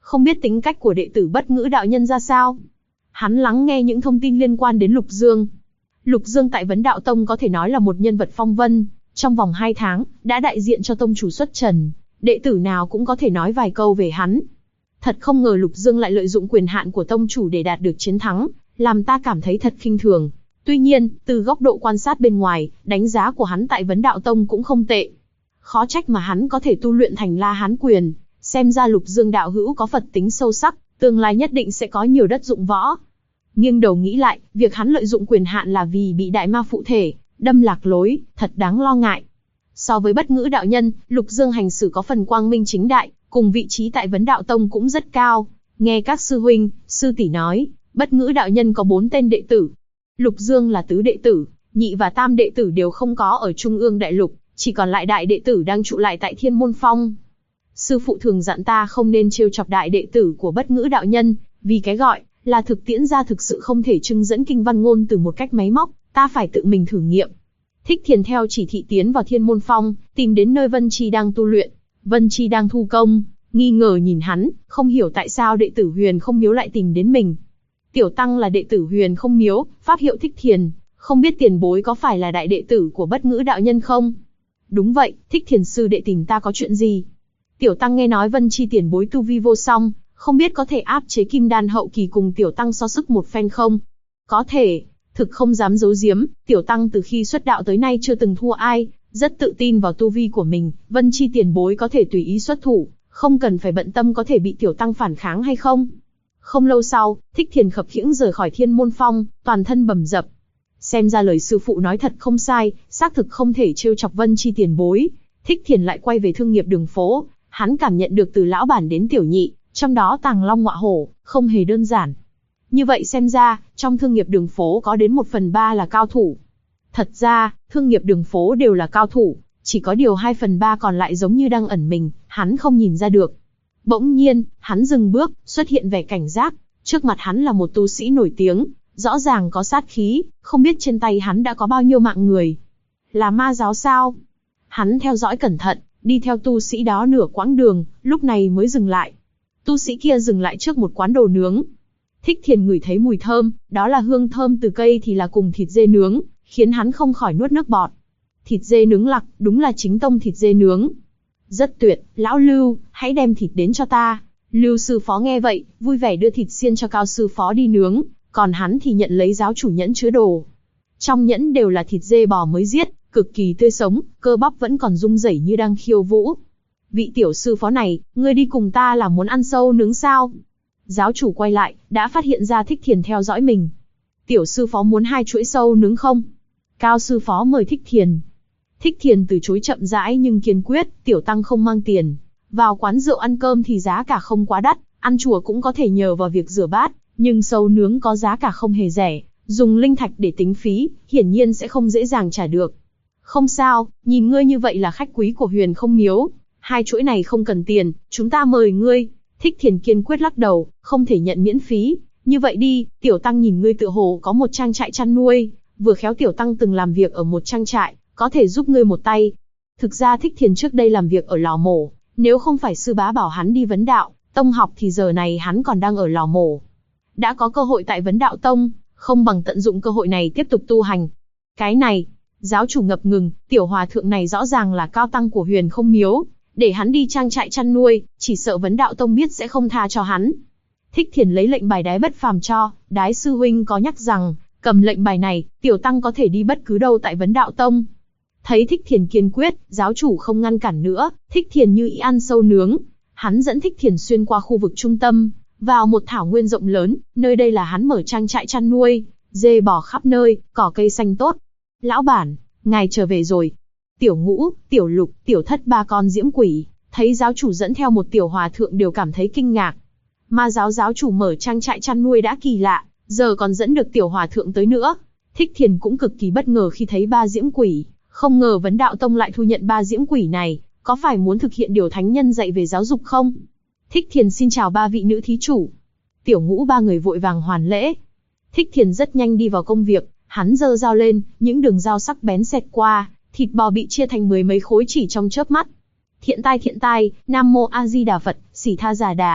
Không biết tính cách của đệ tử Bất Ngữ đạo nhân ra sao? Hắn lắng nghe những thông tin liên quan đến Lục Dương. Lục Dương tại Vấn Đạo Tông có thể nói là một nhân vật phong vân, trong vòng 2 tháng, đã đại diện cho tông chủ xuất trần, đệ tử nào cũng có thể nói vài câu về hắn. Thật không ngờ Lục Dương lại lợi dụng quyền hạn của tông chủ để đạt được chiến thắng, làm ta cảm thấy thật khinh thường. Tuy nhiên, từ góc độ quan sát bên ngoài, đánh giá của hắn tại Vấn Đạo Tông cũng không tệ. Khó trách mà hắn có thể tu luyện thành La Hán Quyền, xem ra Lục Dương đạo hữu có Phật tính sâu sắc, tương lai nhất định sẽ có nhiều đất dụng võ. Nghiêng đầu nghĩ lại, việc hắn lợi dụng quyền hạn là vì bị đại ma phụ thể, đâm lạc lối, thật đáng lo ngại. So với Bất Ngữ đạo nhân, Lục Dương hành xử có phần quang minh chính đại, cùng vị trí tại Vấn Đạo Tông cũng rất cao. Nghe các sư huynh, sư tỷ nói, Bất Ngữ đạo nhân có 4 tên đệ tử. Lục Dương là tứ đệ tử, nhị và tam đệ tử đều không có ở Trung ương đại lục, chỉ còn lại đại đệ tử đang trụ lại tại Thiên Môn Phong. Sư phụ thường dặn ta không nên trêu chọc đại đệ tử của Bất Ngữ đạo nhân, vì cái gọi là thực tiễn ra thực sự không thể trưng dẫn kinh văn ngôn từ một cách máy móc, ta phải tự mình thử nghiệm. Thích Thiền theo chỉ thị tiến vào Thiên Môn Phong, tìm đến nơi Vân Chi đang tu luyện. Vân Chi đang thu công, nghi ngờ nhìn hắn, không hiểu tại sao đệ tử Huyền Không Miếu lại tìm đến mình. Tiểu tăng là đệ tử Huyền Không Miếu, pháp hiệu Thích Thiền, không biết tiền bối có phải là đại đệ tử của Bất Ngữ đạo nhân không? Đúng vậy, Thích Thiền sư đệ tìm ta có chuyện gì? Tiểu tăng nghe nói Vân Chi tiền bối tu vi vô song, không biết có thể áp chế Kim Đan hậu kỳ cùng tiểu tăng so sức một phen không? Có thể, thực không dám giấu giếm, tiểu tăng từ khi xuất đạo tới nay chưa từng thua ai, rất tự tin vào tu vi của mình, Vân Chi tiền bối có thể tùy ý xuất thủ, không cần phải bận tâm có thể bị tiểu tăng phản kháng hay không. Không lâu sau, Thích Thiền khập khiễng rời khỏi Thiên Môn Phong, toàn thân bầm dập. Xem ra lời sư phụ nói thật không sai, xác thực không thể trêu chọc Vân Chi tiền bối. Thích Thiền lại quay về thương nghiệp đường phố, hắn cảm nhận được từ lão bản đến tiểu nhị, trong đó tàng long ngọa hổ, không hề đơn giản. Như vậy xem ra, trong thương nghiệp đường phố có đến 1/3 là cao thủ. Thật ra, thương nghiệp đường phố đều là cao thủ, chỉ có điều 2/3 còn lại giống như đang ẩn mình, hắn không nhìn ra được. Bỗng nhiên, hắn dừng bước, xuất hiện vẻ cảnh giác, trước mặt hắn là một tu sĩ nổi tiếng, rõ ràng có sát khí, không biết trên tay hắn đã có bao nhiêu mạng người. Là ma giáo sao? Hắn theo dõi cẩn thận, đi theo tu sĩ đó nửa quãng đường, lúc này mới dừng lại. Tu sĩ kia dừng lại trước một quán đồ nướng. Thích Thiền ngửi thấy mùi thơm, đó là hương thơm từ cây thì là cùng thịt dê nướng, khiến hắn không khỏi nuốt nước bọt. Thịt dê nướng lặc, đúng là chính tông thịt dê nướng. Rất tuyệt, lão Lưu, hãy đem thịt đến cho ta. Lưu sư phó nghe vậy, vui vẻ đưa thịt xiên cho Cao sư phó đi nướng, còn hắn thì nhận lấy giáo chủ nhẫn chứa đồ. Trong nhẫn đều là thịt dê bò mới giết, cực kỳ tươi sống, cơ bắp vẫn còn rung rẩy như đang khiêu vũ. Vị tiểu sư phó này, ngươi đi cùng ta là muốn ăn sâu nướng sao? Giáo chủ quay lại, đã phát hiện ra Thích Thiền theo dõi mình. Tiểu sư phó muốn 2 chuỗi sâu nướng không? Cao sư phó mời Thích Thiền. Thích Thiền từ chối chậm rãi nhưng kiên quyết, tiểu tăng không mang tiền. Vào quán rượu ăn cơm thì giá cả không quá đắt, ăn chùa cũng có thể nhờ vào việc rửa bát, nhưng sâu nướng có giá cả không hề rẻ, dùng linh thạch để tính phí, hiển nhiên sẽ không dễ dàng trả được. Không sao, nhìn ngươi như vậy là khách quý của Huyền Không Miếu, 2 chuỗi này không cần tiền, chúng ta mời ngươi. Thích Thiền kiên quyết lắc đầu, không thể nhận miễn phí. Như vậy đi, tiểu tăng nhìn ngươi tựa hồ có một trang trại chăn nuôi, vừa khéo tiểu tăng từng làm việc ở một trang trại, có thể giúp ngươi một tay. Thực ra Thích Thiền trước đây làm việc ở lò mổ, nếu không phải sư bá bảo hắn đi Vấn Đạo Tông học thì giờ này hắn còn đang ở lò mổ. Đã có cơ hội tại Vấn Đạo Tông, không bằng tận dụng cơ hội này tiếp tục tu hành. Cái này, giáo chủ ngập ngừng, tiểu hòa thượng này rõ ràng là cao tăng của Huyền Không Miếu, để hắn đi trang trại chăn nuôi, chỉ sợ Vấn Đạo Tông biết sẽ không tha cho hắn. Thích Thiền lấy lệnh bài Đái Bất Phàm cho, Đái sư huynh có nhắc rằng, cầm lệnh bài này, tiểu tăng có thể đi bất cứ đâu tại Vấn Đạo Tông. Thấy Thích Thiền kiên quyết, giáo chủ không ngăn cản nữa, Thích Thiền như ý ăn sâu nướng. Hắn dẫn Thích Thiền xuyên qua khu vực trung tâm, vào một thảo nguyên rộng lớn, nơi đây là hắn mở trang trại chăn nuôi, dê bò khắp nơi, cỏ cây xanh tốt. Lão bản, ngài trở về rồi. Tiểu Ngũ, Tiểu Lục, Tiểu Thất 3 con diễm quỷ, thấy giáo chủ dẫn theo một tiểu hòa thượng đều cảm thấy kinh ngạc. Ma giáo giáo chủ mở trang trại chăn nuôi đã kỳ lạ, giờ còn dẫn được tiểu hòa thượng tới nữa. Thích Thiền cũng cực kỳ bất ngờ khi thấy 3 diễm quỷ, không ngờ Vấn Đạo Tông lại thu nhận 3 diễm quỷ này, có phải muốn thực hiện điều thánh nhân dạy về giáo dục không? Thích Thiền xin chào 3 vị nữ thí chủ. Tiểu Ngũ 3 người vội vàng hoàn lễ. Thích Thiền rất nhanh đi vào công việc, hắn giơ dao lên, những đường dao sắc bén xẹt qua, thịt bò bị chia thành 10 mấy khối chỉ trong chớp mắt. Thiện tai, Nam Mô A Di Đà Phật, Xỉ Tha Già Đà.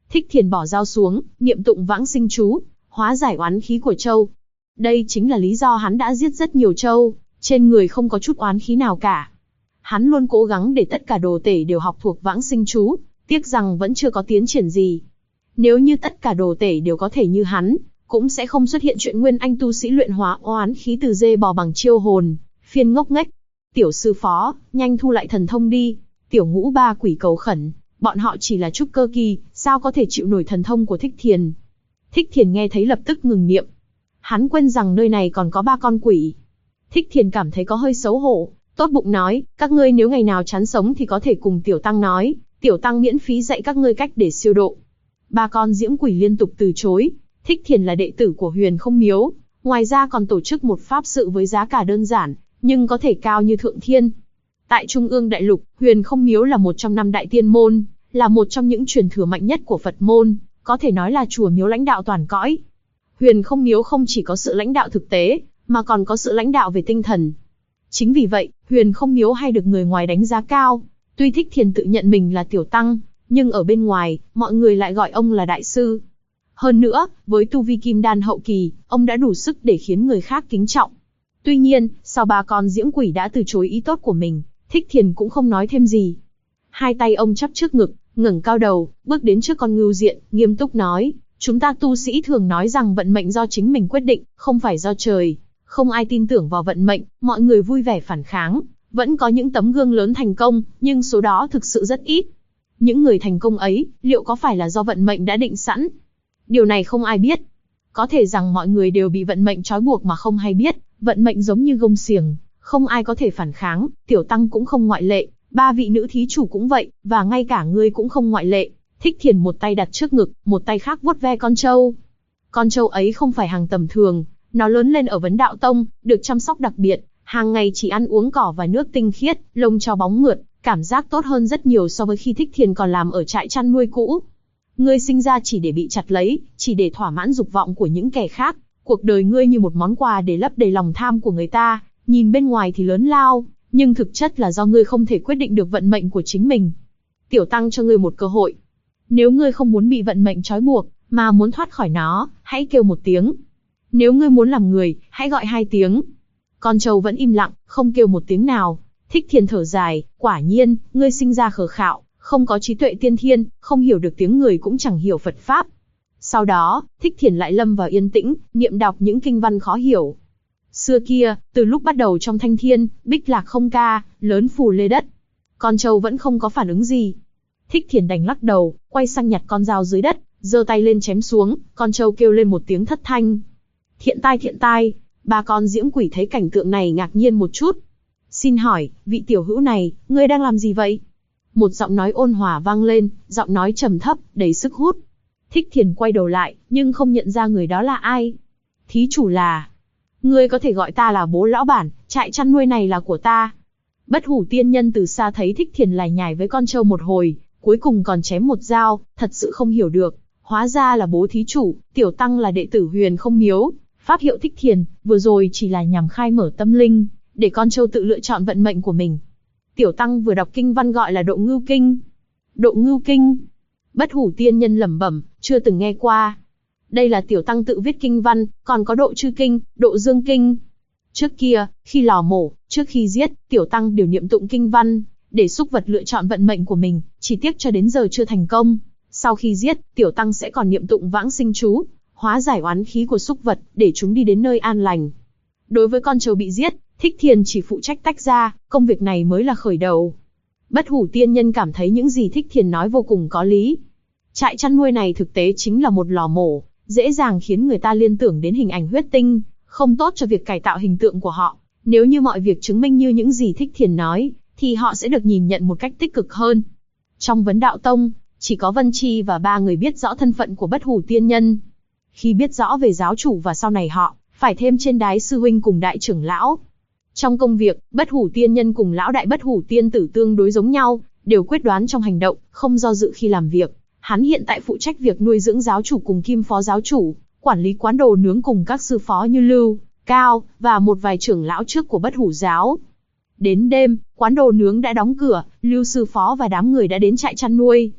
Thích Thiền bỏ dao xuống, niệm tụng vãng sinh chú, hóa giải oán khí của trâu. Đây chính là lý do hắn đã giết rất nhiều trâu, trên người không có chút oán khí nào cả. Hắn luôn cố gắng để tất cả đồ tể đều học thuộc vãng sinh chú, tiếc rằng vẫn chưa có tiến triển gì. Nếu như tất cả đồ tể đều có thể như hắn, cũng sẽ không xuất hiện chuyện nguyên anh tu sĩ luyện hóa oán khí từ dê bò bằng chiêu hồn, phiên ngốc nghếch. Tiểu sư phó, nhanh thu lại thần thông đi. Tiểu ngũ ba quỷ cầu khẩn, bọn họ chỉ là trúc cơ kỳ, sao có thể chịu nổi thần thông của Thích Thiền. Thích Thiền nghe thấy lập tức ngừng niệm. Hắn quên rằng nơi này còn có 3 con quỷ. Thích Thiền cảm thấy có hơi xấu hổ, tốt bụng nói, các ngươi nếu ngày nào chán sống thì có thể cùng Tiểu Tăng nói, Tiểu Tăng miễn phí dạy các ngươi cách để siêu độ. 3 con diễm quỷ liên tục từ chối. Thích Thiền là đệ tử của Huyền Không Miếu, ngoài ra còn tổ chức một pháp sự với giá cả đơn giản, nhưng có thể cao như thượng thiên. Tại Trung ương Đại Lục, Huyền Không Miếu là một trong 5 đại tiên môn, là một trong những truyền thừa mạnh nhất của Phật môn, có thể nói là chùa miếu lãnh đạo toàn cõi. Huyền Không Miếu không chỉ có sự lãnh đạo thực tế, mà còn có sự lãnh đạo về tinh thần. Chính vì vậy, Huyền Không Miếu hay được người ngoài đánh giá cao. Tuy Thích Thiền tự nhận mình là tiểu tăng, nhưng ở bên ngoài, mọi người lại gọi ông là đại sư. Hơn nữa, với tu vi kim đan hậu kỳ, ông đã đủ sức để khiến người khác kính trọng. Tuy nhiên, sau 3 con diễm quỷ đã từ chối ý tốt của mình, Thích Thiền cũng không nói thêm gì. Hai tay ông chắp trước ngực, ngẩng cao đầu, bước đến trước con ngưu diện, nghiêm túc nói, chúng ta tu sĩ thường nói rằng vận mệnh do chính mình quyết định, không phải do trời. Không ai tin tưởng vào vận mệnh, mọi người vui vẻ phản kháng. Vẫn có những tấm gương lớn thành công, nhưng số đó thực sự rất ít. Những người thành công ấy, liệu có phải là do vận mệnh đã định sẵn? Điều này không ai biết. Có thể rằng mọi người đều bị vận mệnh trói buộc mà không hay biết, vận mệnh giống như gông xiềng, không ai có thể phản kháng, Tiểu Tăng cũng không ngoại lệ, 3 vị nữ thí chủ cũng vậy, và ngay cả ngươi cũng không ngoại lệ. Thích Thiền một tay đặt trước ngực, một tay khác vuốt ve con trâu. Con trâu ấy không phải hàng tầm thường, nó lớn lên ở Vấn Đạo Tông, được chăm sóc đặc biệt, hàng ngày chỉ ăn uống cỏ và nước tinh khiết, lông cho bóng mượt, cảm giác tốt hơn rất nhiều so với khi Thích Thiền còn làm ở trại chăn nuôi cũ. Ngươi sinh ra chỉ để bị chặt lấy, chỉ để thỏa mãn dục vọng của những kẻ khác. Cuộc đời ngươi như một món quà để lấp đầy lòng tham của người ta, nhìn bên ngoài thì lớn lao, nhưng thực chất là do ngươi không thể quyết định được vận mệnh của chính mình. Tiểu Tăng cho ngươi một cơ hội. Nếu ngươi không muốn bị vận mệnh trói buộc, mà muốn thoát khỏi nó, hãy kêu một tiếng. Nếu ngươi muốn làm người, hãy gọi 2 tiếng. Con trâu vẫn im lặng, không kêu một tiếng nào. Thích Thiền thở dài, quả nhiên, ngươi sinh ra khờ khạo, không có trí tuệ tiên thiên, không hiểu được tiếng người cũng chẳng hiểu Phật Pháp. Sau đó, Thích Thiền lại lâm vào yên tĩnh, niệm đọc những kinh văn khó hiểu. Xưa kia, từ lúc bắt đầu trong thanh thiên, bích lạc không ca, lớn phù lê đất. Con trâu vẫn không có phản ứng gì. Thích Thiền đành lắc đầu, quay sang nhặt con dao dưới đất, giơ tay lên chém xuống, con trâu kêu lên một tiếng thất thanh. Thiện tai thiện tai, 3 con diễm quỷ thấy cảnh tượng này ngạc nhiên một chút. Xin hỏi, vị tiểu hữu này, ngươi đang làm gì vậy? Một giọng nói ôn hòa vang lên, giọng nói trầm thấp, đầy sức hút. Thích Thiền quay đầu lại, nhưng không nhận ra người đó là ai. Thí chủ là... Ngươi có thể gọi ta là bố lão bản, trại chăn nuôi này là của ta. Bất Hủ tiên nhân từ xa thấy Thích Thiền lải nhải với con trâu một hồi, cuối cùng còn chém một dao, thật sự không hiểu được. Hóa ra là bố thí chủ, Tiểu Tăng là đệ tử Huyền Không Miếu. Pháp hiệu Thích Thiền, vừa rồi chỉ là nhằm khai mở tâm linh, để con trâu tự lựa chọn vận mệnh của mình. Tiểu Tăng vừa đọc kinh văn gọi là Độ Ngưu Kinh. Độ Ngưu Kinh. Bất Hủ tiên nhân lẩm bẩm, chưa từng nghe qua. Đây là Tiểu Tăng tự viết kinh văn, còn có Độ Chư Kinh, Độ Dương Kinh. Trước kia, khi lò mổ, trước khi giết, Tiểu Tăng đều niệm tụng kinh văn, để súc vật lựa chọn vận mệnh của mình, chỉ tiếc cho đến giờ chưa thành công. Sau khi giết, Tiểu Tăng sẽ còn niệm tụng vãng sinh chú, hóa giải oán khí của súc vật, để chúng đi đến nơi an lành. Đối với con trâu bị giết, Thích Thiền chỉ phụ trách tách ra, công việc này mới là khởi đầu. Bất Hủ tiên nhân cảm thấy những gì Thích Thiền nói vô cùng có lý. Trại chăn nuôi này thực tế chính là một lò mổ, dễ dàng khiến người ta liên tưởng đến hình ảnh huyết tinh, không tốt cho việc cải tạo hình tượng của họ. Nếu như mọi việc chứng minh như những gì Thích Thiền nói, thì họ sẽ được nhìn nhận một cách tích cực hơn. Trong Vấn Đạo Tông, chỉ có Vân Chi và 3 người biết rõ thân phận của Bất Hủ tiên nhân. Khi biết rõ về giáo chủ và sau này họ, phải thêm trên đái sư huynh cùng đại trưởng lão. Trong công việc, Bất Hủ tiên nhân cùng lão đại Bất Hủ tiên tử tương đối giống nhau, đều quyết đoán trong hành động, không do dự khi làm việc. Hắn hiện tại phụ trách việc nuôi dưỡng giáo chủ cùng Kim phó giáo chủ, quản lý quán đồ nướng cùng các sư phó như Lưu, Cao, và một vài trưởng lão trước của Bất Hủ giáo. Đến đêm, quán đồ nướng đã đóng cửa, Lưu sư phó và đám người đã đến trại chăn nuôi.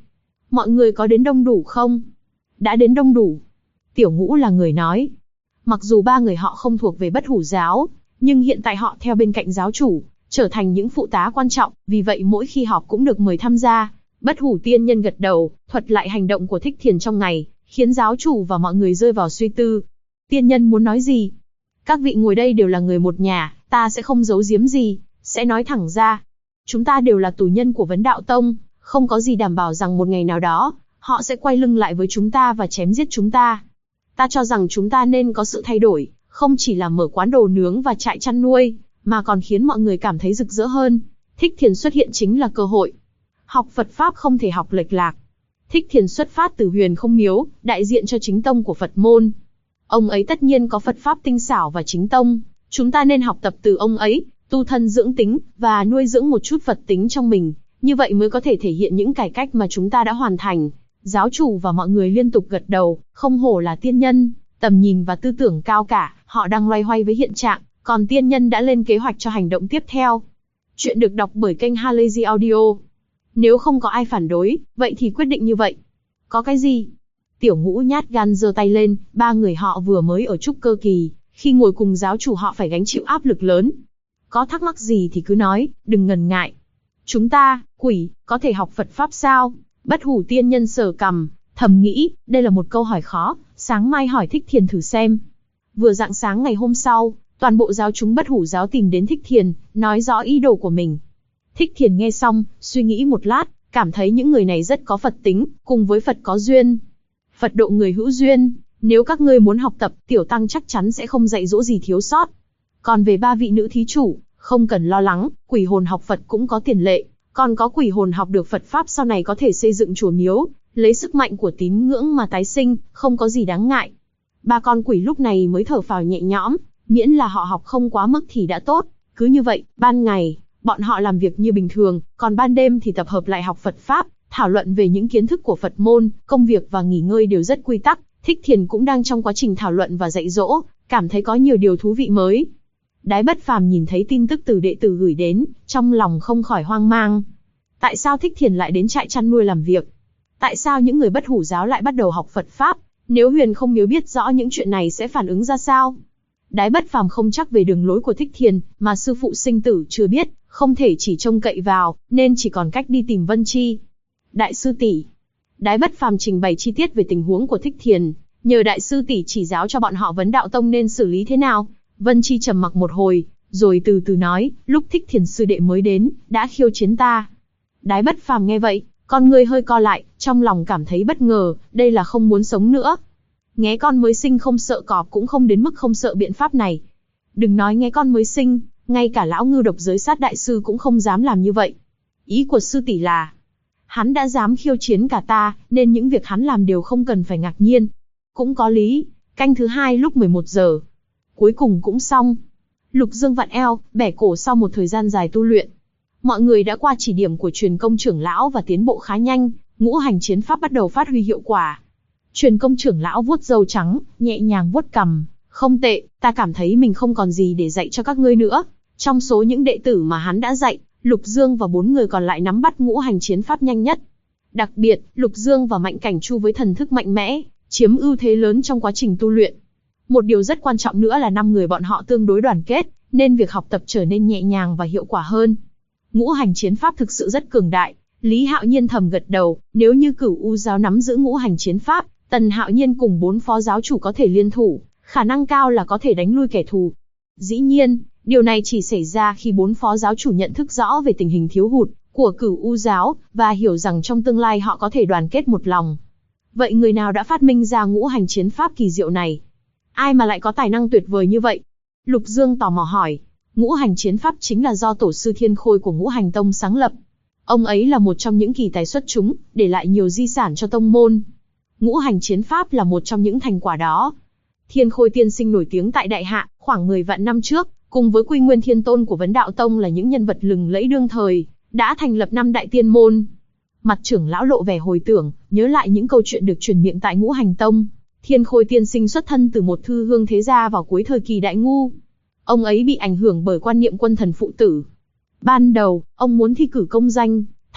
Mọi người có đến đông đủ không? Đã đến đông đủ. Tiểu Ngũ là người nói. Mặc dù ba người họ không thuộc về Bất Hủ giáo, nhưng hiện tại họ theo bên cạnh giáo chủ, trở thành những phụ tá quan trọng, vì vậy mỗi khi họp cũng được mời tham gia. Bất Hủ tiên nhân gật đầu, thuật lại hành động của Thích Thiền trong ngày, khiến giáo chủ và mọi người rơi vào suy tư. Tiên nhân muốn nói gì? Các vị ngồi đây đều là người một nhà, ta sẽ không giấu giếm gì, sẽ nói thẳng ra. Chúng ta đều là tù nhân của Vấn Đạo Tông, không có gì đảm bảo rằng một ngày nào đó, họ sẽ quay lưng lại với chúng ta và chém giết chúng ta. Ta cho rằng chúng ta nên có sự thay đổi, không chỉ là mở quán đồ nướng và trại chăn nuôi, mà còn khiến mọi người cảm thấy rực rỡ hơn. Thích Thiền xuất hiện chính là cơ hội. Học Phật Pháp không thể học lệch lạc. Thích Thiền xuất phát từ Huyền Không Miếu, đại diện cho chính tông của Phật môn. Ông ấy tất nhiên có Phật Pháp tinh xảo và chính tông, chúng ta nên học tập từ ông ấy, tu thân dưỡng tính, và nuôi dưỡng một chút Phật tính trong mình, như vậy mới có thể thể hiện những cải cách mà chúng ta đã hoàn thành. Giáo chủ và mọi người liên tục gật đầu, không hổ là tiên nhân, tầm nhìn và tư tưởng cao cả, họ đang loay hoay với hiện trạng, còn tiên nhân đã lên kế hoạch cho hành động tiếp theo. Chuyện được đọc bởi kênh Halazy Audio. Nếu không có ai phản đối, vậy thì quyết định như vậy. Có cái gì? Tiểu Ngũ nhát gan giơ tay lên, ba người họ vừa mới ở trúc cơ kỳ, khi ngồi cùng giáo chủ họ phải gánh chịu áp lực lớn. Có thắc mắc gì thì cứ nói, đừng ngần ngại. Chúng ta, quỷ, có thể học Phật Pháp sao? Bất Hủ tiên nhân sờ cằm, thầm nghĩ, đây là một câu hỏi khó, sáng mai hỏi Thích Thiền thử xem. Vừa rạng sáng ngày hôm sau, toàn bộ giáo chúng Bất Hủ giáo tìm đến Thích Thiền, nói rõ ý đồ của mình. Thích Thiền nghe xong, suy nghĩ một lát, cảm thấy những người này rất có Phật tính, cùng với Phật có duyên. Phật độ người hữu duyên, nếu các ngươi muốn học tập, tiểu tăng chắc chắn sẽ không dạy dỗ gì thiếu sót. Còn về ba vị nữ thí chủ, không cần lo lắng, quỷ hồn học Phật cũng có tiền lệ, còn có quỷ hồn học được Phật Pháp sau này có thể xây dựng chùa miếu, lấy sức mạnh của tín ngưỡng mà tái sinh, không có gì đáng ngại. Ba con quỷ lúc này mới thở phào nhẹ nhõm, miễn là họ học không quá mức thì đã tốt. Cứ như vậy, ban ngày, bọn họ làm việc như bình thường, còn ban đêm thì tập hợp lại học Phật Pháp, thảo luận về những kiến thức của Phật môn, công việc và nghỉ ngơi đều rất quy tắc. Thích Thiền cũng đang trong quá trình thảo luận và dạy dỗ, cảm thấy có nhiều điều thú vị mới. Đái Bất Phàm nhìn thấy tin tức từ đệ tử gửi đến, trong lòng không khỏi hoang mang. Tại sao Thích Thiền lại đến trại chăn nuôi làm việc? Tại sao những người Bất Hủ giáo lại bắt đầu học Phật Pháp? Nếu Huyền Không Miếu biết rõ những chuyện này sẽ phản ứng ra sao? Đái Bất Phàm không chắc về đường lối của Thích Thiền, mà sư phụ sinh tử chưa biết, không thể chỉ trông cậy vào, nên chỉ còn cách đi tìm Vân Chi. Đại sư tỷ. Đái Bất Phàm trình bày chi tiết về tình huống của Thích Thiền, nhờ đại sư tỷ chỉ giáo cho bọn họ Vấn Đạo Tông nên xử lý thế nào. Vân Chi trầm mặc một hồi, rồi từ từ nói, lúc Thích Thiền sư đệ mới đến, đã khiêu chiến ta. Đái Bất Phàm nghe vậy, con người hơi co lại, trong lòng cảm thấy bất ngờ, đây là không muốn sống nữa. Nghé con mới sinh không sợ cọp cũng không đến mức không sợ biện pháp này. Đừng nói nghé con mới sinh, ngay cả lão ngư độc giới sát đại sư cũng không dám làm như vậy. Ý của sư tỷ là, hắn đã dám khiêu chiến cả ta, nên những việc hắn làm đều không cần phải ngạc nhiên. Cũng có lý, canh thứ 2 lúc 11 giờ. Cuối cùng cũng xong. Lục Dương vặn eo, bẻ cổ sau một thời gian dài tu luyện. Mọi người đã qua chỉ điểm của truyền công trưởng lão và tiến bộ khá nhanh, ngũ hành chiến pháp bắt đầu phát huy hiệu quả. Truyền công trưởng lão vuốt râu trắng, nhẹ nhàng vuốt cằm, không tệ, ta cảm thấy mình không còn gì để dạy cho các ngươi nữa. Trong số những đệ tử mà hắn đã dạy, Lục Dương và 4 người còn lại nắm bắt ngũ hành chiến pháp nhanh nhất. Đặc biệt, Lục Dương và Mạnh Cảnh Chu với thần thức mạnh mẽ, chiếm ưu thế lớn trong quá trình tu luyện. Một điều rất quan trọng nữa là 5 người bọn họ tương đối đoàn kết, nên việc học tập trở nên nhẹ nhàng và hiệu quả hơn. Ngũ hành chiến pháp thực sự rất cường đại. Lý Hạo Nhiên thầm gật đầu, nếu như Cửu U giáo nắm giữ ngũ hành chiến pháp, Tần Hạo Nhiên cùng 4 phó giáo chủ có thể liên thủ, khả năng cao là có thể đánh lui kẻ thù. Dĩ nhiên, điều này chỉ xảy ra khi 4 phó giáo chủ nhận thức rõ về tình hình thiếu hụt của Cửu U giáo, và hiểu rằng trong tương lai họ có thể đoàn kết một lòng. Vậy người nào đã phát minh ra ngũ hành chiến pháp kỳ diệu này? Ai mà lại có tài năng tuyệt vời như vậy? Lục Dương tò mò hỏi. Ngũ hành chiến pháp chính là do tổ sư Thiên Khôi của Ngũ Hành Tông sáng lập. Ông ấy là một trong những kỳ tài xuất chúng, để lại nhiều di sản cho tông môn. Ngũ hành chiến pháp là một trong những thành quả đó. Thiên Khôi tiên sinh nổi tiếng tại Đại Hạ, khoảng 10 vạn năm trước, cùng với Quy Nguyên Thiên Tôn của Vấn Đạo Tông là những nhân vật lừng lẫy đương thời, đã thành lập 5 đại tiên môn. Mặt trưởng lão lộ vẻ hồi tưởng, nhớ lại những câu chuyện được truyền miệng tại Ngũ Hành Tông. Thiên Khôi tiên sinh xuất thân từ một thư hương thế gia vào cuối thời kỳ Đại Ngu. Ông ấy bị ảnh hưởng bởi quan niệm quân thần phụ tử. Ban đầu, ông muốn thi cử công danh,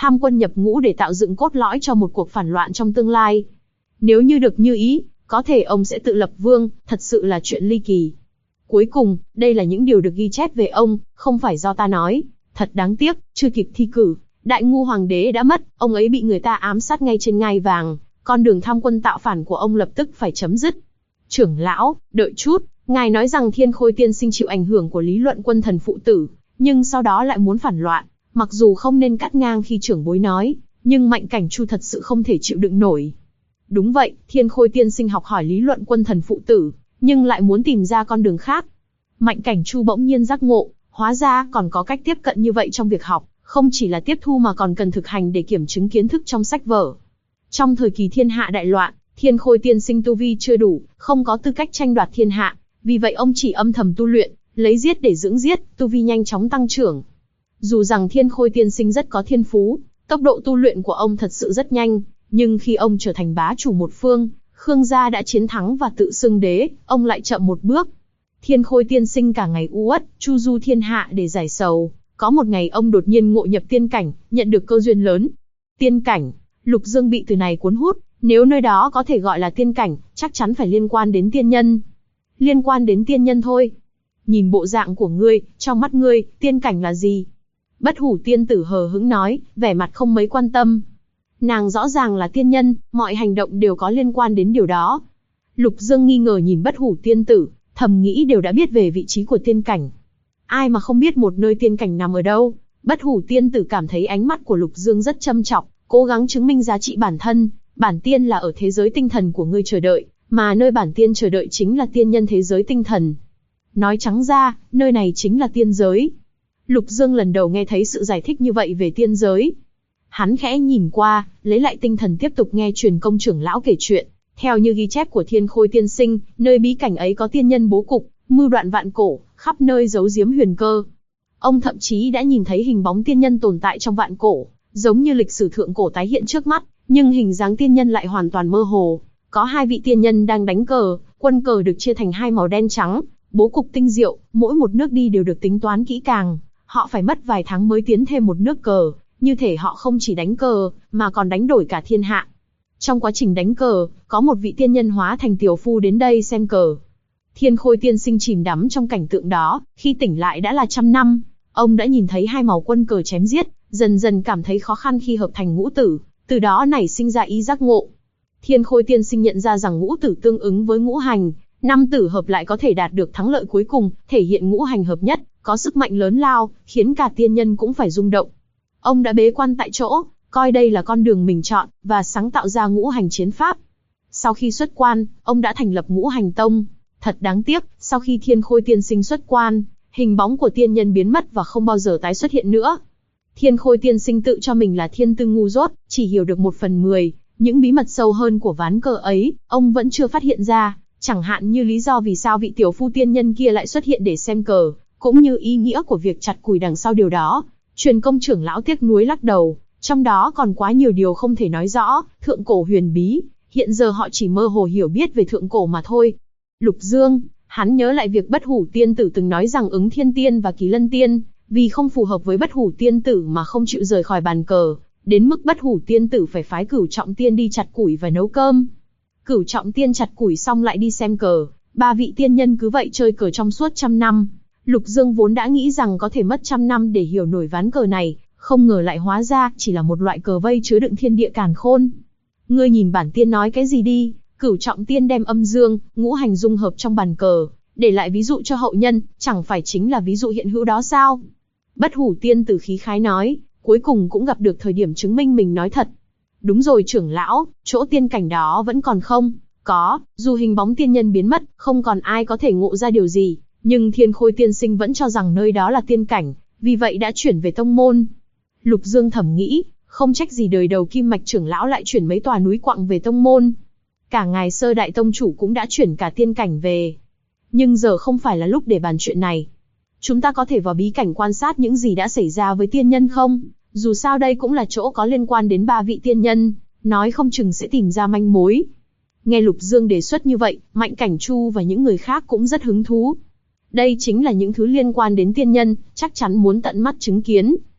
tham quân nhập ngũ để tạo dựng cốt lõi cho một cuộc phản loạn trong tương lai. Nếu như được như ý, có thể ông sẽ tự lập vương, thật sự là chuyện ly kỳ. Cuối cùng, đây là những điều được ghi chép về ông, không phải do ta nói. Thật đáng tiếc, chưa kịp thi cử, Đại Ngu Hoàng đế đã mất, ông ấy bị người ta ám sát ngay trên ngai vàng, con đường tham quân tạo phản của ông lập tức phải chấm dứt. Trưởng lão, đợi chút, ngài nói rằng Thiên Khôi tiên sinh chịu ảnh hưởng của lý luận quân thần phụ tử, nhưng sau đó lại muốn phản loạn, mặc dù không nên cắt ngang khi trưởng bối nói, nhưng Mạnh Cảnh Chu thật sự không thể chịu đựng nổi. Đúng vậy, Thiên Khôi tiên sinh học hỏi lý luận quân thần phụ tử, nhưng lại muốn tìm ra con đường khác. Mạnh Cảnh Chu bỗng nhiên giác ngộ, hóa ra còn có cách tiếp cận như vậy trong việc học, không chỉ là tiếp thu mà còn cần thực hành để kiểm chứng kiến thức trong sách vở. Trong thời kỳ thiên hạ đại loạn, Thiên Khôi tiên sinh tu vi chưa đủ, không có tư cách tranh đoạt thiên hạ, vì vậy ông chỉ âm thầm tu luyện, lấy giết để dưỡng giết, tu vi nhanh chóng tăng trưởng. Dù rằng Thiên Khôi tiên sinh rất có thiên phú, tốc độ tu luyện của ông thật sự rất nhanh, nhưng khi ông trở thành bá chủ một phương, Khương gia đã chiến thắng và tự xưng đế, ông lại chậm một bước. Thiên Khôi tiên sinh cả ngày u uất, chu du thiên hạ để giải sầu. Có một ngày ông đột nhiên ngộ nhập tiên cảnh, nhận được cơ duyên lớn. Tiên cảnh, Lục Dương bị từ này cuốn hút, nếu nơi đó có thể gọi là tiên cảnh, chắc chắn phải liên quan đến tiên nhân. Liên quan đến tiên nhân thôi. Nhìn bộ dạng của ngươi, trong mắt ngươi, tiên cảnh là gì? Bất Hủ tiên tử hờ hững nói, vẻ mặt không mấy quan tâm. Nàng rõ ràng là tiên nhân, mọi hành động đều có liên quan đến điều đó. Lục Dương nghi ngờ nhìn Bất Hủ tiên tử, thầm nghĩ đều đã biết về vị trí của tiên cảnh. Ai mà không biết một nơi tiên cảnh nằm ở đâu. Bất Hủ tiên tử cảm thấy ánh mắt của Lục Dương rất châm chọc, cố gắng chứng minh giá trị bản thân. Bản tiên là ở thế giới tinh thần của ngươi chờ đợi, mà nơi bản tiên chờ đợi chính là tiên nhân thế giới tinh thần. Nói trắng ra, nơi này chính là tiên giới. Lục Dương lần đầu nghe thấy sự giải thích như vậy về tiên giới. Hắn khẽ nhìn qua, lấy lại tinh thần tiếp tục nghe truyền công trưởng lão kể chuyện. Theo như ghi chép của Thiên Khôi tiên sinh, nơi bí cảnh ấy có tiên nhân bố cục, mưu đoạn vạn cổ, khắp nơi giấu giếm huyền cơ. Ông thậm chí đã nhìn thấy hình bóng tiên nhân tồn tại trong vạn cổ, giống như lịch sử thượng cổ tái hiện trước mắt, nhưng hình dáng tiên nhân lại hoàn toàn mơ hồ. Có hai vị tiên nhân đang đánh cờ, quân cờ được chia thành hai màu đen trắng, bố cục tinh diệu, mỗi một nước đi đều được tính toán kỹ càng. Họ phải mất vài tháng mới tiến thêm một nước cờ, như thể họ không chỉ đánh cờ, mà còn đánh đổi cả thiên hạ. Trong quá trình đánh cờ, có một vị tiên nhân hóa thành tiểu phu đến đây xem cờ. Thiên Khôi tiên sinh chìm đắm trong cảnh tượng đó, khi tỉnh lại đã là 100 năm. Ông đã nhìn thấy hai màu quân cờ chém giết, dần dần cảm thấy khó khăn khi hợp thành ngũ tử, từ đó nảy sinh ra ý giác ngộ. Thiên Khôi tiên sinh nhận ra rằng ngũ tử tương ứng với ngũ hành, năm tử hợp lại có thể đạt được thắng lợi cuối cùng, thể hiện ngũ hành hợp nhất, có sức mạnh lớn lao, khiến cả tiên nhân cũng phải rung động. Ông đã bế quan tại chỗ, coi đây là con đường mình chọn, và sáng tạo ra ngũ hành chiến pháp. Sau khi xuất quan, ông đã thành lập Ngũ Hành Tông. Thật đáng tiếc, sau khi Thiên Khôi tiên sinh xuất quan, hình bóng của tiên nhân biến mất và không bao giờ tái xuất hiện nữa. Thiên Khôi tiên sinh tự cho mình là thiên tư ngu dốt, chỉ hiểu được 1/10, những bí mật sâu hơn của ván cờ ấy, ông vẫn chưa phát hiện ra, chẳng hạn như lý do vì sao vị tiểu phu tiên nhân kia lại xuất hiện để xem cờ, cũng như ý nghĩa của việc chặt củi đằng sau điều đó. Truyền công trưởng lão tiếc nuối lắc đầu, trong đó còn quá nhiều điều không thể nói rõ, thượng cổ huyền bí, hiện giờ họ chỉ mơ hồ hiểu biết về thượng cổ mà thôi. Lục Dương, hắn nhớ lại việc Bất Hủ tiên tử từng nói rằng Ứng Thiên tiên và Kỳ Lân tiên, vì không phù hợp với Bất Hủ tiên tử mà không chịu rời khỏi bàn cờ, đến mức Bất Hủ tiên tử phải phái Cửu Trọng tiên đi chặt củi và nấu cơm. Cửu Trọng tiên chặt củi xong lại đi xem cờ, ba vị tiên nhân cứ vậy chơi cờ trong suốt 100 năm. Lục Dương vốn đã nghĩ rằng có thể mất 100 năm để hiểu nổi ván cờ này, không ngờ lại hóa ra chỉ là một loại cờ vây chứa đựng thiên địa càn khôn. Ngươi nhìn bản tiên nói cái gì đi? Cửu Trọng tiên đem âm dương, ngũ hành dung hợp trong bàn cờ, để lại ví dụ cho hậu nhân, chẳng phải chính là ví dụ hiện hữu đó sao? Bất Hủ tiên tử khí khái nói, cuối cùng cũng gặp được thời điểm chứng minh mình nói thật. Đúng rồi trưởng lão, chỗ tiên cảnh đó vẫn còn không? Có, dù hình bóng tiên nhân biến mất, không còn ai có thể ngộ ra điều gì, nhưng Thiên Khôi tiên sinh vẫn cho rằng nơi đó là tiên cảnh, vì vậy đã chuyển về tông môn. Lục Dương thầm nghĩ, không trách gì đời đầu Kim Mạch trưởng lão lại chuyển mấy tòa núi quặng về tông môn. Cả ngài Sơ đại tông chủ cũng đã chuyển cả tiên cảnh về. Nhưng giờ không phải là lúc để bàn chuyện này. Chúng ta có thể vào bí cảnh quan sát những gì đã xảy ra với tiên nhân không? Dù sao đây cũng là chỗ có liên quan đến ba vị tiên nhân, nói không chừng sẽ tìm ra manh mối. Nghe Lục Dương đề xuất như vậy, Mạnh Cảnh Chu và những người khác cũng rất hứng thú. Đây chính là những thứ liên quan đến tiên nhân, chắc chắn muốn tận mắt chứng kiến.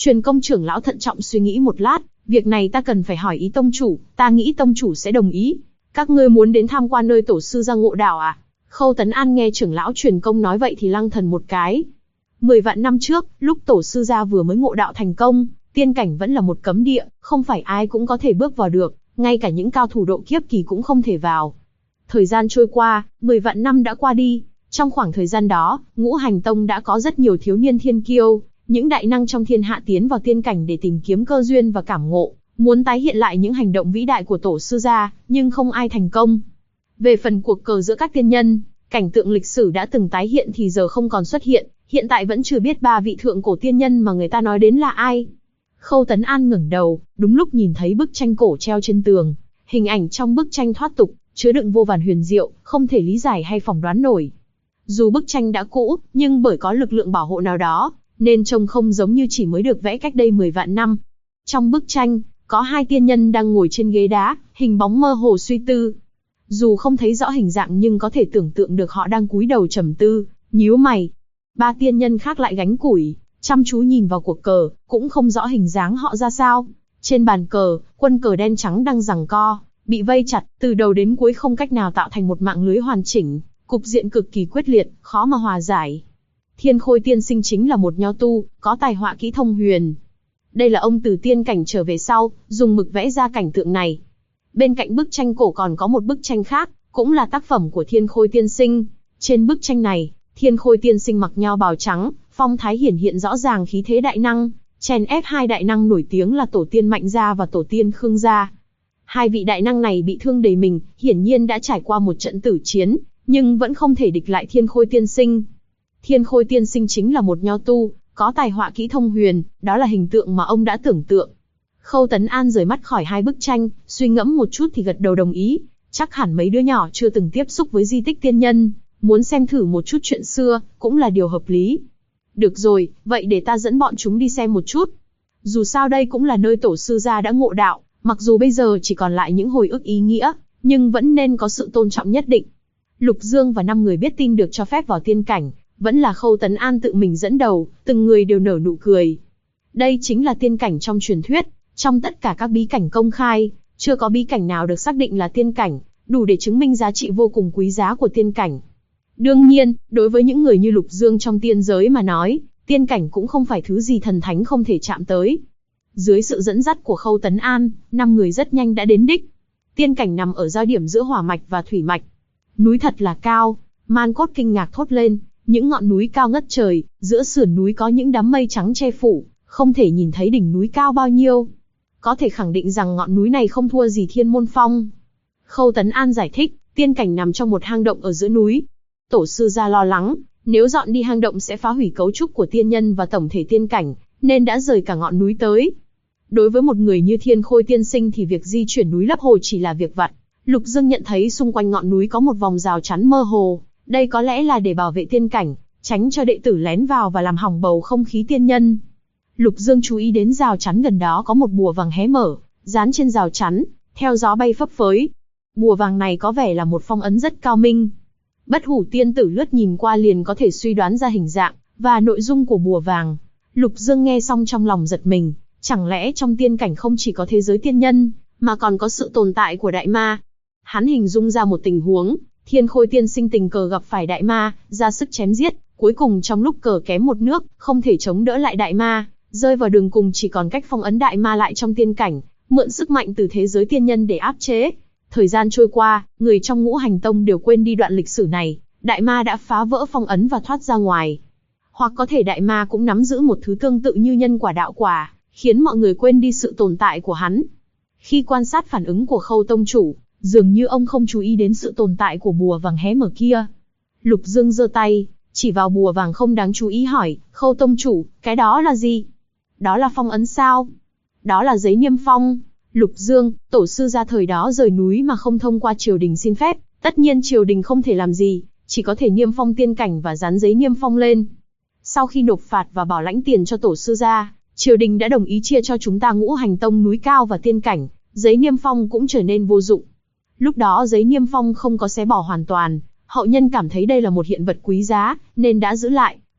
Truyền công trưởng lão thận trọng suy nghĩ một lát, việc này ta cần phải hỏi ý tông chủ, ta nghĩ tông chủ sẽ đồng ý. Các ngươi muốn đến tham quan nơi tổ sư ra ngộ đạo à? Khâu Tấn An nghe trưởng lão truyền công nói vậy thì lăng thần một cái. 10 vạn năm trước, lúc tổ sư gia vừa mới ngộ đạo thành công, tiên cảnh vẫn là một cấm địa, không phải ai cũng có thể bước vào được, ngay cả những cao thủ độ kiếp kỳ cũng không thể vào. Thời gian trôi qua, 10 vạn năm đã qua đi, trong khoảng thời gian đó, Ngũ Hành Tông đã có rất nhiều thiếu niên thiên kiêu, những đại năng trong thiên hạ tiến vào tiên cảnh để tìm kiếm cơ duyên và cảm ngộ, muốn tái hiện lại những hành động vĩ đại của tổ sư gia, nhưng không ai thành công. Về phần cuộc cờ giữa các tiên nhân, cảnh tượng lịch sử đã từng tái hiện thì giờ không còn xuất hiện, hiện tại vẫn chưa biết 3 vị thượng cổ tiên nhân mà người ta nói đến là ai. Khâu Tấn An ngẩng đầu, đúng lúc nhìn thấy bức tranh cổ treo trên tường, hình ảnh trong bức tranh thoát tục, chứa đựng vô vàn huyền diệu, không thể lý giải hay phỏng đoán nổi. Dù bức tranh đã cũ, nhưng bởi có lực lượng bảo hộ nào đó, nên trông không giống như chỉ mới được vẽ cách đây 10 vạn năm. Trong bức tranh, có 2 tiên nhân đang ngồi trên ghế đá, hình bóng mơ hồ suy tư. Dù không thấy rõ hình dạng nhưng có thể tưởng tượng được họ đang cúi đầu trầm tư, nhíu mày. 3 tiên nhân khác lại gánh củi, chăm chú nhìn vào cuộc cờ, cũng không rõ hình dáng họ ra sao. Trên bàn cờ, quân cờ đen trắng đang giằng co, bị vây chặt, từ đầu đến cuối không cách nào tạo thành một mạng lưới hoàn chỉnh, cục diện cực kỳ quyết liệt, khó mà hòa giải. Thiên Khôi tiên sinh chính là một nho tu, có tài họa kỹ thông huyền. Đây là ông từ tiên cảnh trở về sau, dùng mực vẽ ra cảnh tượng này. Bên cạnh bức tranh cổ còn có một bức tranh khác, cũng là tác phẩm của Thiên Khôi tiên sinh. Trên bức tranh này, Thiên Khôi tiên sinh mặc nho bào trắng, phong thái hiển hiện rõ ràng khí thế đại năng, chèn ép 2 đại năng nổi tiếng là tổ tiên Mạnh Gia và tổ tiên Khương Gia. 2 vị đại năng này bị thương đầy mình, hiển nhiên đã trải qua một trận tử chiến, nhưng vẫn không thể địch lại Thiên Khôi tiên sinh. Thiên Khôi tiên sinh chính là một nho tu, có tài họa kỹ thông huyền, đó là hình tượng mà ông đã tưởng tượng. Khâu Tấn An rời mắt khỏi 2 bức tranh, suy ngẫm một chút thì gật đầu đồng ý. Chắc hẳn mấy đứa nhỏ chưa từng tiếp xúc với di tích tiên nhân, muốn xem thử một chút chuyện xưa, cũng là điều hợp lý. Được rồi, vậy để ta dẫn bọn chúng đi xem một chút. Dù sao đây cũng là nơi tổ sư gia đã ngộ đạo, mặc dù bây giờ chỉ còn lại những hồi ức ý nghĩa, nhưng vẫn nên có sự tôn trọng nhất định. Lục Dương và 5 người biết tin được cho phép vào tiên cảnh, vẫn là Khâu Tấn An tự mình dẫn đầu, từng người đều nở nụ cười. Đây chính là tiên cảnh trong truyền thuyết, trong tất cả các bí cảnh công khai, chưa có bí cảnh nào được xác định là tiên cảnh, đủ để chứng minh giá trị vô cùng quý giá của tiên cảnh. Đương nhiên, đối với những người như Lục Dương trong tiên giới mà nói, tiên cảnh cũng không phải thứ gì thần thánh không thể chạm tới. Dưới sự dẫn dắt của Khâu Tấn An, 5 người rất nhanh đã đến đích. Tiên cảnh nằm ở giao điểm giữa hỏa mạch và thủy mạch. Núi thật là cao, Man Cốt kinh ngạc thốt lên, những ngọn núi cao ngất trời, giữa sườn núi có những đám mây trắng che phủ, không thể nhìn thấy đỉnh núi cao bao nhiêu. Có thể khẳng định rằng ngọn núi này không thua gì Thiên Môn Phong. Khâu Tấn An giải thích, tiên cảnh nằm trong một hang động ở giữa núi. Tổ sư gia lo lắng, nếu dọn đi hang động sẽ phá hủy cấu trúc của tiên nhân và tổng thể tiên cảnh, nên đã rời cả ngọn núi tới. Đối với một người như Thiên Khôi tiên sinh thì việc di chuyển núi lấp hồ chỉ là việc vặt. Lục Dương nhận thấy xung quanh ngọn núi có một vòng rào chắn mơ hồ, đây có lẽ là để bảo vệ tiên cảnh, tránh cho đệ tử lén vào và làm hỏng bầu không khí tiên nhân. Lục Dương chú ý đến rào chắn gần đó có một bùa vàng hé mở, dán trên rào chắn, theo gió bay phấp phới. Bùa vàng này có vẻ là một phong ấn rất cao minh. Bất Hủ tiên tử lướt nhìn qua liền có thể suy đoán ra hình dạng và nội dung của bùa vàng. Lục Dương nghe xong trong lòng giật mình, chẳng lẽ trong tiên cảnh không chỉ có thế giới tiên nhân, mà còn có sự tồn tại của đại ma? Hắn hình dung ra một tình huống, Thiên Khôi tiên sinh tình cờ gặp phải đại ma, ra sức chém giết, cuối cùng trong lúc cờ kém một nước, không thể chống đỡ lại đại ma, rơi vào đường cùng chỉ còn cách phong ấn đại ma lại trong tiên cảnh, mượn sức mạnh từ thế giới tiên nhân để áp chế. Thời gian trôi qua, người trong Ngũ Hành Tông đều quên đi đoạn lịch sử này, đại ma đã phá vỡ phong ấn và thoát ra ngoài. Hoặc có thể đại ma cũng nắm giữ một thứ tương tự như nhân quả đạo quả, khiến mọi người quên đi sự tồn tại của hắn. Khi quan sát phản ứng của Khâu tông chủ, dường như ông không chú ý đến sự tồn tại của bùa vàng hé mở kia. Lục Dương giơ tay, chỉ vào bùa vàng không đáng chú ý hỏi, Khâu tông chủ, cái đó là gì? Đó là phong ấn sao? Đó là giấy niêm phong. Lục Dương, tổ sư gia thời đó rời núi mà không thông qua triều đình xin phép, tất nhiên triều đình không thể làm gì, chỉ có thể niêm phong tiên cảnh và dán giấy niêm phong lên. Sau khi nộp phạt và bảo lãnh tiền cho tổ sư gia, triều đình đã đồng ý chia cho chúng ta Ngũ Hành Tông núi cao và tiên cảnh, giấy niêm phong cũng trở nên vô dụng. Lúc đó giấy niêm phong không có xé bỏ hoàn toàn, hậu nhân cảm thấy đây là một hiện vật quý giá, nên đã giữ lại,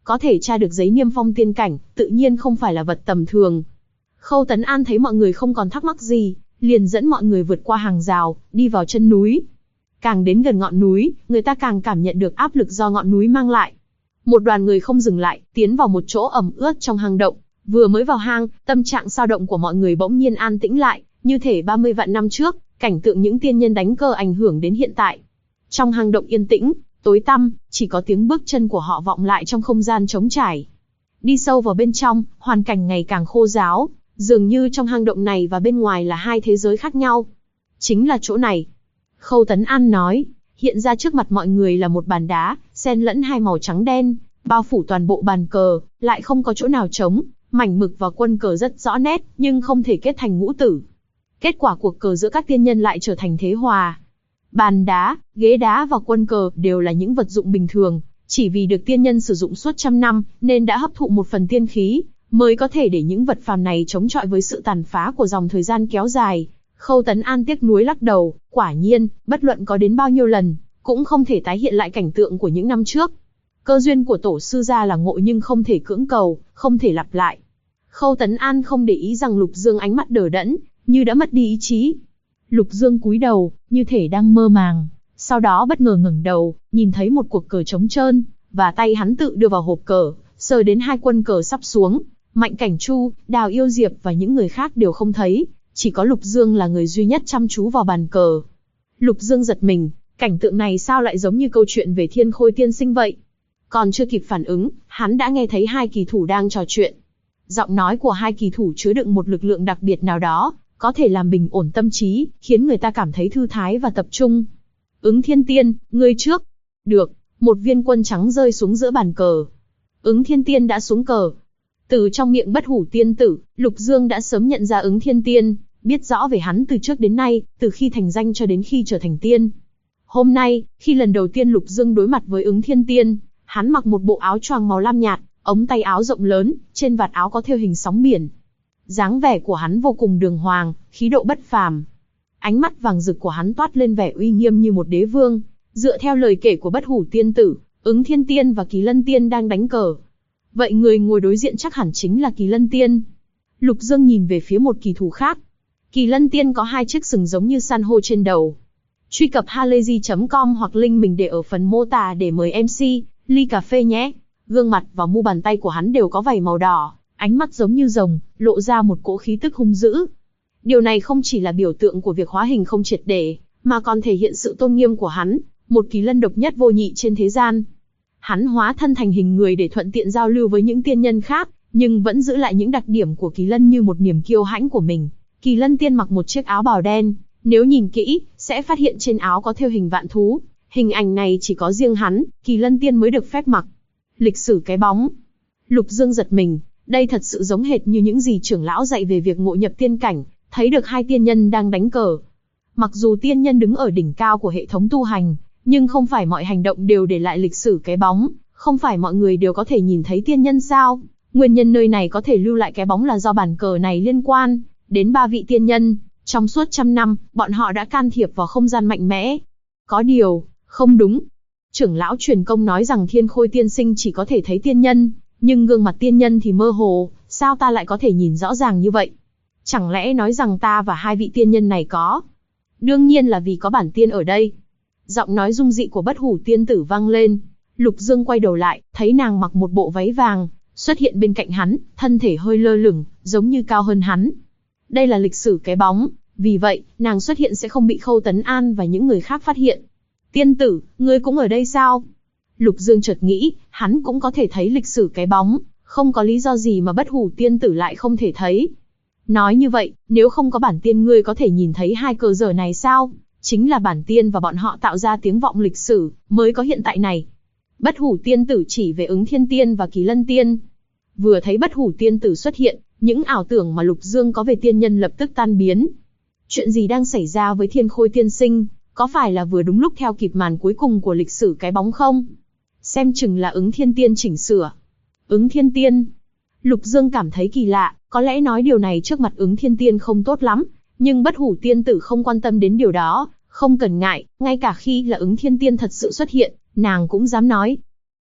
Có thể tra được giấy niêm phong tiên cảnh, tự nhiên không phải là vật tầm thường. Khâu Tấn An thấy mọi người không còn thắc mắc gì, liền dẫn mọi người vượt qua hàng rào, đi vào chân núi. Càng đến gần ngọn núi, người ta càng cảm nhận được áp lực do ngọn núi mang lại. Một đoàn người không dừng lại, tiến vào một chỗ ẩm ướt trong hang động. Vừa mới vào hang, tâm trạng sao động của mọi người bỗng nhiên an tĩnh lại, như thể 30 vạn năm trước, cảnh tượng những tiên nhân đánh cờ ảnh hưởng đến hiện tại. Trong hang động yên tĩnh, tối tăm, chỉ có tiếng bước chân của họ vọng lại trong không gian trống trải. Đi sâu vào bên trong, hoàn cảnh ngày càng khô ráo, dường như trong hang động này và bên ngoài là hai thế giới khác nhau. Chính là chỗ này. Khâu Tấn An nói, hiện ra trước mặt mọi người là một bàn đá, xen lẫn hai màu trắng đen, bao phủ toàn bộ bàn cờ, lại không có chỗ nào trống, mảnh mực và quân cờ rất rõ nét, nhưng không thể kết thành ngũ tử. Kết quả cuộc cờ giữa các tiên nhân lại trở thành thế hòa. Bàn đá, ghế đá và quân cờ đều là những vật dụng bình thường, chỉ vì được tiên nhân sử dụng suốt trăm năm, nên đã hấp thụ một phần tiên khí, mới có thể để những vật phàm này chống chọi với sự tàn phá của dòng thời gian kéo dài. Khâu Tấn An tiếc nuối lắc đầu, quả nhiên, bất luận có đến bao nhiêu lần, cũng không thể tái hiện lại cảnh tượng của những năm trước. Cơ duyên của tổ sư gia là ngộ nhưng không thể cưỡng cầu, không thể lặp lại. Khâu Tấn An không để ý rằng Lục Dương ánh mắt đờ đẫn, như đã mất đi ý chí. Lục Dương cúi đầu, như thể đang mơ màng, sau đó bất ngờ ngẩng đầu, nhìn thấy một cuộc cờ trống trơn, và tay hắn tự đưa vào hộp cờ, sờ đến hai quân cờ sắp xuống. Mạnh Cảnh Chu, Đào Yêu Diệp và những người khác đều không thấy, chỉ có Lục Dương là người duy nhất chăm chú vào bàn cờ. Lục Dương giật mình, cảnh tượng này sao lại giống như câu chuyện về Thiên Khôi tiên sinh vậy? Còn chưa kịp phản ứng, hắn đã nghe thấy hai kỳ thủ đang trò chuyện. Giọng nói của hai kỳ thủ chứa đựng một lực lượng đặc biệt nào đó, có thể làm bình ổn tâm trí, khiến người ta cảm thấy thư thái và tập trung. Ứng Thiên Tiên, ngươi trước. Được, một viên quân trắng rơi xuống giữa bàn cờ. Ứng Thiên Tiên đã xuống cờ. Từ trong miệng Bất Hủ Tiên Tử, Lục Dương đã sớm nhận ra Ứng Thiên Tiên, biết rõ về hắn từ trước đến nay, từ khi thành danh cho đến khi trở thành tiên. Hôm nay, khi lần đầu tiên Lục Dương đối mặt với Ứng Thiên Tiên, hắn mặc một bộ áo choàng màu lam nhạt, ống tay áo rộng lớn, trên vạt áo có thêu hình sóng biển. Dáng vẻ của hắn vô cùng đường hoàng, khí độ bất phàm. Ánh mắt vàng rực của hắn toát lên vẻ uy nghiêm như một đế vương. Dựa theo lời kể của Bất Hủ Tiên Tử, Ứng Thiên Tiên và Kỳ Lân Tiên đang đánh cờ. Vậy người ngồi đối diện chắc hẳn chính là Kỳ Lân Tiên. Lục Dương nhìn về phía một kỳ thủ khác. Kỳ Lân Tiên có hai chiếc sừng giống như san hô trên đầu. Truy cập halayzi.com hoặc link mình để ở phần mô tả để mời MC, ly cà phê nhé. Gương mặt và mu bàn tay của hắn đều có vảy màu đỏ, ánh mắt giống như rồng, lộ ra một cỗ khí tức hung dữ. Điều này không chỉ là biểu tượng của việc hóa hình không triệt để, mà còn thể hiện sự tôn nghiêm của hắn, một kỳ lân độc nhất vô nhị trên thế gian. Hắn hóa thân thành hình người để thuận tiện giao lưu với những tiên nhân khác, nhưng vẫn giữ lại những đặc điểm của kỳ lân như một niềm kiêu hãnh của mình. Kỳ Lân Tiên mặc một chiếc áo bào đen, nếu nhìn kỹ, sẽ phát hiện trên áo có thêu hình vạn thú. Hình ảnh này chỉ có riêng hắn, Kỳ Lân Tiên mới được phép mặc. Lịch sử cái bóng. Lục Dương giật mình, đây thật sự giống hệt như những gì trưởng lão dạy về việc ngộ nhập tiên cảnh, thấy được hai tiên nhân đang đánh cờ. Mặc dù tiên nhân đứng ở đỉnh cao của hệ thống tu hành, nhưng không phải mọi hành động đều để lại lịch sử cái bóng, không phải mọi người đều có thể nhìn thấy tiên nhân sao? Nguyên nhân nơi này có thể lưu lại cái bóng là do bàn cờ này liên quan đến ba vị tiên nhân. Trong suốt trăm năm, bọn họ đã can thiệp vào không gian mạnh mẽ. Có điều, không đúng. Trưởng lão truyền công nói rằng Thiên Khôi tiên sinh chỉ có thể thấy tiên nhân, nhưng gương mặt tiên nhân thì mơ hồ, sao ta lại có thể nhìn rõ ràng như vậy? Chẳng lẽ nói rằng ta và hai vị tiên nhân này có? Đương nhiên là vì có bản tiên ở đây. Giọng nói dung dị của Bất Hủ Tiên Tử vang lên. Lục Dương quay đầu lại, thấy nàng mặc một bộ váy vàng, xuất hiện bên cạnh hắn, thân thể hơi lơ lửng, giống như cao hơn hắn. Đây là lịch sử cái bóng, vì vậy, nàng xuất hiện sẽ không bị Khâu Tấn An và những người khác phát hiện. Tiên tử, ngươi cũng ở đây sao? Lục Dương chợt nghĩ, hắn cũng có thể thấy lịch sử cái bóng, không có lý do gì mà Bất Hủ Tiên Tử lại không thể thấy. Nói như vậy, nếu không có bản tiên ngươi có thể nhìn thấy hai cờ giờ này sao? Chính là bản tiên và bọn họ tạo ra tiếng vọng lịch sử, mới có hiện tại này. Bất Hủ Tiên Tử chỉ về Ứng Thiên Tiên và Kỳ Lân Tiên. Vừa thấy Bất Hủ Tiên Tử xuất hiện, những ảo tưởng mà Lục Dương có về tiên nhân lập tức tan biến. Chuyện gì đang xảy ra với Thiên Khôi tiên sinh, có phải là vừa đúng lúc theo kịp màn cuối cùng của lịch sử cái bóng không? Xem chừng là Ứng Thiên Tiên chỉnh sửa. Ứng Thiên Tiên. Lục Dương cảm thấy kỳ lạ, có lẽ nói điều này trước mặt Ứng Thiên Tiên không tốt lắm, nhưng Bất Hủ Tiên Tử không quan tâm đến điều đó, không cần ngại, ngay cả khi là Ứng Thiên Tiên thật sự xuất hiện, nàng cũng dám nói.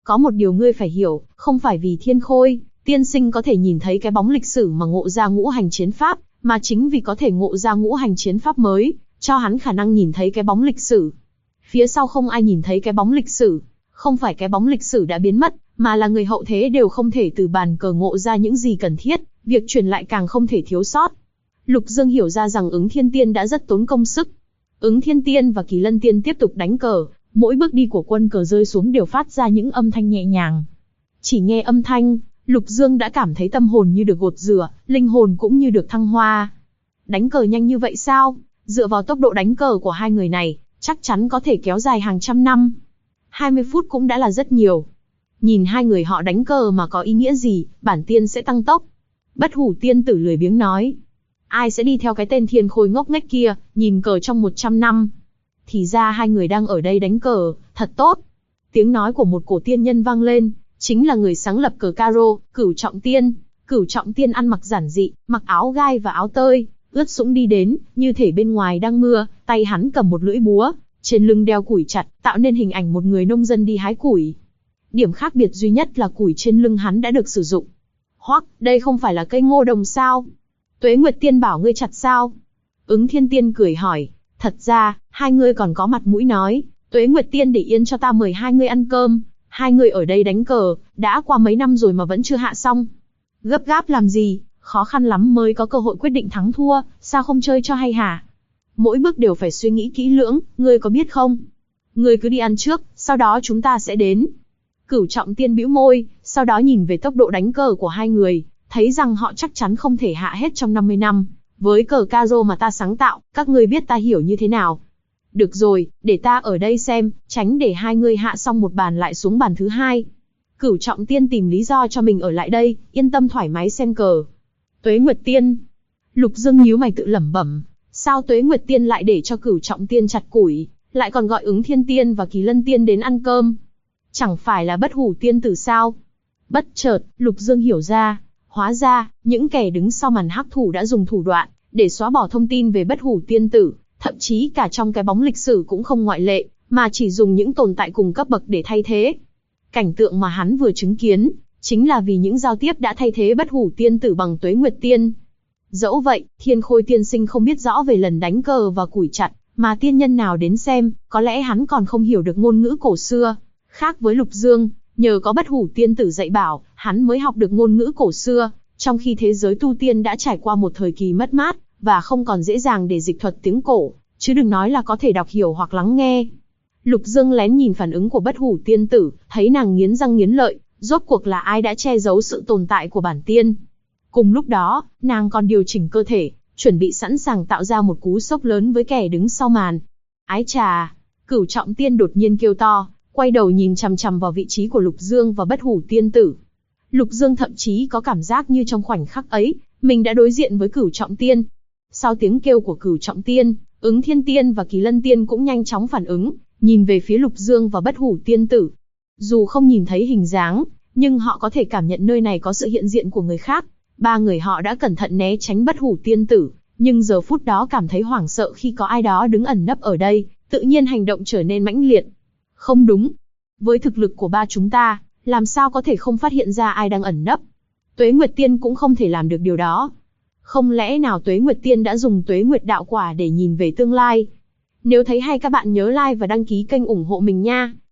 Có một điều ngươi phải hiểu, không phải vì Thiên Khôi, tiên sinh có thể nhìn thấy cái bóng lịch sử mà ngộ ra ngũ hành chiến pháp, mà chính vì có thể ngộ ra ngũ hành chiến pháp mới, cho hắn khả năng nhìn thấy cái bóng lịch sử. Phía sau không ai nhìn thấy cái bóng lịch sử, không phải cái bóng lịch sử đã biến mất, mà là người hậu thế đều không thể từ bàn cờ ngộ ra những gì cần thiết, việc truyền lại càng không thể thiếu sót. Lục Dương hiểu ra rằng Ứng Thiên Tiên đã rất tốn công sức. Ứng Thiên Tiên và Kỳ Lân Tiên tiếp tục đánh cờ, mỗi bước đi của quân cờ rơi xuống đều phát ra những âm thanh nhẹ nhàng. Chỉ nghe âm thanh, Lục Dương đã cảm thấy tâm hồn như được gột rửa, linh hồn cũng như được thăng hoa. Đánh cờ nhanh như vậy sao? Dựa vào tốc độ đánh cờ của hai người này, chắc chắn có thể kéo dài hàng trăm năm. 20 phút cũng đã là rất nhiều. Nhìn hai người họ đánh cờ mà có ý nghĩa gì, bản tiên sẽ tăng tốc. Bất Hủ Tiên Tử lười biếng nói. Ai sẽ đi theo cái tên Thiên Khôi ngốc nghếch kia, nhìn cờ trong 100 năm. Thì ra hai người đang ở đây đánh cờ, thật tốt. Tiếng nói của một cổ tiên nhân vang lên, chính là người sáng lập cờ caro, Cửu Trọng Tiên. Cửu Trọng Tiên ăn mặc giản dị, mặc áo gai và áo tơi, ướt sũng đi đến, như thể bên ngoài đang mưa, tay hắn cầm một lưỡi búa, trên lưng đeo củi chặt, tạo nên hình ảnh một người nông dân đi hái củi. Điểm khác biệt duy nhất là củi trên lưng hắn đã được sử dụng. Hoắc, đây không phải là cây ngô đồng sao? Tuế Nguyệt Tiên bảo ngươi chặt sao? Ứng Thiên Tiên cười hỏi. Thật ra, hai ngươi còn có mặt mũi nói, Tuế Nguyệt Tiên để yên cho ta mời hai ngươi ăn cơm. Hai người ở đây đánh cờ, đã qua mấy năm rồi mà vẫn chưa hạ xong. Gấp gáp làm gì, khó khăn lắm mới có cơ hội quyết định thắng thua, sao không chơi cho hay hả? Mỗi bước đều phải suy nghĩ kỹ lưỡng, ngươi có biết không? Ngươi cứ đi ăn trước, sau đó chúng ta sẽ đến. Cửu Trọng Tiên bĩu môi, sau đó nhìn về tốc độ đánh cờ của hai người, thấy rằng họ chắc chắn không thể hạ hết trong 50 năm. Với cờ caro mà ta sáng tạo, các ngươi biết ta hiểu như thế nào. Được rồi, để ta ở đây xem, tránh để hai ngươi hạ xong một bàn lại xuống bàn thứ hai. Cửu Trọng Tiên tìm lý do cho mình ở lại đây, yên tâm thoải mái xem cờ. Tuế Nguyệt Tiên. Lục Dương nhíu mày tự lẩm bẩm, sao Tuế Nguyệt Tiên lại để cho Cửu Trọng Tiên chặt củi, lại còn gọi Ứng Thiên Tiên và Kỳ Lân Tiên đến ăn cơm? Chẳng phải là Bất Hủ Tiên Tử sao? Bất chợt, Lục Dương hiểu ra, hóa ra, những kẻ đứng sau màn hắc thủ đã dùng thủ đoạn để xóa bỏ thông tin về Bất Hủ Tiên Tử, thậm chí cả trong cái bóng lịch sử cũng không ngoại lệ, mà chỉ dùng những tồn tại cùng cấp bậc để thay thế. Cảnh tượng mà hắn vừa chứng kiến, chính là vì những giao tiếp đã thay thế Bất Hủ Tiên Tử bằng Tuế Nguyệt Tiên. Dẫu vậy, Thiên Khôi tiên sinh không biết rõ về lần đánh cờ và củi chặt, mà tiên nhân nào đến xem, có lẽ hắn còn không hiểu được ngôn ngữ cổ xưa. Khác với Lục Dương, nhờ có Bất Hủ Tiên Tử dạy bảo, hắn mới học được ngôn ngữ cổ xưa, trong khi thế giới tu tiên đã trải qua một thời kỳ mất mát, và không còn dễ dàng để dịch thuật tiếng cổ, chứ đừng nói là có thể đọc hiểu hoặc lắng nghe. Lục Dương lén nhìn phản ứng của Bất Hủ Tiên Tử, thấy nàng nghiến răng nghiến lợi, rốt cuộc là ai đã che giấu sự tồn tại của bản tiên. Cùng lúc đó, nàng còn điều chỉnh cơ thể, chuẩn bị sẵn sàng tạo ra một cú sốc lớn với kẻ đứng sau màn. Ái chà! Cửu Trọng Tiên đột nhiên kêu to, quay đầu nhìn chằm chằm vào vị trí của Lục Dương và Bất Hủ Tiên Tử. Lục Dương thậm chí có cảm giác như trong khoảnh khắc ấy, mình đã đối diện với Cửu Trọng Tiên. Sau tiếng kêu của Cửu Trọng Tiên, Ứng Thiên Tiên và Kỳ Lân Tiên cũng nhanh chóng phản ứng, nhìn về phía Lục Dương và Bất Hủ Tiên Tử. Dù không nhìn thấy hình dáng, nhưng họ có thể cảm nhận nơi này có sự hiện diện của người khác. Ba người họ đã cẩn thận né tránh Bất Hủ Tiên Tử, nhưng giờ phút đó cảm thấy hoảng sợ khi có ai đó đứng ẩn nấp ở đây, tự nhiên hành động trở nên mãnh liệt. Không đúng. Với thực lực của ba chúng ta, làm sao có thể không phát hiện ra ai đang ẩn nấp? Tuế Nguyệt Tiên cũng không thể làm được điều đó. Không lẽ nào Tuế Nguyệt Tiên đã dùng Tuế Nguyệt Đạo Quả để nhìn về tương lai? Nếu thấy hay các bạn nhớ like và đăng ký kênh ủng hộ mình nha.